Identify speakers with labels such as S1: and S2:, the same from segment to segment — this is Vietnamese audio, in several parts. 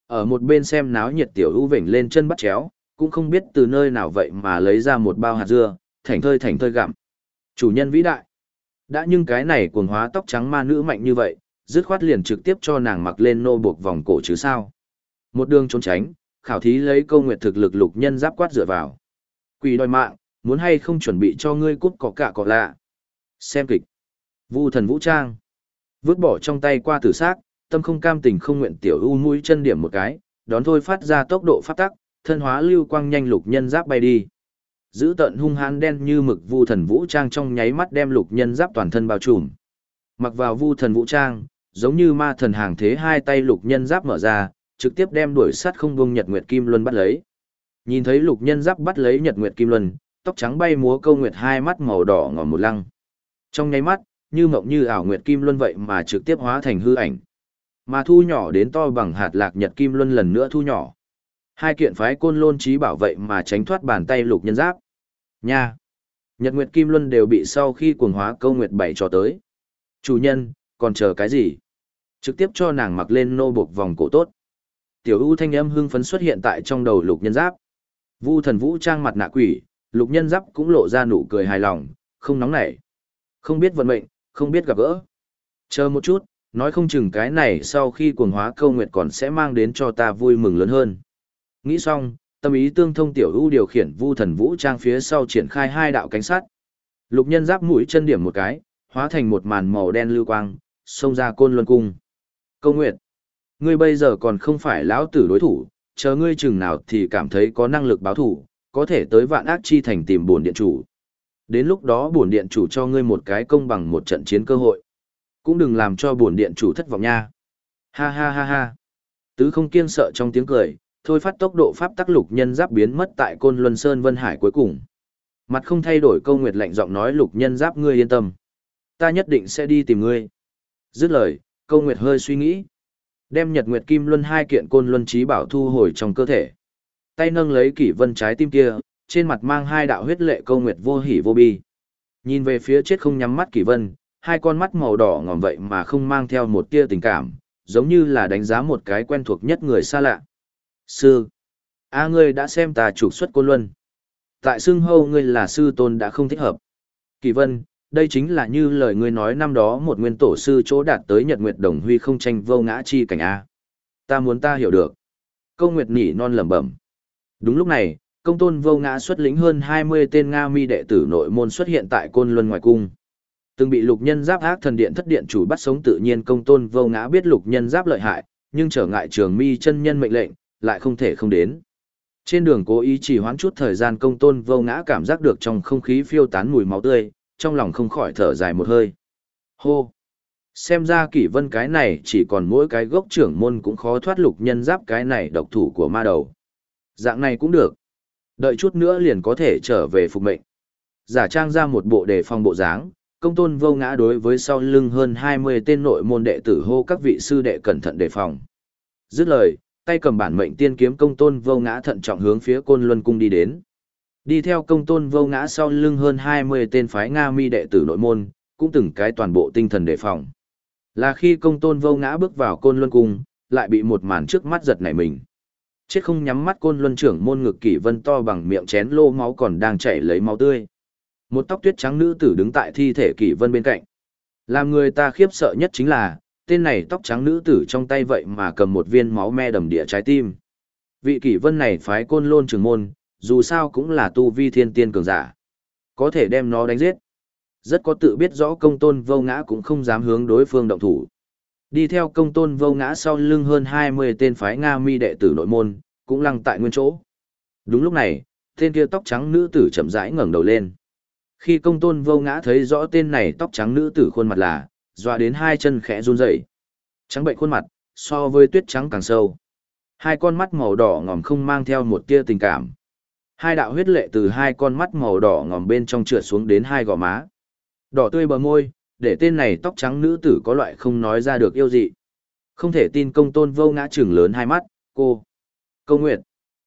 S1: Ở một bên xem náo nhiệt tiểu ưu vểnh lên chân bắt chéo, cũng không biết từ nơi nào vậy mà lấy ra một bao hạt dưa, thảnh thơi gặm. Chủ nhân vĩ đại. Đã nhưng cái này cuồng hóa tóc trắng ma nữ mạnh như vậy, dứt khoát liền trực tiếp cho nàng mặc lên nô buộc vòng cổ chứ sao. Một đường trốn tránh, khảo thí lấy câu nguyệt thực lực lục nhân giáp quát dựa vào. Quỷ đòi mạng, muốn hay không chuẩn bị cho ngươi cút có cả cọ lạ. Xem kịch. Vu thần vũ trang. Vứt bỏ trong tay qua tử xác, tâm không cam tình không nguyện tiểu u mũi chân điểm một cái, đón thôi phát ra tốc độ phát tắc, thân hóa lưu quang nhanh lục nhân giáp bay đi. Giữ tận hung hãn đen như mực vu thần vũ trang trong nháy mắt đem lục nhân giáp toàn thân bao trùm. Mặc vào vu thần vũ trang, giống như ma thần hàng thế hai tay lục nhân giáp mở ra, trực tiếp đem đuổi sát không buông Nhật Nguyệt Kim Luân bắt lấy. Nhìn thấy lục nhân giáp bắt lấy Nhật Nguyệt Kim Luân, tóc trắng bay múa câu nguyệt hai mắt màu đỏ ngòm một lăng. Trong nháy mắt, như mộng như ảo Nguyệt Kim Luân vậy mà trực tiếp hóa thành hư ảnh. Mà thu nhỏ đến to bằng hạt lạc Nhật Kim Luân lần nữa thu nhỏ. Hai kiện phái côn lôn trí bảo vậy mà tránh thoát bàn tay lục nhân giáp. Nha! Nhật Nguyệt Kim Luân đều bị sau khi cuồng hóa câu nguyệt bảy cho tới. Chủ nhân, còn chờ cái gì? Trực tiếp cho nàng mặc lên nô buộc vòng cổ tốt. Tiểu ưu thanh âm hưng phấn xuất hiện tại trong đầu lục nhân giáp. Vu thần vũ trang mặt nạ quỷ, lục nhân giáp cũng lộ ra nụ cười hài lòng, không nóng nảy. Không biết vận mệnh, không biết gặp gỡ. Chờ một chút, nói không chừng cái này sau khi cuồng hóa câu nguyệt còn sẽ mang đến cho ta vui mừng lớn hơn. Nghĩ xong, tâm ý tương thông tiểu ưu điều khiển vu thần vũ trang phía sau triển khai hai đạo cánh sắt. Lục nhân giáp mũi chân điểm một cái, hóa thành một màn màu đen lưu quang, xông ra Côn Luân cung. Câu nguyệt, ngươi bây giờ còn không phải lão tử đối thủ, chờ ngươi chừng nào thì cảm thấy có năng lực báo thủ, có thể tới Vạn Ác Chi Thành tìm bổn điện chủ. Đến lúc đó bổn điện chủ cho ngươi một cái công bằng một trận chiến cơ hội. Cũng đừng làm cho bổn điện chủ thất vọng nha. Ha ha ha ha. Tứ không kiêng sợ trong tiếng cười, thôi phát tốc độ pháp tắc lục nhân giáp biến mất tại Côn Luân Sơn Vân Hải cuối cùng. Mặt không thay đổi câu nguyệt lạnh giọng nói lục nhân giáp ngươi yên tâm. Ta nhất định sẽ đi tìm ngươi. Dứt lời, câu nguyệt hơi suy nghĩ. Đem Nhật Nguyệt Kim Luân hai kiện Côn Luân trí bảo thu hồi trong cơ thể. Tay nâng lấy kỷ vân trái tim kia, trên mặt mang hai đạo huyết lệ câu nguyệt vô hỉ vô bi. Nhìn về phía chết không nhắm mắt kỷ vân, hai con mắt màu đỏ ngòm vậy mà không mang theo một tia tình cảm, giống như là đánh giá một cái quen thuộc nhất người xa lạ. Sư, ngươi đã xem ta trục xuất Côn Luân. Tại xưng hô ngươi là sư tôn đã không thích hợp. Kỳ vân, đây chính là như lời ngươi nói năm đó một nguyên tổ sư chỗ đạt tới Nhật Nguyệt Đồng Huy không tranh vô ngã chi cảnh A. Ta muốn ta hiểu được. Câu Nguyệt nỉ non lẩm bẩm. Đúng lúc này, công tôn vô ngã xuất lĩnh hơn 20 tên Nga mi đệ tử nội môn xuất hiện tại Côn Luân ngoài cung. Từng bị lục nhân giáp ác thần điện thất điện chủ bắt sống tự nhiên công tôn vô ngã biết lục nhân giáp lợi hại, nhưng trở ngại trường mi chân nhân mệnh lệnh, lại không thể không đến. Trên đường cố ý chỉ hoãn chút thời gian công tôn vô ngã cảm giác được trong không khí phiêu tán mùi máu tươi, trong lòng không khỏi thở dài một hơi. Hô! Xem ra kỷ vân cái này chỉ còn mỗi cái gốc trưởng môn cũng khó thoát lục nhân giáp cái này độc thủ của ma đầu. Dạng này cũng được. Đợi chút nữa liền có thể trở về phục mệnh. Giả trang ra một bộ đề phòng bộ dáng, công tôn vô ngã đối với sau lưng hơn 20 tên nội môn đệ tử hô các vị sư đệ cẩn thận đề phòng. Dứt lời, tay cầm bản mệnh tiên kiếm công tôn vô ngã thận trọng hướng phía Côn Luân cung đi đến. Đi theo công tôn vô ngã sau lưng hơn 20 tên phái Nga mi đệ tử nội môn, cũng từng cái toàn bộ tinh thần đề phòng. Là khi công tôn vô ngã bước vào Côn Luân cung, lại bị một màn trước mắt giật nảy mình. Chết không nhắm mắt Côn Luân trưởng môn ngực kỷ vân to bằng miệng chén lô máu còn đang chảy lấy máu tươi. Một tóc tuyết trắng nữ tử đứng tại thi thể kỷ vân bên cạnh. Làm người ta khiếp sợ nhất chính là, tên này tóc trắng nữ tử trong tay vậy mà cầm một viên máu me đầm địa trái tim. Vị kỷ vân này phái Côn Lôn trưởng môn, dù sao cũng là tu vi thiên tiên cường giả. Có thể đem nó đánh giết. Rất có tự biết rõ công tôn vô ngã cũng không dám hướng đối phương động thủ. Đi theo công tôn vô ngã sau lưng hơn 20 tên phái Nga mi đệ tử nội môn, cũng lăng tại nguyên chỗ. Đúng lúc này, tên kia tóc trắng nữ tử chậm rãi ngẩng đầu lên. Khi công tôn vô ngã thấy rõ tên này tóc trắng nữ tử khuôn mặt là, dọa đến hai chân khẽ run rẩy. Trắng bệnh khuôn mặt, so với tuyết trắng càng sâu. Hai con mắt màu đỏ ngòm không mang theo một tia tình cảm. Hai đạo huyết lệ từ hai con mắt màu đỏ ngòm bên trong trượt xuống đến hai gò má. Đỏ tươi bờ môi, để tên này tóc trắng nữ tử có loại không nói ra được yêu dị. Không thể tin công tôn vô ngã trừng lớn hai mắt, cô. Câu Nguyệt.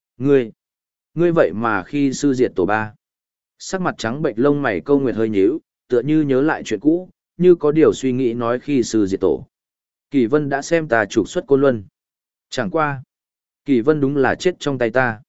S1: Ngươi vậy mà khi sư diệt tổ ba. Sắc mặt trắng bệnh lông mày Câu Nguyệt hơi nhíu, tựa như nhớ lại chuyện cũ, như có điều suy nghĩ nói khi sư diệt tổ. Kỳ vân đã xem ta trục xuất Côn Luân. Chẳng qua. Kỷ Vân đúng là chết trong tay ta.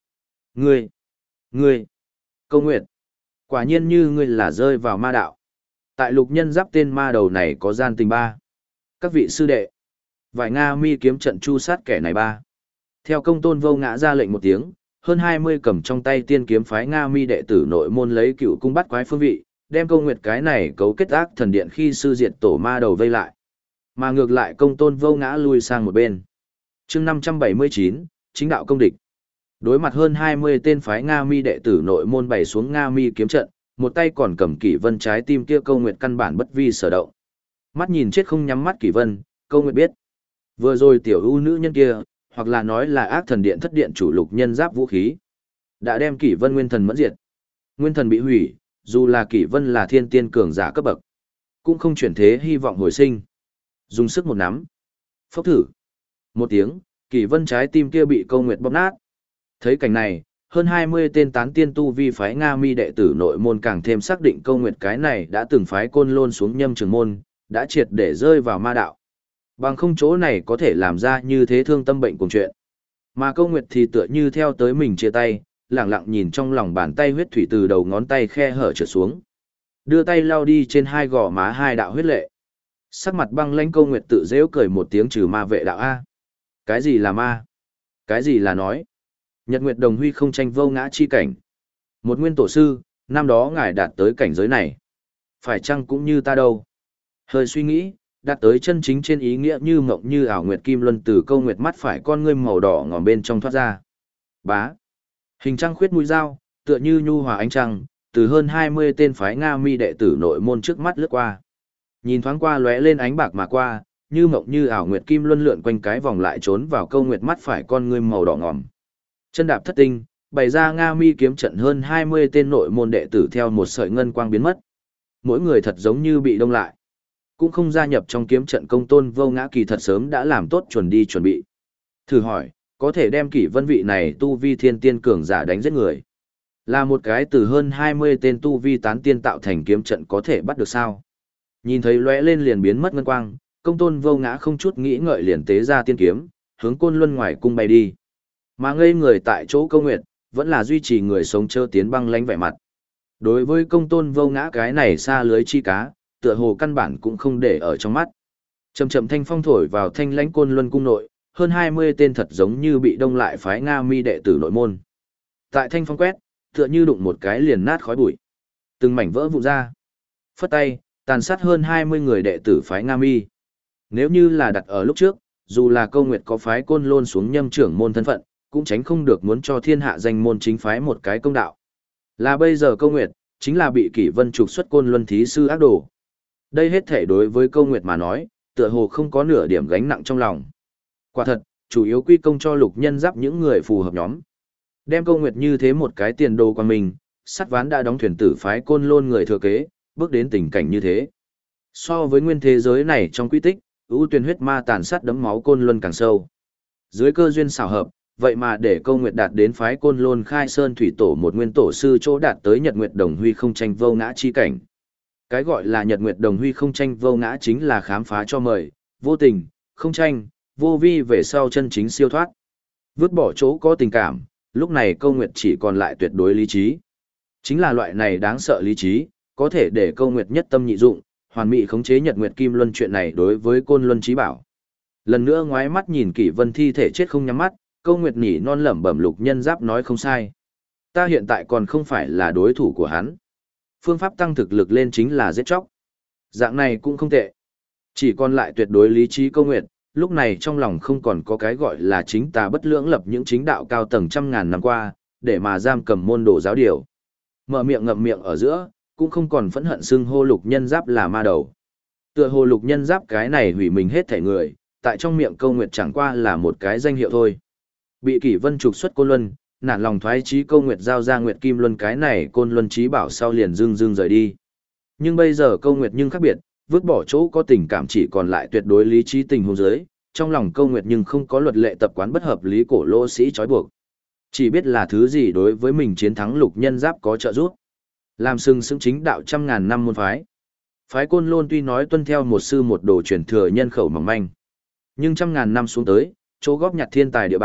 S1: Ngươi, Câu Nguyệt, quả nhiên như ngươi là rơi vào ma đạo. Tại lục nhân giáp tên ma đầu này có gian tình ba. Các vị sư đệ, vài Nga mi kiếm trận chu sát kẻ này ba. Theo Công Tôn Vô Ngã ra lệnh một tiếng, hơn 20 cầm trong tay tiên kiếm phái Nga mi đệ tử nội môn lấy cựu cung bắt quái phương vị, đem Câu Nguyệt cái này cấu kết ác thần điện khi sư diệt tổ ma đầu vây lại. Mà ngược lại Công Tôn Vô Ngã lui sang một bên. Chương 579, chính đạo công địch. Đối mặt hơn 20 tên phái Nga mi đệ tử nội môn bày xuống Nga mi kiếm trận, một tay còn cầm Kỷ Vân trái tim kia Câu Nguyệt căn bản bất vi sở động. Mắt nhìn chết không nhắm mắt Kỷ Vân, Câu Nguyệt biết. Vừa rồi tiểu ưu nữ nhân kia, hoặc là nói là ác thần điện thất điện chủ lục nhân giáp vũ khí, đã đem Kỷ Vân nguyên thần mẫn diệt. Nguyên thần bị hủy, dù là Kỷ Vân là thiên tiên cường giả cấp bậc, cũng không chuyển thế hy vọng hồi sinh. Dùng sức một nắm, phốc thử. Một tiếng, Kỷ Vân trái tim kia bị Câu Nguyệt bóp nát. Thấy cảnh này, hơn 20 tên tán tiên tu vi phái Nga mi đệ tử nội môn càng thêm xác định Câu Nguyệt cái này đã từng phái Côn Lôn xuống Nhâm Trường môn, đã triệt để rơi vào ma đạo. Bằng không chỗ này có thể làm ra như thế thương tâm bệnh cùng chuyện. Mà Câu Nguyệt thì tựa như theo tới mình chia tay, lặng lặng nhìn trong lòng bàn tay huyết thủy từ đầu ngón tay khe hở trượt xuống. Đưa tay lau đi trên hai gò má hai đạo huyết lệ. Sắc mặt băng lãnh Câu Nguyệt tự giễu cười một tiếng trừ ma vệ đạo A. Cái gì là ma? Cái gì là nói? Nhật Nguyệt Đồng Huy không tranh vô ngã chi cảnh. Một nguyên tổ sư, năm đó ngài đạt tới cảnh giới này. Phải chăng cũng như ta đâu? Hơi suy nghĩ, đạt tới chân chính trên ý nghĩa như mộng như ảo nguyệt kim luân từ Câu Nguyệt mắt phải con ngươi màu đỏ ngòm bên trong thoát ra. Bá. Hình trăng khuyết mũi dao, tựa như nhu hòa ánh trăng, từ hơn 20 tên phái Nga mi đệ tử nội môn trước mắt lướt qua. Nhìn thoáng qua lóe lên ánh bạc mà qua, như mộng như ảo nguyệt kim luân lượn quanh cái vòng lại trốn vào Câu Nguyệt mắt phải con ngươi màu đỏ ngòm. Chân đạp thất tinh, bày ra Nga mi kiếm trận hơn 20 tên nội môn đệ tử theo một sợi ngân quang biến mất. Mỗi người thật giống như bị đông lại. Cũng không gia nhập trong kiếm trận Công Tôn Vô Ngã kỳ thật sớm đã làm tốt chuẩn bị. Thử hỏi, có thể đem Kỷ Vân vị này tu vi thiên tiên cường giả đánh giết người. Là một cái từ hơn 20 tên tu vi tán tiên tạo thành kiếm trận có thể bắt được sao? Nhìn thấy lóe lên liền biến mất ngân quang, Công Tôn Vô Ngã không chút nghĩ ngợi liền tế ra tiên kiếm, hướng Côn Luân ngoài cung bay đi. Mà ngây người tại chỗ Câu Nguyệt, vẫn là duy trì người sống chơ tiến băng lánh vẻ mặt. Đối với Công Tôn Vô Ngã cái này xa lưới chi cá, tựa hồ căn bản cũng không để ở trong mắt. Chậm chậm thanh phong thổi vào thanh lãnh Côn Luân cung nội, hơn 20 tên thật giống như bị đông lại phái Nga mi đệ tử nội môn. Tại thanh phong quét, tựa như đụng một cái liền nát khói bụi. Từng mảnh vỡ vụn ra. Phất tay, tàn sát hơn 20 người đệ tử phái Nga mi. Nếu như là đặt ở lúc trước, dù là Câu Nguyệt có phái Côn Lôn xuống Nhâm trưởng môn thân phận, cũng tránh không được muốn cho thiên hạ danh môn chính phái một cái công đạo. Là bây giờ Câu Nguyệt, chính là bị Kỷ Vân trục xuất Côn Luân thí sư ác đồ. Đây hết thể đối với Câu Nguyệt mà nói, tựa hồ không có nửa điểm gánh nặng trong lòng. Quả thật, chủ yếu quy công cho lục nhân giáp những người phù hợp nhóm. Đem Câu Nguyệt như thế một cái tiền đồ qua mình, sắt ván đã đóng thuyền tử phái Côn Lôn người thừa kế, bước đến tình cảnh như thế. So với nguyên thế giới này trong quy tích, ưu tuyển huyết ma tàn sát đấm máu Côn Luân càng sâu. Dưới cơ duyên xảo hợp, vậy mà để Câu Nguyệt đạt đến phái Côn Lôn khai sơn thủy tổ một nguyên tổ sư chỗ đạt tới Nhật Nguyệt Đồng Huy không tranh vô ngã chi cảnh. Cái gọi là Nhật Nguyệt Đồng Huy không tranh vô ngã chính là khám phá cho mời, vô tình, không tranh, vô vi về sau chân chính siêu thoát. Vứt bỏ chỗ có tình cảm, lúc này Câu Nguyệt chỉ còn lại tuyệt đối lý trí. Chính là loại này đáng sợ lý trí, có thể để Câu Nguyệt nhất tâm nhị dụng, hoàn mỹ khống chế Nhật Nguyệt Kim Luân chuyện này đối với Côn Luân Chí Bảo. Lần nữa ngoái mắt nhìn Kỷ Vân thi thể chết không nhắm mắt, Câu Nguyệt nhỉ non lẩm bẩm lục nhân giáp nói không sai. Ta hiện tại còn không phải là đối thủ của hắn. Phương pháp tăng thực lực lên chính là giết chóc. Dạng này cũng không tệ. Chỉ còn lại tuyệt đối lý trí Câu Nguyệt, lúc này trong lòng không còn có cái gọi là chính tà bất lưỡng lập những chính đạo cao tầng trăm ngàn năm qua, để mà giam cầm môn đồ giáo điều. Mở miệng ngậm miệng ở giữa, cũng không còn phẫn hận xưng hô lục nhân giáp là ma đầu. Tựa hồ lục nhân giáp cái này hủy mình hết thể người, tại trong miệng Câu Nguyệt chẳng qua là một cái danh hiệu thôi. Bị Kỷ Vân trục xuất Côn Luân, nản lòng thoái chí Câu Nguyệt giao ra Nguyệt Kim Luân cái này Côn Luân Chí Bảo sau liền dưng dưng rời đi. Nhưng bây giờ Câu Nguyệt nhưng khác biệt, vứt bỏ chỗ có tình cảm chỉ còn lại tuyệt đối lý trí tình huống dưới, trong lòng Câu Nguyệt nhưng không có luật lệ tập quán bất hợp lý cổ lỗ sĩ trói buộc. Chỉ biết là thứ gì đối với mình chiến thắng lục nhân giáp có trợ giúp. Làm sừng sững chính đạo trăm ngàn năm môn phái. Phái Côn Lôn tuy nói tuân theo một sư một đồ truyền thừa nhân khẩu mỏng manh, nhưng trăm ngàn năm xuống tới, chỗ góp nhặt thiên tài địa bảo,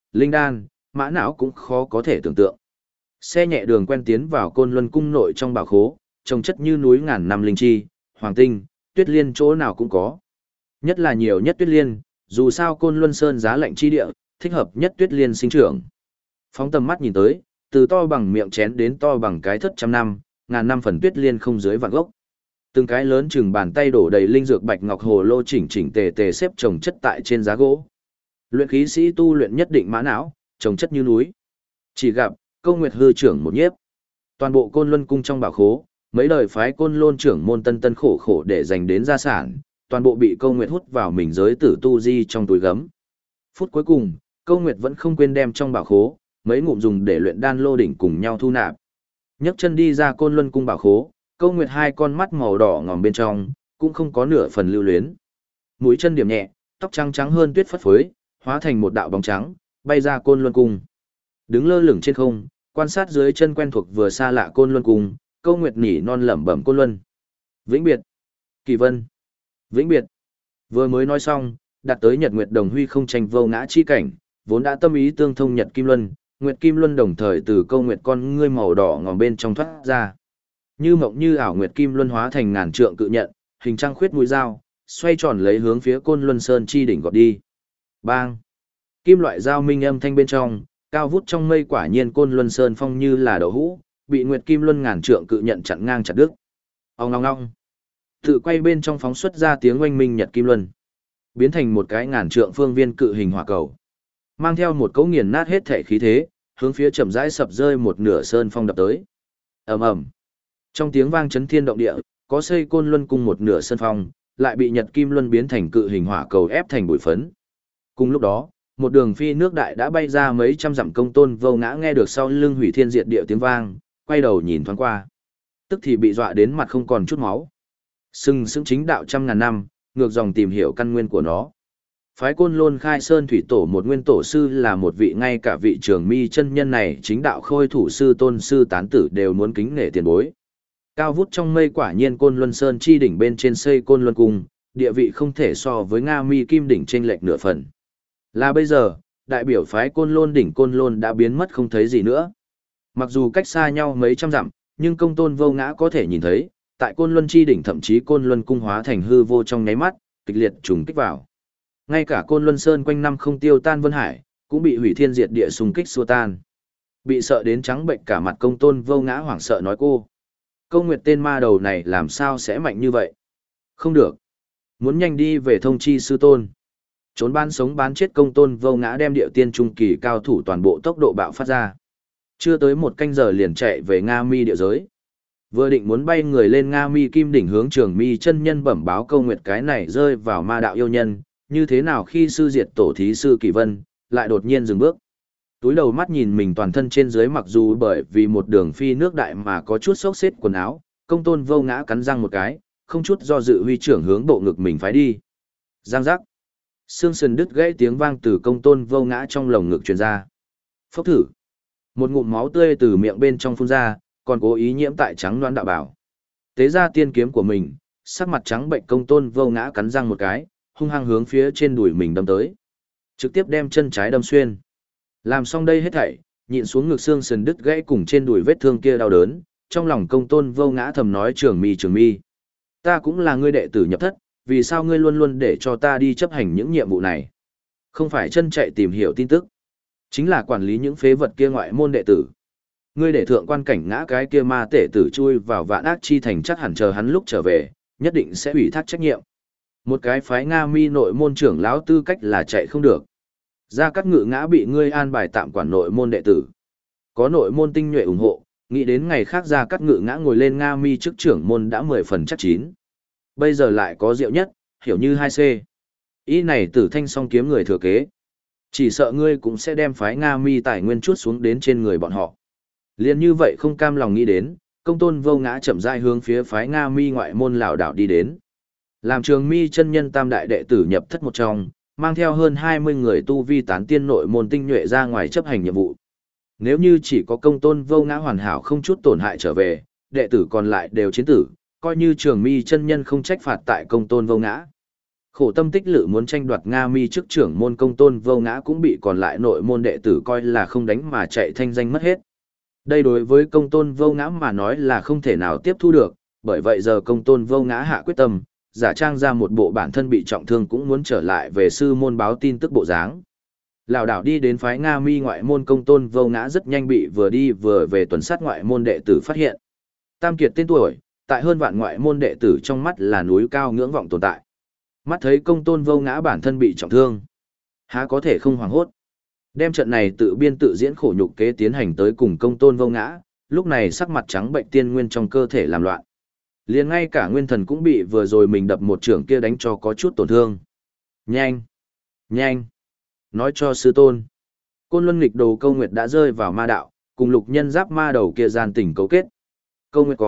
S1: linh đan, mã não cũng khó có thể tưởng tượng. Xe nhẹ đường quen tiến vào Côn Luân cung nội trong bảo khố, trồng chất như núi ngàn năm linh chi, hoàng tinh, tuyết liên chỗ nào cũng có. Nhất là nhiều nhất tuyết liên, dù sao Côn Luân Sơn giá lạnh chi địa, thích hợp nhất tuyết liên sinh trưởng. Phóng tầm mắt nhìn tới, từ to bằng miệng chén đến to bằng cái thất trăm năm, ngàn năm phần tuyết liên không dưới vạn gốc. Từng cái lớn chừng bàn tay đổ đầy linh dược bạch ngọc hồ lô chỉnh chỉnh tề tề xếp chồng chất tại trên giá gỗ. Luyện khí sĩ tu luyện nhất định mã não, chồng chất như núi. Chỉ gặp Câu Nguyệt hư trưởng một nhiếp. Toàn bộ Côn Luân cung trong bảo khố, mấy đời phái Côn Lôn trưởng môn tân tân khổ khổ để dành đến gia sản, toàn bộ bị Câu Nguyệt hút vào mình giới tử tu di trong túi gấm. Phút cuối cùng, Câu Nguyệt vẫn không quên đem trong bảo khố, mấy ngụm dùng để luyện đan lô đỉnh cùng nhau thu nạp. Nhấc chân đi ra Côn Luân cung bảo khố, Câu Nguyệt hai con mắt màu đỏ ngòm bên trong, cũng không có nửa phần lưu luyến. Mũi chân điểm nhẹ, tóc trắng trắng hơn tuyết phất phới, hóa thành một đạo bóng trắng, bay ra Côn Luân cung. Đứng lơ lửng trên không, quan sát dưới chân quen thuộc vừa xa lạ Côn Luân cung, Câu Nguyệt nỉ non lẩm bẩm Côn Luân. Vĩnh biệt. Kỳ Vân. Vĩnh biệt. Vừa mới nói xong, đạt tới Nhật Nguyệt Đồng Huy không tranh vô ngã chi cảnh, vốn đã tâm ý tương thông Nhật Kim Luân, Nguyệt Kim Luân đồng thời từ Câu Nguyệt con ngươi màu đỏ ngòm bên trong thoát ra. Như mộng như ảo Nguyệt Kim Luân hóa thành ngàn trượng cự nhận, hình trăng khuyết mũi dao, xoay tròn lấy hướng phía Côn Luân Sơn chi đỉnh gọt đi. Bang! Kim loại dao minh âm thanh bên trong, cao vút trong mây quả nhiên Côn Luân Sơn phong như là đậu hũ, bị Nguyệt Kim Luân ngàn trượng cự nhận chặn ngang chặt đứt. Ong ong ong. Tự quay bên trong phóng xuất ra tiếng oanh minh Nhật Kim Luân, biến thành một cái ngàn trượng phương viên cự hình hỏa cầu, mang theo một cỗ nghiền nát hết thể khí thế, hướng phía chậm rãi sập rơi một nửa sơn phong đập tới. Ầm ầm. Trong tiếng vang chấn thiên động địa, có xây Côn Luân cung một nửa sơn phong, lại bị Nhật Kim Luân biến thành cự hình hỏa cầu ép thành bụi phấn. Cùng lúc đó, một đường phi nước đại đã bay ra mấy trăm dặm Công Tôn Vô Ngã nghe được sau lưng hủy thiên diệt địa tiếng vang, quay đầu nhìn thoáng qua, tức thì bị dọa đến mặt không còn chút máu. Sừng sững chính đạo trăm ngàn năm, ngược dòng tìm hiểu căn nguyên của nó. Phái Côn Lôn Khai Sơn thủy tổ một nguyên tổ sư là một vị ngay cả vị Trường Mi chân nhân này chính đạo khôi thủ sư tôn sư tán tử đều muốn kính nể tiền bối. Cao vút trong mây quả nhiên Côn Luân Sơn chi đỉnh bên trên xây Côn Luân cung, địa vị không thể so với Nga Mi Kim đỉnh chênh lệch nửa phần. Là bây giờ, đại biểu phái Côn Lôn đỉnh Côn Lôn đã biến mất không thấy gì nữa. Mặc dù cách xa nhau mấy trăm dặm, nhưng Công Tôn Vô Ngã có thể nhìn thấy, tại Côn Luân chi đỉnh thậm chí Côn Luân cung hóa thành hư vô trong nháy mắt, kịch liệt trùng kích vào. Ngay cả Côn Luân Sơn quanh năm không tiêu tan vân hải, cũng bị hủy thiên diệt địa xung kích xua tan. Bị sợ đến trắng bệnh cả mặt Công Tôn Vô Ngã hoảng sợ nói cô. Câu Nguyệt tên ma đầu này làm sao sẽ mạnh như vậy? Không được. Muốn nhanh đi về thông chi sư tôn. Trốn bán sống bán chết Công Tôn Vô Ngã đem địa tiên trung kỳ cao thủ toàn bộ tốc độ bạo phát ra. Chưa tới một canh giờ liền chạy về Nga Mi địa giới. Vừa định muốn bay người lên Nga Mi Kim đỉnh hướng Trường Mi chân nhân bẩm báo Câu Nguyệt cái này rơi vào ma đạo yêu nhân, như thế nào khi sư diệt tổ thí sư Kỳ Vân, lại đột nhiên dừng bước. Túi đầu mắt nhìn mình toàn thân trên dưới mặc dù bởi vì một đường phi nước đại mà có chút xốc xếp quần áo, Công Tôn Vô Ngã cắn răng một cái, không chút do dự huy trưởng hướng bộ ngực mình phái đi. Giang giác. Xương sườn đứt gãy tiếng vang từ Công Tôn Vô Ngã trong lồng ngực truyền ra. Phốc thử. Một ngụm máu tươi từ miệng bên trong phun ra, còn cố ý nhiễm tại trắng loãng đạo bảo. Tế ra tiên kiếm của mình, sắc mặt trắng bệnh Công Tôn Vô Ngã cắn răng một cái, hung hăng hướng phía trên đùi mình đâm tới. Trực tiếp đem chân trái đâm xuyên. Làm xong đây hết thảy, nhịn xuống ngực xương sườn đứt gãy cùng trên đùi vết thương kia đau đớn, trong lòng Công Tôn Vô Ngã thầm nói Trường Mi, ta cũng là ngươi đệ tử nhập thất, vì sao ngươi luôn luôn để cho ta đi chấp hành những nhiệm vụ này? Không phải chân chạy tìm hiểu tin tức, chính là quản lý những phế vật kia ngoại môn đệ tử. Ngươi để thượng quan cảnh ngã cái kia ma tể tử chui vào vạn ác chi thành chắc hẳn chờ hắn lúc trở về, nhất định sẽ ủy thác trách nhiệm. Một cái phái Nga Mi nội môn trưởng lão tư cách là chạy không được. Gia Cát Ngự Ngã bị ngươi an bài tạm quản nội môn đệ tử. Có nội môn tinh nhuệ ủng hộ, nghĩ đến ngày khác Gia Cát Ngự Ngã ngồi lên Nga Mi chức trưởng môn đã 10 phần chắc chín. Bây giờ lại có Diệu Nhất, Hiểu Như 2C. Ý này Tử Thanh song kiếm người thừa kế. Chỉ sợ ngươi cũng sẽ đem phái Nga Mi tài nguyên chuốt xuống đến trên người bọn họ. Liên như vậy không cam lòng nghĩ đến, Công Tôn Vô Ngã chậm rãi hướng phía phái Nga Mi ngoại môn lão đạo đi đến. Làm Trường Mi chân nhân tam đại đệ tử nhập thất một trong, mang theo hơn 20 người tu vi tán tiên nội môn tinh nhuệ ra ngoài chấp hành nhiệm vụ. Nếu như chỉ có Công Tôn Vô Ngã hoàn hảo không chút tổn hại trở về, đệ tử còn lại đều chiến tử, coi như Trường Mi chân nhân không trách phạt tại Công Tôn Vô Ngã. Khổ tâm tích lự muốn tranh đoạt Nga Mi chức trưởng môn Công Tôn Vô Ngã cũng bị còn lại nội môn đệ tử coi là không đánh mà chạy thanh danh mất hết. Đây đối với Công Tôn Vô Ngã mà nói là không thể nào tiếp thu được, bởi vậy giờ Công Tôn Vô Ngã hạ quyết tâm, giả trang ra một bộ bản thân bị trọng thương cũng muốn trở lại về sư môn báo tin tức bộ dáng. Lảo đảo đi đến phái Nga Mi ngoại môn Công Tôn Vô Ngã rất nhanh bị vừa đi vừa về tuần sát ngoại môn đệ tử phát hiện. Tam kiệt tên tuổi, tại hơn vạn ngoại môn đệ tử trong mắt là núi cao ngưỡng vọng tồn tại. Mắt thấy Công Tôn Vô Ngã bản thân bị trọng thương, há có thể không hoảng hốt. Đem trận này tự biên tự diễn khổ nhục kế tiến hành tới cùng Công Tôn Vô Ngã, lúc này sắc mặt trắng bệnh tiên nguyên trong cơ thể làm loạn. Liền ngay cả nguyên thần cũng bị vừa rồi mình đập một trưởng kia đánh cho có chút tổn thương. Nhanh! Nhanh! Nói cho sư tôn. Côn Luân nghịch đồ Câu Nguyệt đã rơi vào ma đạo, cùng Lục Nhân Giáp ma đầu kia gian tình cấu kết. Câu Nguyệt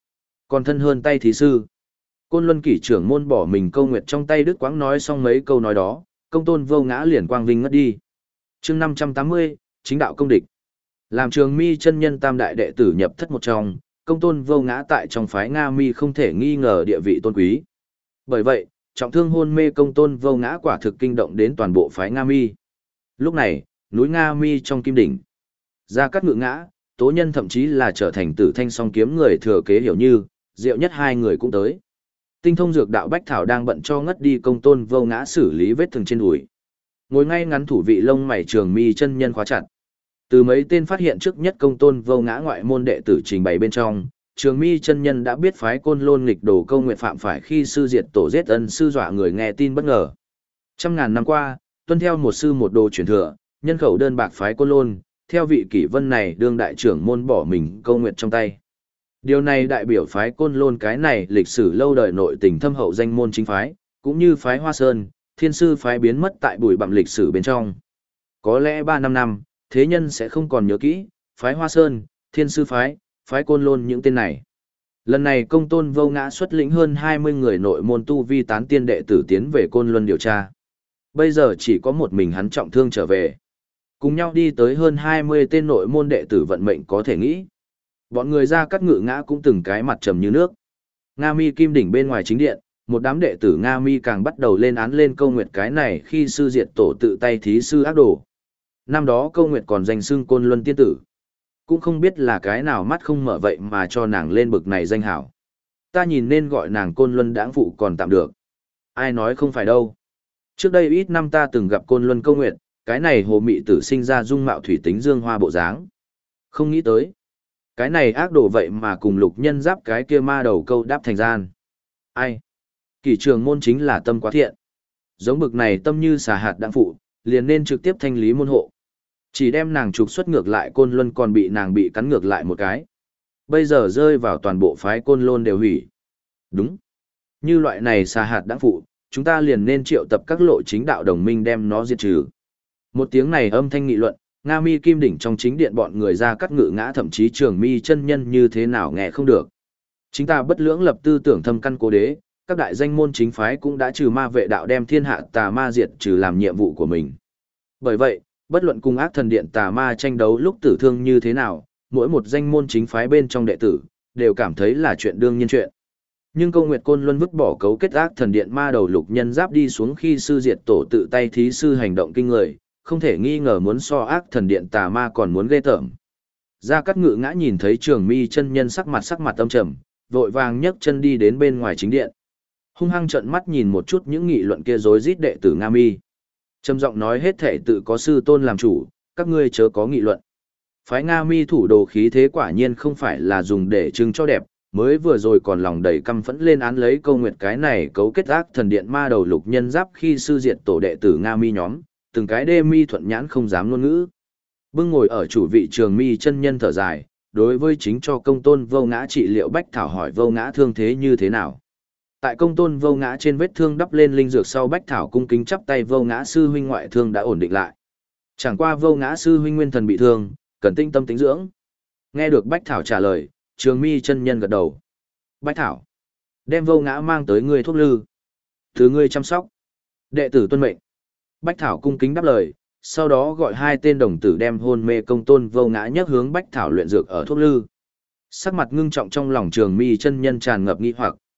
S1: còn thân hơn tay thí sư. Côn Luân kỷ trưởng môn bỏ mình Câu Nguyệt trong tay đứt quãng nói xong mấy câu nói đó, Công Tôn Vô Ngã liền quang vinh ngất đi. Chương 580, chính đạo công địch. Làm Trường Mi chân nhân tam đại đệ tử nhập thất một trong, Công Tôn Vô Ngã tại trong phái Nga Mi không thể nghi ngờ địa vị tôn quý. Bởi vậy, trọng thương hôn mê Công Tôn Vô Ngã quả thực kinh động đến toàn bộ phái Nga Mi. Lúc này, núi Nga Mi trong Kim Đỉnh, Gia Cát Ngự ngã, Tố Nhân thậm chí là trở thành Tử Thanh song kiếm người thừa kế Hiểu Như, Diệu Nhất hai người cũng tới. Tinh thông dược đạo Bách Thảo đang bận cho ngất đi Công Tôn Vô Ngã xử lý vết thương trên đùi. Ngồi ngay ngắn thủ vị lông mày Trường Mi chân nhân khóa chặt. Từ mấy tên phát hiện trước nhất Công Tôn Vô Ngã ngoại môn đệ tử trình bày bên trong, Trường Mi chân nhân đã biết phái Côn Lôn nghịch đồ Câu Nguyệt phạm phải khi sư diệt tổ giết ân sư dọa người nghe tin bất ngờ. Trăm ngàn năm qua, tuân theo một sư một đồ truyền thừa, nhân khẩu đơn bạc phái Côn Lôn, theo vị kỷ vân này đương đại trưởng môn bỏ mình Câu Nguyệt trong tay. Điều này đại biểu phái Côn Lôn cái này lịch sử lâu đời nội tình thâm hậu danh môn chính phái, cũng như phái Hoa Sơn, Thiên sư phái biến mất tại bụi bặm lịch sử bên trong. Có lẽ 3-5 năm, thế nhân sẽ không còn nhớ kỹ, phái Hoa Sơn, Thiên sư phái, phái Côn Lôn những tên này. Lần này Công Tôn Vô Ngã xuất lĩnh hơn 20 người nội môn tu vi tán tiên đệ tử tiến về Côn Luân điều tra. Bây giờ chỉ có một mình hắn trọng thương trở về. Cùng nhau đi tới hơn 20 tên nội môn đệ tử vận mệnh có thể nghĩ. Bọn người Gia Cát Ngự ngã cũng từng cái mặt trầm như nước. Nga Mi Kim Đỉnh bên ngoài chính điện, một đám đệ tử Nga Mi càng bắt đầu lên án lên Câu Nguyệt cái này khi sư diệt tổ tự tay thí sư ác đồ. Năm đó Câu Nguyệt còn danh xưng Côn Luân tiên tử. Cũng không biết là cái nào mắt không mở vậy mà cho nàng lên bực này danh hảo. Ta nhìn nên gọi nàng Côn Luân đãng phụ còn tạm được. Ai nói không phải đâu. Trước đây ít năm ta từng gặp Côn Luân Câu Nguyệt, cái này hồ mị tử sinh ra dung mạo thủy tính dương hoa bộ dáng. Không nghĩ tới. Cái này ác đồ vậy mà cùng Lục Nhân Giáp cái kia ma đầu câu đáp thành gian. Ai? Kỷ trường môn chính là tâm quá thiện. Giống bực này tâm như xà hạt đãng phụ, liền nên trực tiếp thanh lý môn hộ. Chỉ đem nàng trục xuất ngược lại Côn Luân còn bị nàng bị cắn ngược lại một cái. Bây giờ rơi vào toàn bộ phái Côn Luân đều hủy. Đúng. Như loại này xà hạt đãng phụ, chúng ta liền nên triệu tập các lộ chính đạo đồng minh đem nó diệt trừ. Một tiếng này âm thanh nghị luận, Nga Mi Kim Đỉnh trong chính điện bọn người Ra Cát Ngự ngã thậm chí Trường Mi chân nhân như thế nào nghe không được. Chính ta bất lưỡng lập tư tưởng thâm căn cố đế, các đại danh môn chính phái cũng đã trừ ma vệ đạo đem thiên hạ tà ma diệt trừ làm nhiệm vụ của mình. Bởi vậy, bất luận cùng ác thần điện tà ma tranh đấu lúc tử thương như thế nào, mỗi một danh môn chính phái bên trong đệ tử, đều cảm thấy là chuyện đương nhiên chuyện. Nhưng Câu Nguyệt Côn Luân vứt bỏ cấu kết ác thần điện ma đầu Lục Nhân Giáp đi xuống khi sư diệt tổ tự tay thí sư hành động kinh người, không thể nghi ngờ muốn so ác thần điện tà ma còn muốn ghê tởm. Gia Cát Ngự ngã nhìn thấy Trường Mi chân nhân sắc mặt âm trầm, vội vàng nhấc chân đi đến bên ngoài chính điện. Hung hăng trợn mắt nhìn một chút những nghị luận kia rối rít đệ tử Nga Mi. Trầm giọng nói hết thể tự có sư tôn làm chủ, các ngươi chớ có nghị luận. Phái Nga Mi thủ đồ khí thế quả nhiên không phải là dùng để trưng cho đẹp, mới vừa rồi còn lòng đầy căm phẫn lên án lấy Câu Nguyệt cái này cấu kết ác thần điện ma đầu Lục Nhân Giáp khi sư diệt tổ đệ tử Nga Mi nhóm, từng cái đê mi thuận nhãn không dám ngôn ngữ. Bưng ngồi ở chủ vị Trường Mi chân nhân thở dài, đối với chính cho Công Tôn Vô Ngã trị liệu Bách Thảo hỏi Vô Ngã thương thế như thế nào. Tại Công Tôn Vô Ngã trên vết thương đắp lên linh dược sau Bách Thảo cung kính chắp tay Vô Ngã sư huynh ngoại thương đã ổn định lại. Chẳng qua Vô Ngã sư huynh nguyên thần bị thương, cần tinh tâm tĩnh dưỡng. Nghe được Bách Thảo trả lời, Trường Mi chân nhân gật đầu. Bách Thảo, đem Vô Ngã mang tới ngươi thuốc lư. Thứ ngươi chăm sóc. Đệ tử tuân mệnh. Bách Thảo cung kính đáp lời, sau đó gọi hai tên đồng tử đem hôn mê Công Tôn Vô Ngã nhấc hướng Bách Thảo luyện dược ở thuốc lư. Sắc mặt ngưng trọng trong lòng Trường Mi chân nhân tràn ngập nghi hoặc.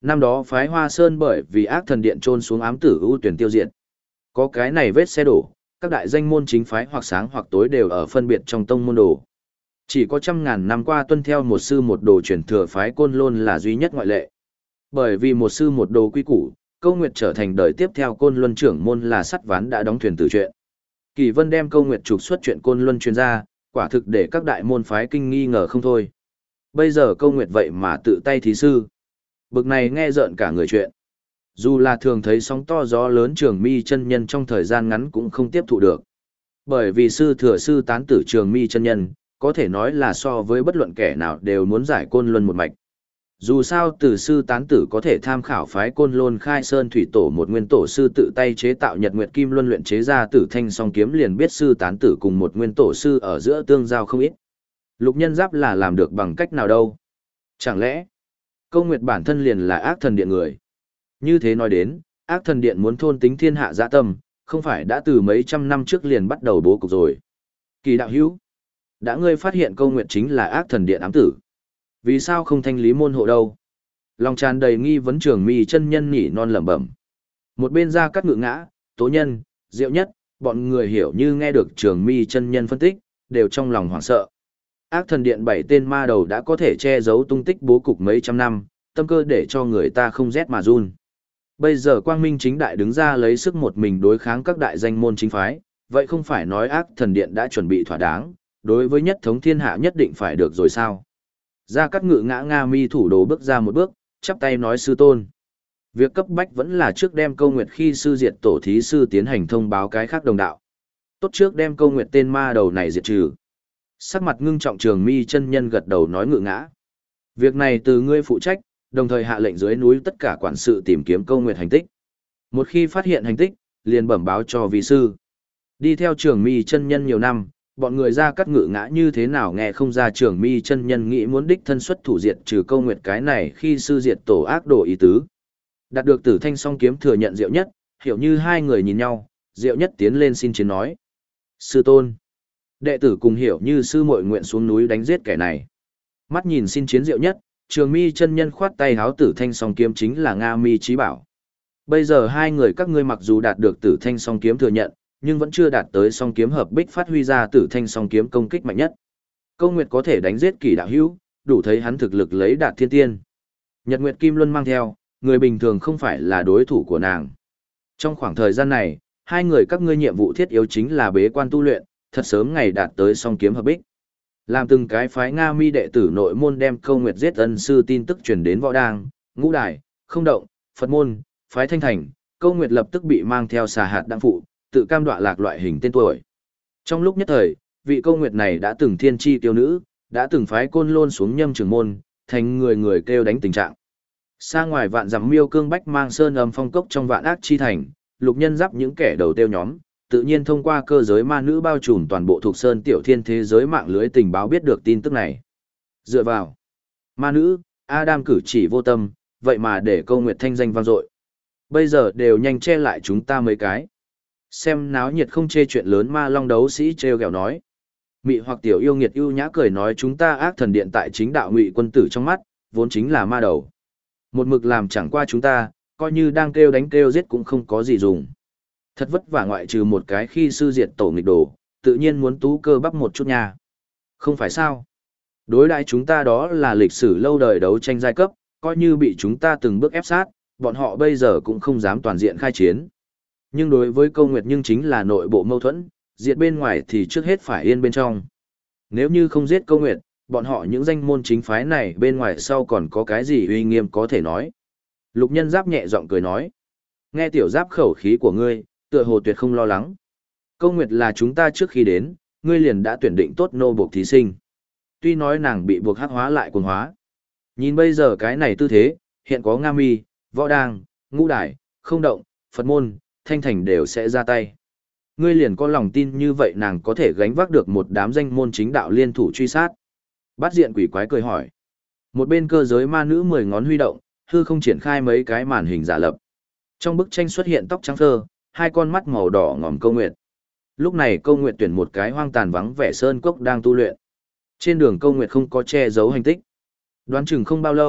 S1: Năm đó phái Hoa Sơn bởi vì ác thần điện trôn xuống ám tử ưu tuyển tiêu diệt. Có cái này vết xe đổ, các đại danh môn chính phái hoặc sáng hoặc tối đều ở phân biệt trong tông môn đồ. Chỉ có trăm ngàn năm qua tuân theo một sư một đồ truyền thừa phái Côn Lôn là duy nhất ngoại lệ. Bởi vì một sư một đồ quy củ, Câu Nguyệt trở thành đời tiếp theo Côn Luân trưởng môn là sắt ván đã đóng thuyền từ chuyện. Kỳ Vân đem Câu Nguyệt trục xuất chuyện Côn Luân chuyên gia, quả thực để các đại môn phái kinh nghi ngờ không thôi. Bây giờ Câu Nguyệt vậy mà tự tay thí sư. Bực này nghe rợn cả người chuyện. Dù là thường thấy sóng to gió lớn Trường Mi chân nhân trong thời gian ngắn cũng không tiếp thụ được. Bởi vì sư thừa sư tán tử Trường Mi chân nhân, có thể nói là so với bất luận kẻ nào đều muốn giải Côn Luân một mạch. Dù sao từ sư tán tử có thể tham khảo phái Côn Lôn Khai Sơn Thủy Tổ một nguyên tổ sư tự tay chế tạo Nhật Nguyệt Kim Luân luyện chế ra Tử Thanh Song kiếm liền biết sư tán tử cùng một nguyên tổ sư ở giữa tương giao không ít. Lục Nhân Giáp là làm được bằng cách nào đâu? Chẳng lẽ Câu Nguyệt bản thân liền là ác thần điện người? Như thế nói đến, ác thần điện muốn thôn tính thiên hạ dã tâm, không phải đã từ mấy trăm năm trước liền bắt đầu bố cục rồi. Kỳ đạo hữu, đã ngươi phát hiện Câu Nguyệt chính là ác thần điện ám tử. Vì sao không thanh lý môn hộ đâu? Lòng tràn đầy nghi vấn Trường Mi chân nhân nhỉ non lẩm bẩm. Một bên Gia Cát Ngự Ngã, Tố Nhân, Diệu Nhất, bọn người hiểu như nghe được Trường Mi chân nhân phân tích, đều trong lòng hoảng sợ. Ác thần điện 7 tên ma đầu đã có thể che giấu tung tích bố cục mấy trăm năm, tâm cơ để cho người ta không rét mà run. Bây giờ Quang Minh chính đại đứng ra lấy sức một mình đối kháng các đại danh môn chính phái, vậy không phải nói ác thần điện đã chuẩn bị thỏa đáng, đối với nhất thống thiên hạ nhất định phải được rồi sao? Gia Cát Ngự Ngã Nga Mi thủ đồ bước ra một bước, chắp tay nói sư tôn. Việc cấp bách vẫn là trước đem Câu Nguyệt khi sư diệt tổ thí sư tiến hành thông báo cái khác đồng đạo. Tốt trước đem Câu Nguyệt tên ma đầu này diệt trừ. Sắc mặt ngưng trọng Trường Mi chân nhân gật đầu nói Ngự Ngã. Việc này từ ngươi phụ trách, đồng thời hạ lệnh dưới núi tất cả quản sự tìm kiếm Câu Nguyệt hành tích. Một khi phát hiện hành tích, liền bẩm báo cho vị sư. Đi theo Trường Mi chân nhân nhiều năm, bọn người Gia Cát Ngự Ngã như thế nào nghe không ra Trường Mi chân nhân nghĩ muốn đích thân xuất thủ diệt trừ Câu Nguyệt cái này khi sư diệt tổ ác đồ ý tứ. Đạt được Tử Thanh Song kiếm thừa nhận Diệu Nhất, hiểu như hai người nhìn nhau, Diệu Nhất tiến lên xin chiến nói: sư tôn, đệ tử cùng hiểu như sư muội nguyện xuống núi đánh giết kẻ này. Mắt nhìn xin chiến Diệu Nhất, Trường Mi chân nhân khoát tay háo Tử Thanh Song kiếm chính là Nga Mi chí bảo. Bây giờ hai người các ngươi mặc dù đạt được Tử Thanh Song kiếm thừa nhận, nhưng vẫn chưa đạt tới song kiếm hợp bích phát huy ra Tử Thanh song kiếm công kích mạnh nhất. Câu Nguyệt có thể đánh giết Kỳ đạo hữu, đủ thấy hắn thực lực lấy đạt thiên tiên. Nhật Nguyệt Kim Luân mang theo, người bình thường không phải là đối thủ của nàng. Trong khoảng thời gian này, hai người các ngươi nhiệm vụ thiết yếu chính là bế quan tu luyện, thật sớm ngày đạt tới song kiếm hợp bích. Làm từng cái phái Nga Mi đệ tử nội môn đem Câu Nguyệt giết ân sư tin tức truyền đến Võ Đang, Ngũ Đài, Không Động, Phật môn, phái Thanh Thành, Câu Nguyệt lập tức bị mang theo xà hạt đăng phụ, tự cam đoạ lạc loại hình tên tuổi. Trong lúc nhất thời, vị Câu Nguyệt này đã từng thiên chi tiêu nữ, đã từng phái Côn Lôn xuống nhâm trưởng môn, thành người người kêu đánh tình trạng. Xa ngoài vạn dặm Miêu Cương Bách mang sơn âm phong cốc trong vạn ác chi thành, Lục Nhân Giáp những kẻ đầu tiêu nhóm, tự nhiên thông qua cơ giới ma nữ bao trùm toàn bộ thuộc sơn tiểu thiên thế giới mạng lưới tình báo biết được tin tức này. Dựa vào ma nữ, Adam cử chỉ vô tâm, vậy mà để Câu Nguyệt thanh danh vang dội. Bây giờ đều nhanh che lại chúng ta mấy cái. Xem náo nhiệt không chê chuyện lớn ma long đấu sĩ treo gẹo nói. Mị hoặc tiểu yêu nghiệt ưu nhã cười nói chúng ta ác thần điện tại chính đạo ngụy quân tử trong mắt, vốn chính là ma đầu. Một mực làm chẳng qua chúng ta, coi như đang kêu đánh kêu giết cũng không có gì dùng. Thật vất vả ngoại trừ một cái khi sư diệt tổ nghịch đồ, tự nhiên muốn tú cơ bắp một chút nha. Không phải sao? Đối đãi chúng ta đó là lịch sử lâu đời đấu tranh giai cấp, coi như bị chúng ta từng bước ép sát, bọn họ bây giờ cũng không dám toàn diện khai chiến. Nhưng đối với Câu Nguyệt nhưng chính là nội bộ mâu thuẫn, diệt bên ngoài thì trước hết phải yên bên trong. Nếu như không giết Câu Nguyệt, bọn họ những danh môn chính phái này bên ngoài sau còn có cái gì uy nghiêm có thể nói. Lục Nhân Giáp nhẹ giọng cười nói. Nghe tiểu Giáp khẩu khí của ngươi, tựa hồ tuyệt không lo lắng. Câu Nguyệt là chúng ta trước khi đến, ngươi liền đã tuyển định tốt nô buộc thí sinh. Tuy nói nàng bị buộc hắc hóa lại cuồng hóa. Nhìn bây giờ cái này tư thế, hiện có Nga Mi, Võ Đang, Ngũ Đài, Không Động, Phật môn, Thanh Thành đều sẽ ra tay. Ngươi liền có lòng tin như vậy nàng có thể gánh vác được một đám danh môn chính đạo liên thủ truy sát. Bát diện quỷ quái cười hỏi. Một bên cơ giới ma nữ 10 ngón huy động, hư không triển khai mấy cái màn hình giả lập. Trong bức tranh xuất hiện tóc trắng phơ, hai con mắt màu đỏ ngòm Câu Nguyệt. Lúc này Câu Nguyệt tuyển một cái hoang tàn vắng vẻ sơn cốc đang tu luyện. Trên đường Câu Nguyệt không có che giấu hành tích. Đoán chừng không bao lâu,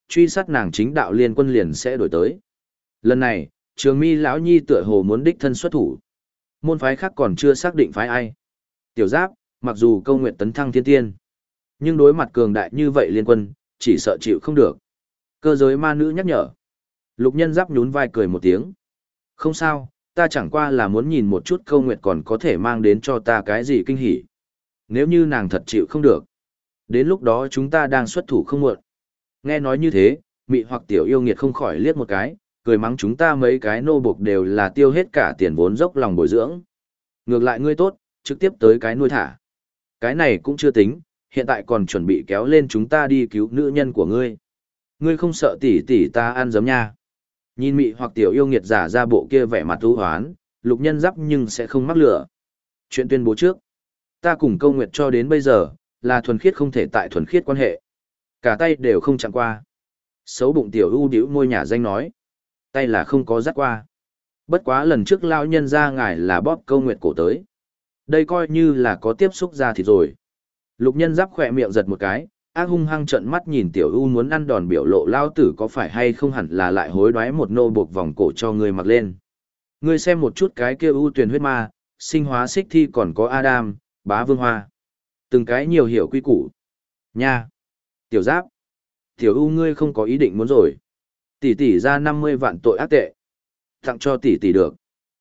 S1: truy sát nàng chính đạo liên quân liền sẽ đổi tới. Lần này, Trường Mi lão nhi tựa hồ muốn đích thân xuất thủ. Môn phái khác còn chưa xác định phái ai. Tiểu Giáp, mặc dù Câu Nguyệt tấn thăng thiên tiên, nhưng đối mặt cường đại như vậy liên quân, chỉ sợ chịu không được. Cơ giới ma nữ nhắc nhở. Lục Nhân Giáp nhún vai cười một tiếng. Không sao, ta chẳng qua là muốn nhìn một chút Câu Nguyệt còn có thể mang đến cho ta cái gì kinh hỉ. Nếu như nàng thật chịu không được, đến lúc đó chúng ta đang xuất thủ không muộn. Nghe nói như thế, mị hoặc tiểu yêu nghiệt không khỏi liếc một cái, cười mắng chúng ta mấy cái nô buộc đều là tiêu hết cả tiền vốn dốc lòng bồi dưỡng. Ngược lại ngươi tốt, trực tiếp tới cái nuôi thả. Cái này cũng chưa tính, hiện tại còn chuẩn bị kéo lên chúng ta đi cứu nữ nhân của ngươi. Ngươi không sợ tỷ tỷ ta ăn giấm nha. Nhìn mị hoặc tiểu yêu nghiệt giả ra bộ kia vẻ mặt u hoán, Lục Nhân Giáp nhưng sẽ không mắc lửa. Chuyện tuyên bố trước. Ta cùng Câu Nguyệt cho đến bây giờ, là thuần khiết không thể tại thuần khiết quan hệ. Cả tay đều không chạm qua. Xấu bụng tiểu ưu điếu môi nhà danh nói. Tay là không có dắt qua. Bất quá lần trước lao nhân ra ngài là bóp Câu Nguyệt cổ tới. Đây coi như là có tiếp xúc ra thì rồi. Lục Nhân Giáp khỏe miệng giật một cái, ác hung hăng trợn mắt nhìn tiểu ưu muốn ăn đòn biểu lộ lao tử có phải hay không hẳn là lại hối đoái một nô buộc vòng cổ cho ngươi mặc lên. Ngươi xem một chút cái kia ưu tuyển huyết ma, sinh hóa xích thi còn có Adam, Bá Vương Hoa. Từng cái nhiều hiểu quy củ. Nha. Tiểu Giáp. Tiểu ưu ngươi không có ý định muốn rồi. Tỷ tỷ ra 50 vạn tội ác tệ. Tặng cho tỷ tỷ được.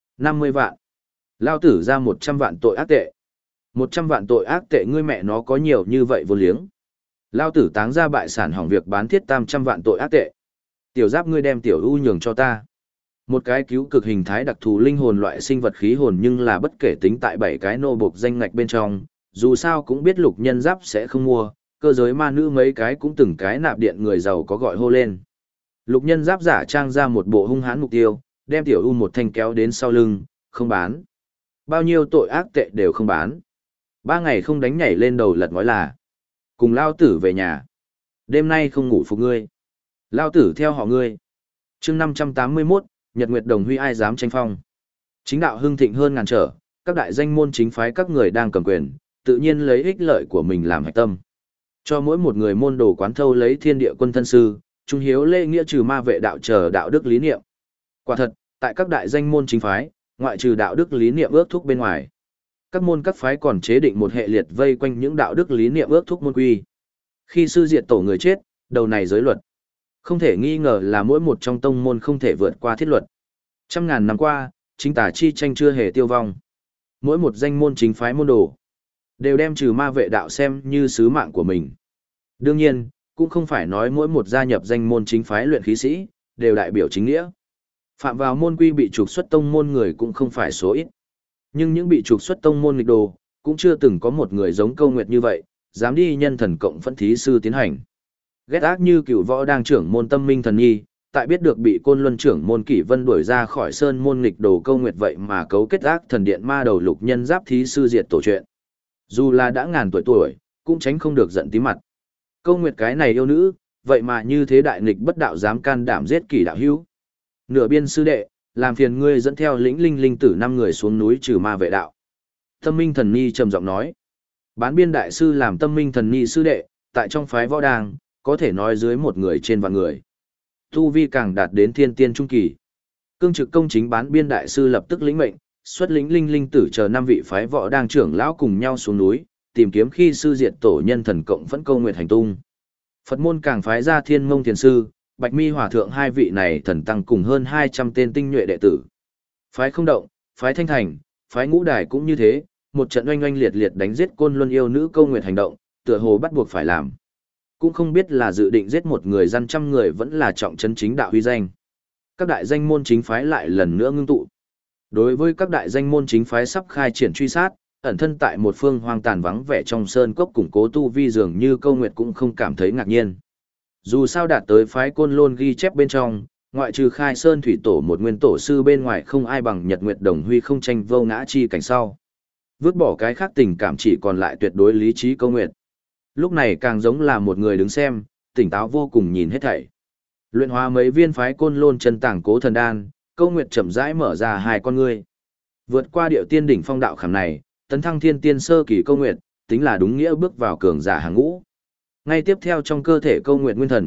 S1: 50 vạn. Lao tử ra 100 vạn tội ác tệ. 100 vạn tội ác tệ ngươi mẹ nó có nhiều như vậy vô liếng. Lao tử táng ra bại sản hỏng việc bán thiết 300 vạn tội ác tệ. Tiểu Giáp ngươi đem tiểu ưu nhường cho ta. Một cái cứu cực hình thái đặc thù linh hồn loại sinh vật khí hồn nhưng là bất kể tính tại 7 cái nô buộc danh ngạch bên trong, dù sao cũng biết Lục Nhân Giáp sẽ không mua, cơ giới ma nữ mấy cái cũng từng cái nạp điện người giàu có gọi hô lên. Lục Nhân Giáp giả trang ra một bộ hung hãn mục tiêu, đem tiểu ưu một thanh kéo đến sau lưng, không bán. Bao nhiêu tội ác tệ đều không bán. 3 ngày không đánh nhảy lên đầu lật ngói là. Cùng lao tử về nhà. Đêm nay không ngủ phục ngươi. Lao tử theo họ ngươi. chương 581, Nhật Nguyệt Đồng Huy ai dám tranh phong. Chính đạo hưng thịnh hơn ngàn trở, các đại danh môn chính phái các người đang cầm quyền, tự nhiên lấy ích lợi của mình làm hạch tâm. Cho mỗi một người môn đồ quán thâu lấy thiên địa quân thân sư, trung hiếu lễ nghĩa trừ ma vệ đạo chờ đạo đức lý niệm. Quả thật, tại các đại danh môn chính phái, ngoại trừ đạo đức lý niệm ước thúc bên ngoài, các môn các phái còn chế định một hệ liệt vây quanh những đạo đức lý niệm ước thúc môn quy. Khi sư diệt tổ người chết, đầu này giới luật. Không thể nghi ngờ là mỗi một trong tông môn không thể vượt qua thiết luật. Trăm ngàn năm qua, chính tà chi tranh chưa hề tiêu vong. Mỗi một danh môn chính phái môn đồ đều đem trừ ma vệ đạo xem như sứ mạng của mình. Đương nhiên, cũng không phải nói mỗi một gia nhập danh môn chính phái luyện khí sĩ đều đại biểu chính nghĩa. Phạm vào môn quy bị trục xuất tông môn người cũng không phải số ít. Nhưng những bị trục xuất tông môn nghịch đồ, cũng chưa từng có một người giống Câu Nguyệt như vậy, dám đi nhân thần cộng phẫn thí sư tiến hành. Ghét ác như cựu võ đang trưởng môn Tâm Minh Thần Nhi, tại biết được bị Côn Luân trưởng môn Kỷ Vân đuổi ra khỏi sơn môn nghịch đồ Câu Nguyệt vậy mà cấu kết ác thần điện ma đầu Lục Nhân Giáp thí sư diệt tổ chuyện. Dù là đã ngàn tuổi, cũng tránh không được giận tí mặt. Câu Nguyệt cái này yêu nữ, vậy mà như thế đại nghịch bất đạo dám can đảm giết Kỷ đạo hữu. Nửa biên sư đệ, làm phiền ngươi dẫn theo lĩnh linh linh tử 5 người xuống núi trừ ma vệ đạo. Tâm Minh Thần Nhi trầm giọng nói. Bán biên đại sư làm Tâm Minh Thần Nhi sư đệ, tại trong phái võ đàng, có thể nói dưới một người trên vạn người. Tu vi càng đạt đến thiên tiên trung kỳ. Cương trực công chính bán biên đại sư lập tức lĩnh mệnh, xuất lĩnh linh linh tử chờ 5 vị phái võ đàng trưởng lão cùng nhau xuống núi, tìm kiếm khi sư diệt tổ nhân thần cộng phẫn Câu Nguyệt hành tung. Phật môn càng phái ra Thiên Mông Thiền sư, Bạch Mi Hòa thượng 2 vị này thần tăng cùng hơn 200 tên tinh nhuệ đệ tử. Phái Không Động, phái Thanh Thành, phái Ngũ Đài cũng như thế, một trận oanh oanh liệt liệt đánh giết Côn Luân yêu nữ Câu Nguyệt hành động, tựa hồ bắt buộc phải làm. Cũng không biết là dự định giết một người dân trăm người vẫn là trọng trấn chính đạo huy danh. Các đại danh môn chính phái lại lần nữa ngưng tụ. Đối với các đại danh môn chính phái sắp khai triển truy sát, ẩn thân tại một phương hoang tàn vắng vẻ trong sơn cốc củng cố tu vi dường như Câu Nguyệt cũng không cảm thấy ngạc nhiên. Dù sao đạt tới phái Côn Lôn ghi chép bên trong, ngoại trừ Khai Sơn thủy tổ một nguyên tổ sư bên ngoài không ai bằng Nhật Nguyệt Đồng Huy không tranh vô ngã chi cảnh sau. Vứt bỏ cái khác tình cảm chỉ còn lại tuyệt đối lý trí Câu Nguyệt. Lúc này càng giống là một người đứng xem, tỉnh táo vô cùng nhìn hết thảy. Luyện hóa mấy viên phái Côn Lôn chân tàng cố thần đan, Câu Nguyệt chậm rãi mở ra 2 con ngươi. Vượt qua điệu tiên đỉnh phong đạo khảm này, tấn thăng thiên tiên sơ kỳ Câu Nguyệt, tính là đúng nghĩa bước vào cường giả hàng ngũ. Ngay tiếp theo trong cơ thể Câu Nguyệt nguyên thần,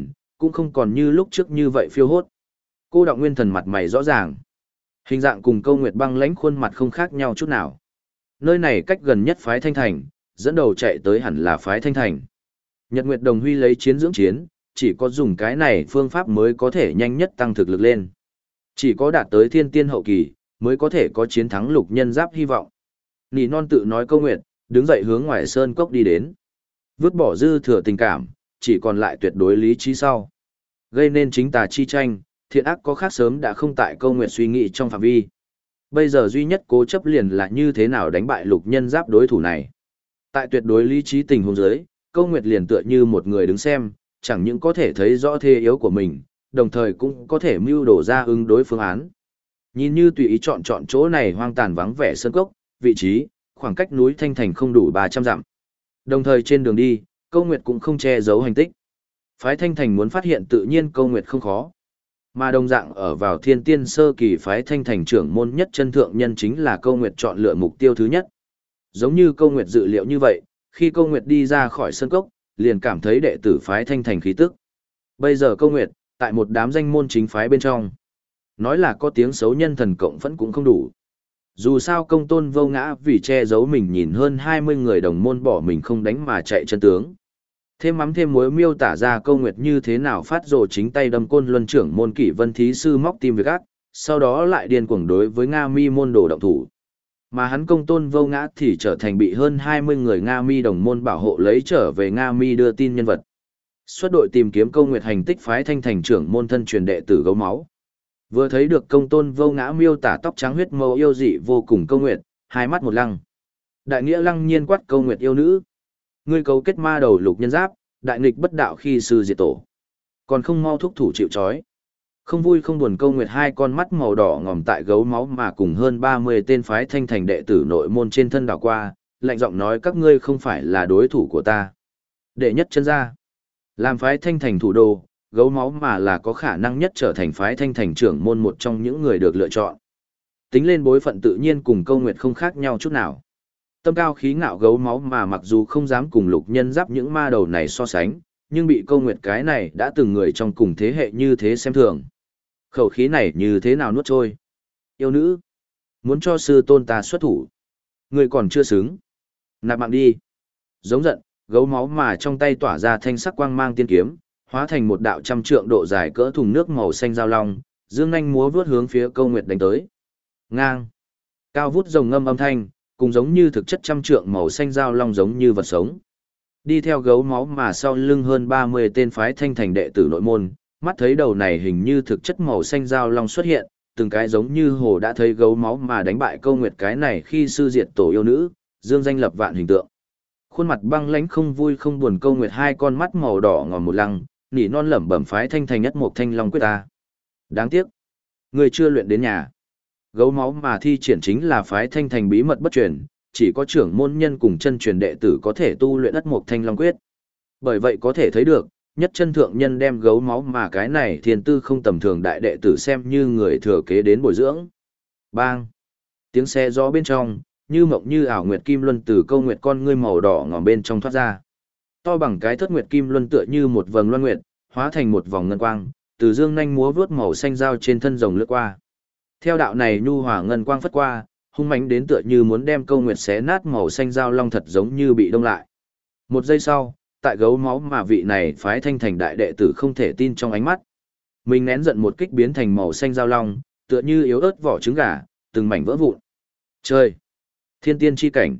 S1: cũng không còn như lúc trước như vậy phiêu hốt. Cô Đọng Nguyên Thần mặt mày rõ ràng. Hình dạng cùng Câu Nguyệt băng lãnh khuôn mặt không khác nhau chút nào. Nơi này cách gần nhất phái Thanh Thành, dẫn đầu chạy tới hẳn là phái Thanh Thành. Nhật Nguyệt Đồng Huy lấy chiến dưỡng chiến, chỉ có dùng cái này phương pháp mới có thể nhanh nhất tăng thực lực lên. Chỉ có đạt tới thiên tiên hậu kỳ, mới có thể có chiến thắng lục nhân giáp hy vọng. Nỉ non tự nói Câu Nguyệt, đứng dậy hướng ngoài sơn cốc đi đến. Vứt bỏ dư thừa tình cảm, chỉ còn lại tuyệt đối lý trí sau. Gây nên chính tà chi tranh, thiện ác có khác sớm đã không tại Câu Nguyệt suy nghĩ trong phạm vi. Bây giờ duy nhất cố chấp liền là như thế nào đánh bại lục nhân giáp đối thủ này. Tại tuyệt đối lý trí tình huống dưới, Câu Nguyệt liền tựa như một người đứng xem, chẳng những có thể thấy rõ thế yếu của mình, đồng thời cũng có thể mưu đổ ra ứng đối phương án. Nhìn như tùy ý chọn chỗ này hoang tàn vắng vẻ sơn cốc, vị trí, khoảng cách núi Thanh Thành không đủ 300 dặm. Đồng thời trên đường đi, Câu Nguyệt cũng không che giấu hành tích. Phái Thanh Thành muốn phát hiện tự nhiên Câu Nguyệt không khó. Mà đồng dạng ở vào thiên tiên sơ kỳ phái Thanh Thành trưởng môn nhất chân thượng nhân chính là Câu Nguyệt chọn lựa mục tiêu thứ nhất. Giống như Câu Nguyệt dự liệu như vậy, khi Câu Nguyệt đi ra khỏi sân cốc, liền cảm thấy đệ tử phái Thanh Thành khí tức. Bây giờ Câu Nguyệt, tại một đám danh môn chính phái bên trong. Nói là có tiếng xấu nhân thần cộng phẫn cũng không đủ. Dù sao Công Tôn Vô Ngã vì che giấu mình nhìn hơn 20 người đồng môn bỏ mình không đánh mà chạy chân tướng. Thêm mắm thêm muối miêu tả ra Câu Nguyệt như thế nào phát rồ chính tay đâm Côn Luân trưởng môn Kỷ Vân thí sư móc tim việc ác, sau đó lại điên cuồng đối với Nga Mi môn đồ động thủ. Mà hắn Công Tôn Vô Ngã thì trở thành bị hơn 20 người Nga Mi đồng môn bảo hộ lấy trở về Nga Mi đưa tin nhân vật. Xuất đội tìm kiếm Câu Nguyệt hành tích phái Thanh Thành trưởng môn thân truyền đệ tử Gấu Máu. Vừa thấy được Công Tôn Vô Ngã miêu tả tóc trắng huyết mâu yêu dị vô cùng Câu Nguyệt, hai mắt một lăng. Đại nghĩa lăng nhiên quát Câu Nguyệt yêu nữ. Ngươi cấu kết ma đầu lục nhân giáp, đại nghịch bất đạo khi sư diệt tổ. Còn không mau thúc thủ chịu trói. Không vui không buồn Câu Nguyệt hai con mắt màu đỏ ngòm tại Gấu Máu mà cùng hơn 30 tên phái Thanh Thành đệ tử nội môn trên thân đảo qua, lạnh giọng nói các ngươi không phải là đối thủ của ta. Đệ nhất chân ra. Làm phái Thanh Thành thủ đô, Gấu Máu mà là có khả năng nhất trở thành phái Thanh Thành trưởng môn một trong những người được lựa chọn. Tính lên bối phận tự nhiên cùng Câu Nguyệt không khác nhau chút nào. Tâm cao khí ngạo Gấu Máu mà mặc dù không dám cùng lục nhân giáp những ma đầu này so sánh, nhưng bị Câu Nguyệt cái này đã từng người trong cùng thế hệ như thế xem thường. Khẩu khí này như thế nào nuốt trôi. Yêu nữ, muốn cho sư tôn ta xuất thủ. Người còn chưa xứng. Nạp mạng đi. Giống giận, Gấu Máu mà trong tay tỏa ra thanh sắc quang mang tiên kiếm, hóa thành một đạo trăm trượng độ dài cỡ thùng nước màu xanh giao long, dương nhanh múa vướt hướng phía Câu Nguyệt đánh tới. Ngang. Cao vút rồng ngâm âm thanh, cùng giống như thực chất trăm trượng màu xanh giao long giống như vật sống. Đi theo Gấu Máu mà sau lưng hơn 30 tên phái Thanh Thành đệ tử nội môn, mắt thấy đầu này hình như thực chất màu xanh giao long xuất hiện, từng cái giống như hồ đã thấy Gấu Máu mà đánh bại Câu Nguyệt cái này khi sư diệt tổ yêu nữ, dương danh lập vạn hình tượng. Khuôn mặt băng lãnh không vui không buồn Câu Nguyệt hai con mắt màu đỏ ngòm một lăng, nỉ non lẩm bẩm phái Thanh Thành nhất một thanh long quyết ta. Đáng tiếc, người chưa luyện đến nhà. Gấu Máu mà thi triển chính là phái Thanh Thành bí mật bất truyền, chỉ có trưởng môn nhân cùng chân truyền đệ tử có thể tu luyện ất mộc thanh long quyết. Bởi vậy có thể thấy được, nhất chân thượng nhân đem Gấu Máu mà cái này thiên tư không tầm thường đại đệ tử xem như người thừa kế đến bồi dưỡng. Bang! Tiếng xe gió bên trong, như mộng như ảo nguyệt kim luân từ Câu Nguyệt con ngươi màu đỏ ngòm bên trong thoát ra. To bằng cái thất nguyệt kim luân tựa như một vầng loan nguyệt, hóa thành một vòng ngân quang, từ dương nhanh múa vướt màu xanh dao trên thân rồng lướt qua. Theo đạo này nhu hòa ngân quang phất qua, hung mãnh đến tựa như muốn đem Câu Nguyệt xé nát màu xanh dao long thật giống như bị đông lại. Một giây sau, tại Gấu Máu mà vị này phái Thanh Thành đại đệ tử không thể tin trong ánh mắt. Mình nén giận một kích biến thành màu xanh dao long, tựa như yếu ớt vỏ trứng gà, từng mảnh vỡ vụn. Trời! Thiên tiên chi cảnh!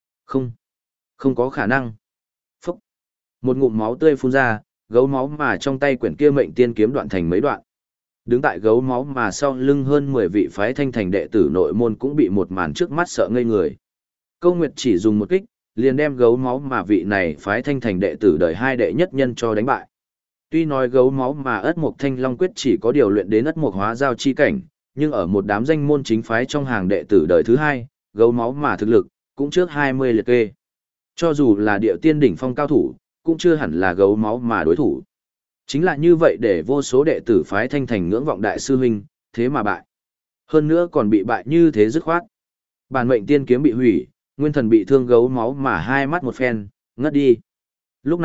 S1: Không có khả năng. Phúc! Một ngụm máu tươi phun ra, Gấu Máu mà trong tay quyển kia mệnh tiên kiếm đoạn thành mấy đoạn. Đứng tại Gấu Máu mà sau lưng hơn 10 vị phái Thanh Thành đệ tử nội môn cũng bị một màn trước mắt sợ ngây người. Câu Nguyệt chỉ dùng một kích, liền đem Gấu Máu mà vị này phái Thanh Thành đệ tử đời hai đệ nhất nhân cho đánh bại. Tuy nói Gấu Máu mà ất mộc thanh long quyết chỉ có điều luyện đến ất mộc hóa giao chi cảnh, nhưng ở một đám danh môn chính phái trong hàng đệ tử đời thứ hai, Gấu Máu mà thực lực cũng trước 20 liệt kê. Cho dù là địa tiên đỉnh phong cao thủ, cũng chưa hẳn là Gấu Máu mà đối thủ. Chính là như vậy để vô số đệ tử phái Thanh Thành ngưỡng vọng đại sư huynh, thế mà bại. Hơn nữa còn bị bại như thế dứt khoát. Bản mệnh tiên kiếm bị hủy, nguyên thần bị thương Gấu Máu mà hai mắt một phen, ngất đi. Lúc này,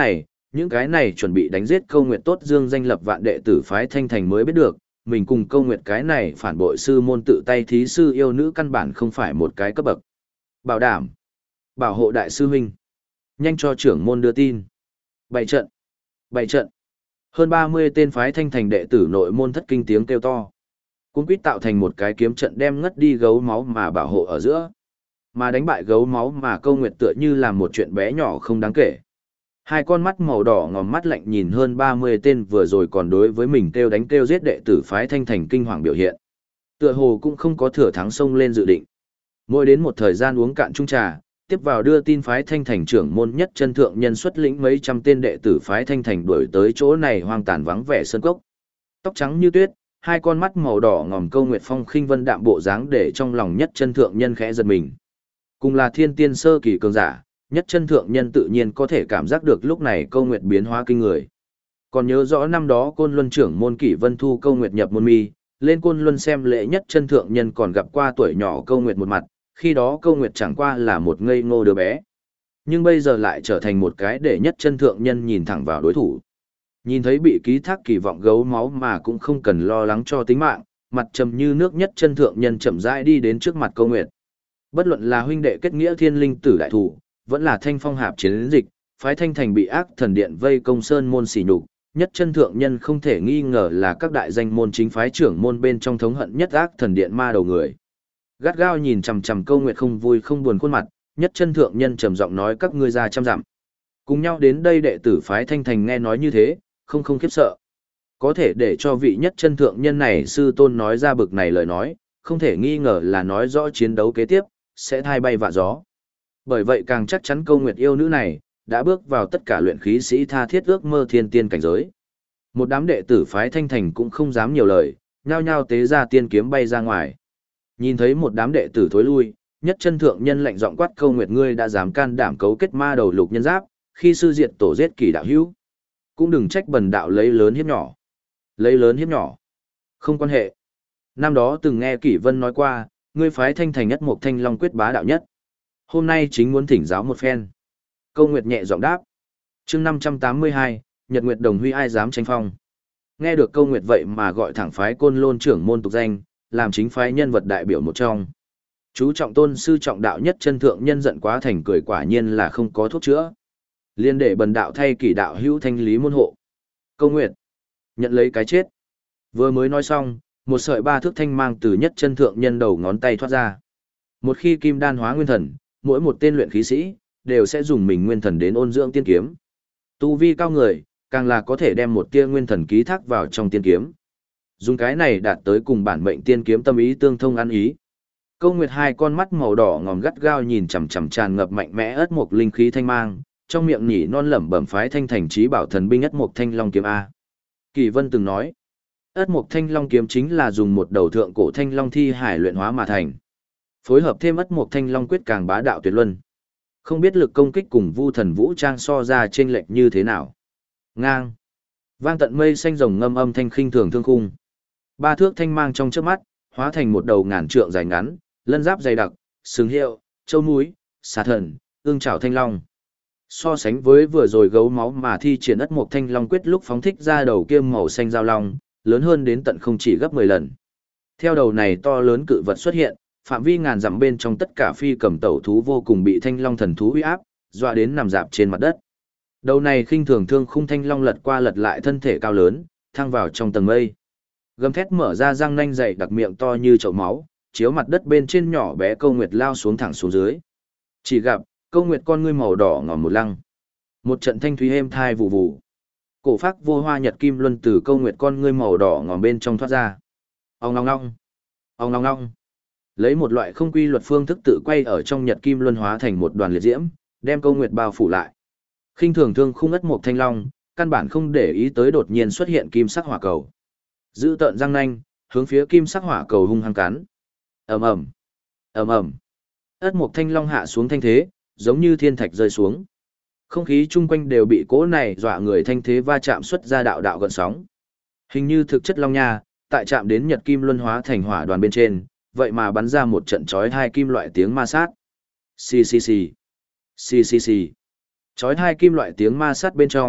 S1: những cái này chuẩn bị đánh giết Câu Nguyệt tốt dương danh lập vạn đệ tử phái Thanh Thành mới biết được, mình cùng Câu Nguyệt cái này phản bội sư môn tự tay thí sư yêu nữ căn bản không phải một cái cấp bậc. Bảo đảm, bảo hộ đại sư huynh. Nhanh cho trưởng môn đưa tin. Bày trận, bày trận. Hơn 30 tên phái Thanh Thành đệ tử nội môn thất kinh tiếng kêu to. Cuốn quýt tạo thành một cái kiếm trận đem ngất đi gấu máu mà bảo hộ ở giữa. Mà đánh bại gấu máu mà Câu Nguyệt tựa như là một chuyện bé nhỏ không đáng kể. Hai con mắt màu đỏ ngòm mắt lạnh nhìn hơn 30 tên vừa rồi còn đối với mình kêu đánh kêu giết đệ tử phái Thanh Thành kinh hoàng biểu hiện. Tựa hồ cũng không có thừa thắng xông lên dự định. Mỗi đến một thời gian uống cạn chung trà, tiếp vào đưa tin phái Thanh Thành trưởng môn Nhất Chân thượng nhân xuất lĩnh mấy trăm tên đệ tử phái Thanh Thành đuổi tới chỗ này hoang tàn vắng vẻ sơn cốc. Tóc trắng như tuyết, hai con mắt màu đỏ ngòm Câu Nguyệt phong khinh vân đạm bộ dáng để trong lòng Nhất Chân thượng nhân khẽ giật mình. Cùng là thiên tiên sơ kỳ cường giả, Nhất Chân thượng nhân tự nhiên có thể cảm giác được lúc này Câu Nguyệt biến hóa kinh người. Còn nhớ rõ năm đó Côn Luân trưởng môn Kỷ Vân thu Câu Nguyệt nhập môn mi, lên Côn Luân xem lễ Nhất Chân thượng nhân còn gặp qua tuổi nhỏ Câu Nguyệt một mặt, khi đó Câu Nguyệt chẳng qua là một ngây ngô đứa bé. Nhưng bây giờ lại trở thành một cái để Nhất Chân thượng nhân nhìn thẳng vào đối thủ. Nhìn thấy bị ký thác kỳ vọng gấu máu mà cũng không cần lo lắng cho tính mạng, mặt trầm như nước Nhất Chân thượng nhân chậm rãi đi đến trước mặt Câu Nguyệt. Bất luận là huynh đệ kết nghĩa thiên linh tử đại thủ, vẫn là Thanh Phong hạp chiến dịch, phái Thanh Thành bị ác thần điện vây công sơn môn xỉ nhục, Nhất Chân thượng nhân không thể nghi ngờ là các đại danh môn chính phái trưởng môn bên trong thống hận nhất ác thần điện ma đầu người. Gắt gao nhìn chằm chằm Câu Nguyệt không vui không buồn khuôn mặt, Nhất Chân thượng nhân trầm giọng nói các ngươi ra trăm dặm. Cùng nhau đến đây đệ tử phái Thanh Thành nghe nói như thế, không khiếp sợ. Có thể để cho vị Nhất Chân thượng nhân này sư tôn nói ra bực này lời nói, không thể nghi ngờ là nói rõ chiến đấu kế tiếp sẽ thay bay vạ gió. Bởi vậy càng chắc chắn Câu Nguyệt yêu nữ này đã bước vào tất cả luyện khí sĩ tha thiết ước mơ thiên tiên cảnh giới. Một đám đệ tử phái Thanh Thành cũng không dám nhiều lời, nhao nhao tế ra tiên kiếm bay ra ngoài. Nhìn thấy một đám đệ tử thối lui, Nhất Chân thượng nhân lạnh giọng quát Câu Nguyệt ngươi đã dám can đảm cấu kết ma đầu lục nhân giáp, khi sư diệt tổ giết kỳ đạo hữu, cũng đừng trách bần đạo lấy lớn hiếp nhỏ. Lấy lớn hiếp nhỏ? Không quan hệ. Năm đó từng nghe Kỷ Vân nói qua, ngươi phái Thanh Thành nhất một Thanh Long quyết bá đạo nhất. Hôm nay chính muốn thỉnh giáo một phen. Câu Nguyệt nhẹ giọng đáp. Chương 582, Nhật Nguyệt Đồng Huy ai dám tranh phong. Nghe được Câu Nguyệt vậy mà gọi thẳng phái Côn Lôn trưởng môn tục danh, làm chính phái nhân vật đại biểu một trong. Chú trọng tôn sư trọng đạo Nhất Chân thượng nhân giận quá thành cười quả nhiên là không có thuốc chữa. Liên để bần đạo thay Kỷ đạo hữu thanh lý môn hộ. Câu Nguyệt, nhận lấy cái chết. Vừa mới nói xong, một sợi ba thước thanh mang từ Nhất Chân thượng nhân đầu ngón tay thoát ra. Một khi kim đan hóa nguyên thần, mỗi một tên luyện khí sĩ đều sẽ dùng mình nguyên thần đến ôn dưỡng tiên kiếm. Tu vi cao người, càng là có thể đem một tia nguyên thần ký thác vào trong tiên kiếm. Dùng cái này đạt tới cùng bản mệnh tiên kiếm tâm ý tương thông ăn ý. Câu Nguyệt hai con mắt màu đỏ ngòm gắt gao nhìn chằm chằm tràn ngập mạnh mẽ ất mục linh khí thanh mang, trong miệng nhỉ non lẩm bẩm phái Thanh Thành chí bảo thần binh ất mục thanh long kiếm a. Kỳ Vân từng nói, ất mục thanh long kiếm chính là dùng một đầu thượng cổ thanh long thi hải luyện hóa mà thành. Phối hợp thêm ất mục thanh long quyết càng bá đạo tuyệt luân. Không biết lực công kích cùng Vu Thần Vũ Trang so ra chênh lệch như thế nào. Ngang. Vang tận mây xanh rồng ngâm âm thanh khinh thường thương khung. Ba thước thanh mang trong chớp mắt, hóa thành một đầu ngàn trượng dài ngắn, lân giáp dày đặc, sừng hiệu, châu múi, xà thần, ương trảo thanh long. So sánh với vừa rồi gấu máu mà thi triển ất mục thanh long quyết lúc phóng thích ra đầu kia màu xanh giao long, lớn hơn đến tận không chỉ gấp 10 lần. Theo đầu này to lớn cự vật xuất hiện, phạm vi ngàn dặm bên trong tất cả phi cầm tẩu thú vô cùng bị thanh long thần thú uy áp, dọa đến nằm dạp trên mặt đất. Đầu này khinh thường thương khung thanh long lật qua lật lại thân thể cao lớn, thăng vào trong tầng mây. Gầm thét mở ra răng nanh dày đặc miệng to như chậu máu, chiếu mặt đất bên trên nhỏ bé Câu Nguyệt lao xuống thẳng xuống dưới. Chỉ gặp, Câu Nguyệt con ngươi màu đỏ ngòm một lăng. Một trận thanh thúy êm thai vụ vụ. Cổ phác vô hoa nhật kim luân từ Câu Nguyệt con ngươi màu đỏ ngòm bên trong thoát ra. Ong ong ong. Ong ong ong. Lấy một loại không quy luật phương thức tự quay ở trong nhật kim luân hóa thành một đoàn liệt diễm, đem Câu Nguyệt bao phủ lại. Khinh thường thương khung ất mục thanh long, căn bản không để ý tới đột nhiên xuất hiện kim sắc hỏa cầu. Giữ tợn răng nanh, hướng phía kim sắc hỏa cầu hung hăng cắn. Ầm ầm, ầm ầm. Ất mục thanh long hạ xuống thanh thế, giống như thiên thạch rơi xuống. Không khí chung quanh đều bị cỗ này dọa người thanh thế va chạm xuất ra đạo đạo gợn sóng. Hình như thực chất long nha, tại chạm đến nhật kim luân hóa thành hỏa đoàn bên trên, vậy mà bắn ra một trận chói hai kim loại tiếng ma sát. Xì xì xì. Xì xì xì. Chói hai kim loại tiếng ma sát bên trong,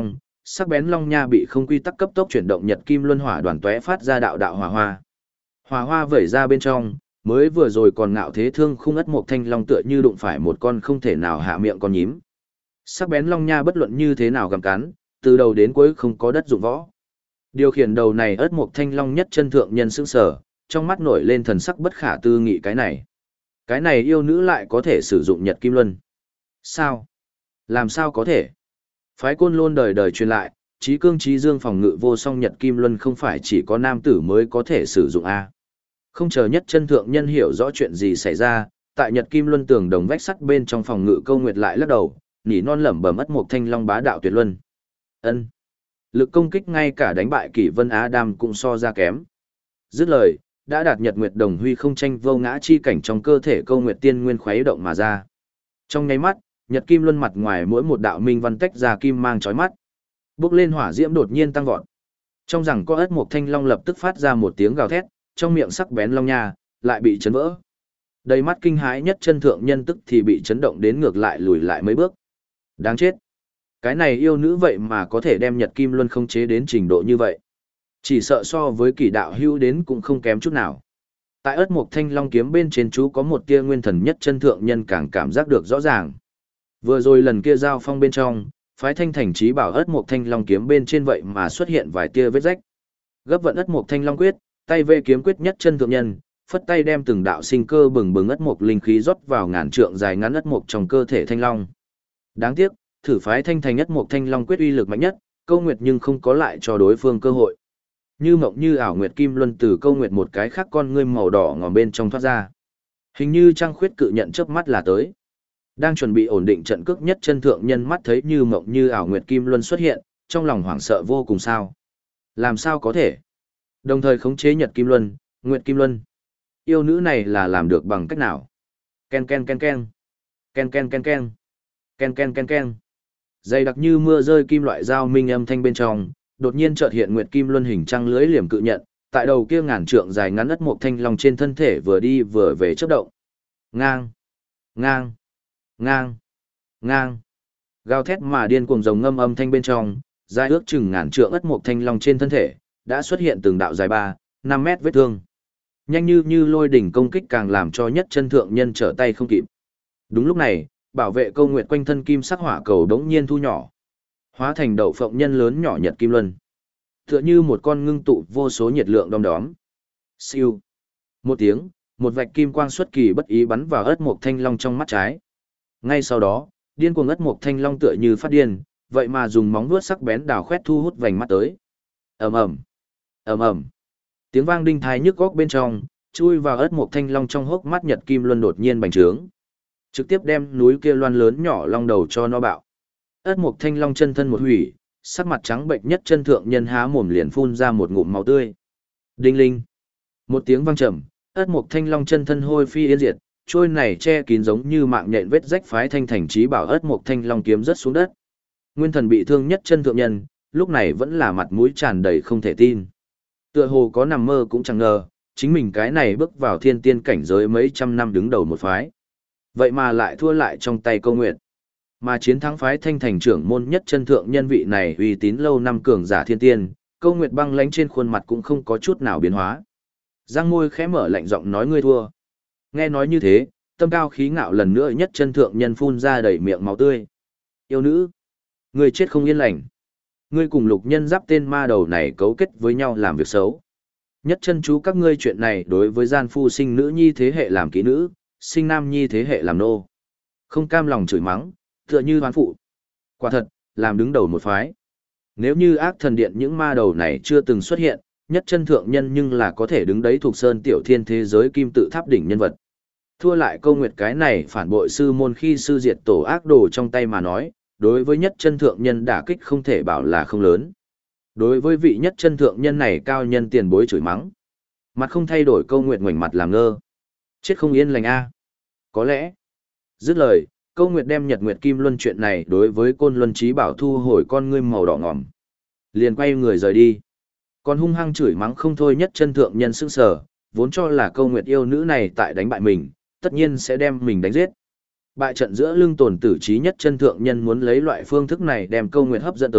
S1: Sắc bén long nha bị không quy tắc cấp tốc chuyển động nhật kim luân hỏa đoàn tóe phát ra đạo đạo hỏa hoa. Hỏa hoa vẩy ra bên trong, mới vừa rồi còn ngạo thế thương khung ất một thanh long tựa như đụng phải một con không thể nào hạ miệng con nhím. Sắc bén long nha bất luận như thế nào gặm cắn, từ đầu đến cuối không có đất dụng võ. Điều khiển đầu này ất một thanh long nhất chân thượng nhân sững sờ, trong mắt nổi lên thần sắc bất khả tư nghị cái này. Cái này yêu nữ lại có thể sử dụng nhật kim luân. Sao? Làm sao có thể? Phái Côn Lôn đời đời truyền lại, trí cương trí dương phòng ngự vô song nhật kim luân không phải chỉ có nam tử mới có thể sử dụng a. Không chờ nhất chân thượng nhân hiểu rõ chuyện gì xảy ra, tại nhật kim luân tường đồng vách sắt bên trong phòng ngự Câu Nguyệt lại lắc đầu, nỉ non lẩm bẩm ất một thanh long bá đạo tuyệt luân. Ân, lực công kích ngay cả đánh bại Kỷ Vân Á Đam cũng so ra kém. Dứt lời, đã đạt nhật nguyệt đồng huy không tranh vô ngã chi cảnh trong cơ thể Câu Nguyệt tiên nguyên khuấy động mà ra. Trong nháy mắt, nhật kim luân mặt ngoài mỗi một đạo minh văn tách ra kim mang chói mắt. Bốc lên hỏa diễm đột nhiên tăng vọt. Trong rằng có ất một thanh long lập tức phát ra một tiếng gào thét, trong miệng sắc bén long nha lại bị chấn vỡ. Đầy mắt kinh hãi nhất chân thượng nhân tức thì bị chấn động đến ngược lại lùi lại mấy bước. Đáng chết. Cái này yêu nữ vậy mà có thể đem nhật kim luân khống chế đến trình độ như vậy. Chỉ sợ so với Kỷ đạo hữu đến cũng không kém chút nào. Tại ất mục thanh long kiếm bên trên chú có một tia nguyên thần nhất chân thượng nhân càng cảm giác được rõ ràng. Vừa rồi lần kia giao phong bên trong, phái thanh thành trí bảo ất mục thanh long kiếm bên trên vậy mà xuất hiện vài tia vết rách. Gấp vận ất mục thanh long quyết, tay vê kiếm quyết nhất chân thượng nhân, phất tay đem từng đạo sinh cơ bừng bừng ất mục linh khí rót vào ngàn trượng dài ngắn ất mục trong cơ thể thanh long. Đáng tiếc, thử phái thanh thành ất mục thanh long quyết uy lực mạnh nhất, Câu Nguyệt nhưng không có lại cho đối phương cơ hội. Như mộng như ảo nguyệt kim luân từ Câu Nguyệt một cái khác con ngươi màu đỏ ngòm bên trong thoát ra. Hình như trăng khuyết cự nhận chớp mắt là tới. Đang chuẩn bị ổn định trận cước nhất chân thượng nhân mắt thấy như mộng như ảo nguyệt kim luân xuất hiện, trong lòng hoảng sợ vô cùng sao. Làm sao có thể? Đồng thời khống chế nhật kim luân, nguyệt kim luân. Yêu nữ này là làm được bằng cách nào? Ken ken ken ken. Ken ken ken ken. Ken ken ken ken. Dày đặc như mưa rơi kim loại dao minh âm thanh bên trong, đột nhiên chợt hiện nguyệt kim luân hình trăng lưới liềm cự nhận, tại đầu kia ngàn trượng dài ngắn ất một thanh long trên thân thể vừa đi vừa về chớp động. Ngang, ngang, ngang, ngang. Gào thét mà điên cuồng rồng ngâm âm thanh bên trong, dài ước chừng ngàn trượng ất một thanh long trên thân thể, đã xuất hiện từng đạo dài 3-5 mét vết thương. Nhanh như lôi đỉnh công kích càng làm cho nhất chân thượng nhân trở tay không kịp. Đúng lúc này, bảo vệ Câu Nguyệt quanh thân kim sắc hỏa cầu đống nhiên thu nhỏ, hóa thành đậu phộng nhân lớn nhỏ nhật kim luân, tựa như một con ngưng tụ vô số nhiệt lượng đom đóm. Siêu, một tiếng, một vạch kim quang xuất kỳ bất ý bắn vào ất mộc thanh long trong mắt trái. Ngay sau đó, điên cuồng ất mộc thanh long tựa như phát điên, vậy mà dùng móng vuốt sắc bén đào khoét thu hút vành mắt tới. Ầm ầm, ầm ầm, tiếng vang đinh tai nhức góc bên trong, chui vào ất mộc thanh long trong hốc mắt nhật kim luân đột nhiên bành trướng, trực tiếp đem núi kia loan lớn nhỏ long đầu cho nó bạo. Ất mộc thanh long chân thân một hủy, sắc mặt trắng bệnh nhất chân thượng nhân há mồm liền phun ra một ngụm máu tươi. Đinh linh, một tiếng vang trầm, ất mộc thanh long chân thân hôi phi yên diệt, trôi này che kín giống như mạng nhện vết rách phái thanh thành trí bảo ất mộc thanh long kiếm rớt xuống đất. Nguyên thần bị thương nhất chân thượng nhân, lúc này vẫn là mặt mũi tràn đầy không thể tin. Tựa hồ có nằm mơ cũng chẳng ngờ, chính mình cái này bước vào thiên tiên cảnh giới mấy trăm năm đứng đầu một phái. Vậy mà lại thua lại trong tay Câu Nguyệt. Mà chiến thắng phái thanh thành trưởng môn nhất chân thượng nhân vị này uy tín lâu năm cường giả thiên tiên, Câu Nguyệt băng lánh trên khuôn mặt cũng không có chút nào biến hóa. Giang môi khẽ mở lạnh giọng nói ngươi thua. Nghe nói như thế, tâm cao khí ngạo lần nữa nhất chân thượng nhân phun ra đầy miệng máu tươi. Yêu nữ, ngươi chết không yên lành. Ngươi cùng lục nhân giáp tên ma đầu này cấu kết với nhau làm việc xấu. Nhất chân chú các ngươi chuyện này đối với gian phu sinh nữ nhi thế hệ làm kỹ nữ, sinh nam nhi thế hệ làm nô. Không cam lòng chửi mắng, tựa như hoán phụ. Quả thật, làm đứng đầu một phái. Nếu như ác thần điện những ma đầu này chưa từng xuất hiện, nhất chân thượng nhân nhưng là có thể đứng đấy thuộc sơn tiểu thiên thế giới kim tự tháp đỉnh nhân vật. Thua lại Câu Nguyệt cái này phản bội sư môn khi sư diệt tổ ác đồ trong tay mà nói, đối với nhất chân thượng nhân đả kích không thể bảo là không lớn. Đối với vị nhất chân thượng nhân này cao nhân tiền bối chửi mắng. Mặt không thay đổi Câu Nguyệt ngoảnh mặt làm ngơ. Chết không yên lành a. Có lẽ. Dứt lời, Câu Nguyệt đem Nhật Nguyệt Kim Luân chuyện này đối với Côn Luân Chí Bảo thu hồi con ngươi màu đỏ ngòm. Liền quay người rời đi. Còn hung hăng chửi mắng không thôi nhất chân thượng nhân sững sờ, vốn cho là Câu Nguyệt yêu nữ này tại đánh bại mình, tất nhiên sẽ đem mình đánh giết. Bại trận giữa lưng tồn tử trí nhất chân thượng nhân muốn lấy loại phương thức này đem Câu Nguyệt hấp dẫn tới,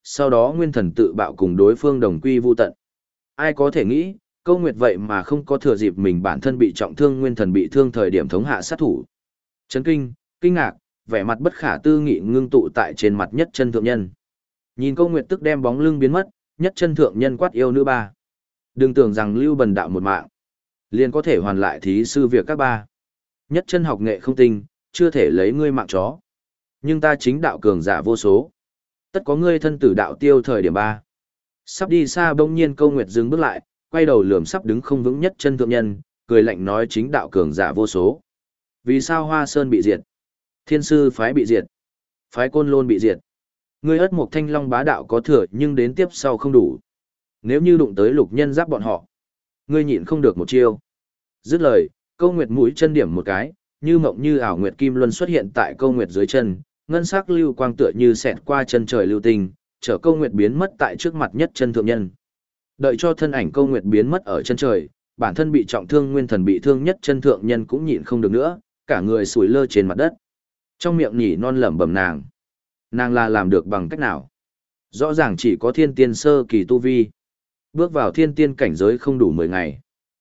S1: sau đó nguyên thần tự bạo cùng đối phương đồng quy vu tận. Ai có thể nghĩ, Câu Nguyệt vậy mà không có thừa dịp mình bản thân bị trọng thương nguyên thần bị thương thời điểm thống hạ sát thủ. Chấn kinh, kinh ngạc, vẻ mặt bất khả tư nghị ngưng tụ tại trên mặt Nhất Chân thượng nhân. Nhìn Câu Nguyệt tức đem bóng lưng biến mất, Nhất Chân thượng nhân quát yêu nữ ba. Đừng tưởng rằng lưu bần đạo một mạng, liền có thể hoàn lại thí sư việc các ba. Nhất Chân học nghệ không tinh, chưa thể lấy ngươi mạng chó. Nhưng ta chính đạo cường giả vô số. Tất có ngươi thân tử đạo tiêu thời điểm ba. Sắp đi xa bỗng nhiên Câu Nguyệt dừng bước lại, quay đầu lườm sắp đứng không vững Nhất Chân thượng nhân, cười lạnh nói chính đạo cường giả vô số. Vì sao Hoa Sơn bị diệt? Thiên sư phái bị diệt. Phái Côn Lôn bị diệt. Ngươi Ất Mộc Thanh Long bá đạo có thừa nhưng đến tiếp sau không đủ. Nếu như đụng tới Lục Nhân Giáp bọn họ, ngươi nhịn không được một chiêu. Dứt lời, Câu Nguyệt mũi chân điểm một cái, như mộng như ảo nguyệt kim luân xuất hiện tại Câu Nguyệt dưới chân, ngân sắc lưu quang tựa như xẹt qua chân trời lưu tinh, chở Câu Nguyệt biến mất tại trước mặt Nhất Chân thượng nhân. Đợi cho thân ảnh Câu Nguyệt biến mất ở chân trời, bản thân bị trọng thương nguyên thần bị thương Nhất Chân thượng nhân cũng nhịn không được nữa, cả người sủi lơ trên mặt đất. Trong miệng nhỉ non lẩm bẩm nàng. Nàng là làm được bằng cách nào? Rõ ràng chỉ có thiên tiên sơ kỳ tu vi. Bước vào thiên tiên cảnh giới không đủ 10 ngày.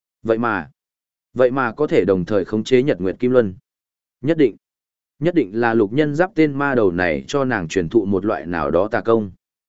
S1: Vậy mà có thể đồng thời khống chế Nhật Nguyệt Kim Luân. Nhất định là Lục Nhân Giáp tên ma đầu này cho nàng truyền thụ một loại nào đó tà công.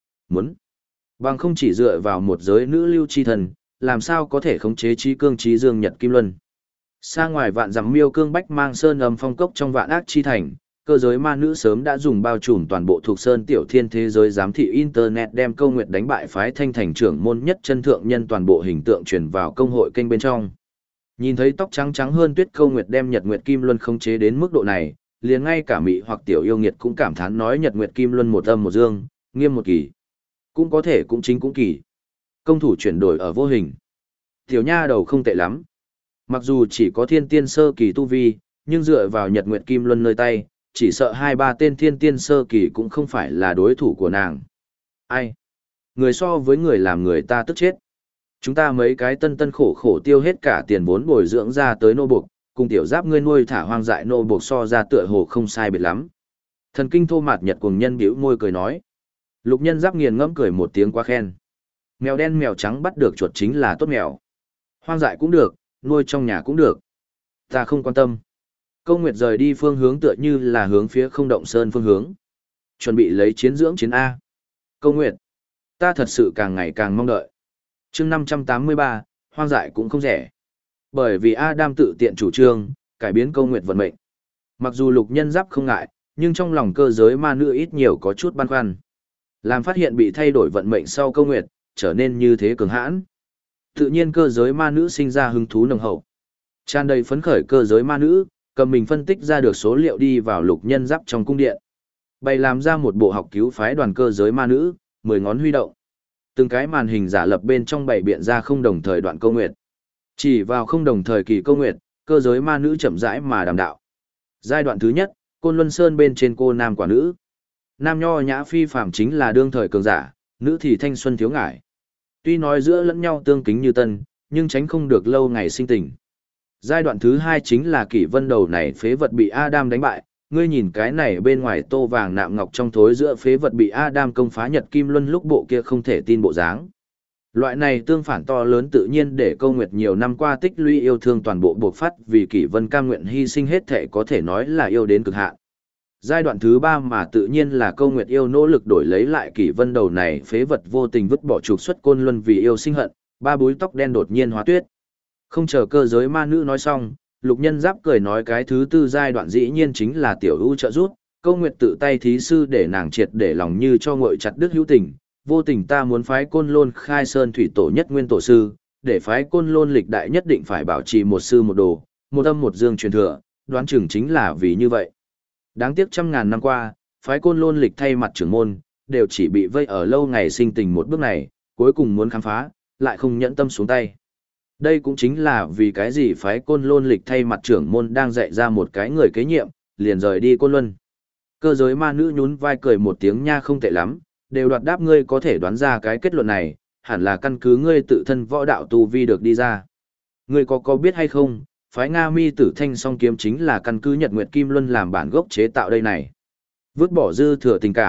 S1: Bằng không chỉ dựa vào một giới nữ lưu chi thần, làm sao có thể khống chế trí cương trí dương Nhật Kim Luân. Xa ngoài vạn dặm miêu cương bách mang sơn âm phong cốc trong vạn ác chi thành, cơ giới ma nữ sớm đã dùng bao trùm toàn bộ thuộc sơn tiểu thiên thế giới giám thị internet đem Câu Nguyệt đánh bại phái thanh thành trưởng môn Nhất Chân thượng nhân toàn bộ hình tượng truyền vào công hội kênh bên trong. Nhìn thấy tóc trắng trắng hơn tuyết Câu Nguyệt đem Nhật Nguyệt Kim Luân khống chế đến mức độ này, liền ngay cả mị hoặc tiểu yêu nghiệt cũng cảm thán nói Nhật Nguyệt Kim Luân một âm một dương, nghiêm một kỳ. Cũng có thể cũng chính cũng kỳ. Công thủ chuyển đổi ở vô hình. Tiểu nha đầu không tệ lắm. Mặc dù chỉ có thiên tiên sơ kỳ tu vi, nhưng dựa vào Nhật Nguyệt Kim Luân nơi tay, chỉ sợ 2-3 tên thiên tiên sơ kỳ cũng không phải là đối thủ của nàng. Ai? Người so với người làm người ta tức chết. Chúng ta mấy cái tân tân khổ khổ tiêu hết cả tiền vốn bồi dưỡng ra tới nô buộc, cùng tiểu giáp ngươi nuôi thả hoang dại nô buộc so ra tựa hồ không sai biệt lắm. Thần kinh thô mạt Nhật cuồng nhân bĩu môi cười nói. Lục Nhân Giáp nghiền ngẫm cười một tiếng quá khen. Mèo đen mèo trắng bắt được chuột chính là tốt mèo. Hoang dại cũng được, nuôi trong nhà cũng được. Ta không quan tâm. Câu Nguyệt rời đi phương hướng tựa như là hướng phía Không Động Sơn phương hướng. Chuẩn bị lấy chiến dưỡng chiến A. Câu Nguyệt, ta thật sự càng ngày càng mong đợi. Chương 583, hoang dại cũng không rẻ. Bởi vì Adam tự tiện chủ trương, cải biến Câu Nguyệt vận mệnh. Mặc dù Lục Nhân Giáp không ngại, nhưng trong lòng cơ giới ma nữ ít nhiều có chút băn khoăn. Làm phát hiện bị thay đổi vận mệnh sau Câu Nguyệt, trở nên như thế cường hãn. Tự nhiên cơ giới ma nữ sinh ra hứng thú nồng hậu. Tràn đầy phấn khởi cơ giới ma nữ, cầm mình phân tích ra được số liệu đi vào Lục Nhân Giáp trong cung điện. Bày làm ra một bộ học cứu phái đoàn cơ giới ma nữ, 10 ngón huy động. Từng cái màn hình giả lập bên trong bày biện ra không đồng thời đoạn câu nguyệt. Chỉ vào không đồng thời kỳ câu nguyệt, cơ giới ma nữ chậm rãi mà đàm đạo. Giai đoạn thứ nhất, Côn Luân Sơn bên trên cô nam quả nữ. Nam nho nhã phi phàm chính là đương thời cường giả, nữ thì thanh xuân thiếu ngải. Tuy nói giữa lẫn nhau tương kính như tân, nhưng tránh không được lâu ngày sinh tình. Giai đoạn thứ hai chính là Kỷ Vân đầu này phế vật bị Adam đánh bại, ngươi nhìn cái này bên ngoài tô vàng nạm ngọc trong thối giữa phế vật bị Adam công phá Nhật Kim Luân lúc bộ kia không thể tin bộ dáng. Loại này tương phản to lớn tự nhiên để Câu Nguyệt nhiều năm qua tích lũy yêu thương toàn bộ buộc phát vì Kỷ Vân cam nguyện hy sinh hết thể có thể nói là yêu đến cực hạn. Giai đoạn thứ ba mà tự nhiên là Câu Nguyệt yêu nỗ lực đổi lấy lại Kỷ Vân đầu này phế vật vô tình vứt bỏ trục xuất Côn Luân vì yêu sinh hận, ba búi tóc đen đột nhiên hóa tuyết. Không chờ cơ giới ma nữ nói xong, Lục Nhân Giáp cười nói cái thứ tư giai đoạn dĩ nhiên chính là tiểu ưu trợ rút, Câu Nguyệt tự tay thí sư để nàng triệt để lòng như cho ngội chặt đứt hữu tình, vô tình ta muốn phái Côn Lôn khai sơn thủy tổ nhất nguyên tổ sư, để phái Côn Lôn lịch đại nhất định phải bảo trì một sư một đồ, một âm một dương truyền thừa, đoán chừng chính là vì như vậy. Đáng tiếc trăm ngàn năm qua, phái Côn Lôn lịch thay mặt trưởng môn, đều chỉ bị vây ở lâu ngày sinh tình một bước này, cuối cùng muốn khám phá, lại không nhẫn tâm xuống tay. Đây cũng chính là vì cái gì phái Côn Lôn lịch thay mặt trưởng môn đang dạy ra một cái người kế nhiệm, liền rời đi Côn Luân. Cơ giới ma nữ nhún vai cười một tiếng nha không tệ lắm, đều đoạt đáp ngươi có thể đoán ra cái kết luận này, hẳn là căn cứ ngươi tự thân võ đạo tu vi được đi ra. Ngươi có biết hay không, phái Nga Mi Tử Thanh song kiếm chính là căn cứ Nhật Nguyệt Kim Luân làm bản gốc chế tạo đây này. Vứt bỏ dư thừa tình cảm,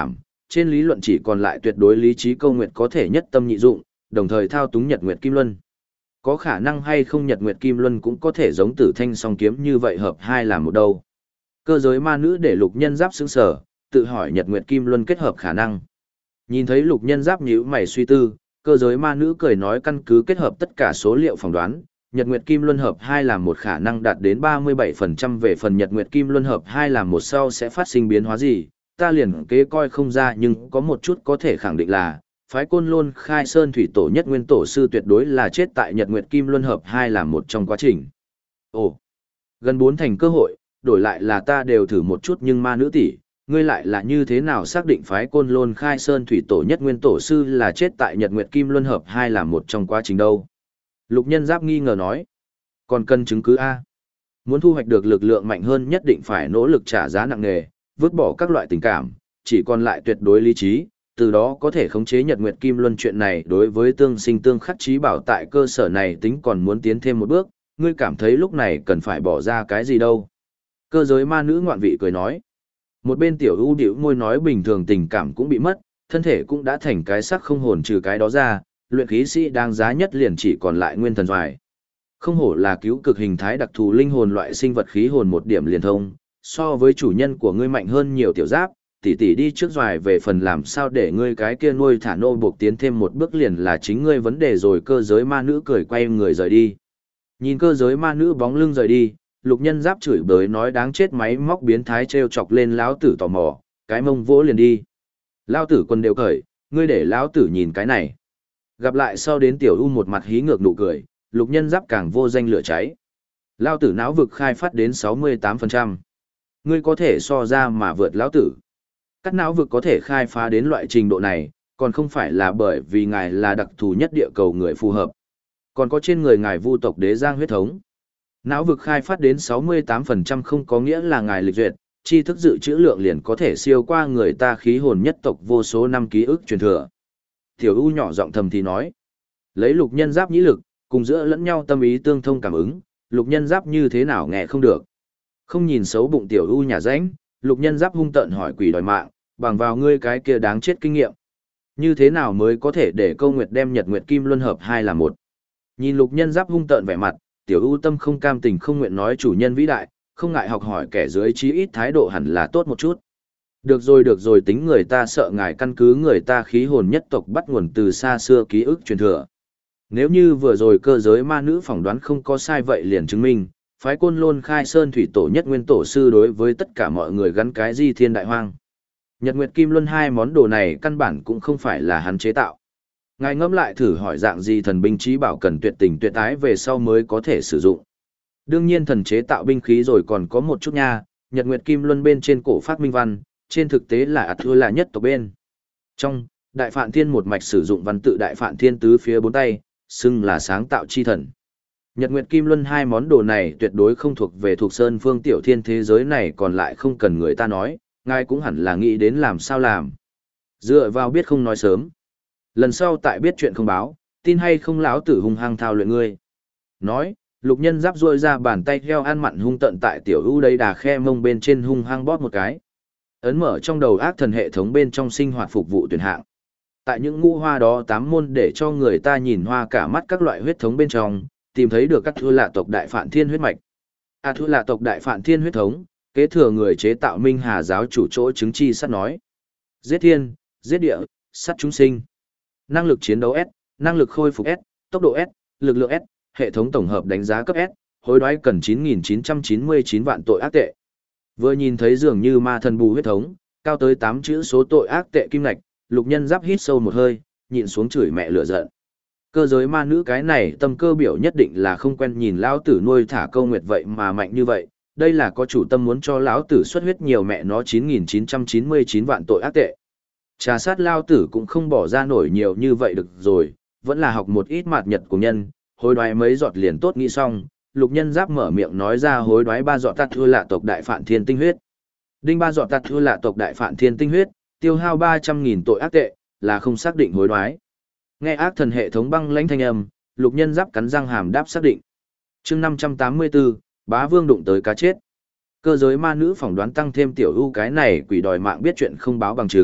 S1: trên lý luận chỉ còn lại tuyệt đối lý trí câu nguyệt có thể nhất tâm nhị dụng, đồng thời thao túng Nhật Nguyệt Kim Luân. Có khả năng hay không Nhật Nguyệt Kim Luân cũng có thể giống Tử Thanh song kiếm như vậy hợp hai làm một đâu. Cơ giới ma nữ để Lục Nhân Giáp sững sờ, tự hỏi Nhật Nguyệt Kim Luân kết hợp khả năng. Nhìn thấy Lục Nhân Giáp nhíu mày suy tư, cơ giới ma nữ cười nói căn cứ kết hợp tất cả số liệu phỏng đoán, Nhật Nguyệt Kim Luân hợp hai làm một khả năng đạt đến 37% về phần Nhật Nguyệt Kim Luân hợp hai làm một sau sẽ phát sinh biến hóa gì, ta liền kế coi không ra nhưng có một chút có thể khẳng định là, phái Côn Lôn Khai Sơn thủy tổ nhất nguyên tổ sư tuyệt đối là chết tại Nhật Nguyệt Kim Luân hợp hai làm một trong quá trình. Ồ, gần 4 thành cơ hội, đổi lại là ta đều thử một chút nhưng ma nữ tỷ, ngươi lại là như thế nào xác định phái Côn Lôn Khai Sơn thủy tổ nhất nguyên tổ sư là chết tại Nhật Nguyệt Kim Luân hợp hai làm một trong quá trình đâu? Lục Nhân Giáp nghi ngờ nói, còn cần chứng cứ A. Muốn thu hoạch được lực lượng mạnh hơn nhất định phải nỗ lực trả giá nặng nề, vứt bỏ các loại tình cảm, chỉ còn lại tuyệt đối lý trí, từ đó có thể khống chế Nhật Nguyệt Kim Luân chuyện này đối với tương sinh tương khắc trí bảo tại cơ sở này tính còn muốn tiến thêm một bước, ngươi cảm thấy lúc này cần phải bỏ ra cái gì đâu. Cơ giới ma nữ ngoạn vị cười nói. Một bên tiểu ưu điệu môi nói bình thường tình cảm cũng bị mất, thân thể cũng đã thành cái xác không hồn trừ cái đó ra, luyện khí sĩ đáng giá nhất liền chỉ còn lại nguyên thần doài. Không hổ là cứu cực hình thái đặc thù linh hồn loại sinh vật khí hồn một điểm liền thông, so với chủ nhân của ngươi mạnh hơn nhiều tiểu giáp, tỷ đi trước doài về phần làm sao để ngươi cái kia nuôi thả nô buộc tiến thêm một bước liền là chính ngươi vấn đề rồi. Cơ giới ma nữ cười quay người rời đi. Nhìn cơ giới ma nữ bóng lưng rời đi, Lục Nhân Giáp chửi bới nói đáng chết máy móc biến thái trêu chọc lên lão tử tò mò, cái mông vỗ liền đi. Lão tử quần đều cởi, ngươi để lão tử nhìn cái này. Gặp lại sau đến tiểu u một mặt hí ngược nụ cười, Lục Nhân Giáp càng vô danh lửa cháy. Lão tử não vực khai phát đến 68%. Ngươi có thể so ra mà vượt lão tử. Các não vực có thể khai phá đến loại trình độ này, còn không phải là bởi vì ngài là đặc thù nhất địa cầu người phù hợp. Còn có trên người ngài vu tộc đế giang huyết thống. Não vực khai phát đến 68% không có nghĩa là ngài lịch duyệt, tri thức dự trữ lượng liền có thể siêu qua người ta khí hồn nhất tộc vô số năm ký ức truyền thừa. Tiểu U nhỏ giọng thầm thì nói, lấy Lục Nhân Giáp nhĩ lực, cùng giữa lẫn nhau tâm ý tương thông cảm ứng, Lục Nhân Giáp như thế nào nghe không được. Không nhìn xấu bụng Tiểu U nhà ránh, Lục Nhân Giáp hung tợn hỏi quỷ đòi mạng, bằng vào ngươi cái kia đáng chết kinh nghiệm. Như thế nào mới có thể để Câu Nguyệt đem Nhật Nguyệt Kim Luân hợp hai là một. Nhìn Lục Nhân Giáp hung tợn vẻ mặt, Tiểu U tâm không cam tình không nguyện nói chủ nhân vĩ đại, không ngại học hỏi kẻ dưới chí ít thái độ hẳn là tốt một chút. Được rồi tính người ta sợ ngài căn cứ người ta khí hồn nhất tộc bắt nguồn từ xa xưa ký ức truyền thừa. Nếu như vừa rồi cơ giới ma nữ phỏng đoán không có sai vậy liền chứng minh, phái Côn Lôn Khai Sơn thủy tổ nhất nguyên tổ sư đối với tất cả mọi người gắn cái di thiên đại hoang. Nhật Nguyệt Kim Luân hai món đồ này căn bản cũng không phải là hắn chế tạo. Ngài ngẫm lại thử hỏi dạng gì thần binh trí bảo cần tuyệt tình tuyệt ái về sau mới có thể sử dụng. Đương nhiên thần chế tạo binh khí rồi còn có một chút nha, Nhật Nguyệt Kim Luân bên trên cổ phát minh văn, trên thực tế là thua là nhất tộc bên. Trong, Đại Phạn Thiên một mạch sử dụng văn tự Đại Phạn Thiên tứ phía bốn tay, xưng là sáng tạo chi thần. Nhật Nguyệt Kim Luân hai món đồ này tuyệt đối không thuộc về thuộc sơn phương tiểu thiên thế giới này còn lại không cần người ta nói, ngài cũng hẳn là nghĩ đến làm sao làm. Dựa vào biết không nói sớm. Lần sau tại biết chuyện không báo, tin hay không lão tử hung hăng thao luyện ngươi. Nói, Lục Nhân Giáp rôi ra bàn tay heo ăn mặn hung tận tại tiểu u đây đà khe mông bên trên hung hăng bóp một cái. Ấn mở trong đầu ác thần hệ thống bên trong sinh hoạt phục vụ tuyển hạng. Tại những ngũ hoa đó 8 môn để cho người ta nhìn hoa cả mắt các loại huyết thống bên trong, tìm thấy được các thua lạ tộc Đại Phạn Thiên huyết mạch. Thua lạ tộc Đại Phạn Thiên huyết thống, kế thừa người chế tạo Minh Hà giáo chủ chỗ chứng chi sắt nói. Giết thiên, giết địa, sát chúng sinh. Năng lực chiến đấu S, năng lực khôi phục S, tốc độ S, lực lượng S, hệ thống tổng hợp đánh giá cấp S, hối đoái cần 9.999 vạn tội ác tệ. Vừa nhìn thấy dường như ma thần bù huyết thống, cao tới 8 chữ số tội ác tệ kim ngạch, Lục Nhân Giáp hít sâu một hơi, nhịn xuống chửi mẹ lửa giận. Cơ giới ma nữ cái này tâm cơ biểu nhất định là không quen nhìn lão tử nuôi thả Câu Nguyệt vậy mà mạnh như vậy, đây là có chủ tâm muốn cho lão tử xuất huyết nhiều mẹ nó 9.999 vạn tội ác tệ. Trà sát lao tử cũng không bỏ ra nổi nhiều như vậy được rồi, vẫn là học một ít mạt nhật của nhân, hối đoái mấy giọt liền tốt nghĩ xong, Lục Nhân Giáp mở miệng nói ra hối đoái 3 giọt tạt thua lạ tộc Đại Phạn Thiên tinh huyết. Đinh 3 giọt tạt thua lạ tộc Đại Phạn Thiên tinh huyết, tiêu hao 300.000 tội ác tệ, là không xác định hối đoái. Nghe ác thần hệ thống băng lãnh thanh âm, Lục Nhân Giáp cắn răng hàm đáp xác định. Chương 584, Bá Vương đụng tới cá chết. Cơ giới ma nữ phỏng đoán tăng thêm tiểu ưu cái này quỷ đòi mạng biết chuyện không báo bằng chứng,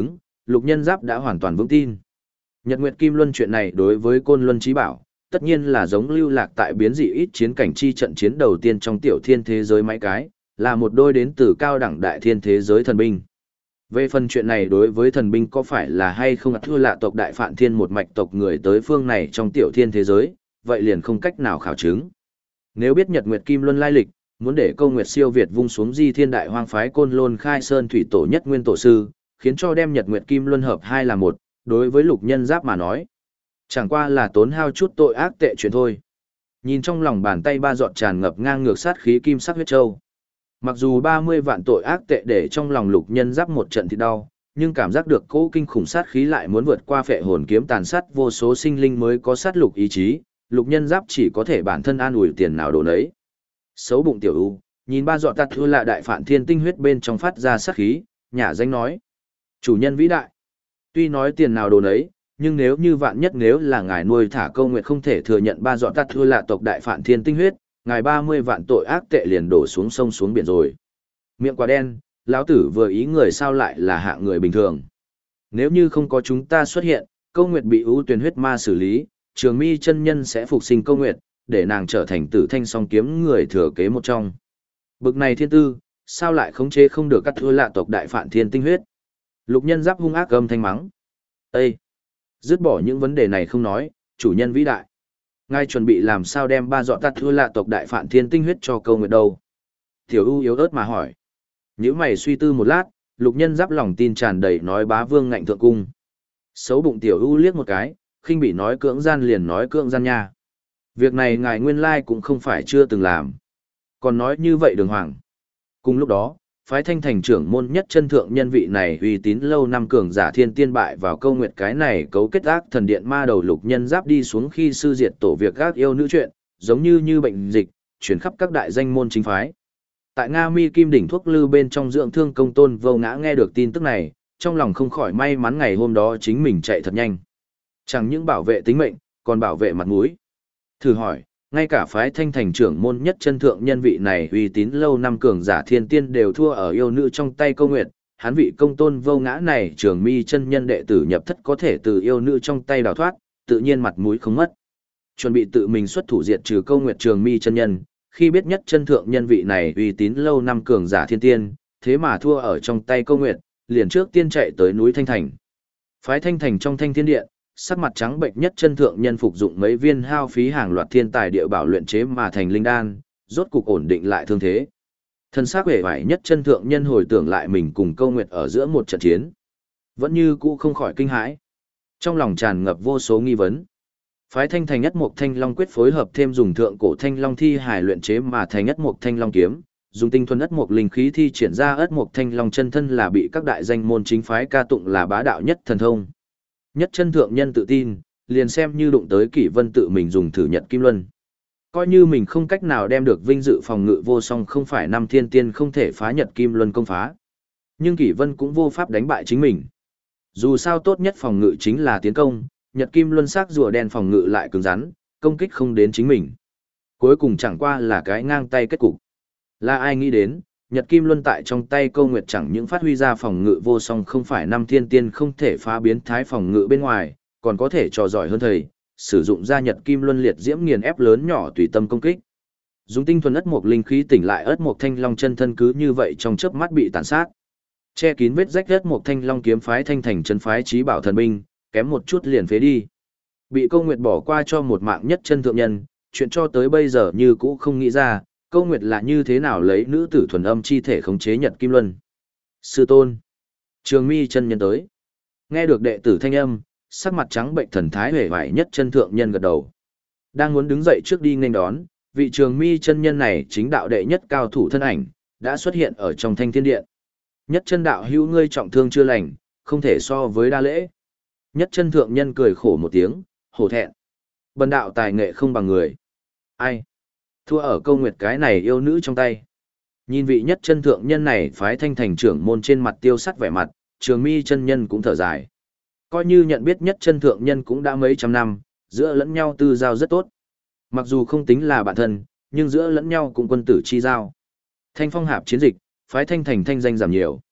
S1: Lục Nhân Giáp đã hoàn toàn vững tin. Nhật Nguyệt Kim Luân chuyện này đối với Côn Luân Chí Bảo, tất nhiên là giống lưu lạc tại biến dị ít chiến cảnh chi trận chiến đầu tiên trong tiểu thiên thế giới mấy cái, là một đôi đến từ cao đẳng đại thiên thế giới thần binh. Về phần chuyện này đối với thần binh có phải là hay không thua lạ tộc Đại Phạn Thiên một mạch tộc người tới phương này trong tiểu thiên thế giới, vậy liền không cách nào khảo chứng. Nếu biết Nhật Nguyệt Kim Luân lai lịch, muốn để Câu Nguyệt siêu việt vung xuống Di Thiên Đại Hoang phái Côn Lôn Khai Sơn thủy tổ nhất nguyên tổ sư, khiến cho đem Nhật Nguyệt Kim Luân hợp hai là một, đối với Lục Nhân Giáp mà nói, chẳng qua là tốn hao chút tội ác tệ chuyện thôi. Nhìn trong lòng bàn tay ba giọt tràn ngập ngang ngược sát khí kim sắc huyết châu. Mặc dù 30 vạn tội ác tệ để trong lòng Lục Nhân Giáp một trận thì đau, nhưng cảm giác được cỗ kinh khủng sát khí lại muốn vượt qua phệ hồn kiếm tàn sát vô số sinh linh mới có sát lục ý chí, Lục Nhân Giáp chỉ có thể bản thân an ủi tiền nào đổ nấy. Xấu bụng tiểu u, nhìn ba giọt tạt thua lạ Đại Phạn Thiên tinh huyết bên trong phát ra sát khí, nhả danh nói: "Chủ nhân vĩ đại, tuy nói tiền nào đồ nấy, nhưng nếu như vạn nhất nếu là ngài nuôi thả Câu Nguyệt không thể thừa nhận ba giọt tạt thua lạ tộc Đại Phạn Thiên tinh huyết, ngài 30 vạn tội ác tệ liền đổ xuống sông xuống biển rồi." Miệng quá đen, lão tử vừa ý người sao lại là hạng người bình thường. Nếu như không có chúng ta xuất hiện, Câu Nguyệt bị ưu tuyển huyết ma xử lý, Trường Mi chân nhân sẽ phục sinh Câu Nguyệt, để nàng trở thành Tử Thanh song kiếm người thừa kế một trong. Bực này thiên tư, sao lại khống chế không được các thua lạ tộc Đại Phạn Thiên tinh huyết? Lục Nhân Giáp hung ác âm thanh mắng: "Ê! Dứt bỏ những vấn đề này không nói, chủ nhân vĩ đại. Ngài chuẩn bị làm sao đem ba giọt tạt thua lạ tộc Đại Phạn Thiên tinh huyết cho Câu Nguyệt đâu?" Tiểu U yếu ớt mà hỏi. Nếu mày suy tư một lát, Lục Nhân Giáp lòng tin tràn đầy nói: "Bá vương ngạnh thượng cung." Xấu bụng Tiểu U liếc một cái, khinh bị nói: "Cưỡng gian liền nói cưỡng gian nha. Việc này ngài nguyên lai cũng không phải chưa từng làm. Còn nói như vậy đường hoàng." Cùng lúc đó, phái Thanh Thành trưởng môn nhất chân thượng nhân vị này uy tín lâu năm cường giả thiên tiên bại vào Câu Nguyệt cái này cấu kết ác thần điện ma đầu Lục Nhân Giáp đi xuống khi sư diệt tổ việc gác yêu nữ chuyện, giống như bệnh dịch, chuyển khắp các đại danh môn chính phái. Tại Nga Mi Kim đỉnh thuốc lư bên trong dưỡng thương công tôn vô ngã nghe được tin tức này, trong lòng không khỏi may mắn ngày hôm đó chính mình chạy thật nhanh. Chẳng những bảo vệ tính mệnh, còn bảo vệ mặt mũi. Thử hỏi, ngay cả phái Thanh Thành trưởng môn nhất chân thượng nhân vị này uy tín lâu năm cường giả thiên tiên đều thua ở yêu nữ trong tay Câu Nguyệt, hắn vị công tôn vô ngã này Trường Mi chân nhân đệ tử nhập thất có thể từ yêu nữ trong tay đào thoát, tự nhiên mặt mũi không mất. Chuẩn bị tự mình xuất thủ diệt trừ Câu Nguyệt Trường Mi chân nhân, khi biết nhất chân thượng nhân vị này uy tín lâu năm cường giả thiên tiên, thế mà thua ở trong tay Câu Nguyệt, liền trước tiên chạy tới núi Thanh Thành. Phái Thanh Thành trong Thanh Thiên Điện, sắc mặt trắng bệnh nhất chân thượng nhân phục dụng mấy viên hao phí hàng loạt thiên tài địa bảo luyện chế mà thành linh đan, rốt cục ổn định lại thương thế. Thân xác vẻ vải nhất chân thượng nhân hồi tưởng lại mình cùng Câu Nguyệt ở giữa một trận chiến, vẫn như cũ không khỏi kinh hãi, trong lòng tràn ngập vô số nghi vấn. Phái Thanh Thành Ất Mộc Thanh Long quyết phối hợp thêm dùng thượng cổ thanh long thi hài luyện chế mà thành Ất Mộc Thanh Long kiếm, dùng tinh thuần Ất Mộc linh khí thi triển ra Ất Mộc Thanh Long chân thân là bị các đại danh môn chính phái ca tụng là bá đạo nhất thần thông. Nhất chân thượng nhân tự tin, liền xem như đụng tới Kỷ Vân tự mình dùng thử Nhật Kim Luân. Coi như mình không cách nào đem được vinh dự phòng ngự vô song không phải năm thiên tiên không thể phá Nhật Kim Luân công phá. Nhưng Kỷ Vân cũng vô pháp đánh bại chính mình. Dù sao tốt nhất phòng ngự chính là tiến công, Nhật Kim Luân sắc rùa đen phòng ngự lại cứng rắn, công kích không đến chính mình. Cuối cùng chẳng qua là cái ngang tay kết cục. Là ai nghĩ đến, Nhật Kim Luân tại trong tay Câu Nguyệt chẳng những phát huy ra phòng ngự vô song không phải năm thiên tiên không thể phá biến thái phòng ngự bên ngoài, còn có thể trò giỏi hơn thầy, sử dụng ra Nhật Kim Luân liệt diễm nghiền ép lớn nhỏ tùy tâm công kích. Dùng tinh thuần Ất Mộc linh khí tỉnh lại Ất Mộc Thanh Long chân thân cứ như vậy trong chớp mắt bị tàn sát. Che kín vết rách Ất Mộc Thanh Long kiếm phái Thanh Thành chân phái chí bảo thần binh, kém một chút liền phế đi. Bị Câu Nguyệt bỏ qua cho một mạng nhất chân thượng nhân, chuyện cho tới bây giờ như cũ không nghĩ ra, Câu Nguyệt là như thế nào lấy nữ tử thuần âm chi thể khống chế Nhật Kim Luân. Sư tôn, Trường Mi chân nhân tới. Nghe được đệ tử thanh âm, sắc mặt trắng bệnh thần thái hề vải nhất chân thượng nhân gật đầu. Đang muốn đứng dậy trước đi nghênh đón, vị Trường Mi chân nhân này chính đạo đệ nhất cao thủ thân ảnh, đã xuất hiện ở trong Thanh Thiên Điện. Nhất chân đạo hữu ngươi trọng thương chưa lành, không thể so với đa lễ. Nhất chân thượng nhân cười khổ một tiếng, hổ thẹn. Bần đạo tài nghệ không bằng người. Ai? Thua ở Câu Nguyệt cái này yêu nữ trong tay. Nhìn vị nhất chân thượng nhân này phái Thanh Thành trưởng môn trên mặt tiêu sắt vẻ mặt, Trường Mi chân nhân cũng thở dài. Coi như nhận biết nhất chân thượng nhân cũng đã mấy trăm năm, giữa lẫn nhau tư giao rất tốt. Mặc dù không tính là bạn thân, nhưng giữa lẫn nhau cũng quân tử chi giao. Thanh phong hạp chiến dịch, phái Thanh Thành thanh danh giảm nhiều.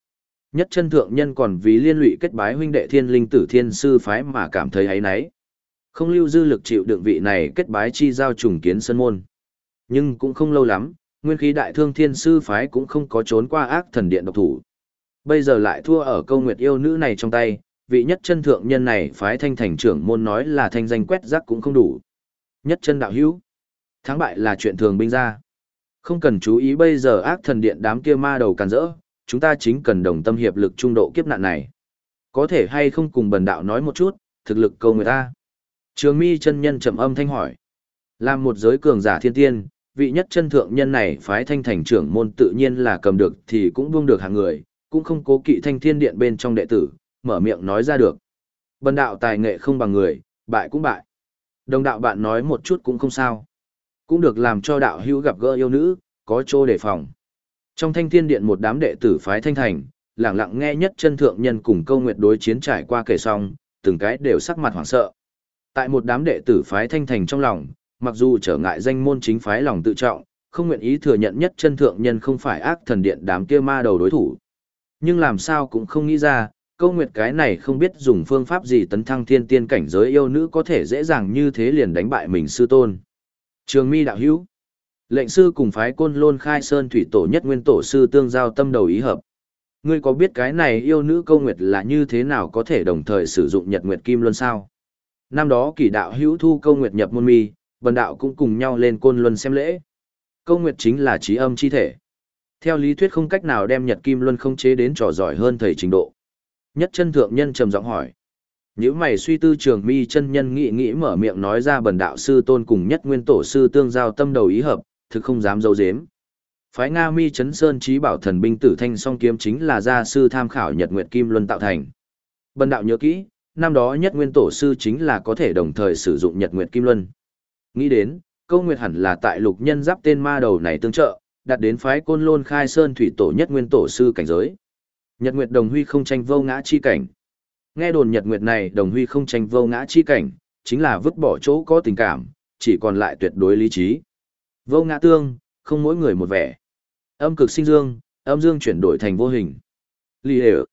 S1: Nhất chân thượng nhân còn vì liên lụy kết bái huynh đệ thiên linh tử thiên sư phái mà cảm thấy áy náy. Không lưu dư lực chịu đựng vị này kết bái chi giao trùng kiến sân môn. Nhưng cũng không lâu lắm, nguyên khí đại thương thiên sư phái cũng không có trốn qua ác thần điện độc thủ. Bây giờ lại thua ở câu nguyệt yêu nữ này trong tay, vị nhất chân thượng nhân này phái thanh thành trưởng môn nói là thanh danh quét rác cũng không đủ. Nhất chân đạo hữu, thắng bại là chuyện thường binh ra. Không cần chú ý bây giờ ác thần điện đám kia ma đầu càn rỡ, chúng ta chính cần đồng tâm hiệp lực trung độ kiếp nạn này. Có thể hay không cùng bần đạo nói một chút, thực lực câu người ta. Trường Mi chân nhân trầm âm thanh hỏi. Làm một giới cường giả thiên tiên, vị nhất chân thượng nhân này phái thanh thành trưởng môn tự nhiên là cầm được thì cũng buông được hàng người, cũng không cố kỵ thanh thiên điện bên trong đệ tử, mở miệng nói ra được. Bần đạo tài nghệ không bằng người, bại cũng bại. Đồng đạo bạn nói một chút cũng không sao. Cũng được làm cho đạo hữu gặp gỡ yêu nữ, có chỗ đề phòng. Trong thanh thiên điện một đám đệ tử phái thanh thành, lặng lặng nghe nhất chân thượng nhân cùng câu nguyệt đối chiến trải qua kể xong, từng cái đều sắc mặt hoảng sợ. Tại một đám đệ tử phái thanh thành trong lòng, mặc dù trở ngại danh môn chính phái lòng tự trọng, không nguyện ý thừa nhận nhất chân thượng nhân không phải ác thần điện đám kia ma đầu đối thủ. Nhưng làm sao cũng không nghĩ ra, câu nguyệt cái này không biết dùng phương pháp gì tấn thăng thiên tiên cảnh giới yêu nữ có thể dễ dàng như thế liền đánh bại mình sư tôn. Trường Mi đạo hữu, lệnh sư cùng phái Côn Lôn Khai Sơn thủy tổ nhất nguyên tổ sư tương giao tâm đầu ý hợp. Ngươi có biết cái này yêu nữ câu nguyệt là như thế nào có thể đồng thời sử dụng Nhật Nguyệt Kim Luân sao? Năm đó Kỷ đạo hữu thu câu nguyệt nhập môn mi, bần đạo cũng cùng nhau lên Côn Luân xem lễ. Câu nguyệt chính là trí âm chi thể. Theo lý thuyết không cách nào đem Nhật Kim Luân không chế đến trò giỏi hơn thầy trình độ. Nhất chân thượng nhân trầm giọng hỏi. Nếu mày suy tư Trường Mi chân nhân nghĩ mở miệng nói ra bần đạo sư tôn cùng nhất nguyên tổ sư tương giao tâm đầu ý hợp, thực không dám giấu giếm. Phái Nga Mi Chấn Sơn Chí Bảo Thần binh Tử Thanh Song kiếm chính là gia sư tham khảo Nhật Nguyệt Kim Luân tạo thành. Bần đạo nhớ kỹ, năm đó nhất nguyên tổ sư chính là có thể đồng thời sử dụng Nhật Nguyệt Kim Luân. Nghĩ đến, câu nguyệt hẳn là tại lục nhân giáp tên ma đầu này tương trợ, đạt đến phái Côn Lôn Khai Sơn thủy tổ nhất nguyên tổ sư cảnh giới. Nhật Nguyệt đồng huy không tranh vô ngã chi cảnh. Nghe đồn Nhật Nguyệt này đồng huy không tranh vô ngã chi cảnh, chính là vứt bỏ chỗ có tình cảm, chỉ còn lại tuyệt đối lý trí. Vô ngã tương, không mỗi người một vẻ. Âm cực sinh dương, âm dương chuyển đổi thành vô hình. Lý hệ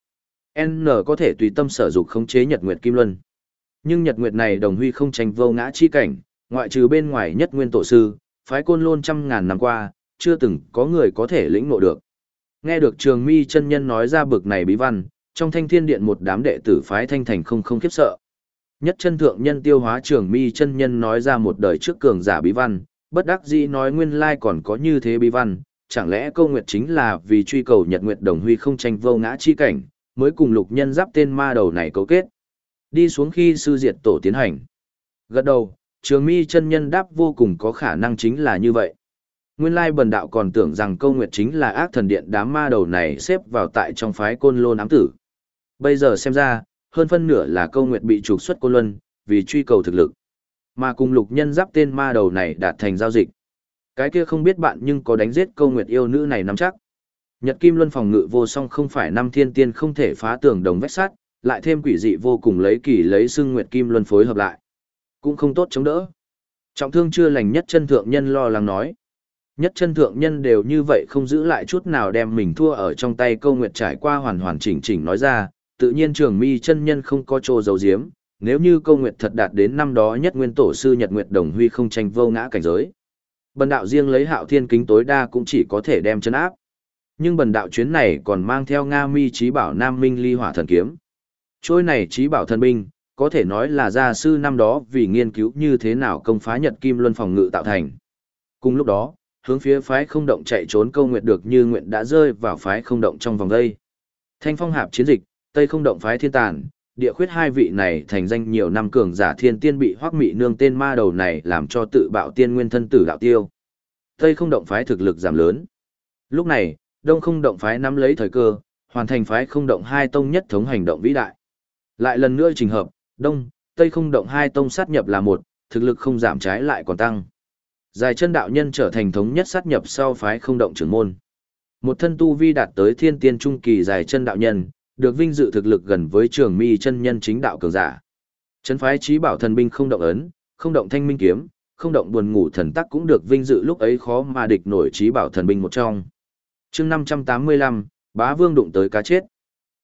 S1: N có thể tùy tâm sở dục khống chế Nhật Nguyệt Kim Luân. Nhưng Nhật Nguyệt này đồng huy không tranh vô ngã chi cảnh, ngoại trừ bên ngoài nhất nguyên tổ sư, phái Côn Lôn trăm ngàn năm qua, chưa từng có người có thể lĩnh ngộ được. Nghe được Trường Mi chân nhân nói ra bực này bí văn, trong Thanh Thiên Điện một đám đệ tử phái Thanh Thành không khiếp sợ. Nhất chân thượng nhân tiêu hóa Trường Mi chân nhân nói ra một đời trước cường giả bí văn, bất đắc dĩ nói nguyên lai còn có như thế bí văn, chẳng lẽ câu nguyệt chính là vì truy cầu Nhật Nguyệt đồng huy không tranh vô ngã chi cảnh, mới cùng lục nhân giáp tên ma đầu này cấu kết. Đi xuống khi sư diệt tổ tiến hành. Gật đầu, Trường Mi chân nhân đáp vô cùng có khả năng chính là như vậy. Nguyên lai bần đạo còn tưởng rằng câu nguyệt chính là ác thần điện đám ma đầu này xếp vào tại trong phái Côn Lôn ám tử. Bây giờ xem ra, hơn phân nửa là câu nguyệt bị trục xuất Côn Luân, vì truy cầu thực lực. Mà cùng lục nhân giáp tên ma đầu này đạt thành giao dịch. Cái kia không biết bạn nhưng có đánh giết câu nguyệt yêu nữ này nắm chắc. Nhật Kim Luân phòng ngự vô song không phải năm thiên tiên không thể phá tường đồng vách sắt, lại thêm quỷ dị vô cùng lấy kỳ lấy xưng Nguyệt Kim Luân phối hợp lại. Cũng không tốt chống đỡ. Trọng thương chưa lành nhất chân thượng nhân lo lắng nói. Nhất chân thượng nhân đều như vậy không giữ lại chút nào đem mình thua ở trong tay câu nguyệt trải qua hoàn hoàn chỉnh chỉnh nói ra, tự nhiên Trường Mi chân nhân không có chỗ giấu giếm, nếu như câu nguyệt thật đạt đến năm đó nhất nguyên tổ sư Nhật Nguyệt đồng huy không tranh vô ngã cảnh giới. Bần đạo riêng lấy Hạo Thiên kính tối đa cũng chỉ có thể đem chân áp. Nhưng bần đạo chuyến này còn mang theo Nga Mi Chí Bảo Nam Minh Ly Hỏa thần kiếm. Trôi này Chí Bảo thần binh, có thể nói là gia sư năm đó vì nghiên cứu như thế nào công phá Nhật Kim Luân phòng ngự tạo thành. Cùng lúc đó, hướng phía phái không động chạy trốn câu nguyệt được như nguyện đã rơi vào phái không động trong vòng đây. Thanh Phong Hạp chiến dịch, Tây không động phái thiên tàn, địa khuyết hai vị này thành danh nhiều năm cường giả thiên tiên bị Hoắc Mị nương tên ma đầu này làm cho tự bạo tiên nguyên thân tử đạo tiêu. Tây không động phái thực lực giảm lớn. Lúc này, Đông không động phái nắm lấy thời cơ, hoàn thành phái không động hai tông nhất thống hành động vĩ đại. Lại lần nữa trình hợp, Đông, Tây không động hai tông sát nhập là một, thực lực không giảm trái lại còn tăng. Dài chân đạo nhân trở thành thống nhất sát nhập sau phái không động trưởng môn. Một thân tu vi đạt tới thiên tiên trung kỳ dài chân đạo nhân, được vinh dự thực lực gần với Trường Mi chân nhân chính đạo cường giả. Trấn phái Chí Bảo thần binh không động ấn, không động thanh minh kiếm, không động buồn ngủ thần tắc cũng được vinh dự lúc ấy khó mà địch nổi Chí Bảo thần binh một trong. Chương 585, Bá Vương đụng tới cá chết.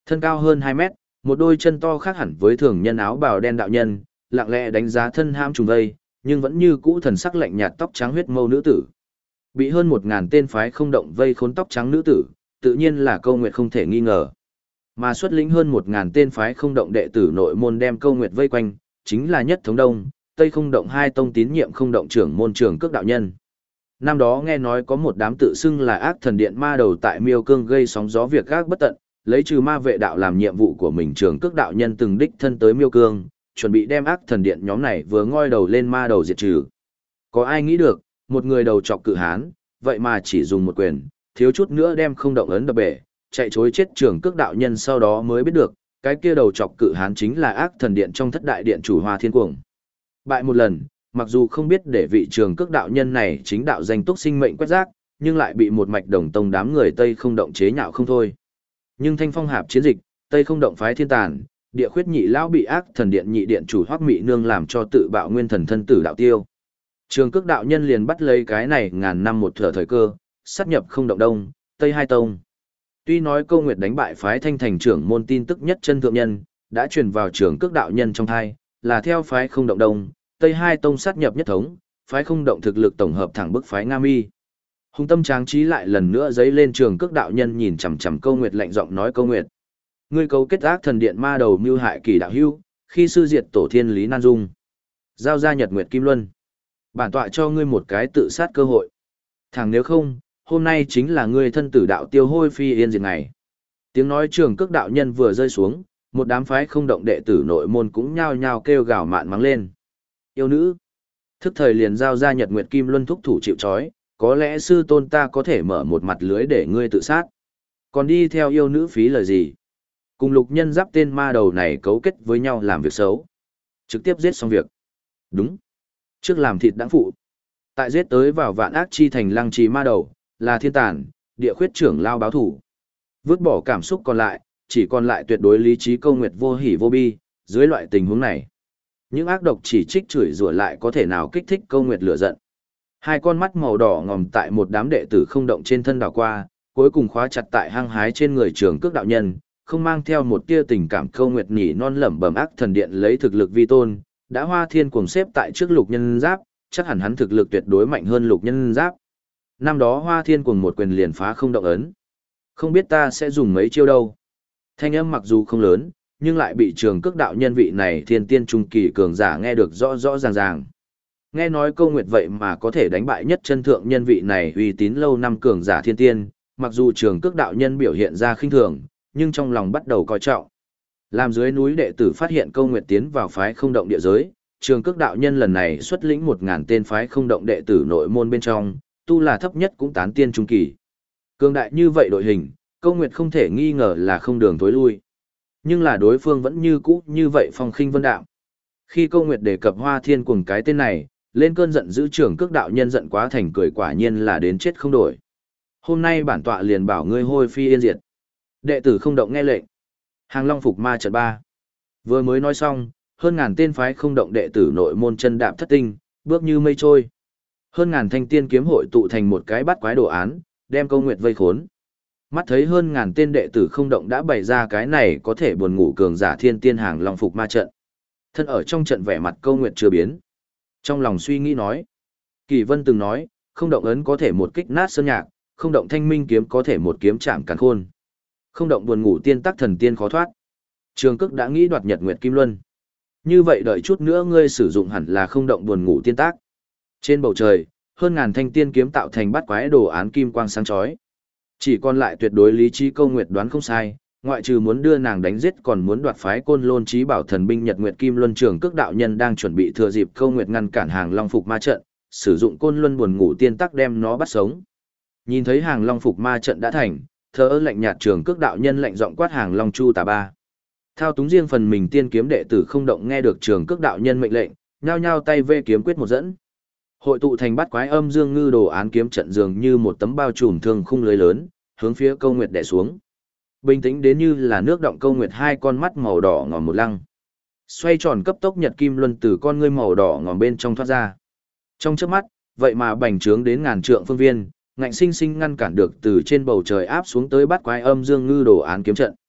S1: Thân cao hơn 2 mét, một đôi chân to khác hẳn với thường nhân áo bào đen đạo nhân, lặng lẽ đánh giá thân ham trùng vây, nhưng vẫn như cũ thần sắc lạnh nhạt tóc trắng huyết mâu nữ tử. Bị hơn 1000 tên phái không động vây khốn tóc trắng nữ tử, tự nhiên là Câu Nguyệt không thể nghi ngờ. Mà xuất lĩnh hơn 1000 tên phái không động đệ tử nội môn đem Câu Nguyệt vây quanh, chính là Nhất Thống Đông, Tây Không Động hai tông tín nhiệm không động trưởng môn trưởng cước đạo nhân. Năm đó nghe nói có một đám tự xưng là ác thần điện ma đầu tại Miêu Cương gây sóng gió việc ác bất tận, lấy trừ ma vệ đạo làm nhiệm vụ của mình, trưởng cước đạo nhân từng đích thân tới Miêu Cương, chuẩn bị đem ác thần điện nhóm này vừa ngoi đầu lên ma đầu diệt trừ. Có ai nghĩ được, một người đầu trọc cự hán, vậy mà chỉ dùng một quyền, thiếu chút nữa đem không động ấn đập bể, chạy chối chết trưởng cước đạo nhân, sau đó mới biết được, cái kia đầu trọc cự hán chính là ác thần điện trong thất đại điện chủ Hoa Thiên Cuồng. Bại một lần, mặc dù không biết để vị trưởng cước đạo nhân này chính đạo danh túc sinh mệnh quét rác, nhưng lại bị một mạch đồng tông đám người Tây Không Động chế nhạo không thôi. Nhưng Thanh Phong Hạp chiến dịch, Tây Không Động phái thiên tàn, địa khuyết nhị lão bị ác thần điện nhị điện chủ Hoắc Mị Nương làm cho tự bạo nguyên thần thân tử đạo tiêu. Trường cước đạo nhân liền bắt lấy cái này ngàn năm một thở thời cơ, sát nhập Không Động Đông, Tây hai tông. Tuy nói Câu Nguyệt đánh bại phái Thanh Thành trưởng môn tin tức nhất chân thượng nhân, đã truyền vào trường cước đạo nhân trong thai, là theo phái Không Động Đông, Tây hai tông sát nhập nhất thống, phái Không Động thực lực tổng hợp thẳng bức phái Nga Mi. Hùng tâm tráng trí lại lần nữa dấy lên, trường cước đạo nhân nhìn chằm chằm Câu Nguyệt lạnh giọng nói: Câu Nguyệt, ngươi cấu kết ác thần điện ma đầu mưu hại kỳ đạo hưu, khi sư diệt tổ thiên Lý Nan Dung, giao ra Nhật Nguyệt Kim Luân, bản tọa cho ngươi một cái tự sát cơ hội. Thẳng nếu không, hôm nay chính là ngươi thân tử đạo tiêu hôi phi yên diệt ngày. Tiếng nói trường cước đạo nhân vừa rơi xuống, một đám phái Không Động đệ tử nội môn cũng nhao nhao kêu gào mạn mắng lên. Yêu nữ, thức thời liền giao ra Nhật Nguyệt Kim Luân thúc thủ chịu trói, có lẽ sư tôn ta có thể mở một mặt lưới để ngươi tự sát. Còn đi theo yêu nữ phí lời gì? Cùng lục nhân giáp tên ma đầu này cấu kết với nhau làm việc xấu. Trực tiếp giết xong việc. Đúng. Trước làm thịt đãng phụ. Tại giết tới vào vạn ác chi thành lăng trì ma đầu, là thiên tàn, địa khuyết trưởng lao báo thủ. Vứt bỏ cảm xúc còn lại, chỉ còn lại tuyệt đối lý trí Câu Nguyệt vô hỉ vô bi, dưới loại tình huống này. Những ác độc chỉ trích chửi rủa lại có thể nào kích thích Câu Nguyệt lửa giận. Hai con mắt màu đỏ ngòm tại một đám đệ tử Không Động trên thân đảo qua, cuối cùng khóa chặt tại hăng hái trên người trường cước đạo nhân, không mang theo một tia tình cảm. Câu Nguyệt nhỉ non lẩm bẩm: ác thần điện lấy thực lực vi tôn, đã Hoa Thiên Cuồng xếp tại trước lục nhân giáp, chắc hẳn hắn thực lực tuyệt đối mạnh hơn lục nhân giáp. Năm đó Hoa Thiên Cuồng một quyền liền phá không động ấn. Không biết ta sẽ dùng mấy chiêu đâu. Thanh âm mặc dù không lớn, nhưng lại bị trường cước đạo nhân vị này thiên tiên trung kỳ cường giả nghe được rõ rõ ràng ràng. Nghe nói Câu Nguyệt vậy mà có thể đánh bại nhất chân thượng nhân vị này uy tín lâu năm cường giả thiên tiên, mặc dù trường cước đạo nhân biểu hiện ra khinh thường, nhưng trong lòng bắt đầu coi trọng. Làm dưới núi đệ tử phát hiện Câu Nguyệt tiến vào phái Không Động địa giới, trường cước đạo nhân lần này xuất lĩnh 1000 tên phái Không Động đệ tử nội môn bên trong, tu là thấp nhất cũng tán tiên trung kỳ. Cường đại như vậy đội hình, Câu Nguyệt không thể nghi ngờ là không đường tối lui. Nhưng là đối phương vẫn như cũ như vậy phong khinh vân đạm. Khi Câu Nguyệt đề cập Hoa Thiên Cuồng cái tên này, lên cơn giận dữ trường cước đạo nhân giận quá thành cười, quả nhiên là đến chết không đổi. Hôm nay bản tọa liền bảo ngươi hôi phi yên diệt. Đệ tử Không Động nghe lệnh. Hàng Long phục ma trận 3. Vừa mới nói xong, hơn ngàn tên phái Không Động đệ tử nội môn chân đạp thất tinh, bước như mây trôi. Hơn ngàn thanh tiên kiếm hội tụ thành một cái bắt quái đồ án, đem Câu Nguyệt vây khốn. Mắt thấy hơn ngàn tên đệ tử Không Động đã bày ra cái này có thể buồn ngủ cường giả thiên tiên Hàng Long phục ma trận. Thân ở trong trận vẻ mặt Câu Nguyệt chưa biến. Trong lòng suy nghĩ nói, Kỳ Vân từng nói, Không Động ấn có thể một kích nát sơn nhạc, Không Động thanh minh kiếm có thể một kiếm chạm càn khôn. Không Động buồn ngủ tiên tắc thần tiên khó thoát. Trường Cước đã nghĩ đoạt Nhật Nguyệt Kim Luân. Như vậy đợi chút nữa ngươi sử dụng hẳn là Không Động buồn ngủ tiên tác. Trên bầu trời, hơn ngàn thanh tiên kiếm tạo thành bát quái đồ án kim quang sáng chói. Chỉ còn lại tuyệt đối lý trí Câu Nguyệt đoán không sai, ngoại trừ muốn đưa nàng đánh giết còn muốn đoạt phái Côn Lôn Chí Bảo thần binh Nhật Nguyệt Kim Luân. Trường Cước đạo nhân đang chuẩn bị thừa dịp Câu Nguyệt ngăn cản Hàng Long phục ma trận, sử dụng Côn Luân buồn ngủ tiên tắc đem nó bắt sống. Nhìn thấy Hàng Long phục ma trận đã thành, thở lạnh nhạt Trường Cước đạo nhân lạnh giọng quát: Hàng Long chu tà ba. Thao túng riêng phần mình tiên kiếm đệ tử Không Động nghe được Trường Cước đạo nhân mệnh lệnh, nhao nhao tay vê kiếm quyết một dẫn. Hội tụ thành bát quái âm dương ngư đồ án kiếm trận dường như một tấm bao trùm thương khung lưới lớn, hướng phía Câu Nguyệt đè xuống. Bình tĩnh đến như là nước động Câu Nguyệt hai con mắt màu đỏ ngòm một lăng. Xoay tròn cấp tốc Nhật Kim Luân từ con ngươi màu đỏ ngòm bên trong thoát ra. Trong chớp mắt, vậy mà bành trướng đến ngàn trượng phương viên, ngạnh sinh sinh ngăn cản được từ trên bầu trời áp xuống tới bát quái âm dương ngư đồ án kiếm trận.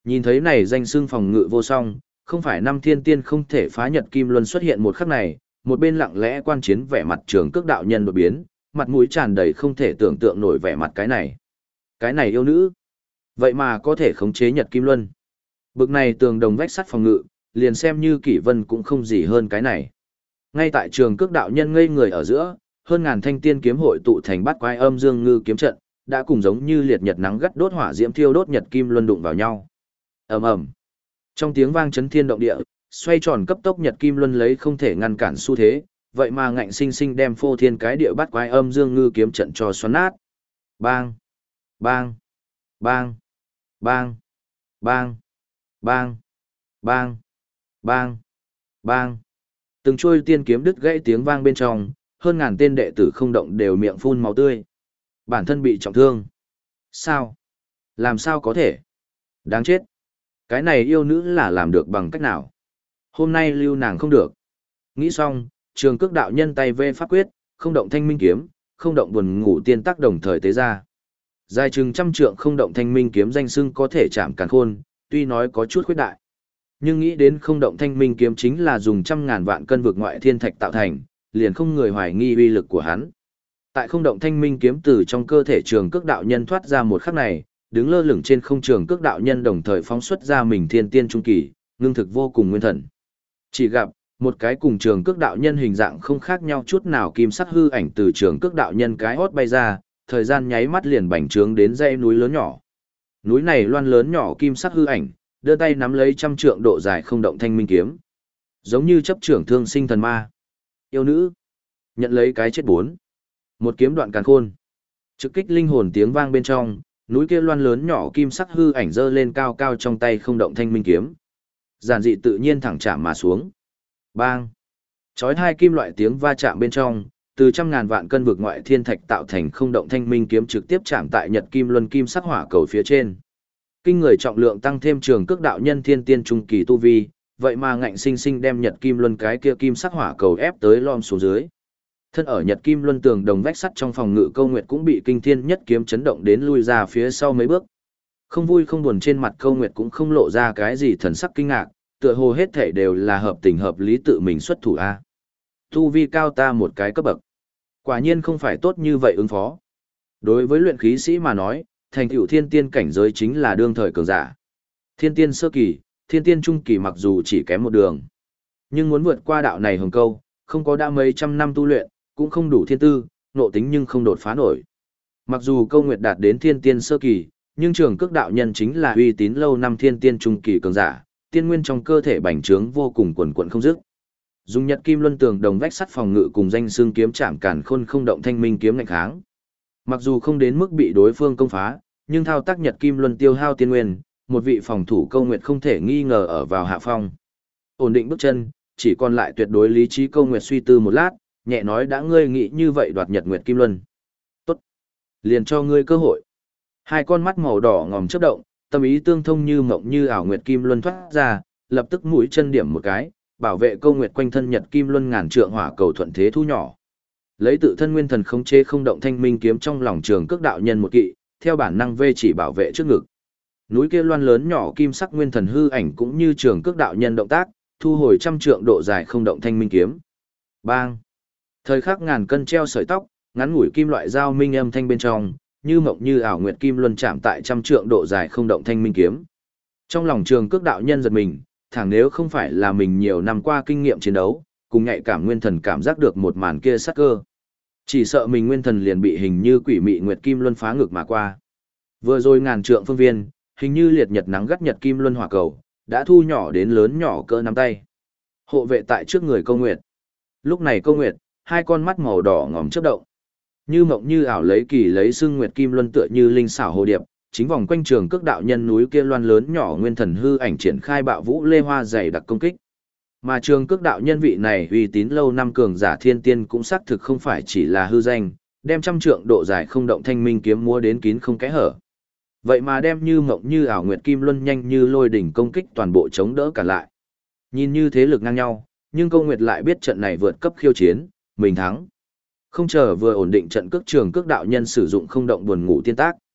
S1: Nhìn thấy này danh xưng phòng ngự vô song, không phải năm thiên tiên không thể phá Nhật Kim Luân xuất hiện một khắc này, một bên lặng lẽ quan chiến vẻ mặt Trường Cước đạo nhân đột biến, mặt mũi tràn đầy không thể tưởng tượng nổi vẻ mặt cái này. Cái này yêu nữ, vậy mà có thể khống chế Nhật Kim Luân. Bực này tường đồng vách sắt phòng ngự, liền xem như Kỷ Vân cũng không gì hơn cái này. Ngay tại Trường Cước đạo nhân ngây người ở giữa, hơn ngàn thanh tiên kiếm hội tụ thành bát quái âm dương ngư kiếm trận, đã cùng giống như liệt nhật nắng gắt đốt hỏa diễm thiêu đốt Nhật Kim Luân đụng vào nhau. Ầm ầm. Trong tiếng vang chấn thiên động địa, xoay tròn cấp tốc Nhật Kim Luân lấy không thể ngăn cản xu thế, vậy mà ngạnh sinh sinh đem phô thiên cái địa bát quái âm dương ngư kiếm trận cho xoắn nát. Bang, bang, bang, bang, bang, bang, bang, bang, bang. Từng chuôi tiên kiếm đứt gãy tiếng vang bên trong, hơn ngàn tên đệ tử không động đều miệng phun máu tươi. Bản thân bị trọng thương. Sao? Làm sao có thể? Đáng chết. Cái này yêu nữ là làm được bằng cách nào? Hôm nay lưu nàng không được. Nghĩ xong, Trường Cước đạo nhân tay vê pháp quyết, không động thanh minh kiếm, không động buồn ngủ tiên tắc đồng thời tế ra. Dài chừng trăm trượng không động thanh minh kiếm danh xưng có thể chạm càn khôn, tuy nói có chút khuyết đại. Nhưng nghĩ đến không động thanh minh kiếm chính là dùng trăm ngàn vạn cân vực ngoại thiên thạch tạo thành, liền không người hoài nghi uy lực của hắn. Tại không động thanh minh kiếm từ trong cơ thể Trường Cước đạo nhân thoát ra một khắc này, đứng lơ lửng trên không Trường Cước đạo nhân đồng thời phóng xuất ra mình thiên tiên trung kỳ, ngưng thực vô cùng nguyên thần. Chỉ gặp một cái cùng Trường Cước đạo nhân hình dạng không khác nhau chút nào kim sắc hư ảnh từ Trường Cước đạo nhân cái hót bay ra, thời gian nháy mắt liền bành trướng đến dãy núi lớn nhỏ. Núi này loan lớn nhỏ kim sắc hư ảnh, đưa tay nắm lấy trăm trượng độ dài không động thanh minh kiếm, giống như chấp trưởng thương sinh thần ma. Yêu nữ, nhận lấy cái chết bốn. Một kiếm đoạn càn khôn. Trực kích linh hồn tiếng vang bên trong, núi kia loan lớn nhỏ kim sắc hư ảnh giơ lên cao cao trong tay không động thanh minh kiếm. Giản dị tự nhiên thẳng chạm mà xuống. Bang. Chói hai kim loại tiếng va chạm bên trong, từ trăm ngàn vạn cân vực ngoại thiên thạch tạo thành không động thanh minh kiếm trực tiếp chạm tại Nhật Kim Luân kim sắc hỏa cầu phía trên. Kinh người trọng lượng tăng thêm Trường Cước đạo nhân thiên tiên trung kỳ tu vi, vậy mà ngạnh sinh sinh đem Nhật Kim Luân cái kia kim sắc hỏa cầu ép tới lom xuống dưới. Thân ở Nhật Kim Luân tường đồng vách sắt trong phòng ngự Câu Nguyệt cũng bị kinh thiên nhất kiếm chấn động đến lui ra phía sau mấy bước. Không vui không buồn trên mặt Câu Nguyệt cũng không lộ ra cái gì thần sắc kinh ngạc, tựa hồ hết thảy đều là hợp tình hợp lý tự mình xuất thủ a. Tu vi cao ta một cái cấp bậc. Quả nhiên không phải tốt như vậy ứng phó. Đối với luyện khí sĩ mà nói, thành tựu thiên tiên cảnh giới chính là đương thời cường giả. Thiên tiên sơ kỳ, thiên tiên trung kỳ mặc dù chỉ kém một đường, nhưng muốn vượt qua đạo này hồng câu, không có đã mấy trăm năm tu luyện, cũng không đủ thiên tư, nộ tính nhưng không đột phá nổi. Mặc dù Câu Nguyệt đạt đến thiên tiên sơ kỳ, nhưng Trường Cước đạo nhân chính là uy tín lâu năm thiên tiên trung kỳ cường giả, tiên nguyên trong cơ thể bành trướng vô cùng quần quần không dứt. Dùng Nhật Kim Luân tường đồng vách sắt phòng ngự cùng danh xương kiếm chạm càn khôn không động thanh minh kiếm ngạnh kháng. Mặc dù không đến mức bị đối phương công phá, nhưng thao tác Nhật Kim Luân tiêu hao tiên nguyên, một vị phòng thủ Câu Nguyệt không thể nghi ngờ ở vào hạ phong. Ổn định bước chân, chỉ còn lại tuyệt đối lý trí Câu Nguyệt suy tư một lát, nhẹ nói đã ngươi nghĩ như vậy đoạt Nhật Nguyệt Kim Luân. Tốt. Liền cho ngươi cơ hội. Hai con mắt màu đỏ ngòm chớp động, tâm ý tương thông như mộng như ảo Nguyệt Kim Luân thoát ra, lập tức mũi chân điểm một cái, bảo vệ Câu Nguyệt quanh thân Nhật Kim Luân ngàn trượng hỏa cầu thuận thế thu nhỏ. Lấy tự thân nguyên thần khống chế không động thanh minh kiếm trong lòng Trường Cước đạo nhân một kỵ, theo bản năng vê chỉ bảo vệ trước ngực. Núi kia loan lớn nhỏ kim sắc nguyên thần hư ảnh cũng như Trường Cước đạo nhân động tác, thu hồi trăm trượng độ dài không động thanh minh kiếm. Bang! Thời khắc ngàn cân treo sợi tóc, ngắn ngủi kim loại dao minh âm thanh bên trong, như mộng như ảo Nguyệt Kim Luân chạm tại trăm trượng độ dài không động thanh minh kiếm. Trong lòng Trường Cước đạo nhân giật mình, thẳng nếu không phải là mình nhiều năm qua kinh nghiệm chiến đấu, cùng nhạy cảm nguyên thần cảm giác được một màn kia sắc cơ. Chỉ sợ mình nguyên thần liền bị hình như quỷ mị Nguyệt Kim Luân phá ngược mà qua. Vừa rồi ngàn trượng phương viên, hình như liệt nhật nắng gắt Nhật Kim Luân hỏa cầu, đã thu nhỏ đến lớn nhỏ cỡ nắm tay. Hộ vệ tại trước người Câu Nguyệt. Lúc này Câu Nguyệt, hai con mắt màu đỏ ngòm chớp động. Như mộng như ảo lấy kỳ lấy xương Nguyệt Kim Luân tựa như linh xảo hồ điệp, chính vòng quanh Trường Cước đạo nhân núi kia loan lớn nhỏ nguyên thần hư ảnh triển khai bạo vũ lê hoa dày đặc công kích. Mà Trường Cước đạo nhân vị này uy tín lâu năm cường giả thiên tiên cũng xác thực không phải chỉ là hư danh, đem trăm trượng độ dài không động thanh minh kiếm múa đến kín không kẽ hở. Vậy mà đem như mộng như ảo Nguyệt Kim Luân nhanh như lôi đỉnh công kích toàn bộ chống đỡ cả lại. Nhìn như thế lực ngang nhau, nhưng Câu Nguyệt lại biết trận này vượt cấp khiêu chiến, mình thắng. Không chờ vừa ổn định trận cước Trường Cước đạo nhân sử dụng không động buồn ngủ tiên tác.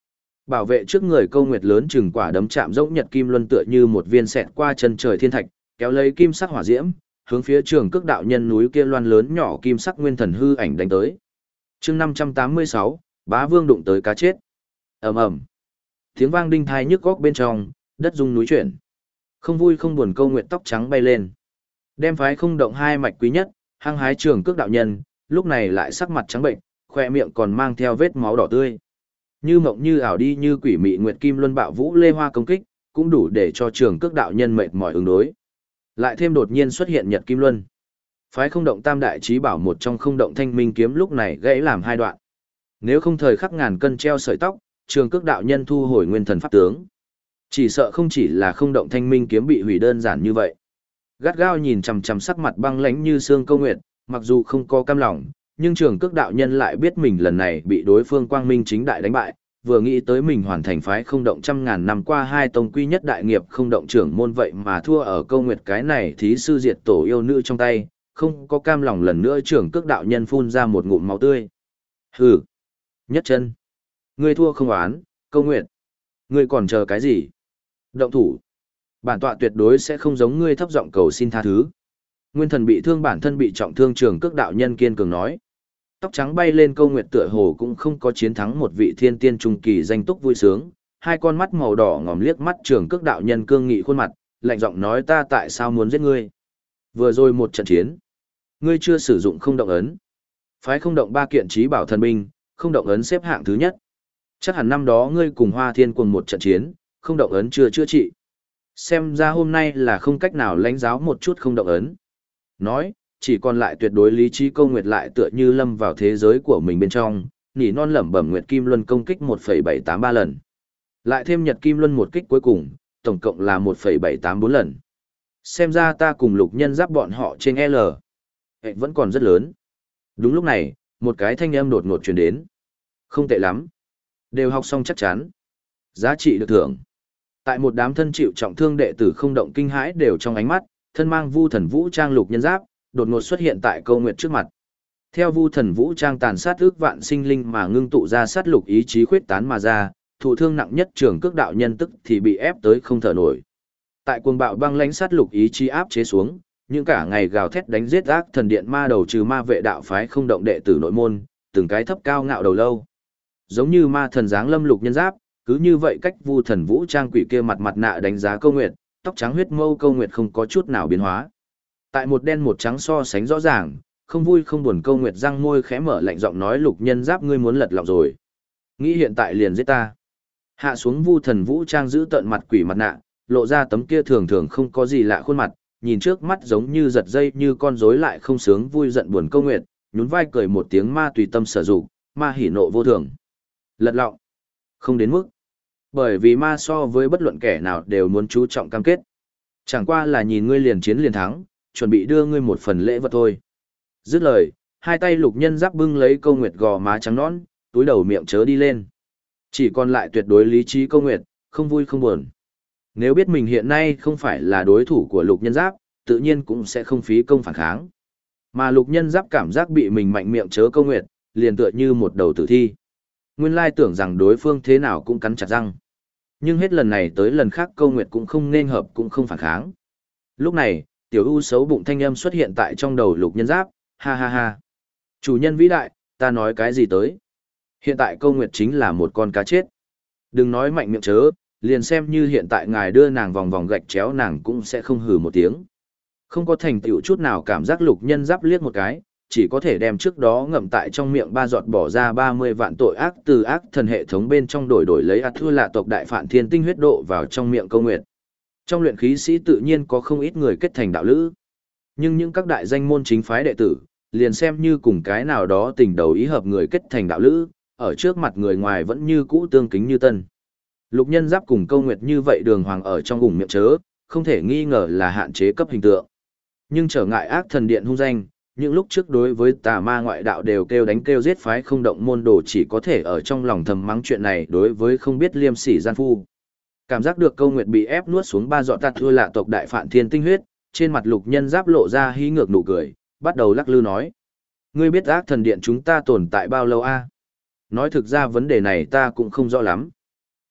S1: Bảo vệ trước người câu nguyệt lớn chừng quả đấm chạm rỗng nhật kim luân tựa như một viên xẹt qua chân trời thiên thạch, kéo lấy kim sắc hỏa diễm, hướng phía Trường Cước đạo nhân núi kia loan lớn nhỏ kim sắc nguyên thần hư ảnh đánh tới. Chương 586, Bá Vương đụng tới cá chết. Ầm ầm. Tiếng vang đinh tai nhức óc bên trong, đất rung núi chuyển. Không vui không buồn câu nguyệt tóc trắng bay lên. Đem phái không động hai mạch quý nhất, hăng hái Trường Cước đạo nhân, lúc này lại sắc mặt trắng bệnh, khoe miệng còn mang theo vết máu đỏ tươi. Như mộng như ảo đi như quỷ mị nguyệt kim luân bạo vũ lê hoa công kích, cũng đủ để cho Trường Cước đạo nhân mệt mỏi ứng đối. Lại thêm đột nhiên xuất hiện nhật kim luân. Phái không động tam đại chí bảo một trong không động thanh minh kiếm lúc này gãy làm hai đoạn. Nếu không thời khắc ngàn cân treo sợi tóc, Trường Cước đạo nhân thu hồi nguyên thần pháp tướng. Chỉ sợ không chỉ là không động thanh minh kiếm bị hủy đơn giản như vậy. Gắt gao nhìn chằm chằm sắc mặt băng lãnh như xương câu nguyệt, mặc dù không có cam lòng, nhưng Trường Cước đạo nhân lại biết mình lần này bị đối phương quang minh chính đại đánh bại, vừa nghĩ tới mình hoàn thành phái không động trăm ngàn năm qua hai tông quy nhất đại nghiệp không động trưởng môn vậy mà thua ở câu nguyệt cái này thí sư diệt tổ yêu nữ trong tay, không có cam lòng lần nữa Trường Cước đạo nhân phun ra một ngụm máu tươi. Hừ, nhất chân, ngươi thua không oán, câu nguyệt, ngươi còn chờ cái gì? Động thủ, bản tọa tuyệt đối sẽ không giống ngươi thấp giọng cầu xin tha thứ. Nguyên thần bị thương bản thân bị trọng thương Trường Cước đạo nhân kiên cường nói. Tóc trắng bay lên câu nguyệt tựa hồ cũng không có chiến thắng một vị thiên tiên trung kỳ danh túc vui sướng, hai con mắt màu đỏ ngòm liếc mắt Trường Cước đạo nhân cương nghị khuôn mặt, lạnh giọng nói ta tại sao muốn giết ngươi? Vừa rồi một trận chiến, ngươi chưa sử dụng không động ấn. Phái không động ba kiện chí bảo thần binh, không động ấn xếp hạng thứ nhất. Chắc hẳn năm đó ngươi cùng Hoa Thiên cùng một trận chiến, không động ấn chưa chữa trị. Xem ra hôm nay là không cách nào lãnh giáo một chút không động ấn. Nói, chỉ còn lại tuyệt đối lý trí câu nguyệt lại tựa như lâm vào thế giới của mình bên trong, nỉ non lẩm bẩm nguyệt kim luân công kích 1,783 lần. Lại thêm nhật kim luân một kích cuối cùng, tổng cộng là 1,784 lần. Xem ra ta cùng lục nhân giáp bọn họ trên L. Hệ vẫn còn rất lớn. Đúng lúc này, một cái thanh âm đột ngột truyền đến. Không tệ lắm. Đều học xong chắc chắn. Giá trị được thưởng. Tại một đám thân chịu trọng thương đệ tử không động kinh hãi đều trong ánh mắt, thân mang vu thần vũ trang lục nhân giáp, đột ngột xuất hiện tại câu nguyệt trước mặt. Theo vu thần vũ trang tàn sát ước vạn sinh linh mà ngưng tụ ra sát lục ý chí khuyết tán mà ra, thụ thương nặng nhất Trường Cước đạo nhân tức thì bị ép tới không thở nổi. Tại cuồng bạo băng lãnh sát lục ý chí áp chế xuống, những cả ngày gào thét đánh giết ác thần điện ma đầu trừ ma vệ đạo phái không động đệ tử nội môn, từng cái thấp cao ngạo đầu lâu. Giống như ma thần dáng lâm lục nhân giáp, cứ như vậy cách vu thần vũ trang quỷ kia mặt mặt nạ đánh giá câu nguyệt, tóc trắng huyết mâu câu nguyệt không có chút nào biến hóa. Tại một đen một trắng so sánh rõ ràng, không vui không buồn câu nguyệt răng môi khẽ mở lạnh giọng nói lục nhân giáp ngươi muốn lật lọng rồi. Nghĩ hiện tại liền giết ta. Hạ xuống vu thần vũ trang giữ tận mặt quỷ mặt nạ, lộ ra tấm kia thường thường không có gì lạ khuôn mặt, nhìn trước mắt giống như giật dây như con rối lại không sướng vui giận buồn câu nguyệt, nhún vai cười một tiếng ma tùy tâm sở dụng, ma hỉ nộ vô thường. Lật lọng. Không đến mức. Bởi vì ma so với bất luận kẻ nào đều muốn chú trọng cam kết. Chẳng qua là nhìn ngươi liền chiến liền thắng, chuẩn bị đưa ngươi một phần lễ vật thôi. Dứt lời, hai tay lục nhân giáp bưng lấy câu nguyệt gò má trắng nõn, túi đầu miệng chớ đi lên. Chỉ còn lại tuyệt đối lý trí câu nguyệt, không vui không buồn. Nếu biết mình hiện nay không phải là đối thủ của lục nhân giáp, tự nhiên cũng sẽ không phí công phản kháng. Mà lục nhân giáp cảm giác bị mình mạnh miệng chớ câu nguyệt, liền tựa như một đầu tử thi. Nguyên lai tưởng rằng đối phương thế nào cũng cắn chặt răng. Nhưng hết lần này tới lần khác câu nguyệt cũng không nên hợp cũng không phản kháng. Lúc này, tiểu u xấu bụng thanh âm xuất hiện tại trong đầu lục nhân giáp, ha ha ha. Chủ nhân vĩ đại, ta nói cái gì tới? Hiện tại câu nguyệt chính là một con cá chết. Đừng nói mạnh miệng chớ, liền xem như hiện tại ngài đưa nàng vòng vòng gạch chéo nàng cũng sẽ không hừ một tiếng. Không có thành tựu chút nào cảm giác lục nhân giáp liếc một cái, chỉ có thể đem trước đó ngậm tại trong miệng ba giọt bỏ ra 30 vạn tội ác từ ác thần hệ thống bên trong đổi lấy thua là tộc đại phản thiên tinh huyết độ vào trong miệng câu nguyệt. Trong luyện khí sĩ tự nhiên có không ít người kết thành đạo lữ. Nhưng những các đại danh môn chính phái đệ tử, liền xem như cùng cái nào đó tình đầu ý hợp người kết thành đạo lữ, ở trước mặt người ngoài vẫn như cũ tương kính như tân. Lục nhân giáp cùng câu nguyệt như vậy đường hoàng ở trong vùng miệng chớ, không thể nghi ngờ là hạn chế cấp hình tượng. Nhưng trở ngại ác thần điện hung danh, những lúc trước đối với tà ma ngoại đạo đều kêu đánh kêu giết phái không động môn đồ chỉ có thể ở trong lòng thầm mắng chuyện này đối với không biết liêm sỉ gian phu. Cảm giác được câu nguyệt bị ép nuốt xuống ba giọt tạt thua lạ tộc đại phản thiên tinh huyết, trên mặt lục nhân giáp lộ ra hí ngược nụ cười, bắt đầu lắc lư nói. Ngươi biết ác thần điện chúng ta tồn tại bao lâu a? Nói thực ra vấn đề này ta cũng không rõ lắm.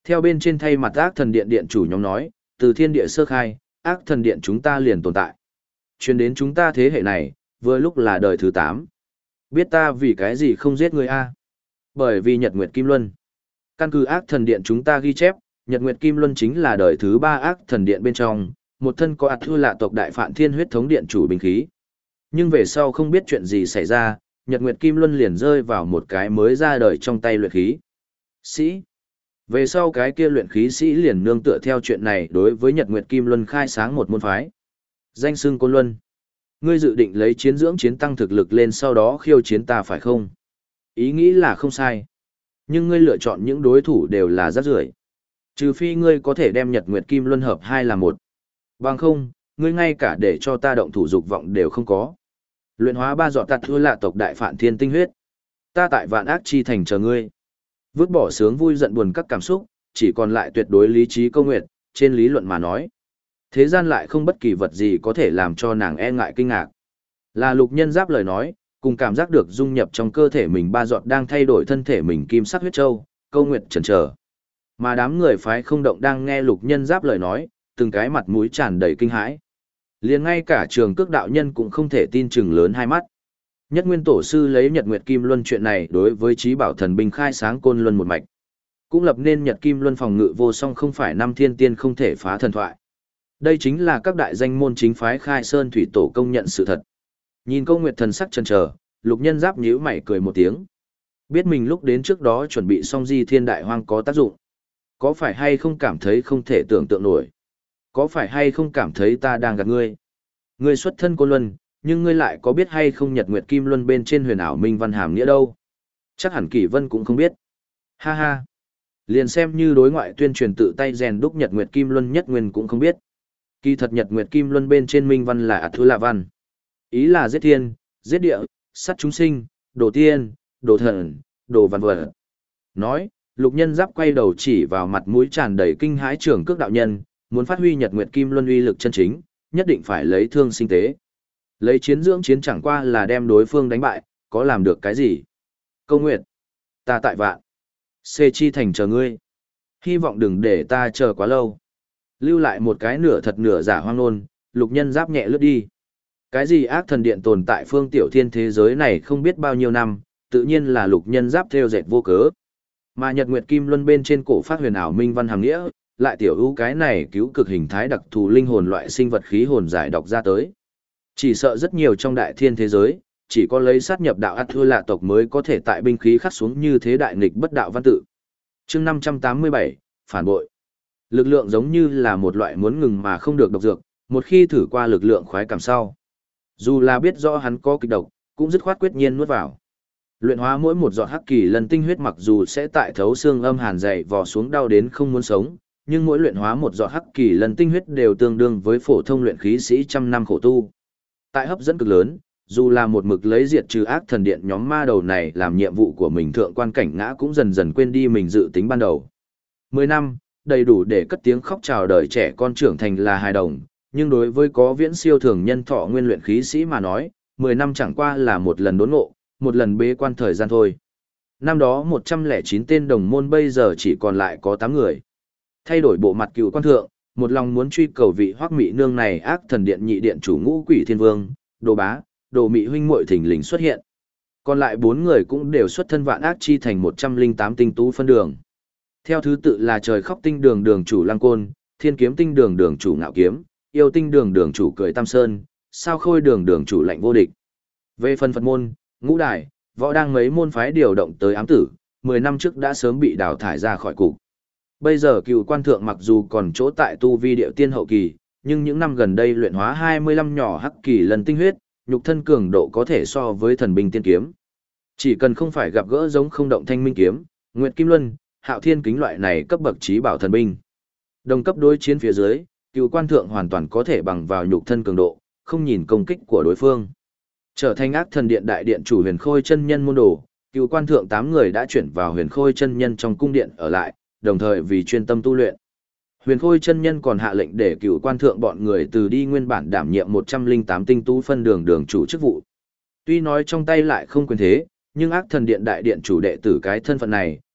S1: Theo bên trên thay mặt ác thần điện điện chủ nhóm nói, từ thiên địa sơ khai, ác thần điện chúng ta liền tồn tại. Truyền đến chúng ta thế hệ này, vừa lúc là đời thứ 8. Biết ta vì cái gì không giết người a? Bởi vì Nhật Nguyệt Kim Luân. Căn cứ ác thần điện chúng ta ghi chép, Nhật Nguyệt Kim Luân chính là đời thứ 3 ác thần điện bên trong, một thân có Thư Lạ tộc đại phạn thiên huyết thống điện chủ binh khí. Nhưng về sau không biết chuyện gì xảy ra, Nhật Nguyệt Kim Luân liền rơi vào một cái mới ra đời trong tay luyện khí sĩ. Về sau cái kia luyện khí sĩ liền nương tựa theo chuyện này đối với Nhật Nguyệt Kim Luân khai sáng một môn phái. Danh xưng Côn Luân. Ngươi dự định lấy chiến dưỡng chiến tăng thực lực lên sau đó khiêu chiến ta phải không? Ý nghĩ là không sai. Nhưng ngươi lựa chọn những đối thủ đều là rác rưởi. Trừ phi ngươi có thể đem Nhật Nguyệt Kim Luân hợp hai là một. Bằng không, ngươi ngay cả để cho ta động thủ dục vọng đều không có. Luyện hóa 3 giọt tạt Thư Lạ tộc đại phạn thiên tinh huyết. Ta tại Vạn Ác Chi Thành chờ ngươi. Vứt bỏ sướng vui giận buồn các cảm xúc, chỉ còn lại tuyệt đối lý trí câu nguyện, trên lý luận mà nói. Thế gian lại không bất kỳ vật gì có thể làm cho nàng e ngại kinh ngạc. Là Lục Nhân Giáp lời nói, cùng cảm giác được dung nhập trong cơ thể mình 3 giọt đang thay đổi thân thể mình kim sắc huyết châu, câu nguyện chần chờ. Mà đám người phái không động đang nghe Lục Nhân Giáp lời nói, từng cái mặt mũi tràn đầy kinh hãi. Liền ngay cả Trường Cước đạo nhân cũng không thể tin chừng lớn hai mắt. Nhất Nguyên tổ sư lấy Nhật Nguyệt Kim Luân chuyện này đối với Chí Bảo Thần binh khai sáng Côn Luân một mạch, cũng lập nên Nhật Kim Luân phòng ngự vô song không phải năm thiên tiên không thể phá thần thoại. Đây chính là các đại danh môn chính phái khai sơn thủy tổ công nhận sự thật. Nhìn Câu Nguyệt thần sắc chần chờ, Lục Nhân Giáp nhíu mày cười một tiếng. Biết mình lúc đến trước đó chuẩn bị xong Di Thiên Đại Hoang có tác dụng. Có phải hay không cảm thấy không thể tưởng tượng nổi? Có phải hay không cảm thấy ta đang gạt ngươi? Ngươi xuất thân Côn Luân, nhưng ngươi lại có biết hay không Nhật Nguyệt Kim Luân bên trên huyền ảo minh văn hàm nghĩa đâu? Chắc hẳn Kỷ Vân cũng không biết. Ha ha. Liền xem như đối ngoại tuyên truyền tự tay rèn đúc Nhật Nguyệt Kim Luân nhất nguyên cũng không biết. Kỳ thật Nhật Nguyệt Kim Luân bên trên minh văn là Thư Lạ văn. Ý là giết thiên, giết địa, sát chúng sinh, đồ tiên, đồ thần, đồ văn vật. Nói, Lục Nhân Giáp quay đầu chỉ vào mặt mũi tràn đầy kinh hãi Trường Cước đạo nhân, muốn phát huy Nhật Nguyệt Kim Luân uy lực chân chính, nhất định phải lấy thương sinh tế. Lấy chiến dưỡng chiến chẳng qua là đem đối phương đánh bại, có làm được cái gì? Câu Nguyệt, ta tại Vạn Xê Chi Thành chờ ngươi. Hy vọng đừng để ta chờ quá lâu. Lưu lại một cái nửa thật nửa giả hoang ngôn, Lục Nhân Giáp nhẹ lướt đi. Cái gì ác thần điện tồn tại phương tiểu thiên thế giới này không biết bao nhiêu năm, tự nhiên là Lục Nhân Giáp theo dệt vô cớ. Mà Nhật Nguyệt Kim Luân bên trên cổ phát huyền ảo minh văn hàm nghĩa, lại tiểu ưu cái này cứu cực hình thái đặc thù linh hồn loại sinh vật khí hồn giải đọc ra tới. Chỉ sợ rất nhiều trong đại thiên thế giới, chỉ có lấy sát nhập đạo Thư Lạ tộc mới có thể tại binh khí khắc xuống như thế đại nghịch bất đạo văn tự. Chương 587, phản bội. Lực lượng giống như là một loại muốn ngừng mà không được độc dược, một khi thử qua lực lượng khoái cảm sau. Dù là biết rõ hắn có kịch độc, cũng dứt khoát quyết nhiên nuốt vào. Luyện hóa mỗi một giọt hắc kỳ lần tinh huyết mặc dù sẽ tại thấu xương âm hàn dày vò xuống đau đến không muốn sống, nhưng mỗi luyện hóa một giọt hắc kỳ lần tinh huyết đều tương đương với phổ thông luyện khí sĩ trăm năm khổ tu. Tại hấp dẫn cực lớn, dù là một mực lấy diệt trừ ác thần điện nhóm ma đầu này làm nhiệm vụ của mình thượng quan cảnh ngã cũng dần dần quên đi mình dự tính ban đầu. 10 năm, đầy đủ để cất tiếng khóc chào đời trẻ con trưởng thành là hài đồng, nhưng đối với có viễn siêu thường nhân thọ nguyên luyện khí sĩ mà nói, 10 năm chẳng qua là một lần đốn ngộ, một lần bế quan thời gian thôi. Năm đó 109 tên đồng môn bây giờ chỉ còn lại có 8 người. Thay đổi bộ mặt cựu quan thượng, một lòng muốn truy cầu vị Hoắc Mị nương này ác thần điện nhị điện chủ Ngũ Quỷ Thiên Vương, Đồ Bá, Đồ Mị huynh muội thình lình xuất hiện. Còn lại 4 người cũng đều xuất thân Vạn Ác Chi Thành 108 tinh tú phân đường. Theo thứ tự là Trời Khóc Tinh Đường đường chủ Lăng Côn, Thiên Kiếm Tinh Đường đường chủ Ngạo Kiếm, Yêu Tinh Đường đường chủ Cười Tam Sơn, Sao Khôi Đường đường chủ Lạnh Vô Địch. Về phần Phật môn, Ngũ Đài, Võ đang mấy môn phái điều động tới ám tử, 10 năm trước đã sớm bị đào thải ra khỏi cục. Bây giờ cựu quan thượng mặc dù còn chỗ tại tu vi điệu tiên hậu kỳ, nhưng những năm gần đây luyện hóa 25 nhỏ hắc kỳ lần tinh huyết, nhục thân cường độ có thể so với thần binh tiên kiếm. Chỉ cần không phải gặp gỡ giống không động thanh minh kiếm, nguyệt kim luân, hạo thiên kính loại này cấp bậc trí bảo thần binh. Đồng cấp đối chiến phía dưới, cựu quan thượng hoàn toàn có thể bằng vào nhục thân cường độ, không nhìn công kích của đối phương. Trở thành ác thần điện đại điện chủ huyền khôi chân nhân môn đồ, cựu quan thượng 8 người đã chuyển vào huyền khôi chân nhân trong cung điện ở lại, đồng thời vì chuyên tâm tu luyện. Huyền khôi chân nhân còn hạ lệnh để cựu quan thượng bọn người từ đi nguyên bản đảm nhiệm 108 tinh tú phân đường đường chủ chức vụ. Tuy nói trong tay lại không quyền thế, nhưng ác thần điện đại điện chủ đệ tử cái thân phận này,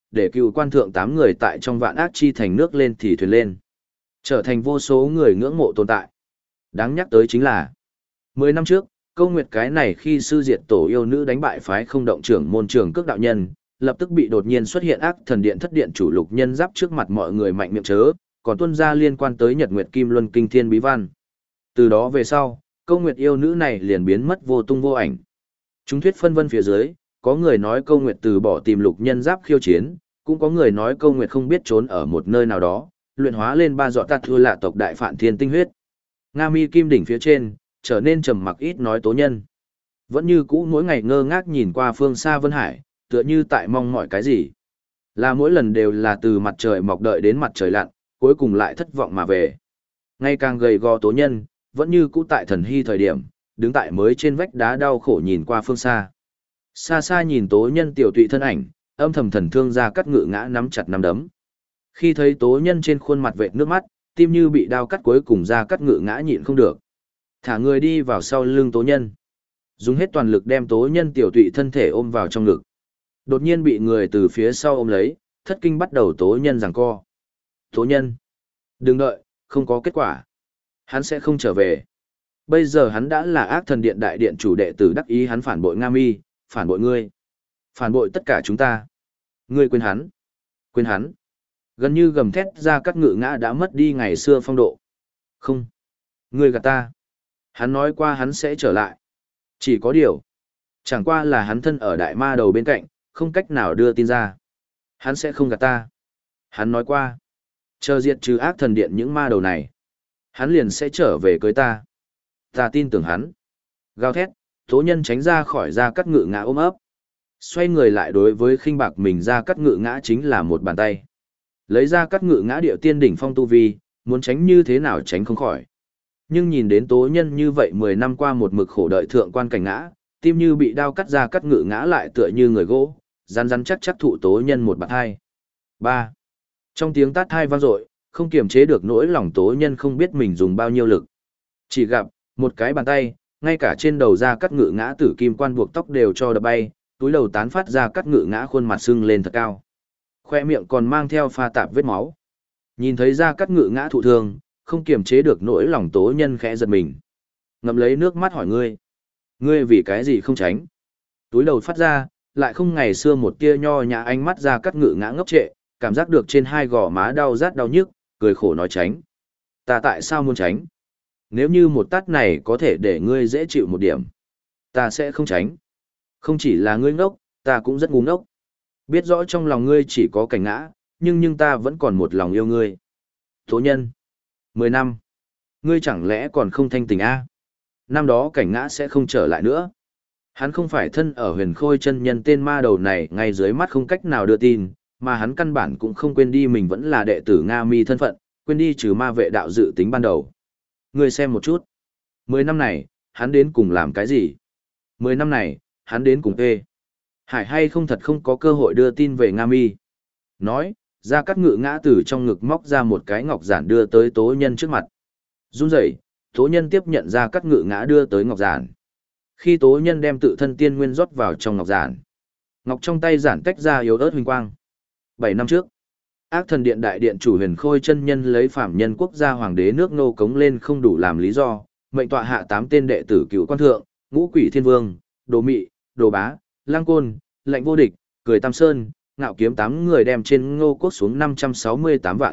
S1: để cựu quan thượng 8 người tại trong vạn ác chi thành nước lên thì thuyền lên. Trở thành vô số người ngưỡng mộ tồn tại. Đáng nhắc tới chính là 10 năm trước, Câu Nguyệt cái này khi sư diệt tổ yêu nữ đánh bại phái không động trưởng môn trường cước đạo nhân, lập tức bị đột nhiên xuất hiện ác thần điện thất điện chủ Lục Nhân Giáp trước mặt mọi người mạnh miệng chớ, còn tuân ra liên quan tới Nhật Nguyệt Kim Luân Kinh Thiên bí văn. Từ đó về sau, Câu Nguyệt yêu nữ này liền biến mất vô tung vô ảnh. Chúng thuyết phân vân phía dưới, có người nói Câu Nguyệt từ bỏ tìm Lục Nhân Giáp khiêu chiến, cũng có người nói Câu Nguyệt không biết trốn ở một nơi nào đó, luyện hóa lên 3 giọt tạt thua lạ tộc đại phản thiên tinh huyết. Nga Mi kim đỉnh phía trên, trở nên trầm mặc ít nói Tố Nhân. Vẫn như cũ mỗi ngày ngơ ngác nhìn qua phương xa Vân Hải, tựa như tại mong mỏi cái gì. Là mỗi lần đều là từ mặt trời mọc đợi đến mặt trời lặn, cuối cùng lại thất vọng mà về. Ngày càng gầy gò Tố Nhân, vẫn như cũ tại thần hy thời điểm, đứng tại mới trên vách đá đau khổ nhìn qua phương xa. Xa xa nhìn Tố Nhân tiểu tụy thân ảnh, âm thầm thần thương ra cắt ngự ngã nắm chặt nắm đấm. Khi thấy Tố Nhân trên khuôn mặt vệt nước mắt, tim như bị đao cắt cuối cùng ra cắt ngự ngã nhịn không được. Thả người đi vào sau lưng Tố Nhân. Dùng hết toàn lực đem Tố Nhân tiểu tụy thân thể ôm vào trong ngực. Đột nhiên bị người từ phía sau ôm lấy, thất kinh bắt đầu Tố Nhân giằng co. Tố Nhân, đừng đợi, không có kết quả. Hắn sẽ không trở về. Bây giờ hắn đã là ác thần điện đại điện chủ đệ tử đắc ý, hắn phản bội Nga Mi, phản bội ngươi. Phản bội tất cả chúng ta. Ngươi quên hắn. Quên hắn. Gần như gầm thét ra cắt ngự ngã đã mất đi ngày xưa phong độ. Không. Ngươi gạt ta. Hắn nói qua hắn sẽ trở lại. Chỉ có điều. Chẳng qua là hắn thân ở đại ma đầu bên cạnh, không cách nào đưa tin ra. Hắn sẽ không gạt ta. Hắn nói qua. Chờ diệt trừ ác thần điện những ma đầu này. Hắn liền sẽ trở về cưới ta. Ta tin tưởng hắn. Gào thét, Tố Nhân tránh ra khỏi ra cắt ngự ngã ôm ấp. Xoay người lại đối với khinh bạc mình ra cắt ngự ngã chính là một bàn tay. Lấy ra cắt ngự ngã điệu tiên đỉnh phong tu vi, muốn tránh như thế nào tránh không khỏi. Nhưng nhìn đến Tố Nhân như vậy 10 năm qua một mực khổ đợi thượng quan cảnh ngã, tim như bị đao cắt ra cắt ngự ngã lại tựa như người gỗ, rắn rắn chắc chắc thụ Tố Nhân một bạt hai. 3. Trong tiếng tát hai vang dội, không kiềm chế được nỗi lòng Tố Nhân không biết mình dùng bao nhiêu lực. Chỉ gặp, một cái bàn tay, ngay cả trên đầu ra cắt ngự ngã tử kim quan buộc tóc đều cho đập bay, túi đầu tán phát ra cắt ngự ngã khuôn mặt sưng lên thật cao. Khoe miệng còn mang theo pha tạp vết máu. Nhìn thấy ra cắt ngự ngã thụ thương, không kiềm chế được nỗi lòng Tố Nhân khẽ giật mình. Ngậm lấy nước mắt hỏi ngươi. Ngươi vì cái gì không tránh? Túi đầu phát ra, lại không ngày xưa một tia nho nhã ánh mắt ra cắt ngự ngã ngốc trệ, cảm giác được trên hai gò má đau rát đau nhức, cười khổ nói tránh. Ta tại sao muốn tránh? Nếu như một tát này có thể để ngươi dễ chịu một điểm, ta sẽ không tránh. Không chỉ là ngươi ngốc, ta cũng rất ngu ngốc. Biết rõ trong lòng ngươi chỉ có cảnh ngã, nhưng ta vẫn còn một lòng yêu ngươi. Tố Nhân, 10 năm, ngươi chẳng lẽ còn không thanh tình a? Năm đó cảnh ngã sẽ không trở lại nữa. Hắn không phải thân ở Huyền Khôi chân nhân tên ma đầu này ngay dưới mắt không cách nào đưa tin, mà hắn căn bản cũng không quên đi mình vẫn là đệ tử Nga Mi thân phận, quên đi trừ ma vệ đạo dự tính ban đầu. Ngươi xem một chút. 10 năm này, hắn đến cùng làm cái gì? 10 năm này, hắn đến cùng ê. Hải hay không thật không có cơ hội đưa tin về Nga Mi. Nói, ra cắt ngự ngã từ trong ngực móc ra một cái ngọc giản đưa tới Tố Nhân trước mặt. Run rẩy, Tố Nhân tiếp nhận ra cắt ngự ngã đưa tới ngọc giản. Khi Tố Nhân đem tự thân tiên nguyên rót vào trong ngọc giản, ngọc trong tay giản tách ra yếu ớt huỳnh quang. 7 năm trước, ác thần điện đại điện chủ Huyền Khôi chân nhân lấy phạm nhân quốc gia hoàng đế nước Nô cống lên không đủ làm lý do, mệnh tọa hạ 8 tên đệ tử cựu quan thượng, Ngũ Quỷ Thiên Vương, Đồ Mị, Đồ Bá, Lang Côn, Lạnh Vô Địch, Cười Tam Sơn, Ngạo Kiếm 8 người đem trên Ngô quốc xuống 568 vạn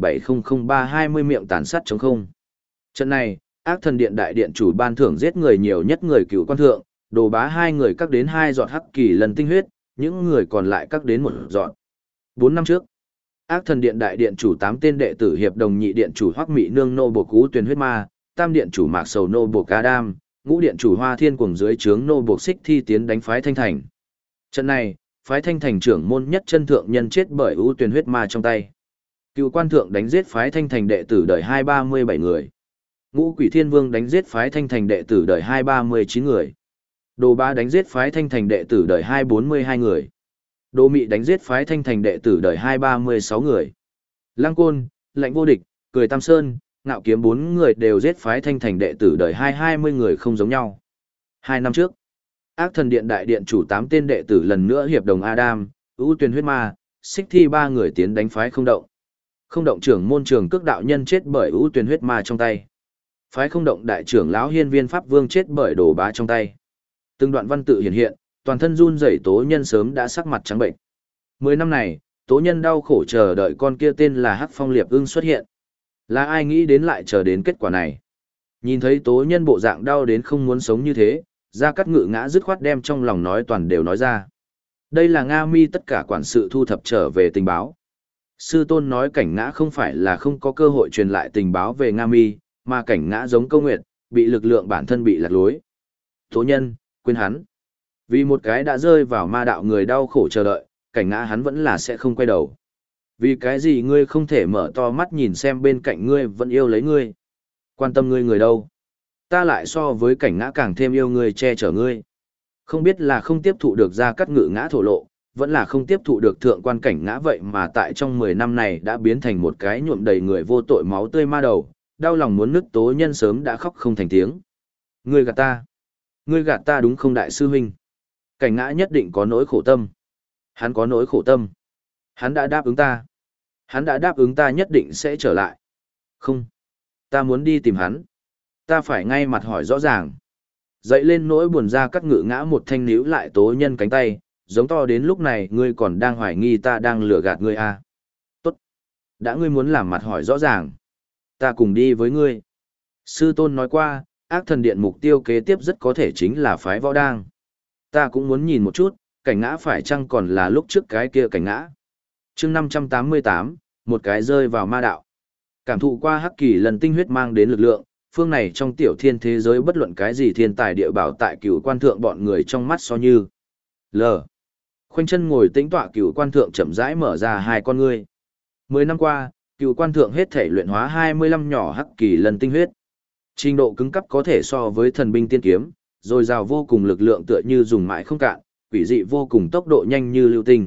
S1: 9,7000320 miệng tàn sát chống không. Trận này, ác thần điện đại điện chủ ban thưởng giết người nhiều nhất người cựu quan thượng, Đồ Bá 2 người cắt đến 2 giọt hắc kỳ lần tinh huyết, những người còn lại cắt đến 1 giọt. 4 năm trước, ác thần điện đại điện chủ 8 tên đệ tử hiệp đồng nhị điện chủ Hoắc Mị Nương nô buộc Cú Tuyền huyết ma, tam điện chủ Mạc Sầu nô buộc Adam, ngũ điện chủ Hoa Thiên cuồng dưới trướng nô buộc Xích Thi tiến đánh phái Thanh Thành. Trận này, phái Thanh Thành trưởng môn nhất chân thượng nhân chết bởi ưu Tuyền huyết ma trong tay. Cựu quan thượng đánh giết phái Thanh Thành đệ tử đời 237 người. Ngũ Quỷ Thiên Vương đánh giết phái Thanh Thành đệ tử đời 239 người. Đồ Bá đánh giết phái Thanh Thành đệ tử đời 242 người. Đồ Mị đánh giết phái Thanh Thành đệ tử đời 236 người. Lang Côn, Lạnh Vô Địch, Cười Tam Sơn, Ngạo Kiếm 4 người đều giết phái Thanh Thành đệ tử đời 220 người không giống nhau. 2 năm trước, ác thần điện đại điện chủ 8 tên đệ tử lần nữa hiệp đồng Adam, ưu Tuyền huyết ma, xích thi ba người tiến đánh phái không động. Không động trưởng môn trường cước đạo nhân chết bởi ưu tuyển huyết ma trong tay. Phái không động đại trưởng lão hiên viên pháp vương chết bởi đồ bá trong tay. Từng đoạn văn tự hiện hiện, toàn thân run rẩy Tố Nhân sớm đã sắc mặt trắng bệnh. 10 năm này, Tố Nhân đau khổ chờ đợi con kia tên là Hắc Phong Liệp Ưng xuất hiện. Là ai nghĩ đến lại chờ đến kết quả này? Nhìn thấy Tố Nhân bộ dạng đau đến không muốn sống như thế, Gia Cát Ngự ngã dứt khoát đem trong lòng nói toàn đều nói ra. Đây là Nga Mi tất cả quản sự thu thập trở về tình báo. Sư tôn nói Cảnh Ngã không phải là không có cơ hội truyền lại tình báo về Nga Mi, mà Cảnh Ngã giống Câu Nguyệt, bị lực lượng bản thân bị lạc lối. Tố Nhân, quên hắn. Vì một cái đã rơi vào ma đạo người đau khổ chờ đợi, Cảnh Ngã hắn vẫn là sẽ không quay đầu. Vì cái gì ngươi không thể mở to mắt nhìn xem bên cạnh ngươi vẫn yêu lấy ngươi? Quan tâm ngươi người đâu? Ta lại so với Cảnh Ngã càng thêm yêu ngươi che chở ngươi. Không biết là không tiếp thụ được Gia Cát Ngự ngã thổ lộ, vẫn là không tiếp thụ được thượng quan Cảnh Ngã vậy mà tại trong 10 năm này đã biến thành một cái nhuộm đầy người vô tội máu tươi ma đầu, đau lòng muốn nứt. Tố Nhân sớm đã khóc không thành tiếng. Ngươi gạt ta. Ngươi gạt ta đúng không đại sư huynh? Cảnh Ngã nhất định có nỗi khổ tâm. Hắn có nỗi khổ tâm. Hắn đã đáp ứng ta. Hắn đã đáp ứng ta nhất định sẽ trở lại. Không. Ta muốn đi tìm hắn. Ta phải ngay mặt hỏi rõ ràng. Dậy lên nỗi buồn Gia Cát Ngự ngã một thanh níu lại Tố Nhân cánh tay, giống to đến lúc này ngươi còn đang hoài nghi ta đang lừa gạt ngươi à. Tốt. Đã ngươi muốn làm mặt hỏi rõ ràng. Ta cùng đi với ngươi. Sư tôn nói qua, Ác Thần Điện mục tiêu kế tiếp rất có thể chính là phái Võ Đang. Ta cũng muốn nhìn một chút, Cảnh Ngã phải chăng còn là lúc trước cái kia Cảnh Ngã. Chương 588, một cái rơi vào ma đạo. Cảm thụ qua Hắc Kỳ lần tinh huyết mang đến lực lượng, phương này trong tiểu thiên thế giới bất luận cái gì thiên tài địa bảo tại Cửu Quan Thượng bọn người trong mắt so như L. Khoanh chân ngồi tĩnh tọa Cửu Quan Thượng chậm rãi mở ra hai con ngươi. 10 năm qua, Cửu Quan Thượng hết thể luyện hóa 25 nhỏ Hắc Kỳ lần tinh huyết. Trình độ cứng cấp có thể so với thần binh tiên kiếm, rồi rào vô cùng lực lượng tựa như dùng mãi không cạn, quỷ dị vô cùng tốc độ nhanh như lưu tinh.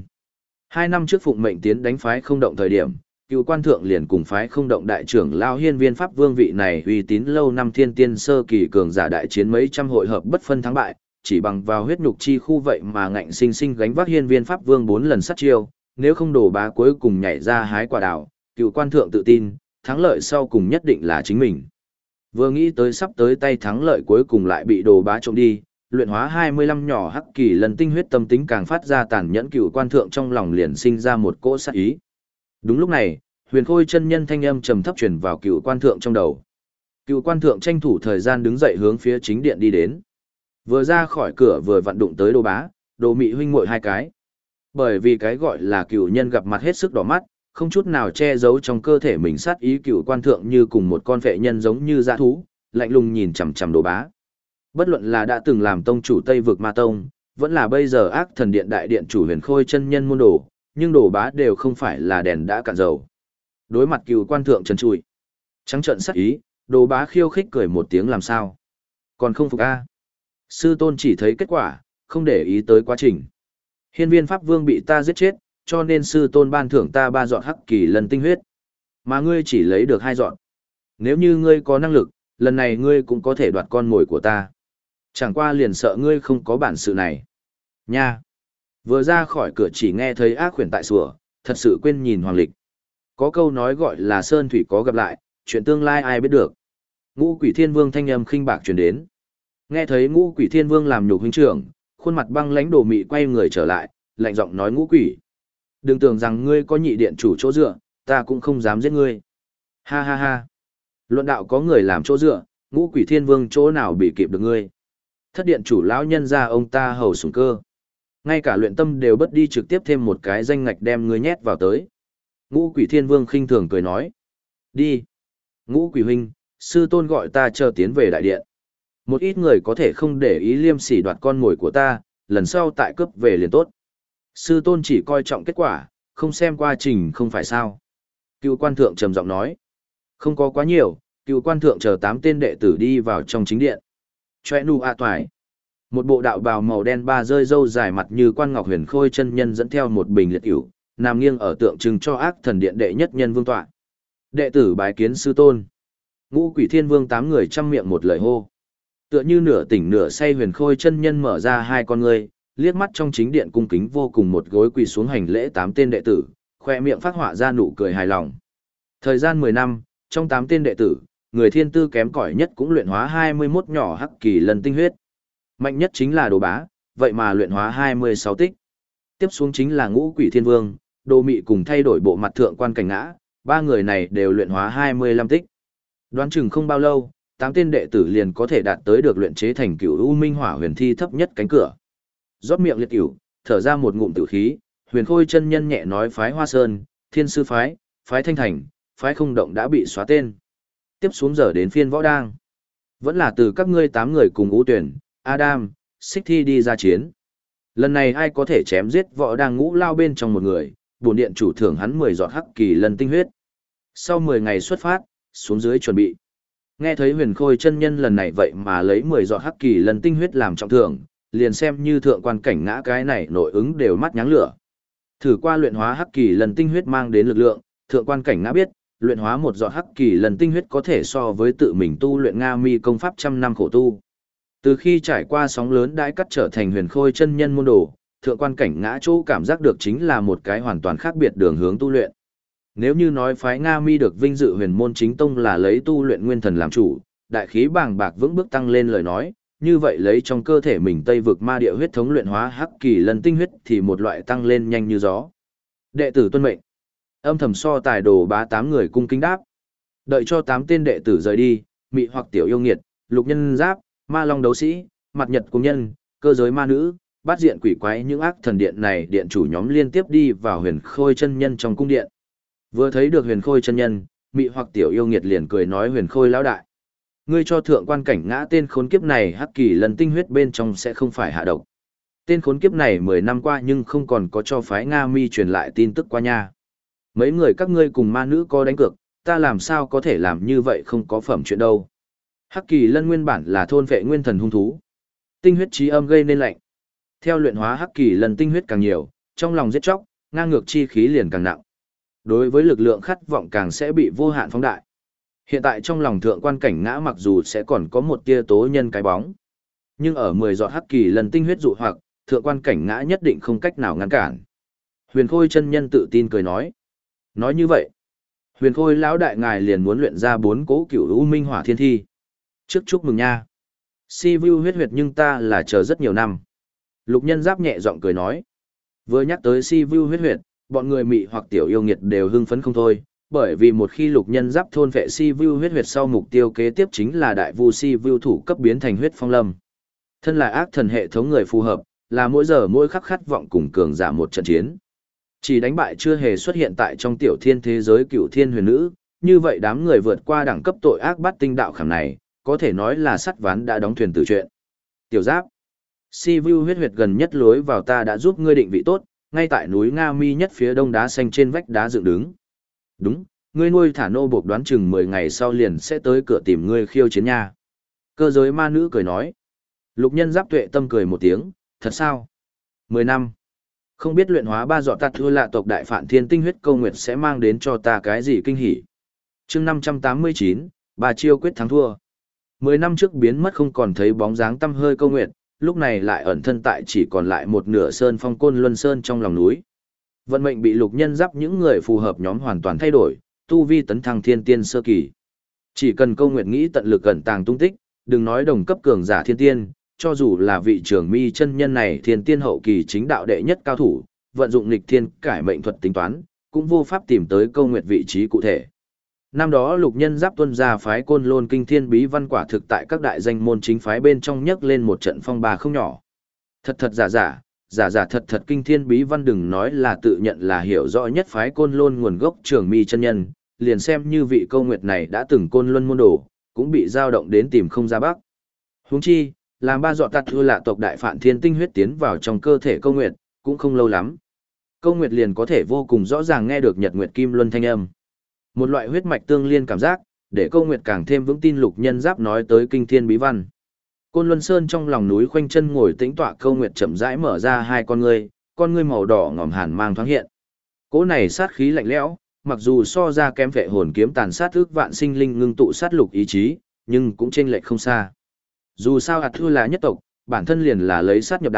S1: 2 năm trước phụng mệnh tiến đánh phái không động thời điểm, Cửu Quan Thượng liền cùng phái không động đại trưởng lao hiên viên pháp vương vị này uy tín lâu năm thiên tiên sơ kỳ cường giả đại chiến mấy trăm hội hợp bất phân thắng bại, chỉ bằng vào huyết nhục chi khu vậy mà ngạnh sinh sinh gánh vác hiên viên pháp vương 4 lần sát chiêu, nếu không đổ bá cuối cùng nhảy ra hái quả đào, Cửu Quan Thượng tự tin, thắng lợi sau cùng nhất định là chính mình. Vừa nghĩ tới sắp tới tay thắng lợi cuối cùng lại bị đồ bá trộm đi, luyện hóa 25 nhỏ Hắc Kỳ lần tinh huyết tâm tính càng phát ra tàn nhẫn, Cửu Quan Thượng trong lòng liền sinh ra một cỗ sát ý. Đúng lúc này, Huyền Khôi chân nhân thanh âm trầm thấp truyền vào Cửu Quan Thượng trong đầu. Cửu Quan Thượng tranh thủ thời gian đứng dậy hướng phía chính điện đi đến. Vừa ra khỏi cửa vừa vặn đụng tới Đồ Bá, Đồ Mị huynh muội hai cái. Bởi vì cái gọi là cửu nhân gặp mặt hết sức đỏ mắt, không chút nào che giấu trong cơ thể mình sát ý. Cửu Quan Thượng như cùng một con phệ nhân giống như dã thú, lạnh lùng nhìn chằm chằm Đồ Bá. Bất luận là đã từng làm tông chủ Tây vực Ma Tông, vẫn là bây giờ Ác Thần Điện đại điện chủ Huyền Khôi chân nhân môn đồ, nhưng Đồ Bá đều không phải là đèn đã cạn dầu. Đối mặt Cửu Quan Thượng trần trụi, trắng trợn sát ý, Đồ Bá khiêu khích cười một tiếng làm sao? Còn không phục a? Sư tôn chỉ thấy kết quả, không để ý tới quá trình. Hiên viên Pháp Vương bị ta giết chết, cho nên sư tôn ban thưởng ta 3 giọt Hắc Kỳ lần tinh huyết. Mà ngươi chỉ lấy được 2 giọt. Nếu như ngươi có năng lực, lần này ngươi cũng có thể đoạt con mồi của ta. Chẳng qua liền sợ ngươi không có bản sự này. Nha! Vừa ra khỏi cửa chỉ nghe thấy ác khuyển tại sủa, thật sự quên nhìn Hoàng Lịch. Có câu nói gọi là sơn thủy có gặp lại, chuyện tương lai ai biết được. Ngũ Quỷ Thiên Vương thanh âm khinh bạc truyền đến. Nghe thấy Ngũ Quỷ Thiên Vương làm nhục huynh trưởng, khuôn mặt băng lãnh Đồ Mị quay người trở lại, lạnh giọng nói Ngũ Quỷ. Đừng tưởng rằng ngươi có nhị điện chủ chỗ dựa, ta cũng không dám giết ngươi. Ha ha ha. Luận đạo có người làm chỗ dựa, Ngũ Quỷ Thiên Vương chỗ nào bị kịp được ngươi. Thất điện chủ lão nhân ra ông ta hầu sủng cơ. Ngay cả luyện tâm đều bất đi trực tiếp thêm một cái danh ngạch đem ngươi nhét vào tới. Ngũ Quỷ Thiên Vương khinh thường cười nói. Đi. Ngũ Quỷ huynh, sư tôn gọi ta chờ tiến về đại điện. Một ít người có thể không để ý liêm sỉ đoạt con mồi của ta, lần sau tại cướp về liền tốt. Sư tôn chỉ coi trọng kết quả, không xem quá trình không phải sao. Cựu Quan Thượng trầm giọng nói. Không có quá nhiều, Cựu Quan Thượng chờ 8 tên đệ tử đi vào trong chính điện. Chòe nụ a toài. Một bộ đạo bào màu đen ba rơi râu dài mặt như Quan Ngọc Huyền Khôi chân nhân dẫn theo một bình liệt ỉu, nằm nghiêng ở tượng trưng cho Ác Thần Điện đệ nhất nhân vương tọa. Đệ tử bái kiến sư tôn. Ngũ Quỷ Thiên Vương 8 người chăm miệng một lời hô. Tựa như nửa tỉnh nửa say Huyền Khôi chân nhân mở ra hai con ngươi, liếc mắt trong chính điện cung kính vô cùng một gối quỳ xuống hành lễ 8 tên đệ tử, khoe miệng phát họa ra nụ cười hài lòng. Thời gian 10 năm, trong 8 tên đệ tử, người thiên tư kém cỏi nhất cũng luyện hóa 21 nhỏ hắc kỳ lân tinh huyết. Mạnh nhất chính là Đồ Bá, vậy mà luyện hóa 26 tích. Tiếp xuống chính là Ngũ Quỷ Thiên Vương, Đồ Mị cùng thay đổi bộ mặt thượng quan cảnh ngã, ba người này đều luyện hóa 25 tích. Đoán chừng không bao lâu, 8 tên đệ tử liền có thể đạt tới được luyện chế thành Cửu U Minh Hỏa huyền thi thấp nhất cánh cửa. Rót miệng liệt cửu, thở ra một ngụm tử khí, Huyền Khôi chân nhân nhẹ nói phái Hoa Sơn, Thiên Sư phái, phái Thanh Thành, phái Không Động đã bị xóa tên. Tiếp xuống giờ đến phiên Võ Đang. Vẫn là từ các ngươi 8 người cùng Ú Tuyển, Adam, Xích Thi đi ra chiến. Lần này ai có thể chém giết Võ Đang ngũ lao bên trong một người, bổn điện chủ thưởng hắn 10 giọt hắc kỳ lân tinh huyết. Sau 10 ngày xuất phát, xuống dưới chuẩn bị. Nghe thấy Huyền Khôi chân nhân lần này vậy mà lấy 10 giọt hắc kỳ lân tinh huyết làm trọng thưởng, liền xem như thượng quan cảnh ngã cái này nội ứng đều mắt nháng lửa. Thử qua luyện hóa hắc kỳ lân tinh huyết mang đến lực lượng, thượng quan cảnh ngã biết, luyện hóa một giọt hắc kỳ lân tinh huyết có thể so với tự mình tu luyện Nga Mi công pháp trăm năm khổ tu. Từ khi trải qua sóng lớn đãi cắt trở thành Huyền Khôi chân nhân môn đồ, thượng quan cảnh ngã chỗ cảm giác được chính là một cái hoàn toàn khác biệt đường hướng tu luyện. Nếu như nói phái Nga Mi được vinh dự huyền môn chính tông là lấy tu luyện nguyên thần làm chủ, đại khí bàng bạc vững bước tăng lên lời nói, như vậy lấy trong cơ thể mình Tây vực ma địa huyết thống luyện hóa hắc kỳ lân tinh huyết thì một loại tăng lên nhanh như gió. Đệ tử tuân mệnh. Âm thầm so tài Đồ Bá 8 người cung kính đáp. Đợi cho 8 tên đệ tử rời đi, Mị Hoặc Tiểu Yêu Nghiệt, Lục Nhân Giáp, Ma Long Đấu Sĩ, Mặt Nhật Cung Nhân, Cơ Giới Ma Nữ, Bát Diện Quỷ Quái những ác thần điện này điện chủ nhóm liên tiếp đi vào Huyền Khôi chân nhân trong cung điện. Vừa thấy được Huyền Khôi chân nhân, Mị Hoặc Tiểu Yêu Nghiệt liền cười nói Huyền Khôi lão đại. Ngươi cho thượng quan cảnh ngã tên khốn kiếp này hắc kỳ lân tinh huyết bên trong sẽ không phải hạ độc. Tên khốn kiếp này 10 năm qua nhưng không còn có cho phái Nga Mi truyền lại tin tức qua nha. Mấy người các ngươi cùng ma nữ có đánh cược, ta làm sao có thể làm như vậy không có phẩm chuyện đâu. Hắc kỳ lân nguyên bản là thôn vệ nguyên thần hung thú. Tinh huyết trí âm gây nên lạnh. Theo luyện hóa hắc kỳ lân tinh huyết càng nhiều, trong lòng giết chóc, ngang ngược chi khí liền càng nặng. Đối với lực lượng khát vọng càng sẽ bị vô hạn phóng đại. Hiện tại trong lòng thượng quan cảnh ngã mặc dù sẽ còn có một tia tố nhân cái bóng. Nhưng ở 10 giọt hắc kỳ lần tinh huyết dụ hoặc, thượng quan cảnh ngã nhất định không cách nào ngăn cản. Huyền Khôi chân nhân tự tin cười nói. Nói như vậy, Huyền Khôi lão đại ngài liền muốn luyện ra 4 cố cửu u minh hỏa thiên thi. Trước chúc mừng nha. Si vu huyết huyệt nhưng ta là chờ rất nhiều năm. Lục Nhân Giáp nhẹ giọng cười nói. Vừa nhắc tới Si vu huyết huyệt, bọn người Mị Hoặc Tiểu Yêu Nghiệt đều hưng phấn không thôi. Bởi vì một khi Lục Nhân Giáp thôn vệ Si vu huyết huyệt sau mục tiêu kế tiếp chính là đại vu Si vu thủ cấp biến thành huyết phong lâm. Thân là ác thần hệ thống người phù hợp, là mỗi giờ mỗi khắc khát vọng cùng cường giả một trận chiến. Chỉ đánh bại chưa hề xuất hiện tại trong tiểu thiên thế giới Cửu Thiên Huyền Nữ, như vậy đám người vượt qua đẳng cấp tội ác bát tinh đạo khảm này, có thể nói là sắt ván đã đóng thuyền từ chuyện. Tiểu Giáp, Si vu huyết huyệt gần nhất lối vào ta đã giúp ngươi định vị tốt, ngay tại núi Nga Mi nhất phía đông đá xanh trên vách đá dựng đứng. Đúng, ngươi nuôi thả nô buộc đoán chừng 10 ngày sau liền sẽ tới cửa tìm ngươi khiêu chiến nha. Cơ giới ma nữ cười nói. Lục Nhân Giáp tuệ tâm cười một tiếng, thật sao? 10 năm. Không biết luyện hóa 3 giọt tạt thua lạ tộc đại phản thiên tinh huyết câu nguyệt sẽ mang đến cho ta cái gì kinh hỉ. chương 589, bà chiêu quyết thắng thua. 10 năm trước biến mất không còn thấy bóng dáng tăm hơi câu nguyệt, lúc này lại ẩn thân tại chỉ còn lại một nửa sơn phong côn luân sơn trong lòng núi. Vận mệnh bị Lục Nhân Giáp những người phù hợp nhóm hoàn toàn thay đổi, tu vi tấn thăng thiên tiên sơ kỳ. Chỉ cần câu nguyệt nghĩ tận lực cẩn tàng tung tích, đừng nói đồng cấp cường giả thiên tiên, cho dù là vị trưởng mi chân nhân này thiên tiên hậu kỳ chính đạo đệ nhất cao thủ, vận dụng nghịch thiên cải mệnh thuật tính toán, cũng vô pháp tìm tới câu nguyệt vị trí cụ thể. Năm đó Lục Nhân Giáp tuân ra phái Côn Lôn kinh thiên bí văn quả thực tại các đại danh môn chính phái bên trong nhấc lên một trận phong ba không nhỏ. Thật thật giả giả, giả giả thật thật kinh thiên bí văn đừng nói là tự nhận là hiểu rõ nhất phái Côn Lôn nguồn gốc trưởng mi chân nhân, liền xem như vị câu nguyệt này đã từng Côn Luân môn đồ, cũng bị dao động đến tìm không ra bắc. Huống chi, làm 3 giọt tạt thua lạ tộc đại phản thiên tinh huyết tiến vào trong cơ thể câu nguyệt, cũng không lâu lắm. Câu nguyệt liền có thể vô cùng rõ ràng nghe được nhật nguyệt kim luân thanh âm. Một loại huyết mạch tương liên cảm giác, để câu nguyệt càng thêm vững tin Lục Nhân Giáp nói tới kinh thiên bí văn. Côn Luân Sơn trong lòng núi khoanh chân ngồi tĩnh tọa câu nguyệt chậm rãi mở ra hai con ngươi màu đỏ ngòm hàn mang thoáng hiện. Cỗ này sát khí lạnh lẽo, mặc dù so ra kém vệ hồn kiếm tàn sát ước vạn sinh linh ngưng tụ sát lục ý chí, nhưng cũng chênh lệch không xa. Dù sao ạt thua là nhất tộc, bản thân liền là lấy sát nhập đạo,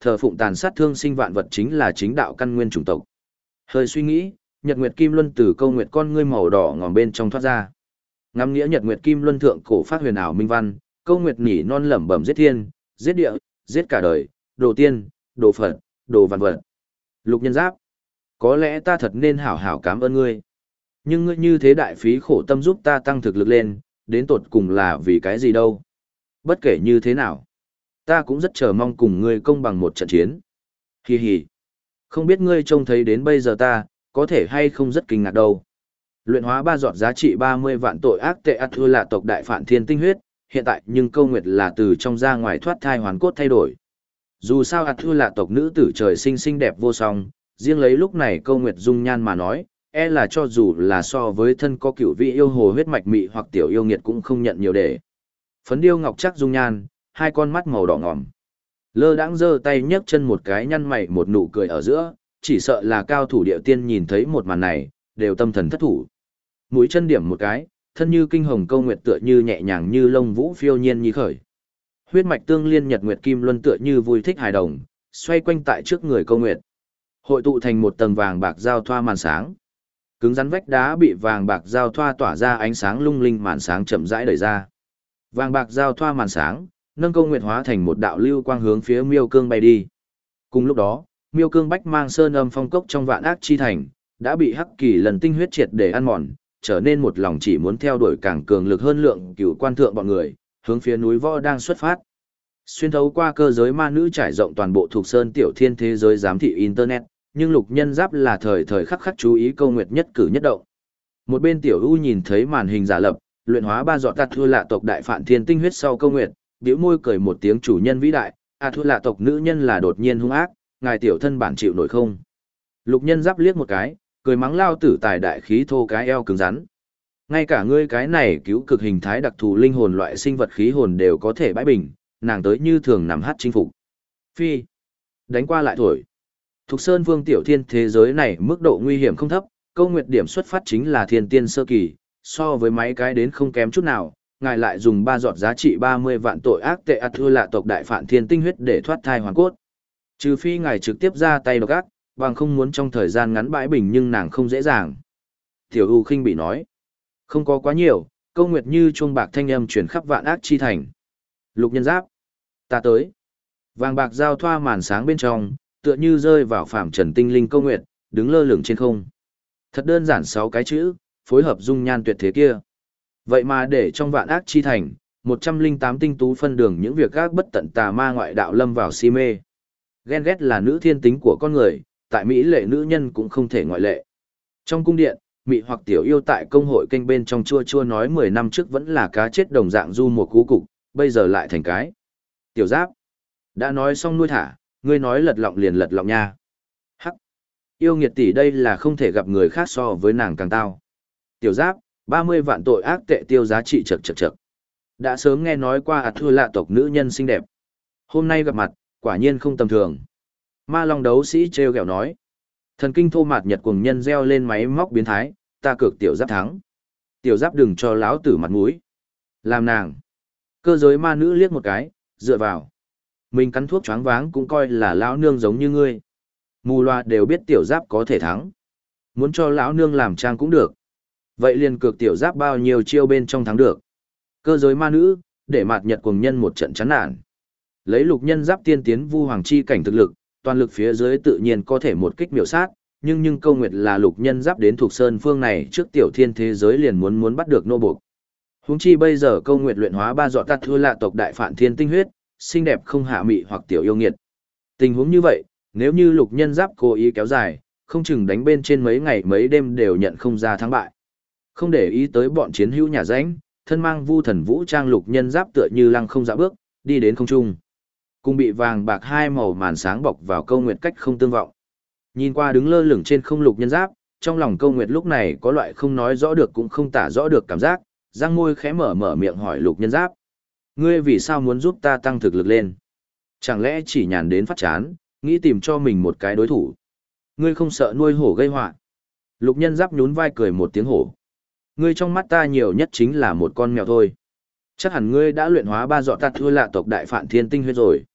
S1: thờ phụng tàn sát thương sinh vạn vật chính là chính đạo căn nguyên chủng tộc. Hơi suy nghĩ, Nhật Nguyệt Kim Luân từ câu nguyệt con ngươi màu đỏ ngòm bên trong thoát ra. Ngắm nghĩa Nhật Nguyệt Kim Luân thượng cổ phát huyền ảo minh văn, câu nguyệt nhỉ non lẩm bẩm giết thiên, giết địa, giết cả đời, đồ tiên, đồ Phật, đồ vạn vật. Lục Nhân Giáp, có lẽ ta thật nên hảo hảo cảm ơn ngươi. Nhưng ngươi như thế đại phí khổ tâm giúp ta tăng thực lực lên, đến tột cùng là vì cái gì đâu. Bất kể như thế nào, ta cũng rất chờ mong cùng ngươi công bằng một trận chiến. Hi hi. Không biết ngươi trông thấy đến bây giờ ta, có thể hay không rất kinh ngạc đâu. Luyện hóa 3 giọt giá trị 30 vạn tội ác tệ Athu là tộc đại phản thiên tinh huyết, hiện tại nhưng câu nguyệt là từ trong ra ngoài thoát thai hoàn cốt thay đổi. Dù sao Athu là tộc nữ tử trời sinh xinh đẹp vô song, riêng lấy lúc này câu nguyệt dung nhan mà nói, e là cho dù là so với thân có cửu vị yêu hồ huyết mạch mị hoặc tiểu yêu nghiệt cũng không nhận nhiều để. Phấn điêu ngọc chắc dung nhan, hai con mắt màu đỏ ngòm. Lơ đãng giơ tay nhấc chân một cái nhăn mày một nụ cười ở giữa, chỉ sợ là cao thủ địa tiên nhìn thấy một màn này, đều tâm thần thất thủ. Mũi chân điểm một cái, thân như kinh hồng câu nguyệt tựa như nhẹ nhàng như lông vũ phiêu nhiên nhi khởi. Huyết mạch tương liên nhật nguyệt kim luân tựa như vui thích hài đồng, xoay quanh tại trước người câu nguyệt. Hội tụ thành một tầng vàng bạc giao thoa màn sáng. Cứng rắn vách đá bị vàng bạc giao thoa tỏa ra ánh sáng lung linh, màn sáng chậm rãi đẩy ra. Vàng bạc giao thoa màn sáng, nâng câu nguyệt hóa thành một đạo lưu quang hướng phía Miêu Cương bay đi. Cùng lúc đó, Miêu Cương bách mang sơn âm phong cốc trong vạn ác chi thành, đã bị hắc kỳ lần tinh huyết triệt để ăn mòn, trở nên một lòng chỉ muốn theo đuổi càng cường lực hơn lượng cửu quan thượng bọn người, hướng phía núi võ đang xuất phát. Xuyên thấu qua cơ giới ma nữ trải rộng toàn bộ thuộc sơn tiểu thiên thế giới giám thị internet, nhưng Lục Nhân Giáp là thời thời khắc khắc chú ý câu nguyệt nhất cử nhất động. Một bên tiểu U nhìn thấy màn hình giả lập, luyện hóa 3 giọt tạt thua lạ tộc đại phản thiên tinh huyết sau câu nguyệt, bĩu môi cười một tiếng chủ nhân vĩ đại, thua lạ tộc nữ nhân là đột nhiên hung ác, ngài tiểu thân bản chịu nổi không? Lục Nhân Giáp liếc một cái, cười mắng lao tử tài đại khí thô cái eo cứng rắn. Ngay cả ngươi cái này cứu cực hình thái đặc thù linh hồn loại sinh vật khí hồn đều có thể bãi bình, nàng tới như thường nằm hát chinh phục. Phi, đánh qua lại thổi. Thục Sơn Vương tiểu thiên thế giới này mức độ nguy hiểm không thấp, câu nguyệt điểm xuất phát chính là thiên tiên sơ kỳ, so với mấy cái đến không kém chút nào, ngài lại dùng 3 giọt giá trị 30 vạn tội ác tệ thua lạ tộc đại phản thiên tinh huyết để thoát thai hoàn cốt. Trừ phi ngài trực tiếp ra tay độc ác, bằng không muốn trong thời gian ngắn bãi bình nhưng nàng không dễ dàng. Tiểu U khinh bị nói, không có quá nhiều, câu nguyệt như chuông bạc thanh âm truyền khắp vạn ác chi thành. Lục Nhân Giáp, ta tới. Vàng bạc giao thoa màn sáng bên trong, tựa như rơi vào phạm trần tinh linh câu nguyệt, đứng lơ lửng trên không. Thật đơn giản 6 cái chữ, phối hợp dung nhan tuyệt thế kia. Vậy mà để trong vạn ác chi thành, 108 tinh tú phân đường những việc gác bất tận tà ma ngoại đạo lâm vào si mê. Ghen ghét là nữ thiên tính của con người, tại Mỹ lệ nữ nhân cũng không thể ngoại lệ. Trong cung điện, Mị hoặc tiểu yêu tại công hội kênh bên trong chua chua nói 10 năm trước vẫn là cá chết đồng dạng du một cú cục, bây giờ lại thành cái. Tiểu Giáp, đã nói xong nuôi thả, ngươi nói lật lọng liền lật lọng nha. Hắc, yêu nghiệt tỷ đây là không thể gặp người khác so với nàng càng tao. Tiểu Giáp, 30 vạn tội ác tệ tiêu giá trị chật chật chật. Đã sớm nghe nói qua thua lạ tộc nữ nhân xinh đẹp. Hôm nay gặp mặt, quả nhiên không tầm thường. Ma Long đấu sĩ treo gẹo nói. Thần kinh thô mạt nhật cuồng nhân reo lên máy móc biến thái, ta cược Tiểu Giáp thắng. Tiểu Giáp đừng cho lão tử mặt mũi. Làm nàng. Cơ giới ma nữ liếc một cái, dựa vào. Mình cắn thuốc choáng váng cũng coi là lão nương giống như ngươi. Mù loa đều biết Tiểu Giáp có thể thắng. Muốn cho lão nương làm trang cũng được. Vậy liền cược Tiểu Giáp bao nhiêu chiêu bên trong thắng được. Cơ giới ma nữ, để mạt nhật cuồng nhân một trận chán nản. Lấy Lục Nhân Giáp tiên tiến vu hoàng chi cảnh thực lực, toàn lực phía dưới tự nhiên có thể một kích miểu sát, nhưng câu nguyệt là Lục Nhân Giáp đến thuộc sơn phương này trước tiểu thiên thế giới liền muốn bắt được nô buộc. Huống chi bây giờ câu nguyệt luyện hóa 3 giọt tạt thua lạ tộc đại phản thiên tinh huyết, xinh đẹp không hạ mị hoặc tiểu yêu nghiệt. Tình huống như vậy, nếu như Lục Nhân Giáp cố ý kéo dài, không chừng đánh bên trên mấy ngày mấy đêm đều nhận không ra thắng bại. Không để ý tới bọn chiến hữu nhà ránh, thân mang vu thần vũ trang Lục Nhân Giáp tựa như lăng không dã bước, đi đến không trung. Cùng bị vàng bạc hai màu màn sáng bọc vào câu nguyệt cách không tương vọng. Nhìn qua đứng lơ lửng trên không Lục Nhân Giáp, trong lòng câu nguyệt lúc này có loại không nói rõ được cũng không tả rõ được cảm giác, răng môi khẽ mở miệng hỏi Lục Nhân Giáp. Ngươi vì sao muốn giúp ta tăng thực lực lên? Chẳng lẽ chỉ nhàn đến phát chán, nghĩ tìm cho mình một cái đối thủ? Ngươi không sợ nuôi hổ gây họa? Lục Nhân Giáp nhún vai cười một tiếng hổ. Ngươi trong mắt ta nhiều nhất chính là một con mèo thôi. Chắc hẳn ngươi đã luyện hóa 3 giọt tạt thua lạ tộc đại phản thiên tinh huyết rồi.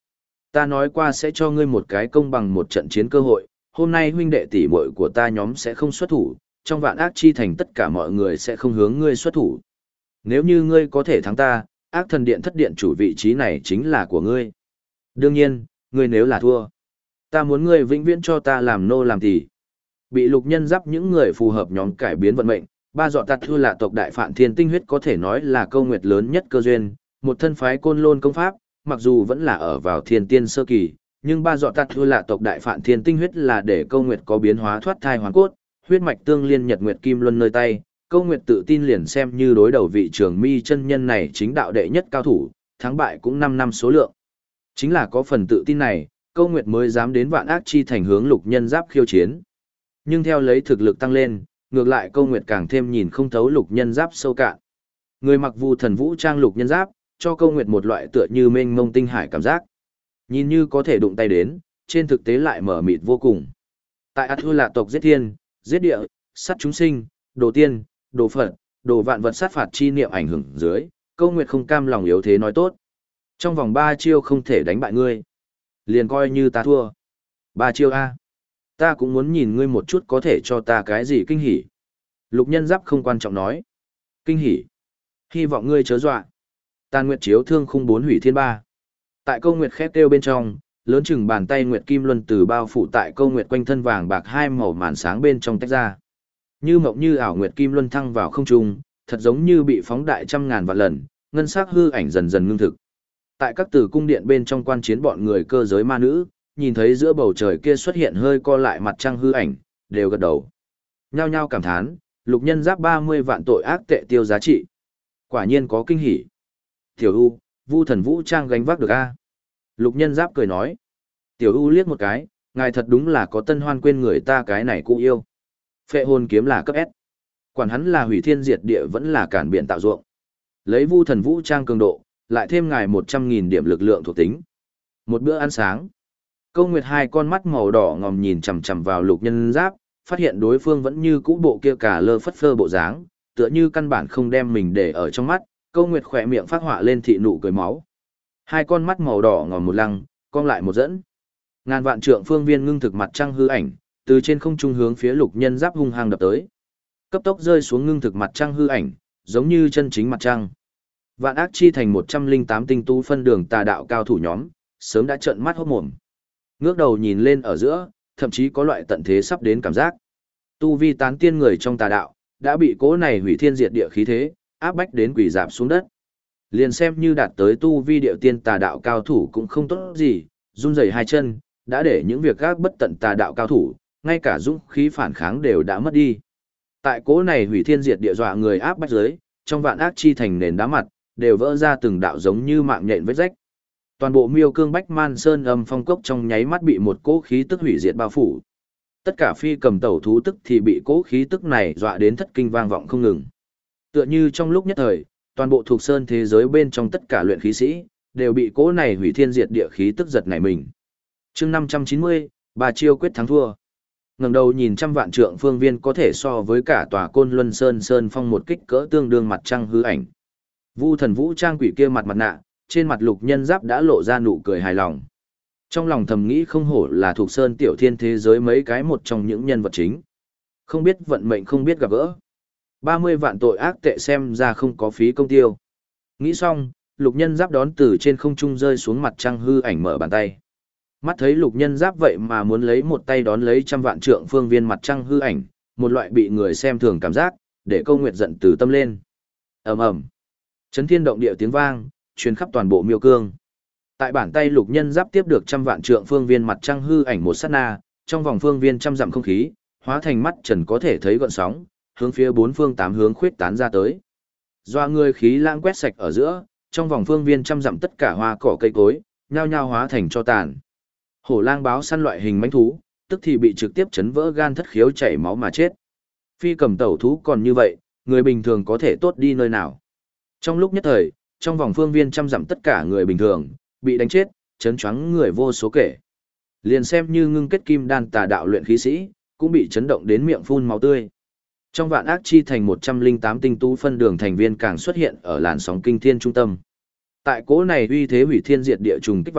S1: Ta nói qua sẽ cho ngươi một cái công bằng một trận chiến cơ hội, hôm nay huynh đệ tỷ muội của ta nhóm sẽ không xuất thủ, trong vạn ác chi thành tất cả mọi người sẽ không hướng ngươi xuất thủ. Nếu như ngươi có thể thắng ta, ác thần điện thất điện chủ vị trí này chính là của ngươi. Đương nhiên, ngươi nếu là thua, ta muốn ngươi vĩnh viễn cho ta làm nô làm tỳ. Bị lục nhân giáp những người phù hợp nhóm cải biến vận mệnh, ba dọ tạt thư là tộc đại phạn thiên tinh huyết có thể nói là câu nguyệt lớn nhất cơ duyên, một thân phái côn lôn công pháp, mặc dù vẫn là ở vào thiên tiên sơ kỳ, nhưng ba dọ tạt thư là tộc đại phạn thiên tinh huyết là để câu nguyệt có biến hóa thoát thai hoàn cốt, huyết mạch tương liên nhật nguyệt kim luân nơi tay. Câu nguyệt tự tin liền xem như đối đầu vị trường mi chân nhân này chính đạo đệ nhất cao thủ, thắng bại cũng 5 năm số lượng. Chính là có phần tự tin này, câu nguyệt mới dám đến vạn ác chi thành hướng lục nhân giáp khiêu chiến. Nhưng theo lấy thực lực tăng lên, ngược lại câu nguyệt càng thêm nhìn không thấu lục nhân giáp sâu cạn. Người mặc vu thần vũ trang lục nhân giáp, cho câu nguyệt một loại tựa như mênh mông tinh hải cảm giác. Nhìn như có thể đụng tay đến, trên thực tế lại mở mịt vô cùng. Tại Át Thư Lạ tộc giết thiên, giết địa, sát chúng sinh, đồ tiên, đồ phật, đồ vạn vật sát phạt chi niệm ảnh hưởng dưới, câu nguyệt không cam lòng yếu thế nói tốt. Trong vòng 3 chiêu không thể đánh bại ngươi. Liền coi như ta thua. 3 chiêu A. Ta cũng muốn nhìn ngươi một chút có thể cho ta cái gì kinh hỉ. Lục nhân giáp không quan trọng nói. Kinh hỉ. Hy vọng ngươi chớ dọa. Tàn nguyệt chiếu thương khung 4 hủy thiên ba. Tại câu nguyệt khép kêu bên trong, lớn chừng bàn tay nguyệt kim luân từ bao phủ tại câu nguyệt quanh thân vàng bạc hai màu màn sáng bên trong tách ra. Như mộng như ảo nguyệt kim luân thăng vào không trung, thật giống như bị phóng đại trăm ngàn vạn lần, ngân sắc hư ảnh dần dần ngưng thực. Tại các tử cung điện bên trong quan chiến bọn người cơ giới ma nữ, nhìn thấy giữa bầu trời kia xuất hiện hơi co lại mặt trăng hư ảnh, đều gật đầu. Nhao nhao cảm thán, lục nhân giáp 30 vạn tội ác tệ tiêu giá trị. Quả nhiên có kinh hỉ. Tiểu U, Vu thần vũ trang gánh vác được a. Lục nhân giáp cười nói. Tiểu U liếc một cái, ngài thật đúng là có tân hoan quên người ta cái này cũng yêu. Phệ hồn kiếm là cấp S. Quản hắn là hủy thiên diệt địa vẫn là cản biện tạo ruộng. Lấy vu thần vũ trang cường độ, lại thêm ngài 100.000 điểm lực lượng thuộc tính. Một bữa ăn sáng. Câu nguyệt hai con mắt màu đỏ ngòm nhìn chằm chằm vào lục nhân giáp, phát hiện đối phương vẫn như cũ bộ kia cả lơ phất phơ bộ dáng, tựa như căn bản không đem mình để ở trong mắt. Câu nguyệt khỏe miệng phát họa lên thị nụ cười máu. Hai con mắt màu đỏ ngòm một lăng, cong lại một dẫn. Ngàn vạn trượng phương viên ngưng thực mặt trăng hư ảnh, từ trên không trung hướng phía lục nhân giáp hung hăng đập tới. Cấp tốc rơi xuống ngưng thực mặt trăng hư ảnh, giống như chân chính mặt trăng. Vạn ác chi thành 108 tinh tu phân đường tà đạo cao thủ nhóm, sớm đã trợn mắt hốt mồm. Ngước đầu nhìn lên ở giữa, thậm chí có loại tận thế sắp đến cảm giác. Tu vi tán tiên người trong tà đạo, đã bị cỗ này hủy thiên diệt địa khí thế, áp bách đến quỷ dạp xuống đất. Liền xem như đạt tới tu vi điệu tiên tà đạo cao thủ cũng không tốt gì, run rẩy hai chân, đã để những việc gác bất tận tà đạo cao thủ, ngay cả dũng khí phản kháng đều đã mất đi. Tại cỗ này hủy thiên diệt địa dọa người áp bách dưới, trong vạn ác chi thành nền đá mặt, đều vỡ ra từng đạo giống như mạng nhện vết rách. Toàn bộ Miêu Cương Bách Man Sơn âm phong cốc trong nháy mắt bị một cỗ khí tức hủy diệt bao phủ. Tất cả phi cầm tẩu thú tức thì bị cỗ khí tức này dọa đến thất kinh vang vọng không ngừng. Tựa như trong lúc nhất thời, toàn bộ thuộc sơn thế giới bên trong tất cả luyện khí sĩ đều bị cỗ này hủy thiên diệt địa khí tức giật nảy mình. Chương 590, bà chiêu quyết thắng thua. Ngẩng đầu nhìn trăm vạn trượng phương viên có thể so với cả tòa Côn Luân Sơn phong một kích cỡ tương đương mặt trăng hư ảnh. Vu thần vũ trang quỷ kia mặt nạ, trên mặt lục nhân giáp đã lộ ra nụ cười hài lòng. Trong lòng thầm nghĩ không hổ là thuộc sơn tiểu thiên thế giới mấy cái một trong những nhân vật chính. Không biết vận mệnh không biết gặp gỡ. 30 vạn tội ác tệ xem ra không có phí công tiêu. Nghĩ xong, lục nhân giáp đón từ trên không trung rơi xuống mặt trăng hư ảnh mở bàn tay. Mắt thấy lục nhân giáp vậy mà muốn lấy một tay đón lấy trăm vạn trượng phương viên mặt trăng hư ảnh, một loại bị người xem thường cảm giác, để câu nguyệt giận từ tâm lên. Ầm ầm, chấn thiên động địa tiếng vang, truyền khắp toàn bộ Miêu Cương. Tại bàn tay lục nhân giáp tiếp được trăm vạn trượng phương viên mặt trăng hư ảnh một sát na, trong vòng phương viên trăm dặm không khí, hóa thành mắt trần có thể thấy gợn sóng, hướng phía bốn phương tám hướng khuyết tán ra tới. Doa người khí lãng quét sạch ở giữa, trong vòng phương viên trăm dặm tất cả hoa cỏ cây cối, nhao nhao hóa thành tro tàn. Hổ lang báo săn loại hình mãnh thú, tức thì bị trực tiếp chấn vỡ gan thất khiếu chảy máu mà chết. Phi cầm tẩu thú còn như vậy, người bình thường có thể tốt đi nơi nào. Trong lúc nhất thời, trong vòng phương viên trăm dặm tất cả người bình thường, bị đánh chết, chấn choáng người vô số kể. Liền xem như ngưng kết kim đan tà đạo luyện khí sĩ, cũng bị chấn động đến miệng phun máu tươi. Trong vạn ác chi thành 108 tinh tú phân đường thành viên càng xuất hiện ở làn sóng kinh thiên trung tâm. Tại cỗ này uy thế hủy thiên diệt địa trùng kích vào,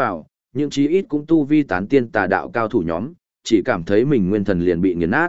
S1: những chí ít cũng tu vi tán tiên tà đạo cao thủ nhóm, chỉ cảm thấy mình nguyên thần liền bị nghiền nát.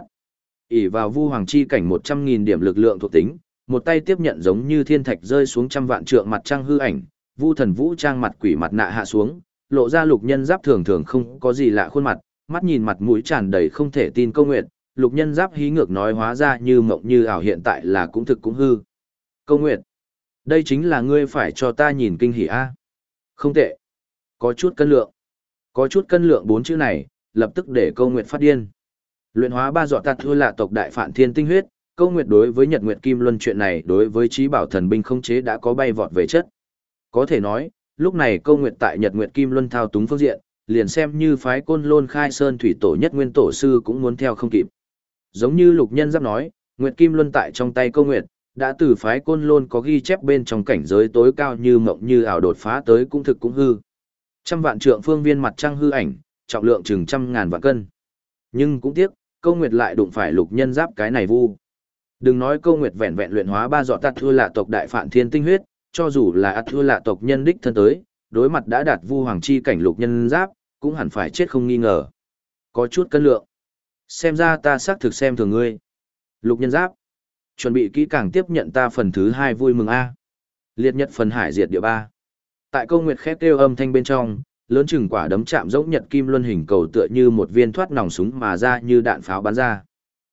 S1: Ỷ vào Vu Hoàng chi cảnh 100.000 điểm lực lượng thuộc tính, một tay tiếp nhận giống như thiên thạch rơi xuống trăm vạn trượng mặt trăng hư ảnh, Vu Thần Vũ trang mặt quỷ mặt nạ hạ xuống, lộ ra Lục Nhân Giáp thường thường không có gì lạ khuôn mặt, mắt nhìn mặt mũi tràn đầy không thể tin Câu Nguyệt, Lục Nhân Giáp hí ngược nói hóa ra như mộng như ảo, hiện tại là cũng thực cũng hư. Câu Nguyệt, đây chính là ngươi phải cho ta nhìn kinh hỉ a. Không tệ. Có chút cân lượng. Có chút cân lượng 4 chữ này, lập tức để Câu Nguyệt phát điên. Luyện hóa 3 giọt tạt thua là tộc đại phản thiên tinh huyết, Câu Nguyệt đối với Nhật Nguyệt Kim Luân chuyện này đối với trí bảo thần binh không chế đã có bay vọt về chất. Có thể nói, lúc này Câu Nguyệt tại Nhật Nguyệt Kim Luân thao túng phương diện, liền xem như phái Côn Lôn Khai Sơn thủy tổ nhất nguyên tổ sư cũng muốn theo không kịp. Giống như Lục Nhân Giáp nói, Nguyệt Kim Luân tại trong tay Câu Nguyệt, đã từ phái Côn Lôn có ghi chép bên trong cảnh giới tối cao như mộng như ảo đột phá tới cũng thực cũng hư. Trăm vạn trượng phương viên mặt trăng hư ảnh, trọng lượng chừng 100.000 vạn cân. Nhưng cũng tiếc, Câu Nguyệt lại đụng phải Lục Nhân Giáp cái này vu. Đừng nói Câu Nguyệt vẹn vẹn luyện hóa 3 giọt tạt thua lạ tộc đại phản thiên tinh huyết, cho dù là ạt thua lạ tộc nhân đích thân tới, đối mặt đã đạt Vu Hoàng chi cảnh Lục Nhân Giáp, cũng hẳn phải chết không nghi ngờ. Có chút cân lượng. Xem ra ta xác thực xem thường ngươi. Lục Nhân Giáp, chuẩn bị kỹ càng tiếp nhận ta phần thứ 2 vui mừng a. Liệt Nhật phần hải diệt địa 3. Tại Câu Nguyệt khét kêu âm thanh bên trong, lớn chừng quả đấm chạm rỗng Nhật Kim Luân hình cầu tựa như một viên thoát nòng súng mà ra như đạn pháo bắn ra.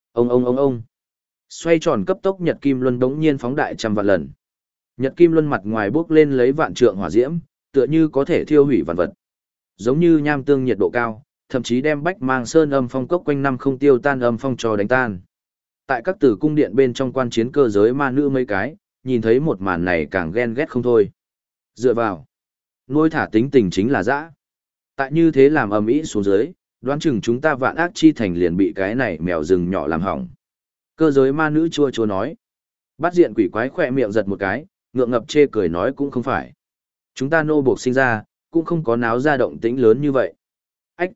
S1: Ông. Xoay tròn cấp tốc Nhật Kim Luân bỗng nhiên phóng đại trăm vạn lần. Nhật Kim Luân mặt ngoài bốc lên lấy vạn trượng hỏa diễm, tựa như có thể thiêu hủy vạn vật. Giống như nham tương nhiệt độ cao, thậm chí đem Bách Mang Sơn âm phong cốc quanh năm không tiêu tan âm phong cho đánh tan. Tại các tử cung điện bên trong quan chiến cơ giới ma nữ mấy cái, nhìn thấy một màn này càng ghen ghét không thôi. Dựa vào, nuôi thả tính tình chính là dã. Tại như thế làm ầm ĩ xuống dưới, đoán chừng chúng ta Vạn Ác Chi Thành liền bị cái này mèo rừng nhỏ làm hỏng. Cơ giới ma nữ chua chua nói. Bắt diện quỷ quái khỏe miệng giật một cái, ngượng ngập chê cười nói cũng không phải. Chúng ta nô buộc sinh ra, cũng không có náo ra động tĩnh lớn như vậy. Ách!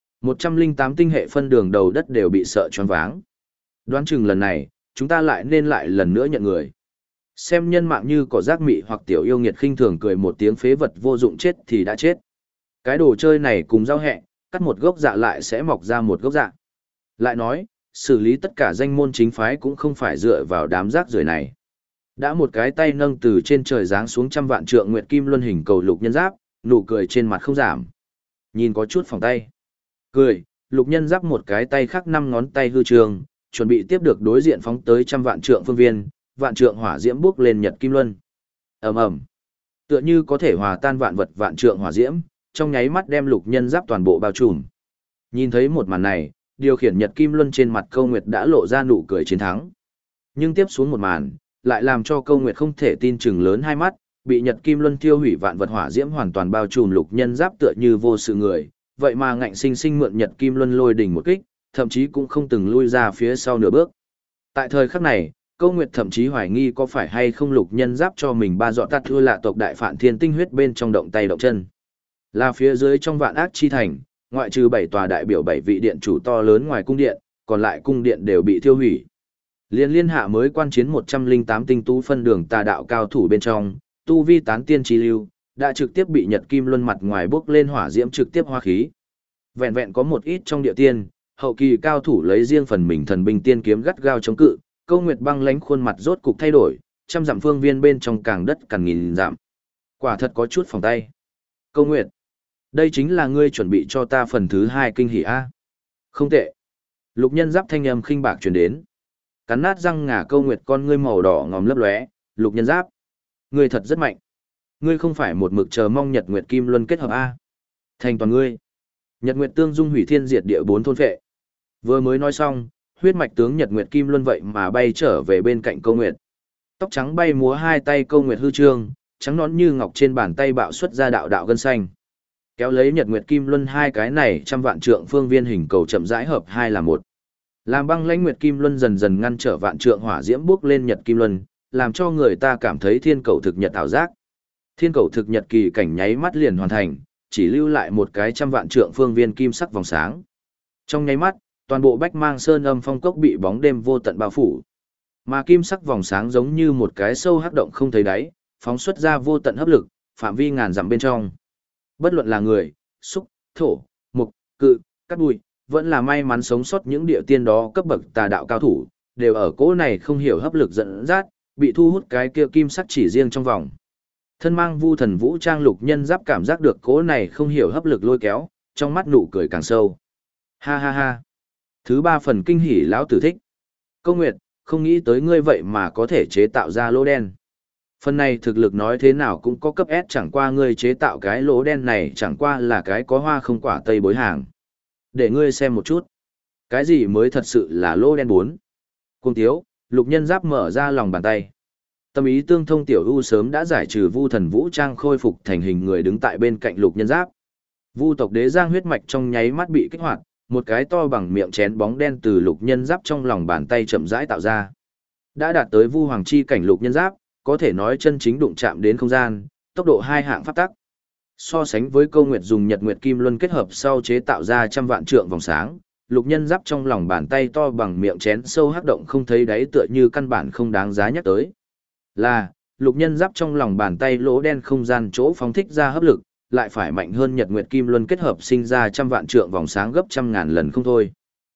S1: 108 tinh hệ phân đường đầu đất đều bị sợ choáng váng. Đoán chừng lần này, chúng ta lại nên lại lần nữa nhận người. Xem nhân mạng như cỏ rác mị hoặc tiểu yêu nghiệt khinh thường cười một tiếng phế vật vô dụng chết thì đã chết. Cái đồ chơi này cùng giao hẹ, cắt một gốc dạ lại sẽ mọc ra một gốc dạ. Lại nói, xử lý tất cả danh môn chính phái cũng không phải dựa vào đám rác rưởi này. Đã một cái tay nâng từ trên trời giáng xuống trăm vạn trượng Nguyệt Kim Luân hình cầu Lục Nhân Giáp, nụ cười trên mặt không giảm. Nhìn có chút phòng tay. Cười, Lục Nhân Giáp một cái tay khác 5 ngón tay hư trường, chuẩn bị tiếp được đối diện phóng tới trăm vạn trượng phương viên, vạn trượng hỏa diễm bước lên Nhật Kim Luân. Ầm. Tựa như có thể hòa tan vạn vật vạn trượng hỏa diễm, trong nháy mắt đem Lục Nhân Giáp toàn bộ bao trùm. Nhìn thấy một màn này, điều khiển Nhật Kim Luân trên mặt Câu Nguyệt đã lộ ra nụ cười chiến thắng. Nhưng tiếp xuống một màn, lại làm cho Câu Nguyệt không thể tin chừng lớn hai mắt, bị Nhật Kim Luân tiêu hủy vạn vật hỏa diễm hoàn toàn bao trùm Lục Nhân Giáp tựa như vô sự người, vậy mà ngạnh sinh sinh mượn Nhật Kim Luân lôi đỉnh một kích, thậm chí cũng không từng lui ra phía sau nửa bước. Tại thời khắc này, Câu Nguyệt thậm chí hoài nghi có phải hay không Lục Nhân Giáp cho mình 3 giọt tạt thua lạ tộc đại phản thiên tinh huyết bên trong động tay động chân. Là phía dưới trong Vạn Ác Chi Thành, ngoại trừ 7 tòa đại biểu 7 vị điện chủ to lớn ngoài cung điện, còn lại cung điện đều bị tiêu hủy. Liên hạ mới quan chiến 108 tinh tú phân đường tà đạo cao thủ bên trong, tu vi tán tiên chi lưu, đã trực tiếp bị Nhật Kim Luân mặt ngoài bốc lên hỏa diễm trực tiếp hóa khí. Vẹn vẹn có một ít trong địa tiên, hậu kỳ cao thủ lấy riêng phần mình thần binh tiên kiếm gắt gao chống cự, Câu Nguyệt băng lánh khuôn mặt rốt cục thay đổi, trăm dặm phương viên bên trong càng đất càng nghìn dặm. Quả thật có chút phòng tay. Câu Nguyệt, đây chính là ngươi chuẩn bị cho ta phần thứ 2 kinh hỉ a. Không tệ. Lục Nhân Giáp thanh âm khinh bạc truyền đến. Cắn nát răng ngà Câu Nguyệt con ngươi màu đỏ ngòm lấp lóe, Lục Nhân Giáp, ngươi thật rất mạnh. Ngươi không phải một mực chờ mong Nhật Nguyệt Kim Luân kết hợp a? Thành toàn ngươi. Nhật Nguyệt tương dung hủy thiên diệt địa 4 thôn phệ. Vừa mới nói xong, huyết mạch tướng Nhật Nguyệt Kim Luân vậy mà bay trở về bên cạnh Câu Nguyệt. Tóc trắng bay múa hai tay Câu Nguyệt hư trương, trắng nõn như ngọc trên bàn tay bạo xuất ra đạo đạo gân xanh. Kéo lấy Nhật Nguyệt Kim Luân hai cái này trăm vạn trượng phương viên hình cầu chậm rãi hợp hai là một. Làm băng lãnh Nguyệt Kim Luân dần dần ngăn trở vạn trượng hỏa diễm bước lên Nhật Kim Luân, làm cho người ta cảm thấy thiên cầu thực nhật ảo giác. Thiên cầu thực nhật kỳ cảnh nháy mắt liền hoàn thành, chỉ lưu lại một cái trăm vạn trượng phương viên kim sắc vòng sáng. Trong nháy mắt, toàn bộ Bách Mang Sơn âm phong cốc bị bóng đêm vô tận bao phủ. Mà kim sắc vòng sáng giống như một cái sâu hắc động không thấy đáy, phóng xuất ra vô tận hấp lực, phạm vi ngàn dặm bên trong. Bất luận là người, xúc, thổ, mục, cự, cắt bụi, vẫn là may mắn sống sót những địa tiên đó cấp bậc tà đạo cao thủ, đều ở cỗ này không hiểu hấp lực dẫn dắt, bị thu hút cái kia kim sắc chỉ riêng trong vòng. Thân mang vu thần vũ trang Lục Nhân Giáp cảm giác được cỗ này không hiểu hấp lực lôi kéo, trong mắt nụ cười càng sâu. Ha ha ha. Thứ ba phần kinh hỉ lão tử thích. Câu Nguyệt, không nghĩ tới ngươi vậy mà có thể chế tạo ra lỗ đen. Phần này thực lực nói thế nào cũng có cấp S, chẳng qua ngươi chế tạo cái lỗ đen này chẳng qua là cái có hoa không quả tây bối hàng. Để ngươi xem một chút. Cái gì mới thật sự là lỗ đen 4. Cung tiếu, Lục Nhân Giáp mở ra lòng bàn tay. Tâm ý tương thông tiểu U sớm đã giải trừ vu thần vũ trang, khôi phục thành hình người đứng tại bên cạnh Lục Nhân Giáp. Vu tộc đế giang huyết mạch trong nháy mắt bị kích hoạt, một cái to bằng miệng chén bóng đen từ Lục Nhân Giáp trong lòng bàn tay chậm rãi tạo ra. Đã đạt tới vu hoàng chi cảnh Lục Nhân Giáp, có thể nói chân chính đụng chạm đến không gian, tốc độ hai hạng pháp tắc. So sánh với Câu Nguyệt dùng Nhật Nguyệt Kim Luân kết hợp sau chế tạo ra trăm vạn trượng vòng sáng, Lục Nhân Giáp trong lòng bàn tay to bằng miệng chén sâu hắc động không thấy đáy tựa như căn bản không đáng giá nhắc tới. Là, Lục Nhân Giáp trong lòng bàn tay lỗ đen không gian chỗ phóng thích ra hấp lực, lại phải mạnh hơn Nhật Nguyệt Kim Luân kết hợp sinh ra trăm vạn trượng vòng sáng gấp trăm ngàn lần không thôi.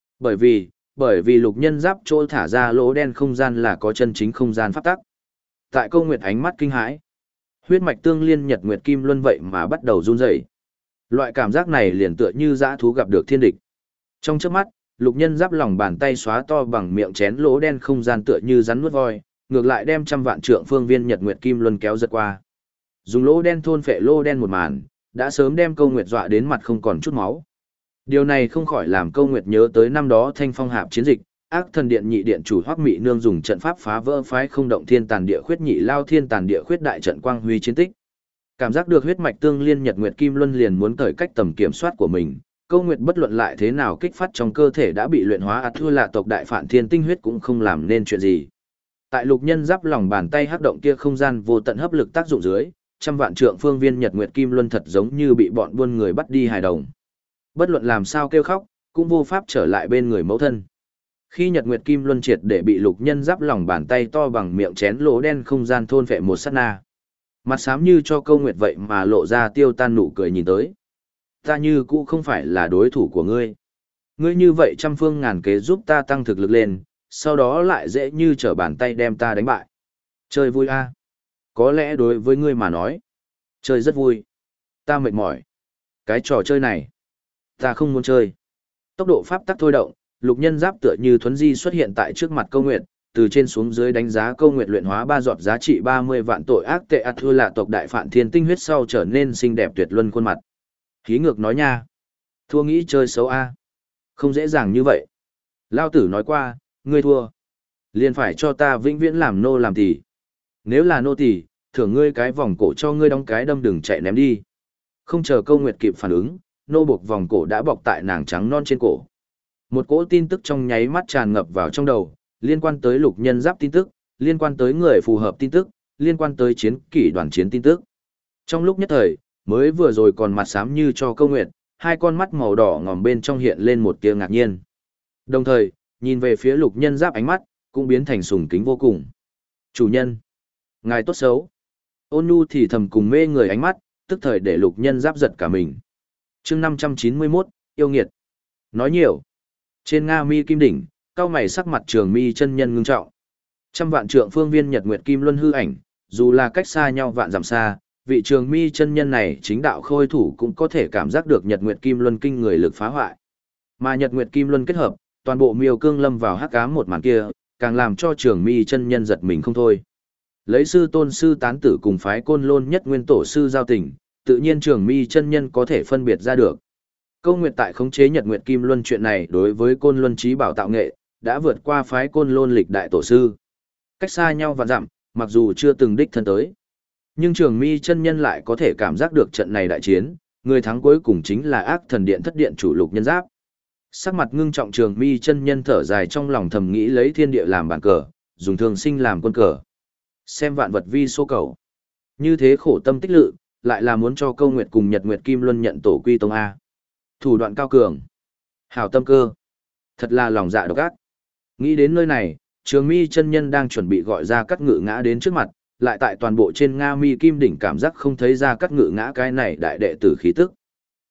S1: Bởi vì Lục Nhân Giáp chỗ thả ra lỗ đen không gian là có chân chính không gian pháp tắc. Tại Câu Nguyệt ánh mắt kinh hãi, huyết mạch tương liên Nhật Nguyệt Kim Luân vậy mà bắt đầu run rẩy. Loại cảm giác này liền tựa như dã thú gặp được thiên địch. Trong chớp mắt, Lục Nhân Giáp lòng bàn tay xóa to bằng miệng chén lỗ đen không gian tựa như rắn nuốt voi, ngược lại đem trăm vạn trượng phương viên Nhật Nguyệt Kim Luân kéo giật qua. Dùng lỗ đen thôn phệ lỗ đen một màn, đã sớm đem Câu Nguyệt dọa đến mặt không còn chút máu. Điều này không khỏi làm Câu Nguyệt nhớ tới năm đó Thanh Phong Hạp chiến dịch, Ác Thần Điện nhị điện chủ Hoắc Mị Nương dùng trận pháp phá vỡ phái không động thiên tàn địa khuyết nhị lao thiên tàn địa khuyết đại trận quang huy chiến tích. Cảm giác được huyết mạch tương liên Nhật Nguyệt Kim Luân liền muốn cởi cách tầm kiểm soát của mình, Câu Nguyệt bất luận lại thế nào kích phát trong cơ thể đã bị luyện hóa Athula tộc đại phản thiên tinh huyết cũng không làm nên chuyện gì. Tại Lục Nhân Giáp lòng bàn tay hắc động kia không gian vô tận hấp lực tác dụng dưới, trăm vạn trượng phương viên Nhật Nguyệt Kim Luân thật giống như bị bọn buôn người bắt đi hài đồng. Bất luận làm sao kêu khóc, cũng vô pháp trở lại bên người mẫu thân. Khi Nhật Nguyệt Kim Luân triệt để bị Lục Nhân Giáp lòng bàn tay to bằng miệng chén lỗ đen không gian thôn phệ một sát na, mặt xám như cho Câu Nguyệt vậy mà lộ ra tiêu tan nụ cười nhìn tới. Ta như cũ không phải là đối thủ của ngươi. Ngươi như vậy trăm phương ngàn kế giúp ta tăng thực lực lên, sau đó lại dễ như trở bàn tay đem ta đánh bại. Chơi vui a? Có lẽ đối với ngươi mà nói, chơi rất vui. Ta mệt mỏi. Cái trò chơi này, ta không muốn chơi. Tốc độ pháp tắc thôi động, Lục Nhân Giáp tựa như thuấn di xuất hiện tại trước mặt Câu Nguyệt, từ trên xuống dưới đánh giá Câu Nguyệt luyện hóa ba giọt giá trị 30 vạn tội ác tệ Athula tộc đại phản thiên tinh huyết sau trở nên xinh đẹp tuyệt luân khuôn mặt. Hí ngược nói nha. Thua nghĩ chơi xấu a? Không dễ dàng như vậy. Lao tử nói qua, ngươi thua, liền phải cho ta vĩnh viễn làm nô làm tỳ. Nếu là nô tỳ, thưởng ngươi cái vòng cổ cho ngươi đóng cái đâm đừng chạy ném đi. Không chờ Câu Nguyệt kịp phản ứng, nô buộc vòng cổ đã bọc tại nàng trắng non trên cổ. Một cỗ tin tức trong nháy mắt tràn ngập vào trong đầu, liên quan tới Lục Nhân Giáp tin tức, liên quan tới người phù hợp tin tức, liên quan tới chiến kỷ đoàn chiến tin tức. Trong lúc nhất thời, mới vừa rồi còn mặt xám như cho Câu Nguyệt, hai con mắt màu đỏ ngòm bên trong hiện lên một tia ngạc nhiên. Đồng thời, nhìn về phía Lục Nhân Giáp ánh mắt, cũng biến thành sùng kính vô cùng. Chủ nhân, ngài tốt xấu. Ôn nhu thì thầm cùng mê người ánh mắt, tức thời để Lục Nhân Giáp giật cả mình. chương 591, yêu nghiệt. Nói nhiều. Trên Nga Mi Kim Đỉnh, cao mày sắc mặt Trường Mi chân nhân ngưng trọng. Trăm vạn trượng phương viên Nhật Nguyệt Kim Luân hư ảnh, dù là cách xa nhau vạn dặm xa, vị Trường Mi chân nhân này chính đạo khôi thủ cũng có thể cảm giác được Nhật Nguyệt Kim Luân kinh người lực phá hoại. Mà Nhật Nguyệt Kim Luân kết hợp, toàn bộ miêu cương lâm vào hắc ám một màn kia, càng làm cho Trường Mi chân nhân giật mình không thôi. Lấy sư tôn sư tán tử cùng phái Côn Lôn nhất nguyên tổ sư giao tình, tự nhiên Trường Mi chân nhân có thể phân biệt ra được. Câu Nguyệt tại khống chế Nhật Nguyệt Kim Luân chuyện này đối với Côn Luân trí bảo tạo nghệ, đã vượt qua phái Côn Lôn lịch đại tổ sư. Cách xa nhau vạn dặm, mặc dù chưa từng đích thân tới, nhưng Trường Mi chân nhân lại có thể cảm giác được trận này đại chiến, người thắng cuối cùng chính là Ác Thần Điện thất điện chủ Lục Nhân Giáp. Sắc mặt ngưng trọng Trường Mi chân nhân thở dài trong lòng thầm nghĩ lấy thiên địa làm bàn cờ, dùng thường sinh làm quân cờ. Xem vạn vật vi số cầu. Như thế khổ tâm tích lự, lại là muốn cho Câu Nguyệt cùng Nhật Nguyệt Kim Luân nhận tổ quy tông A. Thủ đoạn cao cường. Hào tâm cơ. Thật là lòng dạ độc ác. Nghĩ đến nơi này, Trường Mi chân nhân đang chuẩn bị gọi ra Cát Ngự Ngã đến trước mặt, lại tại toàn bộ trên Nga Mi Kim Đỉnh cảm giác không thấy ra Cát Ngự Ngã cái này đại đệ tử khí tức.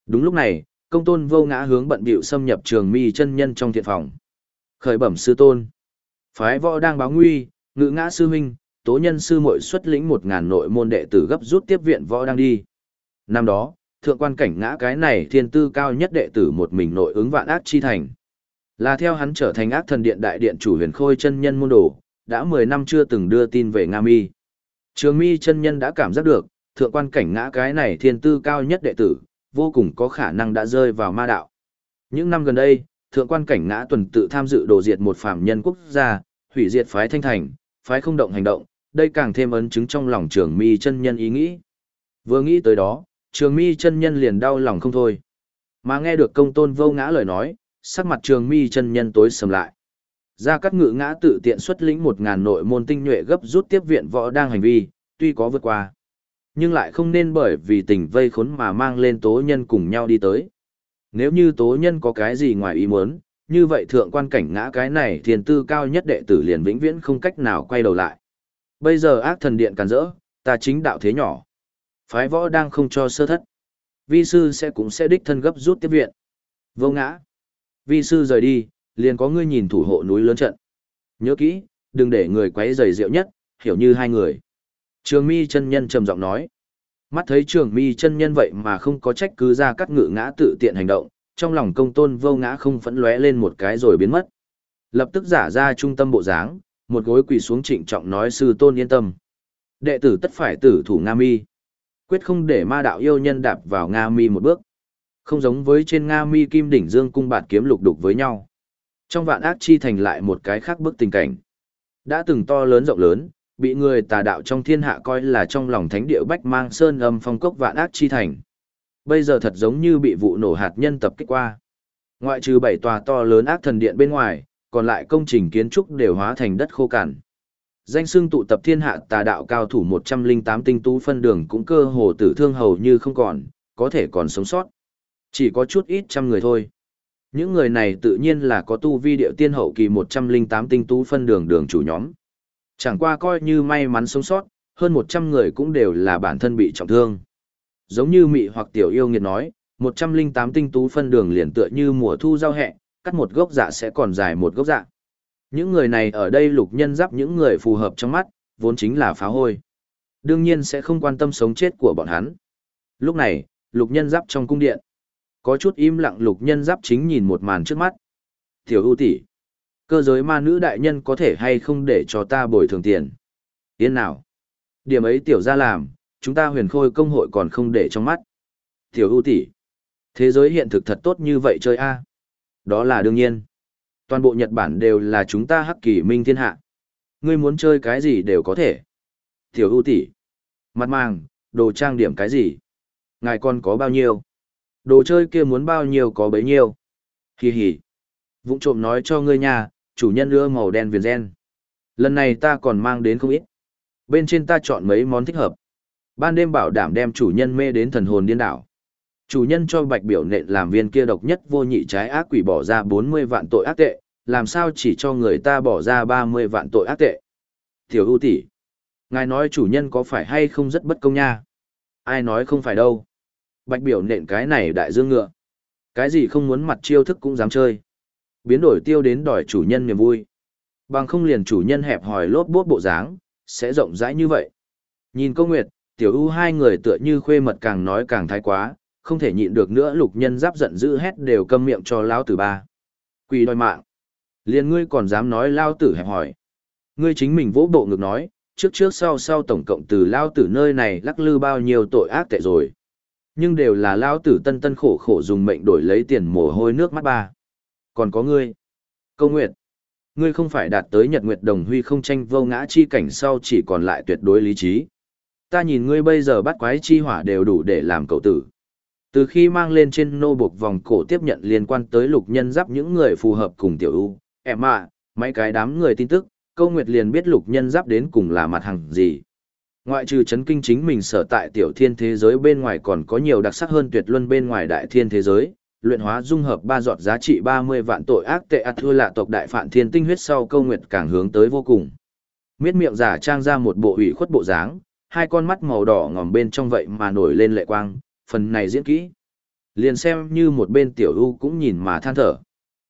S1: Đúng lúc này, Công Tôn Vô Ngã hướng bận bịu xâm nhập Trường Mi chân nhân trong thiện phòng. Khởi bẩm sư tôn. Phái võ đang báo nguy, Ngự Ngã sư huynh, Tố Nhân sư muội xuất lĩnh 1000 nội môn đệ tử gấp rút tiếp viện võ đang đi. Năm đó, thượng quan Cảnh Ngã cái này thiên tư cao nhất đệ tử một mình nội ứng vạn ác chi thành. Là theo hắn trở thành Ác Thần Điện đại điện chủ Huyền Khôi chân nhân môn đồ, đã 10 năm chưa từng đưa tin về Nga Mi. Trường Mi chân nhân đã cảm giác được, thượng quan Cảnh Ngã cái này thiên tư cao nhất đệ tử, vô cùng có khả năng đã rơi vào ma đạo. Những năm gần đây, thượng quan Cảnh Ngã tuần tự tham dự đồ diệt một phàm nhân quốc gia, hủy diệt phái Thanh Thành, phái Không Động hành động, đây càng thêm ấn chứng trong lòng Trường Mi chân nhân ý nghĩ. Vừa nghĩ tới đó, Trường Mi chân nhân liền đau lòng không thôi. Mà nghe được Công Tôn Vô Ngã lời nói, sắc mặt Trường Mi chân nhân tối sầm lại. Gia Cát Ngự Ngã tự tiện xuất lĩnh 1000 nội môn tinh nhuệ gấp rút tiếp viện võ đang hành vi, tuy có vượt qua, nhưng lại không nên bởi vì tình vây khốn mà mang lên Tố Nhân cùng nhau đi tới. Nếu như Tố Nhân có cái gì ngoài ý muốn, như vậy thượng quan Cảnh Ngã cái này thiên tư cao nhất đệ tử liền vĩnh viễn không cách nào quay đầu lại. Bây giờ Ác Thần Điện càn rỡ, ta chính đạo thế nhỏ. Phái võ đang không cho sơ thất. Vi sư cũng sẽ đích thân gấp rút tiếp viện. Vô Ngã. Vi sư rời đi, liền có ngươi nhìn thủ hộ núi lớn trận. Nhớ kỹ, đừng để người quấy rầy rượu nhất, hiểu như hai người. Trường Mi chân nhân trầm giọng nói. Mắt thấy Trường Mi chân nhân vậy mà không có trách cứ Gia Cát Ngự Ngã tự tiện hành động, trong lòng Công Tôn Vô Ngã không phẫn lóe lên một cái rồi biến mất. Lập tức giả ra trung tâm bộ dáng, một gối quỳ xuống trịnh trọng nói sư tôn yên tâm. Đệ tử tất phải tử thủ Nga Mi. Quyết không để ma đạo yêu nhân đạp vào Nga Mi một bước. Không giống với trên Nga Mi Kim Đỉnh Dương cung bạt kiếm lục đục với nhau. Trong Vạn Ác Chi thành lại một cái khác bức tình cảnh. Đã từng to lớn rộng lớn, bị người tà đạo trong thiên hạ coi là trong lòng thánh địa Bách Mang Sơn âm phong cốc Vạn Ác Chi thành. Bây giờ thật giống như bị vụ nổ hạt nhân tập kích qua. Ngoại trừ 7 tòa to lớn Ác Thần Điện bên ngoài, còn lại công trình kiến trúc đều hóa thành đất khô cằn. Danh xưng tụ tập thiên hạ tà đạo cao thủ 108 tinh tú phân đường cũng cơ hồ tử thương hầu như không còn, có thể còn sống sót. Chỉ có chút ít trăm người thôi. Những người này tự nhiên là có tu vi điệu tiên hậu kỳ 108 tinh tú phân đường đường chủ nhóm. Chẳng qua coi như may mắn sống sót, hơn 100 người cũng đều là bản thân bị trọng thương. Giống như Mị hoặc Tiểu Yêu Nghiệt nói, 108 tinh tú phân đường liền tựa như mùa thu giao hẹ, cắt một gốc dạ sẽ còn dài một gốc dạ. Những người này ở đây Lục Nhân Giáp những người phù hợp trong mắt, vốn chính là phá hôi. Đương nhiên sẽ không quan tâm sống chết của bọn hắn. Lúc này, Lục Nhân Giáp trong cung điện. Có chút im lặng Lục Nhân Giáp chính nhìn một màn trước mắt. Tiểu ưu tỷ, cơ giới ma nữ đại nhân có thể hay không để cho ta bồi thường tiền? Yên nào? Điểm ấy tiểu ra làm, chúng ta Huyền Khôi công hội còn không để trong mắt. Tiểu ưu tỷ, thế giới hiện thực thật tốt như vậy chơi a? Đó là đương nhiên. Toàn bộ Nhật Bản đều là chúng ta Hắc Kỳ Minh thiên hạ. Ngươi muốn chơi cái gì đều có thể. Tiểu ưu tỷ, mặt màng, đồ trang điểm cái gì? Ngài còn có bao nhiêu? Đồ chơi kia muốn bao nhiêu có bấy nhiêu. Hì hì. Vụng trộm nói cho ngươi nha, chủ nhân đưa màu đen viền gen. Lần này ta còn mang đến không ít. Bên trên ta chọn mấy món thích hợp. Ban đêm bảo đảm đem chủ nhân mê đến thần hồn điên đảo. Chủ nhân cho Bạch Biểu Nện làm viên kia độc nhất vô nhị trái ác quỷ bỏ ra 40 vạn tội ác tệ, làm sao chỉ cho người ta bỏ ra 30 vạn tội ác tệ. Tiểu ưu tỷ, ngài nói chủ nhân có phải hay không rất bất công nha? Ai nói không phải đâu. Bạch Biểu Nện cái này đại dương ngựa. Cái gì không muốn mặt chiêu thức cũng dám chơi. Biến đổi tiêu đến đòi chủ nhân niềm vui. Bằng không liền chủ nhân hẹp hòi lốp bốt bộ dáng, sẽ rộng rãi như vậy. Nhìn Câu Nguyệt, Tiểu ưu hai người tựa như khuê mật càng nói càng thái quá, không thể nhịn được nữa. Lục Nhân Giáp giận dữ hét đều câm miệng cho lão tử ba. Quỷ đòi mạng. Liền ngươi còn dám nói lao tử hẹp hòi. Ngươi chính mình vỗ bộ ngực nói, trước trước sau sau tổng cộng từ lao tử nơi này lắc lư bao nhiêu tội ác tệ rồi. Nhưng đều là lao tử tân tân khổ khổ dùng mệnh đổi lấy tiền mồ hôi nước mắt ba. Còn có ngươi. Câu Nguyệt. Ngươi không phải đạt tới Nhật Nguyệt Đồng Huy không tranh vô ngã chi cảnh sau chỉ còn lại tuyệt đối lý trí. Ta nhìn ngươi bây giờ bắt quái chi hỏa đều đủ để làm cậu tử. Từ khi mang lên trên nô buộc vòng cổ tiếp nhận liên quan tới Lục Nhân Giáp những người phù hợp cùng Tiểu ưu, em ạ, mấy cái đám người tin tức, Câu Nguyệt liền biết Lục Nhân Giáp đến cùng là mặt hàng gì. Ngoại trừ chấn kinh chính mình sở tại tiểu thiên thế giới bên ngoài còn có nhiều đặc sắc hơn tuyệt luân bên ngoài đại thiên thế giới, luyện hóa dung hợp 3 giọt giá trị 30 vạn tội ác tệ thua lạ tộc đại phạn thiên tinh huyết sau Câu Nguyệt càng hướng tới vô cùng. Miết miệng giả trang ra một bộ ủy khuất bộ dáng, hai con mắt màu đỏ ngòm bên trong vậy mà nổi lên lệ quang, phần này diễn kỹ. Liền xem như một bên tiểu u cũng nhìn mà than thở.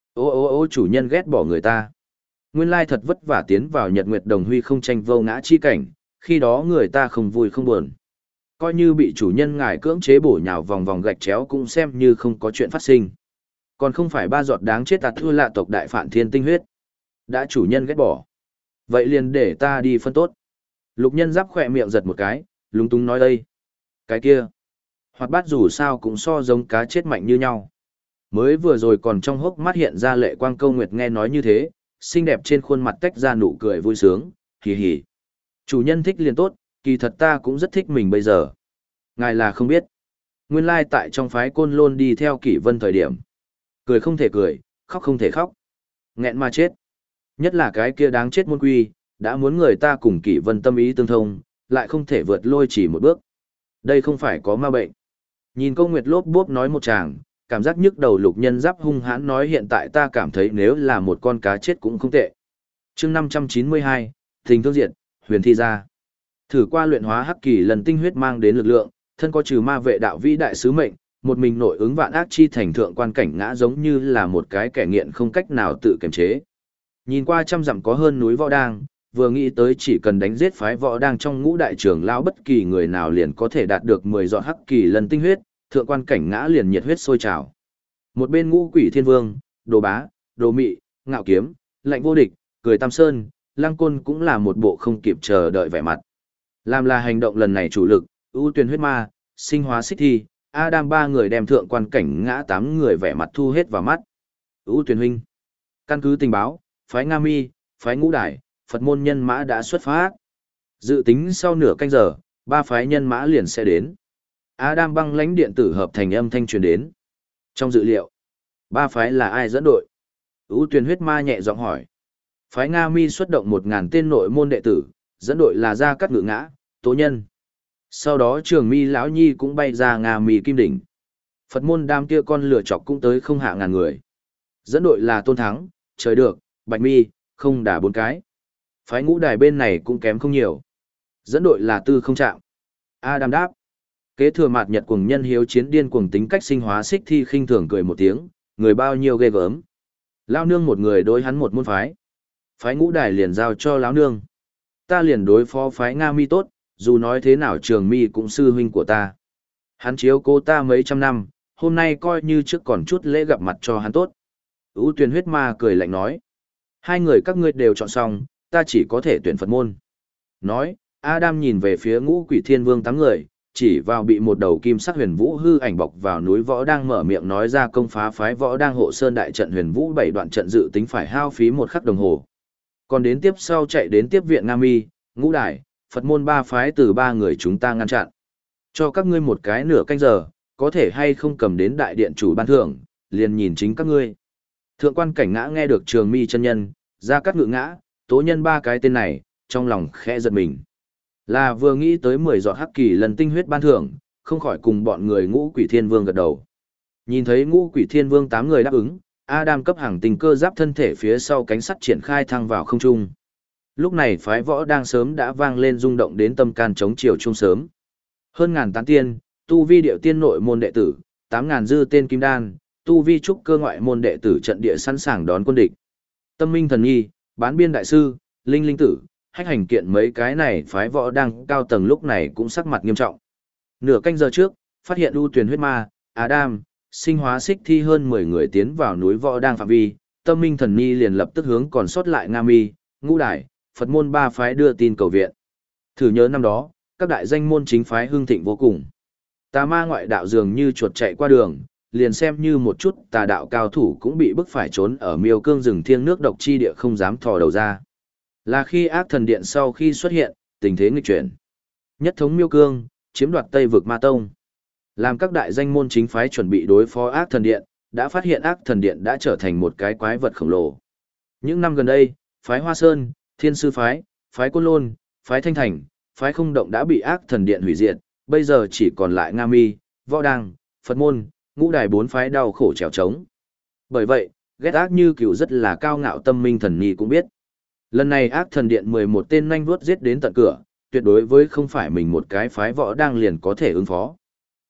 S1: Ô chủ nhân ghét bỏ người ta. Nguyên lai thật vất vả tiến vào Nhật Nguyệt Đồng Huy không tranh vô ngã chi cảnh, khi đó người ta không vui không buồn. Coi như bị chủ nhân ngài cưỡng chế bổ nhào vòng vòng gạch chéo cũng xem như không có chuyện phát sinh. Còn không phải ba giọt đáng chết tạt thua lạ tộc đại phản thiên tinh huyết. Đã chủ nhân ghét bỏ. Vậy liền để ta đi phân tốt. Lục nhân giáp khỏe miệng giật một cái, lúng túng nói đây. Cái kia. Hoạt bát dù sao cũng so giống cá chết mạnh như nhau. Mới vừa rồi còn trong hốc mắt hiện ra lệ quang câu nguyệt nghe nói như thế, xinh đẹp trên khuôn mặt tách ra nụ cười vui sướng, hì hì. Chủ nhân thích liền tốt, kỳ thật ta cũng rất thích mình bây giờ. Ngài là không biết. Nguyên lai tại trong phái Côn Lôn đi theo Kỷ Vân thời điểm. Cười không thể cười, khóc không thể khóc. Nghẹn mà chết. Nhất là cái kia đáng chết môn quy, đã muốn người ta cùng Kỷ Vân tâm ý tương thông, lại không thể vượt lôi chỉ một bước. Đây không phải có ma bệnh. Nhìn Câu Nguyệt lốp bốp nói một tràng, cảm giác nhức đầu lục nhân giáp hung hãn nói hiện tại ta cảm thấy nếu là một con cá chết cũng không tệ. chương 592, Tình thương diệt, huyền thi ra. Thử qua luyện hóa hắc kỳ lần tinh huyết mang đến lực lượng, thân có trừ ma vệ đạo vĩ đại sứ mệnh, một mình nội ứng vạn ác chi thành thượng quan cảnh ngã giống như là một cái kẻ nghiện không cách nào tự kiềm chế. Nhìn qua trăm dặm có hơn núi võ đang, vừa nghĩ tới chỉ cần đánh giết phái võ đang trong ngũ đại trưởng lão bất kỳ người nào liền có thể đạt được 10 giọt hắc kỳ lần tinh huyết, thượng quan cảnh ngã liền nhiệt huyết sôi trào. Một bên ngũ quỷ thiên vương, đồ bá, đồ mị, ngạo kiếm, lạnh vô địch, cười tam sơn, lăng côn cũng là một bộ không kịp chờ đợi vẻ mặt. Làm là hành động lần này chủ lực, ưu tuyển huyết ma, sinh hóa xích thi, Adam ba người đem thượng quan cảnh ngã 8 người vẻ mặt thu hết vào mắt. Ưu tuyển huynh. Căn cứ tình báo, phái Nga Mi, phái ngũ đài, Phật môn nhân mã đã xuất phát. Dự tính sau nửa canh giờ, ba phái nhân mã liền sẽ đến. Adam băng lãnh điện tử hợp thành âm thanh truyền đến. Trong dự liệu, ba phái là ai dẫn đội? Ưu tuyển huyết ma nhẹ giọng hỏi. Phái Nga Mi xuất động 1000 tên nội môn đệ tử, dẫn đội là Gia Cát Ngự Ngã, Tố Nhân. Sau đó Trường Mi lão nhi cũng bay ra Nga Mi Kim Đỉnh. Phật môn đám kia con lửa chọc cũng tới không hạ ngàn người. Dẫn đội là Tôn Thắng, Trời Được, Bạch Mi, không đả 4 cái. Phái ngũ đài bên này cũng kém không nhiều. Dẫn đội là Tư Không Trạm. Adam đáp. Kế thừa mạt nhật cuồng nhân hiếu chiến điên cuồng tính cách sinh hóa xích thi khinh thường cười một tiếng, người bao nhiêu ghê gớm. Lão nương một người đối hắn một môn phái. Phái ngũ đài liền giao cho lão nương. Ta liền đối phó phái Nga Mi tốt, dù nói thế nào Trường Mi cũng sư huynh của ta. Hắn chiếu cố ta mấy trăm năm, hôm nay coi như trước còn chút lễ gặp mặt cho hắn tốt. Ưu tuyển huyết ma cười lạnh nói. Hai người các ngươi đều chọn xong, ta chỉ có thể tuyển Phật môn. Nói, Adam nhìn về phía ngũ quỷ thiên vương 8 người, chỉ vào bị một đầu kim sắc huyền vũ hư ảnh bọc vào núi võ đang mở miệng nói ra công phá phái võ đang hộ sơn đại trận huyền vũ 7 đoạn trận dự tính phải hao phí 1 khắc đồng hồ. Còn đến tiếp sau chạy đến tiếp viện Nga Mi, ngũ đài, Phật môn 3 phái từ 3 người chúng ta ngăn chặn. Cho các ngươi một cái nửa canh giờ, có thể hay không cầm đến đại điện chủ ban thưởng, liền nhìn chính các ngươi. Thượng quan cảnh ngã nghe được Trường Mi chân nhân, Gia Cát Ngự Ngã, Tố Nhân 3 cái tên này, trong lòng khẽ giật mình. Là vừa nghĩ tới 10 giọt hắc kỳ lần tinh huyết ban thưởng, không khỏi cùng bọn người ngũ quỷ thiên vương gật đầu. Nhìn thấy ngũ quỷ thiên vương 8 người đáp ứng, Adam cấp hàng tình cơ giáp thân thể phía sau cánh sắt triển khai thăng vào không trung. Lúc này phái võ đang sớm đã vang lên rung động đến tâm can chống chiều trung sớm. Hơn ngàn tán tiên, tu vi điệu tiên nội môn đệ tử, 8.000 dư tên kim đan, tu vi trúc cơ ngoại môn đệ tử trận địa sẵn sàng đón quân địch. Tâm minh thần nhi, bán biên đại sư, linh linh tử, hách hành kiện mấy cái này phái võ đang cao tầng lúc này cũng sắc mặt nghiêm trọng. Nửa canh giờ trước, phát hiện ưu tuyển huyết ma, Adam, sinh hóa xích thi hơn 10 người tiến vào núi võ đang phạm vi, tâm minh thần nhi liền lập tức hướng còn sót lại Nga Mi, ngũ đài, Phật môn 3 phái đưa tin cầu viện. Thử nhớ năm đó, các đại danh môn chính phái hưng thịnh vô cùng. Tà ma ngoại đạo dường như chuột chạy qua đường, liền xem như một chút tà đạo cao thủ cũng bị bức phải trốn ở miêu cương rừng thiêng nước độc chi địa không dám thò đầu ra. Là khi ác thần điện sau khi xuất hiện, tình thế nghịch chuyển. Nhất thống miêu cương, chiếm đoạt Tây vực Ma Tông. Làm các đại danh môn chính phái chuẩn bị đối phó ác thần điện, đã phát hiện ác thần điện đã trở thành một cái quái vật khổng lồ. Những năm gần đây, phái Hoa Sơn, Thiên Sư Phái, phái Côn Lôn, phái Thanh Thành, phái Không Động đã bị ác thần điện hủy diệt, bây giờ chỉ còn lại Nga Mi, Võ Đăng, Phật Môn, ngũ đài 4 phái đau khổ trèo trống. Bởi vậy, ghét ác như cựu rất là cao ngạo tâm minh thần nhi cũng biết. Lần này ác thần điện 11 tên nhanh vuốt giết đến tận cửa, tuyệt đối với không phải mình một cái phái Võ Đăng liền có thể ứng phó.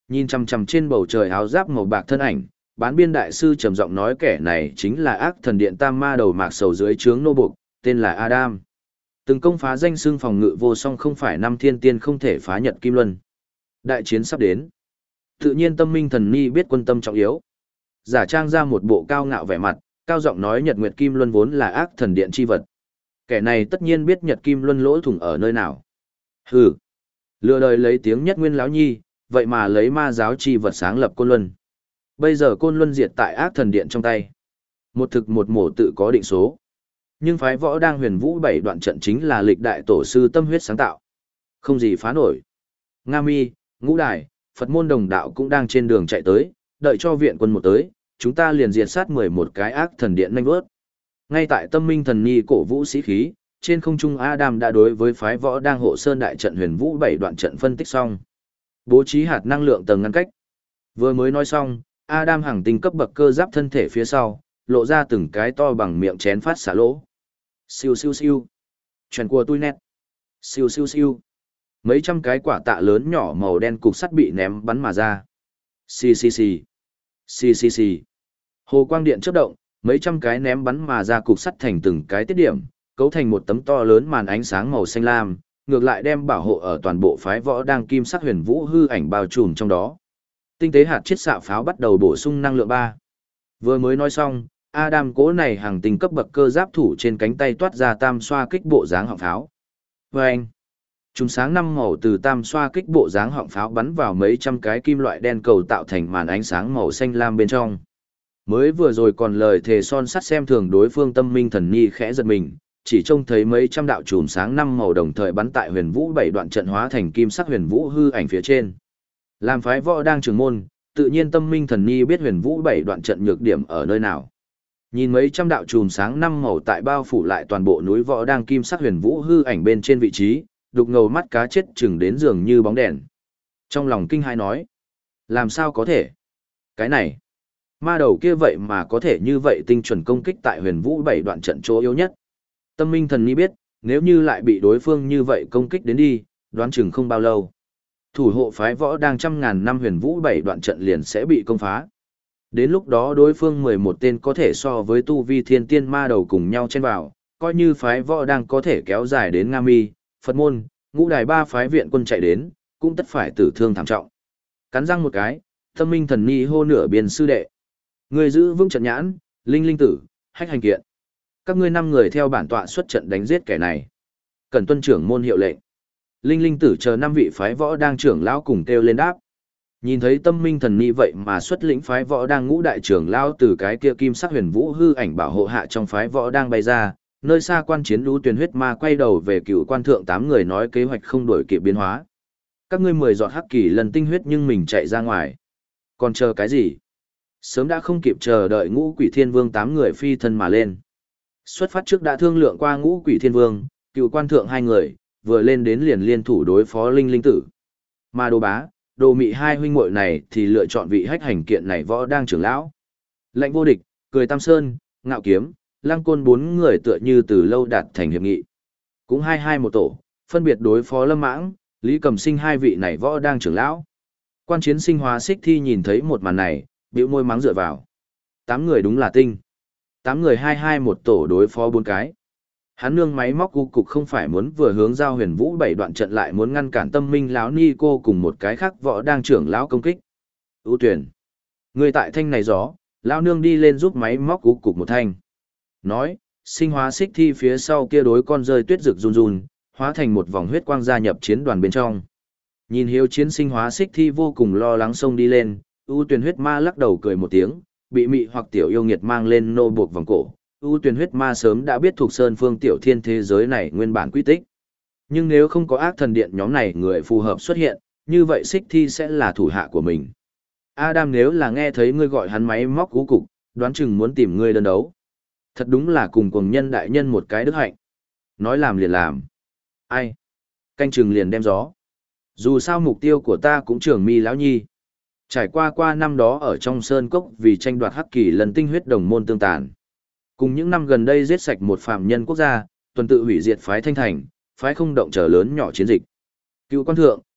S1: Nhìn chằm chằm trên bầu trời áo giáp màu bạc thân ảnh, bán biên đại sư trầm giọng nói kẻ này chính là ác thần điện tam ma đầu mạc sầu dưới trướng nô buộc, tên là Adam. Từng công phá danh xưng phòng ngự vô song không phải năm thiên tiên không thể phá nhật kim luân. Đại chiến sắp đến. Tự nhiên tâm minh thần ni biết quân tâm trọng yếu. Giả trang ra một bộ cao ngạo vẻ mặt, cao giọng nói Nhật Nguyệt Kim Luân vốn là ác thần điện chi vật. Kẻ này tất nhiên biết Nhật Kim Luân lỗ thủng ở nơi nào. Hừ, lừa đời lấy tiếng nhất nguyên lão nhi, vậy mà lấy ma giáo chi vật sáng lập Côn Luân. Bây giờ Côn Luân diệt tại ác thần điện trong tay. Một thực một mổ tự có định số. Nhưng phái võ đang huyền vũ 7 đoạn trận chính là lịch đại tổ sư tâm huyết sáng tạo. Không gì phá nổi. Nga Mi, Ngũ Đài, Phật môn đồng đạo cũng đang trên đường chạy tới, đợi cho viện quân một tới, chúng ta liền diệt sát 11 cái ác thần điện nhanh vớt. Ngay tại tâm minh thần nhi cổ vũ sĩ khí, trên không trung Adam đã đối với phái võ đang hộ sơn đại trận huyền vũ 7 đoạn trận phân tích xong. Bố trí hạt năng lượng tầng ngăn cách. Vừa mới nói xong, Adam hàng tinh cấp bậc cơ giáp thân thể phía sau, lộ ra từng cái to bằng miệng chén phát xả lỗ. Siêu siêu siêu. Chuyện của tôi nét. Siêu siêu siêu. Mấy trăm cái quả tạ lớn nhỏ màu đen cục sắt bị ném bắn mà ra. Xì xì xì. Xì xì xì. Hồ quang điện chớp động, mấy trăm cái ném bắn mà ra cục sắt thành từng cái tiết điểm, cấu thành một tấm to lớn màn ánh sáng màu xanh lam, ngược lại đem bảo hộ ở toàn bộ phái võ đang kim sắc huyền vũ hư ảnh bao trùm trong đó. Tinh tế hạt chiết xạ pháo bắt đầu bổ sung năng lượng 3. Vừa mới nói xong, Adam cố này hàng tinh cấp bậc cơ giáp thủ trên cánh tay toát ra tam xoa kích bộ dáng họng pháo. Vâng! Trùng sáng 5 màu từ tam xoa kích bộ dáng họng pháo bắn vào mấy trăm cái kim loại đen cầu tạo thành màn ánh sáng màu xanh lam bên trong. Mới vừa rồi còn lời thề son sắt xem thường đối phương tâm minh thần nhi khẽ giật mình, chỉ trông thấy mấy trăm đạo chùm sáng 5 màu đồng thời bắn tại huyền vũ 7 đoạn trận hóa thành kim sắc huyền vũ hư ảnh phía trên. Làm phái võ đang trường môn, tự nhiên tâm minh thần nhi biết huyền vũ 7 đoạn trận nhược điểm ở nơi nào. Nhìn mấy trăm đạo chùm sáng 5 màu tại bao phủ lại toàn bộ núi võ đang kim sắc huyền vũ hư ảnh bên trên vị trí, đục ngầu mắt cá chết chừng đến giường như bóng đèn. Trong lòng kinh hãi nói, làm sao có thể? Cái này, ma đầu kia vậy mà có thể như vậy tinh chuẩn công kích tại huyền vũ 7 đoạn trận chỗ yếu nhất. Tâm minh thần ni biết, nếu như lại bị đối phương như vậy công kích đến đi, đoán chừng không bao lâu. Thủ hộ phái võ đang trăm ngàn năm huyền vũ 7 đoạn trận liền sẽ bị công phá. Đến lúc đó đối phương 11 tên có thể so với tu vi thiên tiên ma đầu cùng nhau chen vào, coi như phái võ đang có thể kéo dài đến Nga Mi, Phật môn, Ngũ Đài 3 phái viện quân chạy đến, cũng tất phải tử thương thảm trọng. Cắn răng một cái, tâm minh thần ni hô nửa biên sư đệ. Người giữ vững trận nhãn, linh linh tử, hách hành kiện. Các ngươi 5 người theo bản tọa xuất trận đánh giết kẻ này. Cần tuân trưởng môn hiệu lệnh. Linh linh tử chờ 5 vị phái võ đang trưởng lão cùng kêu lên đáp. Nhìn thấy tâm minh thần ni vậy mà xuất lĩnh phái võ đang ngũ đại trưởng lão từ cái kia kim sắc huyền vũ hư ảnh bảo hộ hạ trong phái võ đang bay ra, nơi xa quan chiến lũ tuyền huyết ma quay đầu về cựu quan thượng 8 người nói kế hoạch không đổi kịp biến hóa. Các ngươi 10 giọt hắc kỳ lần tinh huyết nhưng mình chạy ra ngoài. Còn chờ cái gì? Sớm đã không kịp chờ đợi ngũ quỷ thiên vương 8 người phi thân mà lên. Xuất phát trước đã thương lượng qua ngũ quỷ thiên vương, cựu quan thượng 2 người, vừa lên đến liền liên thủ đối phó linh linh tử. Mà đồ bá, đồ mị hai huynh muội này thì lựa chọn vị hách hành kiện này võ đang trưởng lão. Lệnh vô địch, cười tam sơn, ngạo kiếm, lăng côn 4 người tựa như từ lâu đạt thành hiệp nghị. Cũng hai một tổ, phân biệt đối phó lâm mãng, lý cầm sinh hai vị này võ đang trưởng lão. Quan chiến sinh hóa xích thi nhìn thấy một màn này, bĩu môi mắng dựa vào. 8 người đúng là tinh. 8 người hai một tổ đối phó 4 cái. Hắn nương máy móc cục không phải muốn vừa hướng giao huyền vũ 7 đoạn trận lại muốn ngăn cản tâm minh lão ni cô cùng một cái khác võ đang trưởng lão công kích. ưu tuyển. Người tại thanh này gió, lão nương đi lên giúp máy móc cục một thanh. Nói, sinh hóa xích thi phía sau kia đối con rơi tuyết rực run run, hóa thành một vòng huyết quang gia nhập chiến đoàn bên trong. Nhìn hiếu chiến sinh hóa xích thi vô cùng lo lắng xông đi lên, ưu tuyển huyết ma lắc đầu cười một tiếng, bị mị hoặc tiểu yêu nghiệt mang lên nô buộc vòng cổ. ưu tuyển huyết ma sớm đã biết thuộc sơn phương tiểu thiên thế giới này nguyên bản quy tích. Nhưng nếu không có ác thần điện nhóm này người phù hợp xuất hiện, như vậy xích thi sẽ là thủ hạ của mình. Adam nếu là nghe thấy ngươi gọi hắn máy móc cục, đoán chừng muốn tìm ngươi đơn đấu. Thật đúng là cùng cuồng nhân đại nhân một cái đức hạnh. Nói làm liền làm. Ai? Canh chừng liền đem gió. Dù sao mục tiêu của ta cũng trưởng mi lão nhi. Trải qua năm đó ở trong sơn cốc vì tranh đoạt hắc kỳ lần tinh huyết đồng môn tương tàn. Cùng những năm gần đây giết sạch một phạm nhân quốc gia, tuần tự hủy diệt phái Thanh Thành, phái không động trở lớn nhỏ chiến dịch. Cựu quan thượng,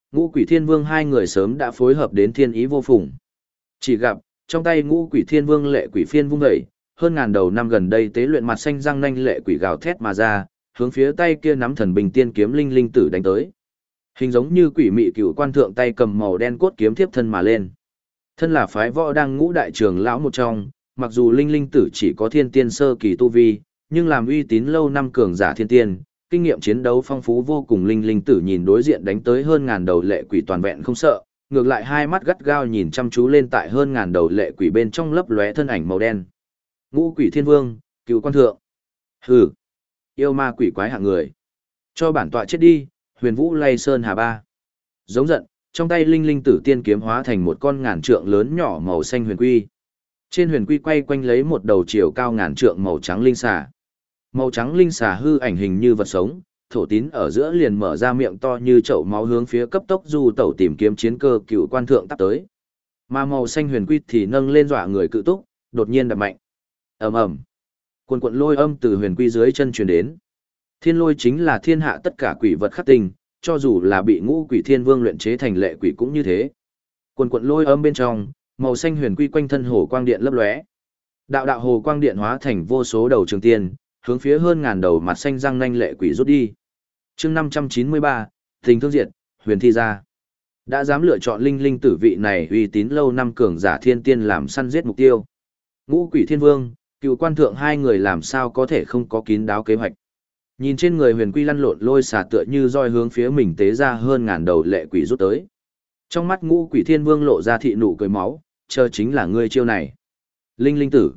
S1: Ngũ Quỷ Thiên Vương hai người sớm đã phối hợp đến thiên ý vô phùng. Chỉ gặp, trong tay Ngũ Quỷ Thiên Vương lệ quỷ phiên vung dậy, hơn ngàn đầu năm gần đây tế luyện mặt xanh răng nanh lệ quỷ gào thét mà ra, hướng phía tay kia nắm thần bình tiên kiếm linh linh tử đánh tới. Hình giống như quỷ mị cựu quan thượng tay cầm màu đen cốt kiếm tiếp thân mà lên. Thân là phái võ đang ngũ đại trường lão một trong, mặc dù linh linh tử chỉ có thiên tiên sơ kỳ tu vi, nhưng làm uy tín lâu năm cường giả thiên tiên, kinh nghiệm chiến đấu phong phú vô cùng. Linh linh tử nhìn đối diện đánh tới hơn ngàn đầu lệ quỷ toàn vẹn không sợ, ngược lại hai mắt gắt gao nhìn chăm chú lên tại hơn ngàn đầu lệ quỷ bên trong lấp lóe thân ảnh màu đen. Ngũ Quỷ Thiên Vương, cựu quan thượng. Hừ, yêu ma quỷ quái hạng người. Cho bản tọa chết đi, Huyền Vũ lay sơn hà ba. Giống giận, trong tay linh linh tử tiên kiếm hóa thành một con ngàn trượng lớn nhỏ màu xanh huyền quy. Trên huyền quy quay quanh lấy một đầu chiều cao ngàn trượng màu trắng linh xà. Màu trắng linh xà hư ảnh hình như vật sống, thổ tín ở giữa liền mở ra miệng to như chậu máu hướng phía cấp tốc du tẩu tìm kiếm chiến cơ cựu quan thượng tắp tới. Mà màu xanh huyền quy thì nâng lên dọa người cự túc, đột nhiên đập mạnh. Ầm ầm. Cuồn cuộn lôi âm từ huyền quy dưới chân truyền đến. Thiên lôi chính là thiên hạ tất cả quỷ vật khắc tinh, cho dù là bị Ngũ Quỷ Thiên Vương luyện chế thành lệ quỷ cũng như thế. Cuồn cuộn lôi âm bên trong, màu xanh huyền quy quanh thân hồ quang điện lấp lóe. Đạo đạo hồ quang điện hóa thành vô số đầu trường tiên, hướng phía hơn ngàn đầu mặt xanh răng nanh lệ quỷ rút đi. Chương 593, Tình thương diệt, huyền thi ra. Đã dám lựa chọn linh linh tử vị này uy tín lâu năm cường giả thiên tiên làm săn giết mục tiêu. Ngũ Quỷ Thiên Vương, cựu quan thượng hai người làm sao có thể không có kín đáo kế hoạch. Nhìn trên người huyền quy lăn lộn lôi xà tựa như roi hướng phía mình tế ra hơn ngàn đầu lệ quỷ rút tới. Trong mắt Ngũ Quỷ Thiên Vương lộ ra thị nụ cười máu, chờ chính là ngươi chiêu này. Linh linh tử.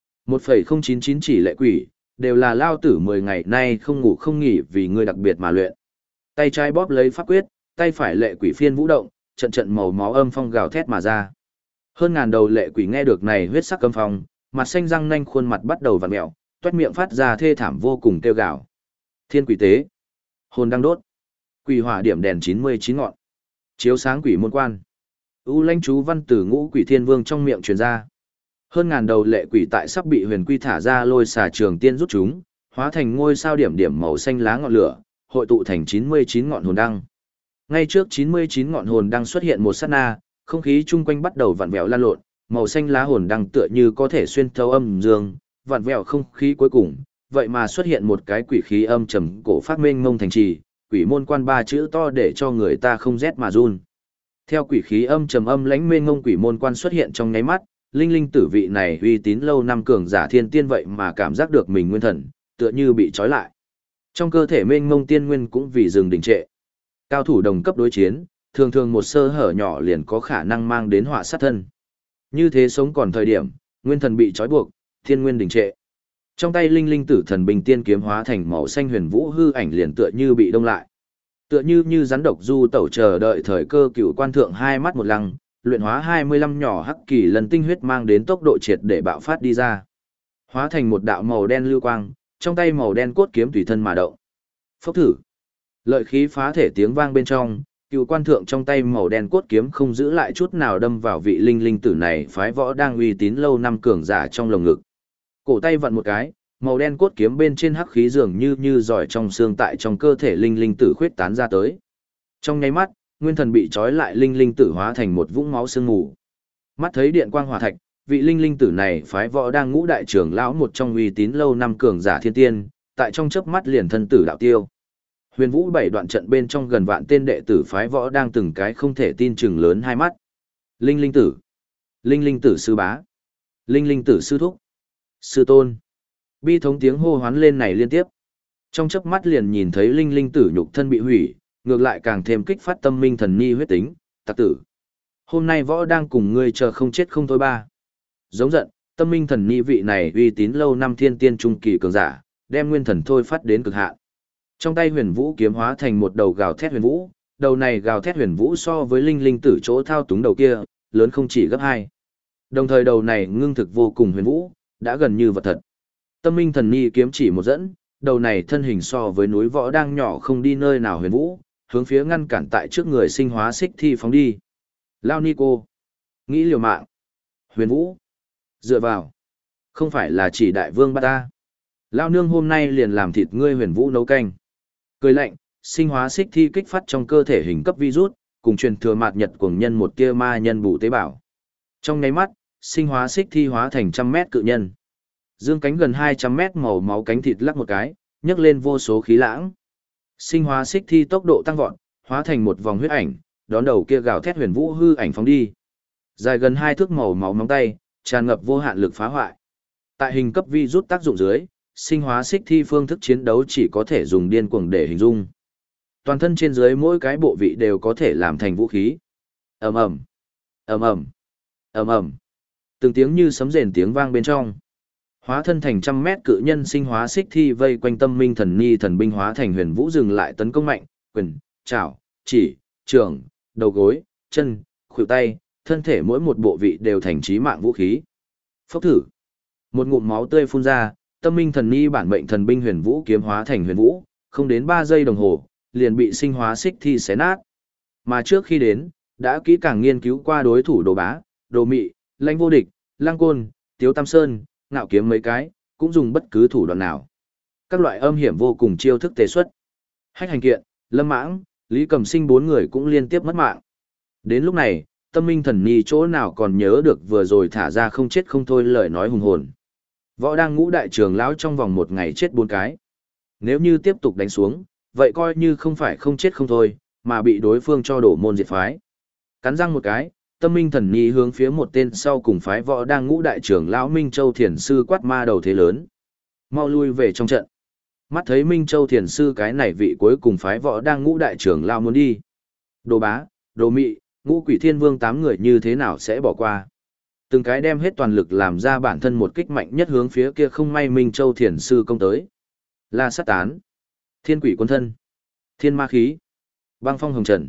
S1: 1,099 chỉ lệ quỷ, đều là lao tử 10 ngày nay không ngủ không nghỉ vì ngươi đặc biệt mà luyện. Tay trái bóp lấy pháp quyết, tay phải lệ quỷ phiên vũ động, trận trận màu máu âm phong gào thét mà ra. Hơn ngàn đầu lệ quỷ nghe được này huyết sắc âm phong, mặt xanh răng nanh khuôn mặt bắt đầu vặn mèo, toét miệng phát ra thê thảm vô cùng kêu gào. Thiên quỷ tế, hồn đang đốt, quỷ hỏa điểm đèn 99 ngọn, chiếu sáng quỷ môn quan. U Lanh chú văn từ Ngũ Quỷ Thiên Vương trong miệng truyền ra. Hơn ngàn đầu lệ quỷ tại sắp bị huyền quy thả ra lôi xà trường tiên rút chúng, hóa thành ngôi sao điểm điểm màu xanh lá ngọn lửa, hội tụ thành 99 ngọn hồn đăng. Ngay trước 99 ngọn hồn đăng xuất hiện một sát na, không khí chung quanh bắt đầu vặn vẹo lan lộn, màu xanh lá hồn đăng tựa như có thể xuyên thấu âm dương, vặn vẹo không khí cuối cùng, vậy mà xuất hiện một cái quỷ khí âm trầm cổ phát mênh mông thành trì, quỷ môn quan ba chữ to để cho người ta không rét mà run. Theo quỷ khí âm trầm âm lãnh mênh mông quỷ môn quan xuất hiện trong nháy mắt, linh linh tử vị này uy tín lâu năm cường giả thiên tiên vậy mà cảm giác được mình nguyên thần, tựa như bị trói lại. Trong cơ thể mênh mông tiên nguyên cũng vì dừng đình trệ. Cao thủ đồng cấp đối chiến, thường thường một sơ hở nhỏ liền có khả năng mang đến họa sát thân. Như thế sống còn thời điểm, nguyên thần bị trói buộc, thiên nguyên đình trệ. Trong tay linh linh tử thần bình tiên kiếm hóa thành màu xanh huyền vũ hư ảnh liền tựa như bị đông lại. Tựa như rắn độc du tẩu chờ đợi thời cơ cựu quan thượng hai mắt một lăng, luyện hóa 25 nhỏ hắc kỳ lần tinh huyết mang đến tốc độ triệt để bạo phát đi ra. Hóa thành một đạo màu đen lưu quang, trong tay màu đen cốt kiếm tùy thân mà động. Phốc thử. Lợi khí phá thể tiếng vang bên trong, cựu quan thượng trong tay màu đen cốt kiếm không giữ lại chút nào đâm vào vị linh linh tử này phái võ đang uy tín lâu năm cường giả trong lồng ngực. Cổ tay vặn một cái, màu đen cốt kiếm bên trên hắc khí dường như giỏi trong xương tại trong cơ thể linh linh tử khuyết tán ra tới. Trong nháy mắt, nguyên thần bị trói lại linh linh tử hóa thành một vũng máu sương mù. Mắt thấy điện quang hỏa thạch, vị linh linh tử này phái võ đang ngũ đại trưởng lão một trong uy tín lâu năm cường giả thiên tiên, tại trong chớp mắt liền thân tử đạo tiêu. Huyền Vũ bảy đoạn trận bên trong gần vạn tên đệ tử phái võ đang từng cái không thể tin chừng lớn hai mắt. Linh linh tử, linh linh tử sư bá, linh linh tử sư thúc, sư tôn. Bi thống tiếng hô hoán lên này liên tiếp. Trong chớp mắt liền nhìn thấy linh linh tử nhục thân bị hủy, ngược lại càng thêm kích phát tâm minh thần ni huyết tính, tặc tử. Hôm nay võ đang cùng ngươi chờ không chết không thôi ba. Giống giận, tâm minh thần ni vị này uy tín lâu năm thiên tiên trung kỳ cường giả, đem nguyên thần thôi phát đến cực hạn. Trong tay huyền vũ kiếm hóa thành một đầu gào thét huyền vũ, đầu này gào thét huyền vũ so với linh linh tử chỗ thao túng đầu kia, lớn không chỉ gấp 2. Đồng thời đầu này ngưng thực vô cùng huyền vũ, đã gần như vật thật. Tâm minh thần ni kiếm chỉ một dẫn, đầu này thân hình so với núi võ đang nhỏ không đi nơi nào huyền vũ, hướng phía ngăn cản tại trước người sinh hóa xích thi phóng đi. Lao ni cô, nghĩ liều mạng. Huyền vũ, dựa vào, không phải là chỉ đại vương bắt ta. Lao nương hôm nay liền làm thịt ngươi huyền vũ nấu canh. Cười lạnh, sinh hóa xích thi kích phát trong cơ thể hình cấp virus, cùng truyền thừa mạt nhật cuồng nhân một tia ma nhân bù tế bào. Trong nháy mắt, sinh hóa xích thi hóa thành 100 mét cự nhân. Dương cánh gần 200 mét màu máu cánh thịt lắc một cái, nhấc lên vô số khí lãng. Sinh hóa xích thi tốc độ tăng vọt, hóa thành một vòng huyết ảnh, đón đầu kia gào thét huyền vũ hư ảnh phóng đi. Dài gần 2 thước màu máu móng tay, tràn ngập vô hạn lực phá hoại. Tại hình cấp vi rút tác dụng dưới, sinh hóa xích thi phương thức chiến đấu chỉ có thể dùng điên cuồng để hình dung. Toàn thân trên dưới mỗi cái bộ vị đều có thể làm thành vũ khí. Ầm ầm, ầm ầm, ầm ầm. Từng tiếng như sấm rền tiếng vang bên trong. Hóa thân thành 100 mét cự nhân sinh hóa xích thi vây quanh Tâm Minh Thần Ni thần binh hóa thành huyền vũ dừng lại tấn công mạnh, quyền, chảo, chỉ, trường, đầu gối, chân, khuỷu tay, thân thể mỗi một bộ vị đều thành chí mạng vũ khí. Phốc thử. Một ngụm máu tươi phun ra, Tâm Minh Thần Ni bản mệnh thần binh huyền vũ kiếm hóa thành huyền vũ, không đến 3 giây đồng hồ, liền bị sinh hóa xích thi xé nát. Mà trước khi đến, đã kỹ càng nghiên cứu qua đối thủ Đồ Bá, Đồ Mị, Lãnh Vô Địch, Lăng Côn, Tiếu Tam Sơn, Ngạo Kiếm mấy cái, cũng dùng bất cứ thủ đoạn nào. Các loại âm hiểm vô cùng chiêu thức tề xuất. Hách Hành Kiện, Lâm Mãng, Lý Cầm Sinh 4 người cũng liên tiếp mất mạng. Đến lúc này, Tâm Minh Thần Ni chỗ nào còn nhớ được vừa rồi thả ra không chết không thôi lời nói hùng hồn. Võ đang ngũ đại trưởng lão trong vòng 1 ngày chết 4 cái. Nếu như tiếp tục đánh xuống, vậy coi như không phải không chết không thôi, mà bị đối phương cho đổ môn diệt phái. Cắn răng một cái, Tâm Minh Thần Ni hướng phía một tên sau cùng phái võ đang ngũ đại trưởng lão Minh Châu Thiền Sư quát ma đầu thế lớn. Mau lui về trong trận. Mắt thấy Minh Châu Thiền Sư cái này vị cuối cùng phái võ đang ngũ đại trưởng lão muốn đi. Đồ Bá, Đồ Mị, Ngũ Quỷ Thiên Vương 8 người như thế nào sẽ bỏ qua. Từng cái đem hết toàn lực làm ra bản thân một kích mạnh nhất hướng phía kia không may Minh Châu Thiền Sư công tới. La Sát Tán, Thiên Quỷ Quân Thân, Thiên Ma Khí, Băng Phong Hồng Trần.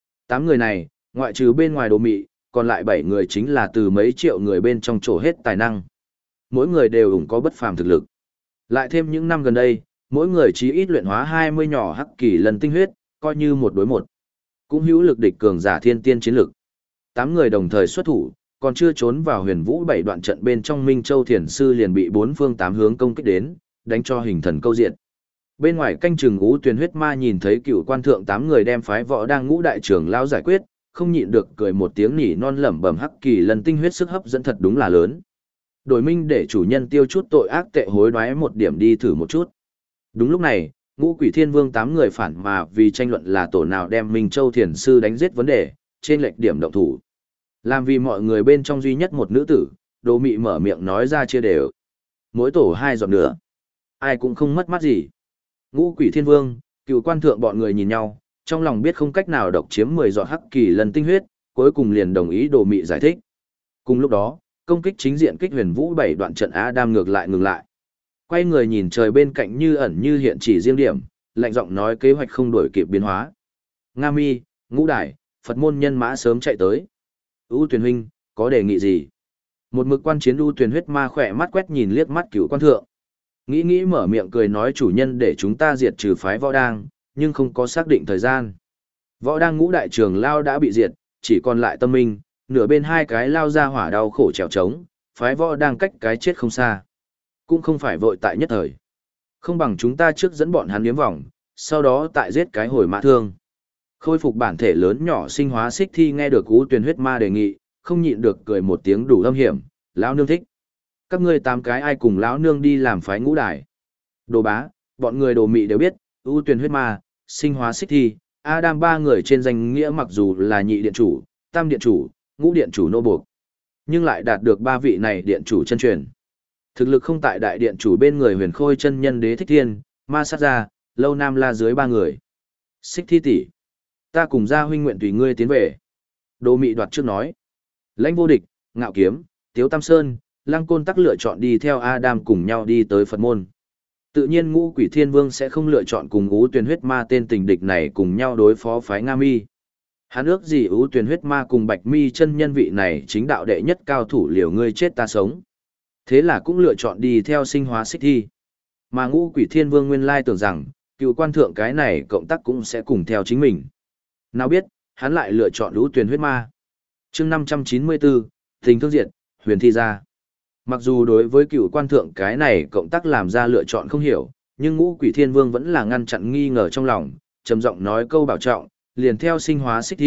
S1: 8 người này, ngoại trừ bên ngoài Đồ Mị, còn lại 7 người chính là từ mấy triệu người bên trong trổ hết tài năng. Mỗi người đều ủng có bất phàm thực lực. Lại thêm những năm gần đây, mỗi người chí ít luyện hóa 20 nhỏ hắc kỳ lần tinh huyết, coi như 1 đối 1. Cũng hữu lực địch cường giả thiên tiên chiến lực. 8 người đồng thời xuất thủ, còn chưa trốn vào huyền vũ 7 đoạn trận bên trong Minh Châu Thiền Sư liền bị 4 phương 8 hướng công kích đến, đánh cho hình thần câu diện. Bên ngoài canh chừng Ú Tuyền huyết ma nhìn thấy cựu quan thượng 8 người đem phái võ đang ngũ đại trưởng lão giải quyết, không nhịn được cười một tiếng nỉ non lẩm bẩm hắc kỳ lần tinh huyết sức hấp dẫn thật đúng là lớn. Đổi minh để chủ nhân tiêu chút tội ác tệ hối đoái một điểm đi thử một chút. Đúng lúc này, Ngũ Quỷ Thiên Vương 8 người phản mà vì tranh luận là tổ nào đem Minh Châu Thiền Sư đánh giết vấn đề, trên lệch điểm động thủ. Làm vì mọi người bên trong duy nhất một nữ tử, Đồ Mị mở miệng nói ra chia đều. Mỗi tổ 2 giọt nữa. Ai cũng không mất mát gì. Ngũ Quỷ Thiên Vương, cựu quan thượng bọn người nhìn nhau, trong lòng biết không cách nào độc chiếm 10 giọt hắc kỳ lần tinh huyết, cuối cùng liền đồng ý Đồ Mị giải thích. Cùng lúc đó, công kích chính diện kích huyền vũ 7 đoạn trận Adam ngược lại ngừng lại. Quay người nhìn trời bên cạnh như ẩn như hiện chỉ riêng điểm, lạnh giọng nói kế hoạch không đổi kịp biến hóa. Nga Mi, Ngũ Đài, Phật môn nhân mã sớm chạy tới. U Tuyền huynh, có đề nghị gì? Một mực quan chiến U Tuyền huyết ma khỏe mắt quét nhìn liếc mắt cửu quan thượng. Nghĩ mở miệng cười nói chủ nhân để chúng ta diệt trừ phái võ đang, nhưng không có xác định thời gian. Võ đang ngũ đại trường lao đã bị diệt, chỉ còn lại Tâm Minh, nửa bên 2 cái lao ra hỏa đau khổ trèo trống, phái võ đang cách cái chết không xa. Cũng không phải vội tại nhất thời. Không bằng chúng ta trước dẫn bọn hắn liếm vòng, sau đó tại giết cái hồi mã thương. Khôi phục bản thể lớn nhỏ sinh hóa xích thi nghe được Ú Tuyền huyết ma đề nghị, không nhịn được cười một tiếng đủ âm hiểm, lão nương thích. Các ngươi 8 cái ai cùng lão nương đi làm phái ngũ đài. Đồ Bá, bọn người Đồ Mị đều biết, Ú Tuyền huyết ma, sinh hóa xích thi, Adam 3 người trên danh nghĩa mặc dù là nhị điện chủ, tam điện chủ, ngũ điện chủ nô buộc, nhưng lại đạt được 3 vị này điện chủ chân truyền. Thực lực không tại đại điện chủ bên người Huyền Khôi chân nhân Đế Thích Thiên, Ma Sát Gia, Lâu Nam La dưới 3 người. Xích thi tỷ, ta cùng gia huynh nguyện tùy ngươi tiến về. Đồ Mị đoạt trước nói. Lãnh Vô Địch, Ngạo Kiếm, Tiếu Tam Sơn, Lăng Côn tắc lựa chọn đi theo Adam cùng nhau đi tới Phật môn. Tự nhiên Ngũ Quỷ Thiên Vương sẽ không lựa chọn cùng Ú Tuyền huyết ma tên tình địch này cùng nhau đối phó phái Nga Mi. Hắn ước gì Ú Tuyền huyết ma cùng Bạch Mi chân nhân vị này chính đạo đệ nhất cao thủ liều ngươi chết ta sống. Thế là cũng lựa chọn đi theo sinh hóa xích thi. Mà Ngũ Quỷ Thiên Vương nguyên lai tưởng rằng, cựu quan thượng cái này cộng tác cũng sẽ cùng theo chính mình. Nào biết, hắn lại lựa chọn Ú Tuyền huyết ma. Chương 594, Tình thương diệt, huyền thi ra. Mặc dù đối với cựu quan thượng cái này cộng tác làm ra lựa chọn không hiểu, nhưng Ngũ Quỷ Thiên Vương vẫn là ngăn chặn nghi ngờ trong lòng, trầm giọng nói câu bảo trọng, liền theo sinh hóa xích thi,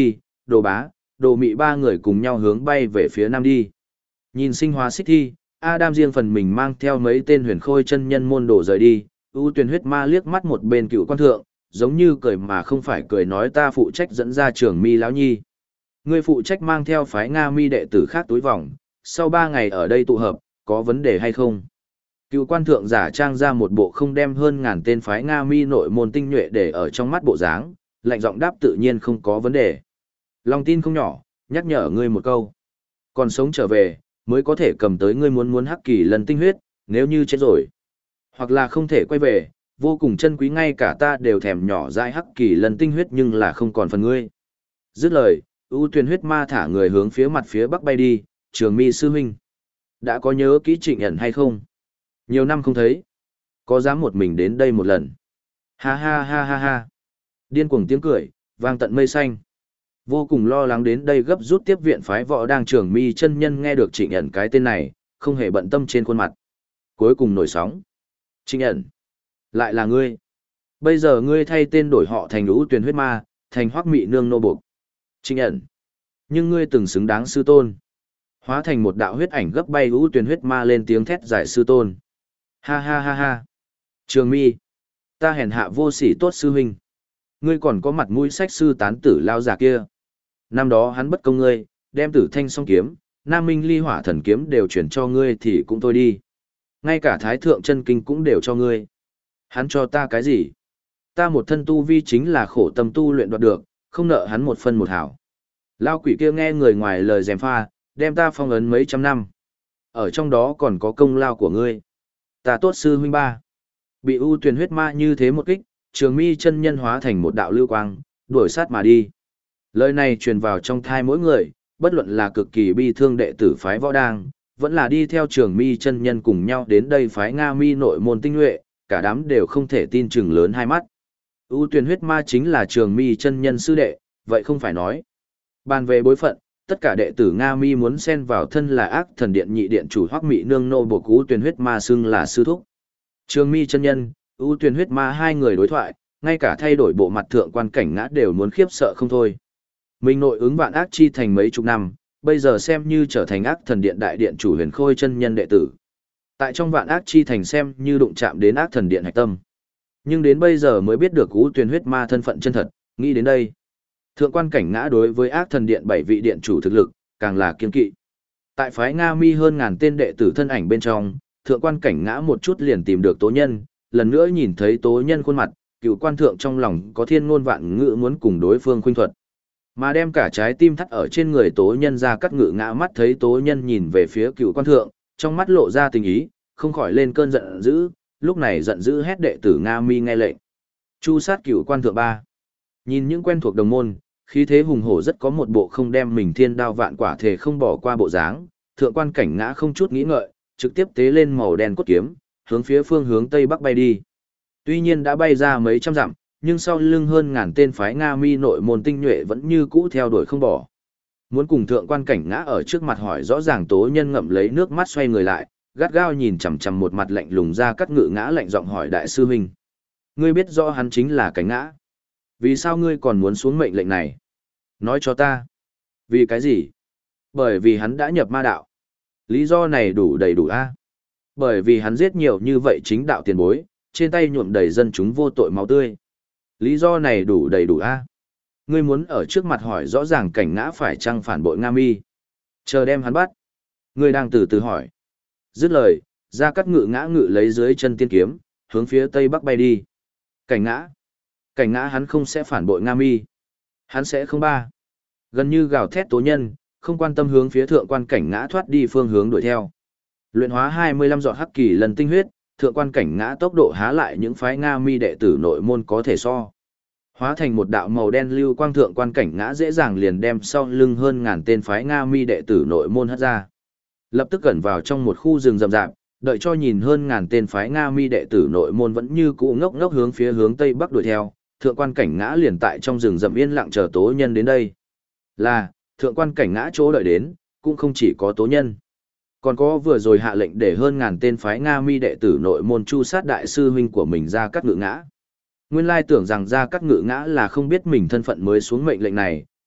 S1: Đồ Bá, Đồ Mị ba người cùng nhau hướng bay về phía nam đi. Nhìn sinh hóa xích thi, Adam riêng phần mình mang theo mấy tên huyền khôi chân nhân môn đồ rời đi, ưu tuyển huyết ma liếc mắt một bên cựu quan thượng, giống như cười mà không phải cười nói ta phụ trách dẫn ra Trường Mi lão nhi. Ngươi phụ trách mang theo phái Nga Mi đệ tử khác túi vòng, sau 3 ngày ở đây tụ hợp, có vấn đề hay không? Cựu quan thượng giả trang ra một bộ không đem hơn ngàn tên phái Nga Mi nội môn tinh nhuệ để ở trong mắt bộ dáng, lạnh giọng đáp tự nhiên không có vấn đề. Lòng tin không nhỏ, nhắc nhở ngươi một câu. Còn sống trở về, mới có thể cầm tới ngươi muốn hắc kỳ lần tinh huyết, nếu như chết rồi. Hoặc là không thể quay về, vô cùng chân quý ngay cả ta đều thèm nhỏ dại hắc kỳ lần tinh huyết nhưng là không còn phần ngươi. Dứt lời, ưu tuyển huyết ma thả người hướng phía mặt phía bắc bay đi, Trường Mi sư huynh. Đã có nhớ kỹ Trịnh ẩn hay không? Nhiều năm không thấy. Có dám một mình đến đây một lần? Ha ha ha ha ha. Điên cuồng tiếng cười, vang tận mây xanh. Vô cùng lo lắng đến đây gấp rút tiếp viện phái võ đang Trường Mi chân nhân nghe được Trịnh ẩn cái tên này, không hề bận tâm trên khuôn mặt. Cuối cùng nổi sóng. Trịnh ẩn. Lại là ngươi. Bây giờ ngươi thay tên đổi họ thành ưu tuyển huyết ma, thành Hoắc Mị nương nô buộc. Trịnh ẩn. Nhưng ngươi từng xứng đáng sư tôn. Hóa thành một đạo huyết ảnh gấp bay ưu tuyển huyết ma lên tiếng thét giải sư tôn. Ha ha ha ha. Trường Mi. Ta hèn hạ vô sỉ tốt sư huynh. Ngươi còn có mặt mũi sách sư tán tử lao già kia. Năm đó hắn bất công ngươi, đem Tử Thanh song kiếm, Nam Minh Ly Hỏa thần kiếm đều chuyển cho ngươi thì cũng thôi đi. Ngay cả Thái Thượng chân kinh cũng đều cho ngươi. Hắn cho ta cái gì? Ta một thân tu vi chính là khổ tâm tu luyện đoạt được, không nợ hắn một phân một hảo. Lao quỷ kia nghe người ngoài lời gièm pha, đem ta phong ấn mấy trăm năm. Ở trong đó còn có công lao của ngươi. Ta tốt sư huynh ba. Bị ưu tuyển huyết ma như thế một kích, Trường Mi chân nhân hóa thành một đạo lưu quang, đuổi sát mà đi. Lời này truyền vào trong thai mỗi người, bất luận là cực kỳ bi thương đệ tử phái võ đang, vẫn là đi theo Trường Mi chân nhân cùng nhau đến đây phái Nga Mi nội môn tinh nhuệ, cả đám đều không thể tin chừng lớn hai mắt. ưu tuyển huyết ma chính là Trường Mi chân nhân sư đệ, vậy không phải nói. Bàn về bối phận, tất cả đệ tử Nga Mi muốn xen vào thân là ác thần điện nhị điện chủ Hoắc Mị nương nô buộc ưu tuyển huyết ma xưng là sư thúc. Trường Mi chân nhân, ưu tuyển huyết ma hai người đối thoại, ngay cả thay đổi bộ mặt thượng quan cảnh ngã đều muốn khiếp sợ không thôi. Mình nội ứng vạn ác chi thành mấy chục năm, bây giờ xem như trở thành ác thần điện đại điện chủ huyền khôi chân nhân đệ tử. Tại trong vạn ác chi thành xem như đụng chạm đến ác thần điện hạch tâm. Nhưng đến bây giờ mới biết được ưu tuyển huyết ma thân phận chân thật, nghĩ đến đây. Thượng quan cảnh ngã đối với ác thần điện 7 vị điện chủ thực lực, càng là kiên kỵ. Tại phái Nga Mi hơn ngàn tên đệ tử thân ảnh bên trong, thượng quan cảnh ngã một chút liền tìm được tố nhân, lần nữa nhìn thấy tố nhân khuôn mặt, cựu quan thượng trong lòng có thiên ngôn vạn ngữ muốn cùng đối phương khuynh thuật. Mà đem cả trái tim thắt ở trên người tố nhân ra cắt ngự ngã mắt thấy tố nhân nhìn về phía cựu quan thượng, trong mắt lộ ra tình ý, không khỏi lên cơn giận dữ, lúc này giận dữ hét đệ tử Nga Mi nghe lệnh. Chu sát cựu quan thượng 3. Nhìn những quen thuộc đồng môn, khí thế hùng hổ rất có một bộ không đem mình thiên đao vạn quả thể không bỏ qua bộ dáng, thượng quan cảnh ngã không chút nghĩ ngợi, trực tiếp tế lên màu đen cốt kiếm, hướng phía phương hướng tây bắc bay đi. Tuy nhiên đã bay ra mấy trăm dặm, nhưng sau lưng hơn ngàn tên phái Nga Mi nội môn tinh nhuệ vẫn như cũ theo đuổi không bỏ. Muốn cùng thượng quan cảnh ngã ở trước mặt hỏi rõ ràng tố nhân ngậm lấy nước mắt xoay người lại, gắt gao nhìn chằm chằm một mặt lạnh lùng ra cắt ngự ngã lạnh giọng hỏi đại sư huynh. Ngươi biết rõ hắn chính là cảnh ngã. Vì sao ngươi còn muốn xuống mệnh lệnh này? Nói cho ta. Vì cái gì? Bởi vì hắn đã nhập ma đạo. Lý do này đủ đầy đủ a. Bởi vì hắn giết nhiều như vậy chính đạo tiền bối, trên tay nhuộm đầy dân chúng vô tội máu tươi. Lý do này đủ đầy đủ a. Ngươi muốn ở trước mặt hỏi rõ ràng cảnh ngã phải chăng phản bội Nga Mi. Chờ đem hắn bắt. Ngươi đang từ từ hỏi. Dứt lời, Gia Cát Ngự ngã ngự lấy dưới chân tiên kiếm, hướng phía tây bắc bay đi. Cảnh ngã. Cảnh ngã hắn không sẽ phản bội Nga Mi. Hắn sẽ không ba. Gần như gào thét tố nhân, không quan tâm hướng phía thượng quan cảnh ngã thoát đi phương hướng đuổi theo. Luyện hóa 25 giọt hắc kỳ lần tinh huyết, thượng quan cảnh ngã tốc độ há lại những phái Nga Mi đệ tử nội môn có thể so. Hóa thành một đạo màu đen lưu quang thượng quan cảnh ngã dễ dàng liền đem sau lưng hơn ngàn tên phái Nga Mi đệ tử nội môn hất ra. Lập tức cẩn vào trong một khu rừng rậm rạp, đợi cho nhìn hơn ngàn tên phái Nga Mi đệ tử nội môn vẫn như cũ ngốc ngốc hướng phía hướng tây bắc đuổi theo, thượng quan cảnh ngã liền tại trong rừng rậm yên lặng chờ tố nhân đến đây. Là, thượng quan cảnh ngã chỗ đợi đến, cũng không chỉ có tố nhân. Còn có vừa rồi hạ lệnh để hơn ngàn tên phái Nga Mi đệ tử nội môn chu sát đại sư huynh của mình Gia Cát Ngự ngã. Nguyên lai tưởng rằng Gia Cát Ngự ngã là không biết mình thân phận mới xuống mệnh lệnh này,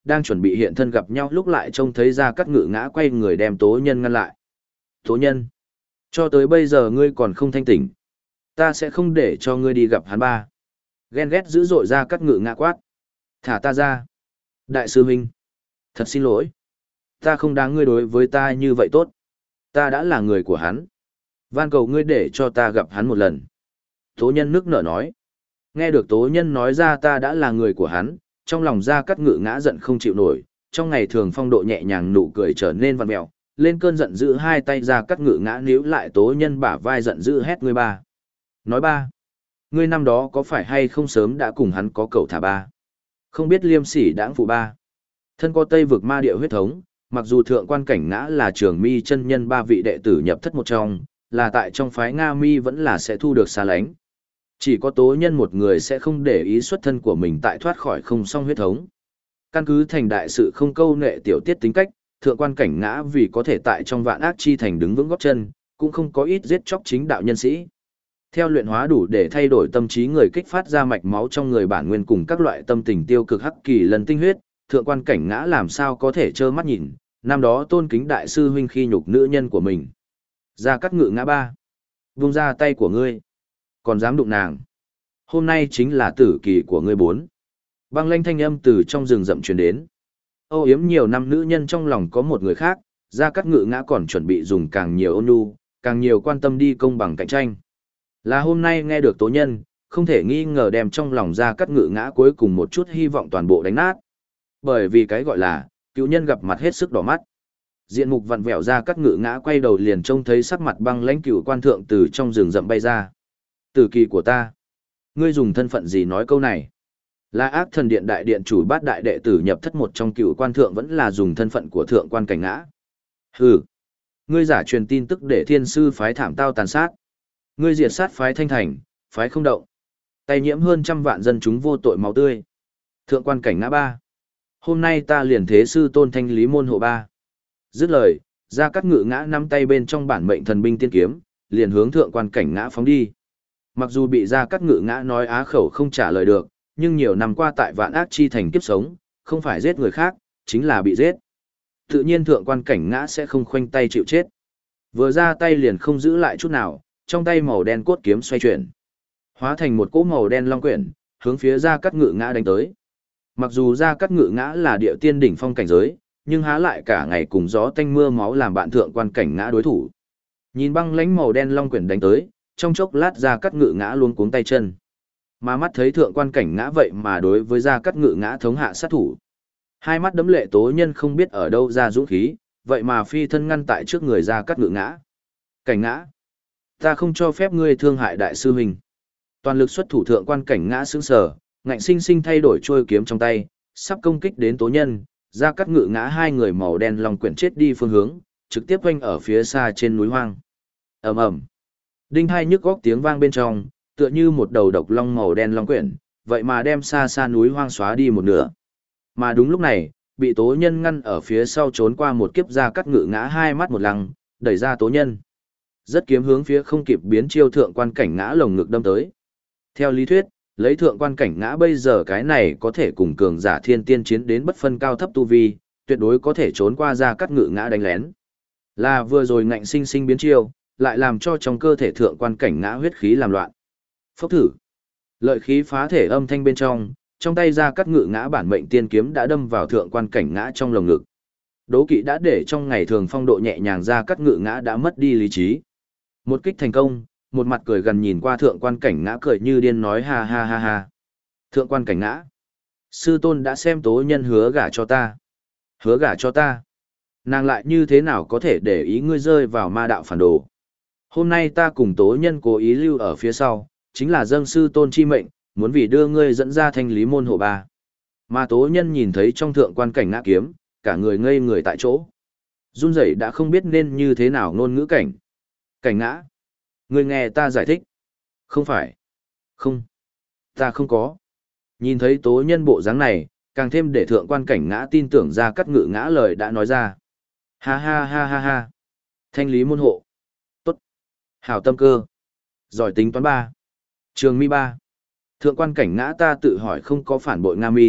S1: đang chuẩn bị hiện thân gặp nhau lúc lại trông thấy Gia Cát Ngự ngã quay người đem Tố Nhân ngăn lại. Tố Nhân, cho tới bây giờ ngươi còn không thanh tỉnh. Ta sẽ không để cho ngươi đi gặp hắn ba. Ghen ghét dữ dội Gia Cát Ngự ngã quát. Thả ta ra. Đại sư huynh, thật xin lỗi. Ta không đáng ngươi đối với ta như vậy tốt. Ta đã là người của hắn. Van cầu ngươi để cho ta gặp hắn một lần. Tố Nhân nước nở nói. Nghe được Tố Nhân nói ra ta đã là người của hắn, trong lòng Gia Cát Ngự ngã giận không chịu nổi, trong ngày thường phong độ nhẹ nhàng nụ cười trở nên vặn mẹo, lên cơn giận dữ hai tay Gia Cát Ngự ngã níu lại Tố Nhân bả vai giận dữ hét ngươi ba. Nói ba, ngươi năm đó có phải hay không sớm đã cùng hắn có cẩu thả ba? Không biết liêm sỉ đãng phụ ba. Thân có Tây vực ma địa huyết thống, mặc dù thượng quan cảnh ngã là Trường Mi chân nhân ba vị đệ tử nhập thất một trong, là tại trong phái Nga Mi vẫn là sẽ thu được xa lánh. Chỉ có Tố Nhân một người sẽ không để ý xuất thân của mình tại thoát khỏi không song huyết thống. Căn cứ thành đại sự không câu nệ tiểu tiết tính cách, thượng quan cảnh ngã vì có thể tại trong vạn ác chi thành đứng vững gót chân, cũng không có ít giết chóc chính đạo nhân sĩ. Theo luyện hóa đủ để thay đổi tâm trí người kích phát ra mạch máu trong người bản nguyên cùng các loại tâm tình tiêu cực hắc kỳ lần tinh huyết, thượng quan cảnh ngã làm sao có thể trơ mắt nhìn, năm đó tôn kính đại sư huynh khi nhục nữ nhân của mình. Gia Cát Ngự ngã ba. Vung ra tay của ngươi. Còn dám đụng nàng. Hôm nay chính là tử kỳ của ngươi bốn. Băng lanh thanh âm từ trong rừng rậm truyền đến. Âu yếm nhiều năm nữ nhân trong lòng có một người khác, Gia Cát Ngự ngã còn chuẩn bị dùng càng nhiều ôn nhu, càng nhiều quan tâm đi công bằng cạnh tranh. Là hôm nay nghe được Tố Nhân, không thể nghi ngờ đem trong lòng Gia Cát Ngự ngã cuối cùng một chút hy vọng toàn bộ đánh nát. Bởi vì cái gọi là, cựu nhân gặp mặt hết sức đỏ mắt. Diện mục vặn vẹo Gia Cát Ngự ngã quay đầu liền trông thấy sắc mặt băng lãnh cựu quan thượng từ trong rừng rậm bay ra. Tử kỳ của ta. Ngươi dùng thân phận gì nói câu này? Là Ác Thần Điện đại điện chủ bát đại đệ tử nhập thất một trong cựu quan thượng vẫn là dùng thân phận của thượng quan cảnh ngã. Hừ. Ngươi giả truyền tin tức để thiên sư phái thảm tao tàn sát. Ngươi diệt sát phái Thanh Thành, phái không động. Tay nhiễm hơn trăm vạn dân chúng vô tội máu tươi. Thượng quan cảnh ngã ba. Hôm nay ta liền thế sư tôn thanh lý môn hộ ba. Dứt lời, Gia Cát Ngự ngã nắm tay bên trong bản mệnh thần binh tiên kiếm, liền hướng thượng quan cảnh ngã phóng đi. Mặc dù bị Gia Cát Ngự ngã nói á khẩu không trả lời được, nhưng nhiều năm qua tại vạn ác chi thành kiếp sống, không phải giết người khác, chính là bị giết. Tự nhiên thượng quan cảnh ngã sẽ không khoanh tay chịu chết. Vừa ra tay liền không giữ lại chút nào, trong tay màu đen cốt kiếm xoay chuyển, hóa thành một cỗ màu đen long quyển, hướng phía Gia Cát Ngự ngã đánh tới. Mặc dù Gia Cát Ngự ngã là địa tiên đỉnh phong cảnh giới, nhưng há lại cả ngày cùng gió tanh mưa máu làm bạn thượng quan cảnh ngã đối thủ. Nhìn băng lãnh màu đen long quyển đánh tới, trong chốc lát Gia Cát Ngự ngã luống cuống tay chân. Mà mắt thấy thượng quan cảnh ngã vậy mà đối với Gia Cát Ngự ngã thống hạ sát thủ. Hai mắt đấm lệ Tố Nhân không biết ở đâu ra dũng khí, vậy mà phi thân ngăn tại trước người Gia Cát Ngự ngã. Cảnh ngã, ta không cho phép ngươi thương hại đại sư huynh. Toàn lực xuất thủ thượng quan cảnh ngã sững sờ, ngạnh sinh sinh thay đổi trôi kiếm trong tay, sắp công kích đến Tố Nhân, Gia Cát Ngự ngã hai người màu đen long quyển chết đi phương hướng, trực tiếp quanh ở phía xa trên núi hoang. Ầm ầm. Đinh hai nhức góc tiếng vang bên trong, tựa như một đầu độc long màu đen long quyển, vậy mà đem xa xa núi hoang xóa đi một nửa. Mà đúng lúc này, bị Tố Nhân ngăn ở phía sau trốn qua một kiếp Gia Cát Ngự ngã hai mắt một lăng, đẩy ra Tố Nhân. Rất kiếm hướng phía không kịp biến chiêu thượng quan cảnh ngã lồng ngực đâm tới. Theo lý thuyết, lấy thượng quan cảnh ngã bây giờ cái này có thể cùng cường giả thiên tiên chiến đến bất phân cao thấp tu vi, tuyệt đối có thể trốn qua Gia Cát Ngự ngã đánh lén. Là vừa rồi ngạnh sinh sinh biến chiêu, lại làm cho trong cơ thể thượng quan cảnh ngã huyết khí làm loạn. Phốc thử. Lợi khí phá thể âm thanh bên trong tay Gia Cát Ngự ngã bản mệnh tiên kiếm đã đâm vào thượng quan cảnh ngã trong lồng ngực. Đố kỵ đã để trong ngày thường phong độ nhẹ nhàng Gia Cát Ngự ngã đã mất đi lý trí. Một kích thành công, một mặt cười gần nhìn qua thượng quan cảnh ngã cười như điên nói ha ha ha ha. Thượng quan cảnh ngã. Sư tôn đã xem Tố Nhân hứa gả cho ta. Hứa gả cho ta. Nàng lại như thế nào có thể để ý ngươi rơi vào ma đạo phản đồ. Hôm nay ta cùng Tố Nhân cố ý lưu ở phía sau, chính là dâng sư tôn chi mệnh, muốn vì đưa ngươi dẫn ra thanh lý môn hộ ba. Mà Tố Nhân nhìn thấy trong thượng quan cảnh ngã kiếm, cả người ngây người tại chỗ. Run rẩy đã không biết nên như thế nào ngôn ngữ cảnh. Cảnh ngã. Ngươi nghe ta giải thích. Không phải. Không. Ta không có. Nhìn thấy Tố Nhân bộ dáng này, càng thêm để thượng quan cảnh ngã tin tưởng Gia Cát Ngự ngã lời đã nói ra. Ha ha ha ha ha. Thanh lý môn hộ. Tốt. Hảo tâm cơ. Giỏi tính toán ba. Trường mi ba. Thượng quan cảnh ngã ta tự hỏi không có phản bội Nga mi,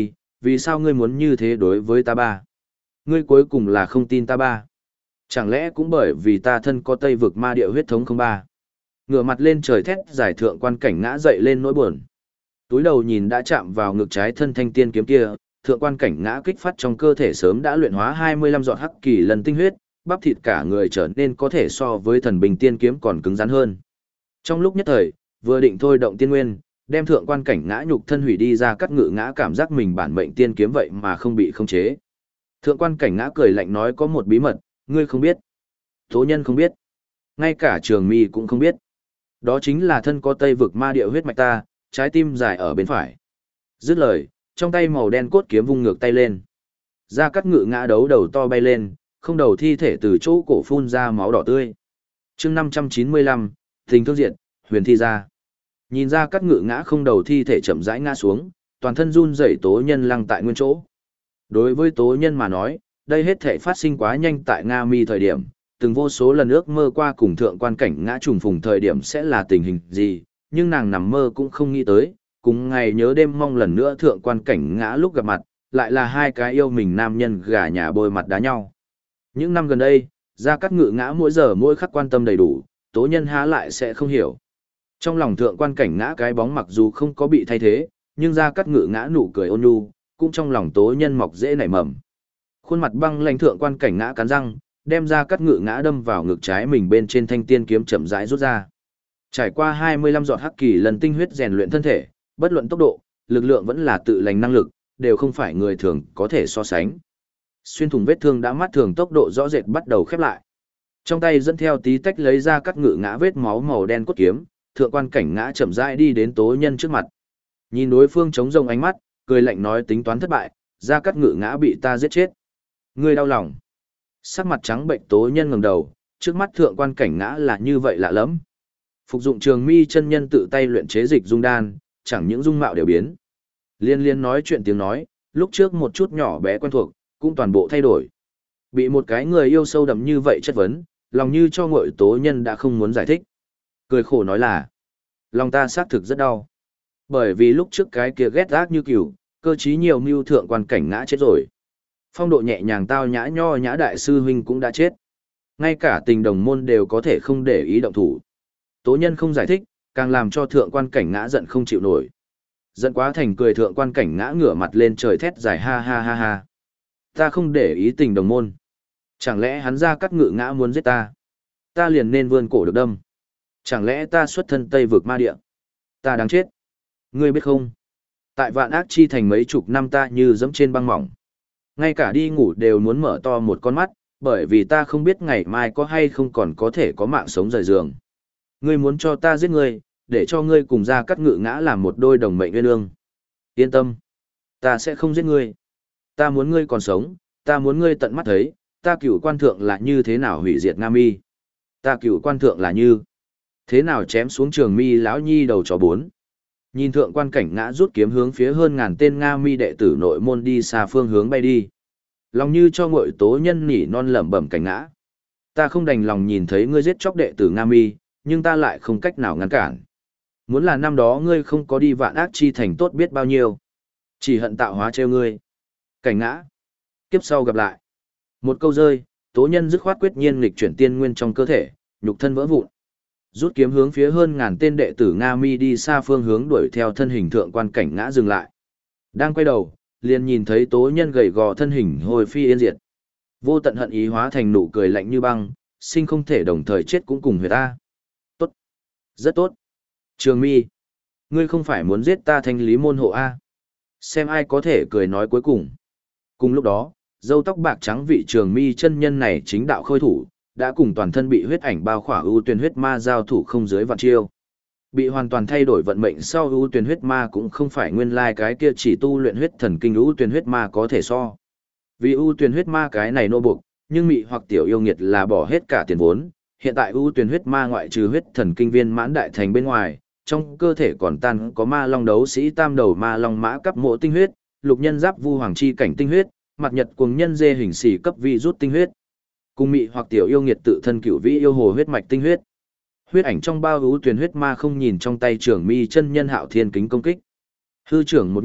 S1: Vì sao ngươi muốn như thế đối với ta ba? Ngươi cuối cùng là không tin ta ba. Chẳng lẽ cũng bởi vì ta thân có Tây vực ma địa huyết thống không ba? Ngửa mặt lên trời thét giải thượng quan cảnh ngã dậy lên nỗi buồn. Túi đầu nhìn đã chạm vào ngực trái thân thanh tiên kiếm kia, thượng quan cảnh ngã kích phát trong cơ thể sớm đã luyện hóa 25 giọt hắc kỳ lần tinh huyết, bắp thịt cả người trở nên có thể so với thần bình tiên kiếm còn cứng rắn hơn. Trong lúc nhất thời, vừa định thôi động tiên nguyên, đem thượng quan cảnh ngã nhục thân hủy đi ra cắt ngự ngã cảm giác mình bản mệnh tiên kiếm vậy mà không bị khống chế. Thượng quan cảnh ngã cười lạnh nói có một bí mật, ngươi không biết. Tố nhân không biết. Ngay cả Trường Mi cũng không biết. Đó chính là thân có Tây vực ma địa huyết mạch ta, trái tim dài ở bên phải. Dứt lời, trong tay màu đen cốt kiếm vung ngược tay lên. Ra cắt ngự ngã đấu đầu to bay lên, không đầu thi thể từ chỗ cổ phun ra máu đỏ tươi. chương 595, tình thương diện, huyền thi ra. Nhìn ra cắt ngự ngã không đầu thi thể chậm rãi ngã xuống, toàn thân run rẩy tố nhân lăng tại nguyên chỗ. Đối với tố nhân mà nói, đây hết thể phát sinh quá nhanh tại Nga Mi thời điểm, từng vô số lần ước mơ qua cùng thượng quan cảnh ngã trùng phùng thời điểm sẽ là tình hình gì, nhưng nàng nằm mơ cũng không nghĩ tới, cùng ngày nhớ đêm mong lần nữa thượng quan cảnh ngã lúc gặp mặt, lại là hai cái yêu mình nam nhân gà nhà bôi mặt đá nhau. Những năm gần đây, Gia Cát Ngự ngã mỗi giờ mỗi khắc quan tâm đầy đủ, tố nhân há lại sẽ không hiểu. Trong lòng thượng quan cảnh ngã cái bóng mặc dù không có bị thay thế, nhưng Gia Cát Ngự ngã nụ cười ôn nhu, cũng trong lòng tố nhân mọc dễ nảy mầm. Khuôn mặt băng lãnh thượng quan cảnh ngã cắn răng, đem Gia Cát Ngự ngã đâm vào ngực trái mình bên trên thanh tiên kiếm chậm rãi rút ra. Trải qua 25 giọt hắc kỳ lần tinh huyết rèn luyện thân thể, bất luận tốc độ, lực lượng vẫn là tự lành năng lực, đều không phải người thường có thể so sánh. Xuyên thủng vết thương đã mắt thường tốc độ rõ rệt bắt đầu khép lại. Trong tay dẫn theo tí tách lấy ra cắt ngự ngã vết máu màu đen cốt kiếm, thượng quan cảnh ngã chậm rãi đi đến tố nhân trước mặt. Nhìn đối phương chống rông ánh mắt, cười lạnh nói tính toán thất bại, ra cắt ngự ngã bị ta giết chết. Ngươi đau lòng. Sắc mặt trắng bệnh tố nhân ngẩng đầu, trước mắt thượng quan cảnh ngã là như vậy lạ lắm. Phục dụng Trường Mi chân nhân tự tay luyện chế dịch dung đan, chẳng những dung mạo đều biến. Liên liên nói chuyện tiếng nói, lúc trước một chút nhỏ bé quen thuộc, cũng toàn bộ thay đổi. Bị một cái người yêu sâu đậm như vậy chất vấn, lòng như cho ngội tố nhân đã không muốn giải thích. Cười khổ nói là, lòng ta xác thực rất đau. Bởi vì lúc trước cái kia ghét ác như cừu, cơ trí nhiều mưu thượng quan cảnh ngã chết rồi. Phong độ nhẹ nhàng tao nhã nho nhã đại sư huynh cũng đã chết. Ngay cả tình đồng môn đều có thể không để ý động thủ. Tố nhân không giải thích, càng làm cho thượng quan cảnh ngã giận không chịu nổi. Giận quá thành cười thượng quan cảnh ngã ngửa mặt lên trời thét dài ha ha ha ha. Ta không để ý tình đồng môn. Chẳng lẽ hắn ra cắt ngự ngã muốn giết ta? Ta liền nên vươn cổ được đâm. Chẳng lẽ ta xuất thân Tây vực ma địa? Ta đáng chết. Ngươi biết không? Tại Vạn Ác Chi Thành mấy chục năm ta như dẫm trên băng mỏng. Ngay cả đi ngủ đều muốn mở to một con mắt, bởi vì ta không biết ngày mai có hay không còn có thể có mạng sống rời giường. Ngươi muốn cho ta giết ngươi, để cho ngươi cùng ra cắt ngự ngã làm một đôi đồng mệnh nguyên ương. Yên tâm. Ta sẽ không giết ngươi. Ta muốn ngươi còn sống, ta muốn ngươi tận mắt thấy, ta cửu quan thượng là như thế nào hủy diệt Nga Mi. Ta cửu quan thượng là như thế nào chém xuống Trường Mi lão nhi đầu chó bốn. Nhìn thượng quan cảnh ngã rút kiếm hướng phía hơn ngàn tên Nga Mi đệ tử nội môn đi xa phương hướng bay đi. Lòng như cho ngội tố nhân nỉ non lẩm bẩm cảnh ngã. Ta không đành lòng nhìn thấy ngươi giết chóc đệ tử Nga Mi, nhưng ta lại không cách nào ngăn cản. Muốn là năm đó ngươi không có đi Vạn Ác Chi Thành tốt biết bao nhiêu. Chỉ hận tạo hóa trêu ngươi. Cảnh ngã. Kiếp sau gặp lại. Một câu rơi, tố nhân dứt khoát quyết nhiên nghịch chuyển tiên nguyên trong cơ thể, nhục thân vỡ vụn. Rút kiếm hướng phía hơn ngàn tên đệ tử Nga Mi đi xa phương hướng đuổi theo thân hình thượng quan cảnh ngã dừng lại. Đang quay đầu, liền nhìn thấy tố nhân gầy gò thân hình hồi phi yên diệt. Vô tận hận ý hóa thành nụ cười lạnh như băng, sinh không thể đồng thời chết cũng cùng huyệt ta. Tốt. Rất tốt. Trường Mi, ngươi không phải muốn giết ta thanh lý môn hộ A. Xem ai có thể cười nói cuối cùng. Cùng lúc đó, râu tóc bạc trắng vị Trường Mi chân nhân này chính đạo khôi thủ, đã cùng toàn thân bị huyết ảnh bao khỏa ưu tuyển huyết ma giao thủ không dưới vạn chiêu. Bị hoàn toàn thay đổi vận mệnh sau ưu tuyển huyết ma cũng không phải nguyên lai cái kia chỉ tu luyện huyết thần kinh ưu tuyển huyết ma có thể so. Vì ưu tuyển huyết ma cái này nô buộc, nhưng mị hoặc tiểu yêu nghiệt là bỏ hết cả tiền vốn. Hiện tại ưu tuyển huyết ma ngoại trừ huyết thần kinh viên mãn đại thành bên ngoài, trong cơ thể còn tan có ma long đấu sĩ tam đầu ma long mã cấp mộ tinh huyết, lục nhân giáp vu hoàng chi cảnh tinh huyết, mặt nhật cuồng nhân dê hình xỉ cấp vi rút tinh huyết. Cùng mị hoặc tiểu yêu nghiệt tự thân cửu vĩ yêu hồ huyết mạch tinh huyết. Huyết ảnh trong bao hữu tuyển huyết ma không nhìn trong tay Trường Mi chân nhân Hạo Thiên kính công kích. Hư trưởng một nhiếp,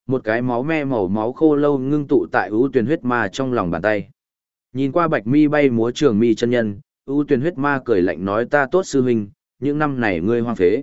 S1: Một cái máu me màu máu khô lâu ngưng tụ tại ưu tuyển huyết ma trong lòng bàn tay. Nhìn qua bạch mi bay múa trường mi chân nhân, ưu tuyển huyết ma cười lạnh nói ta tốt sư huynh, những năm này ngươi hoang phế.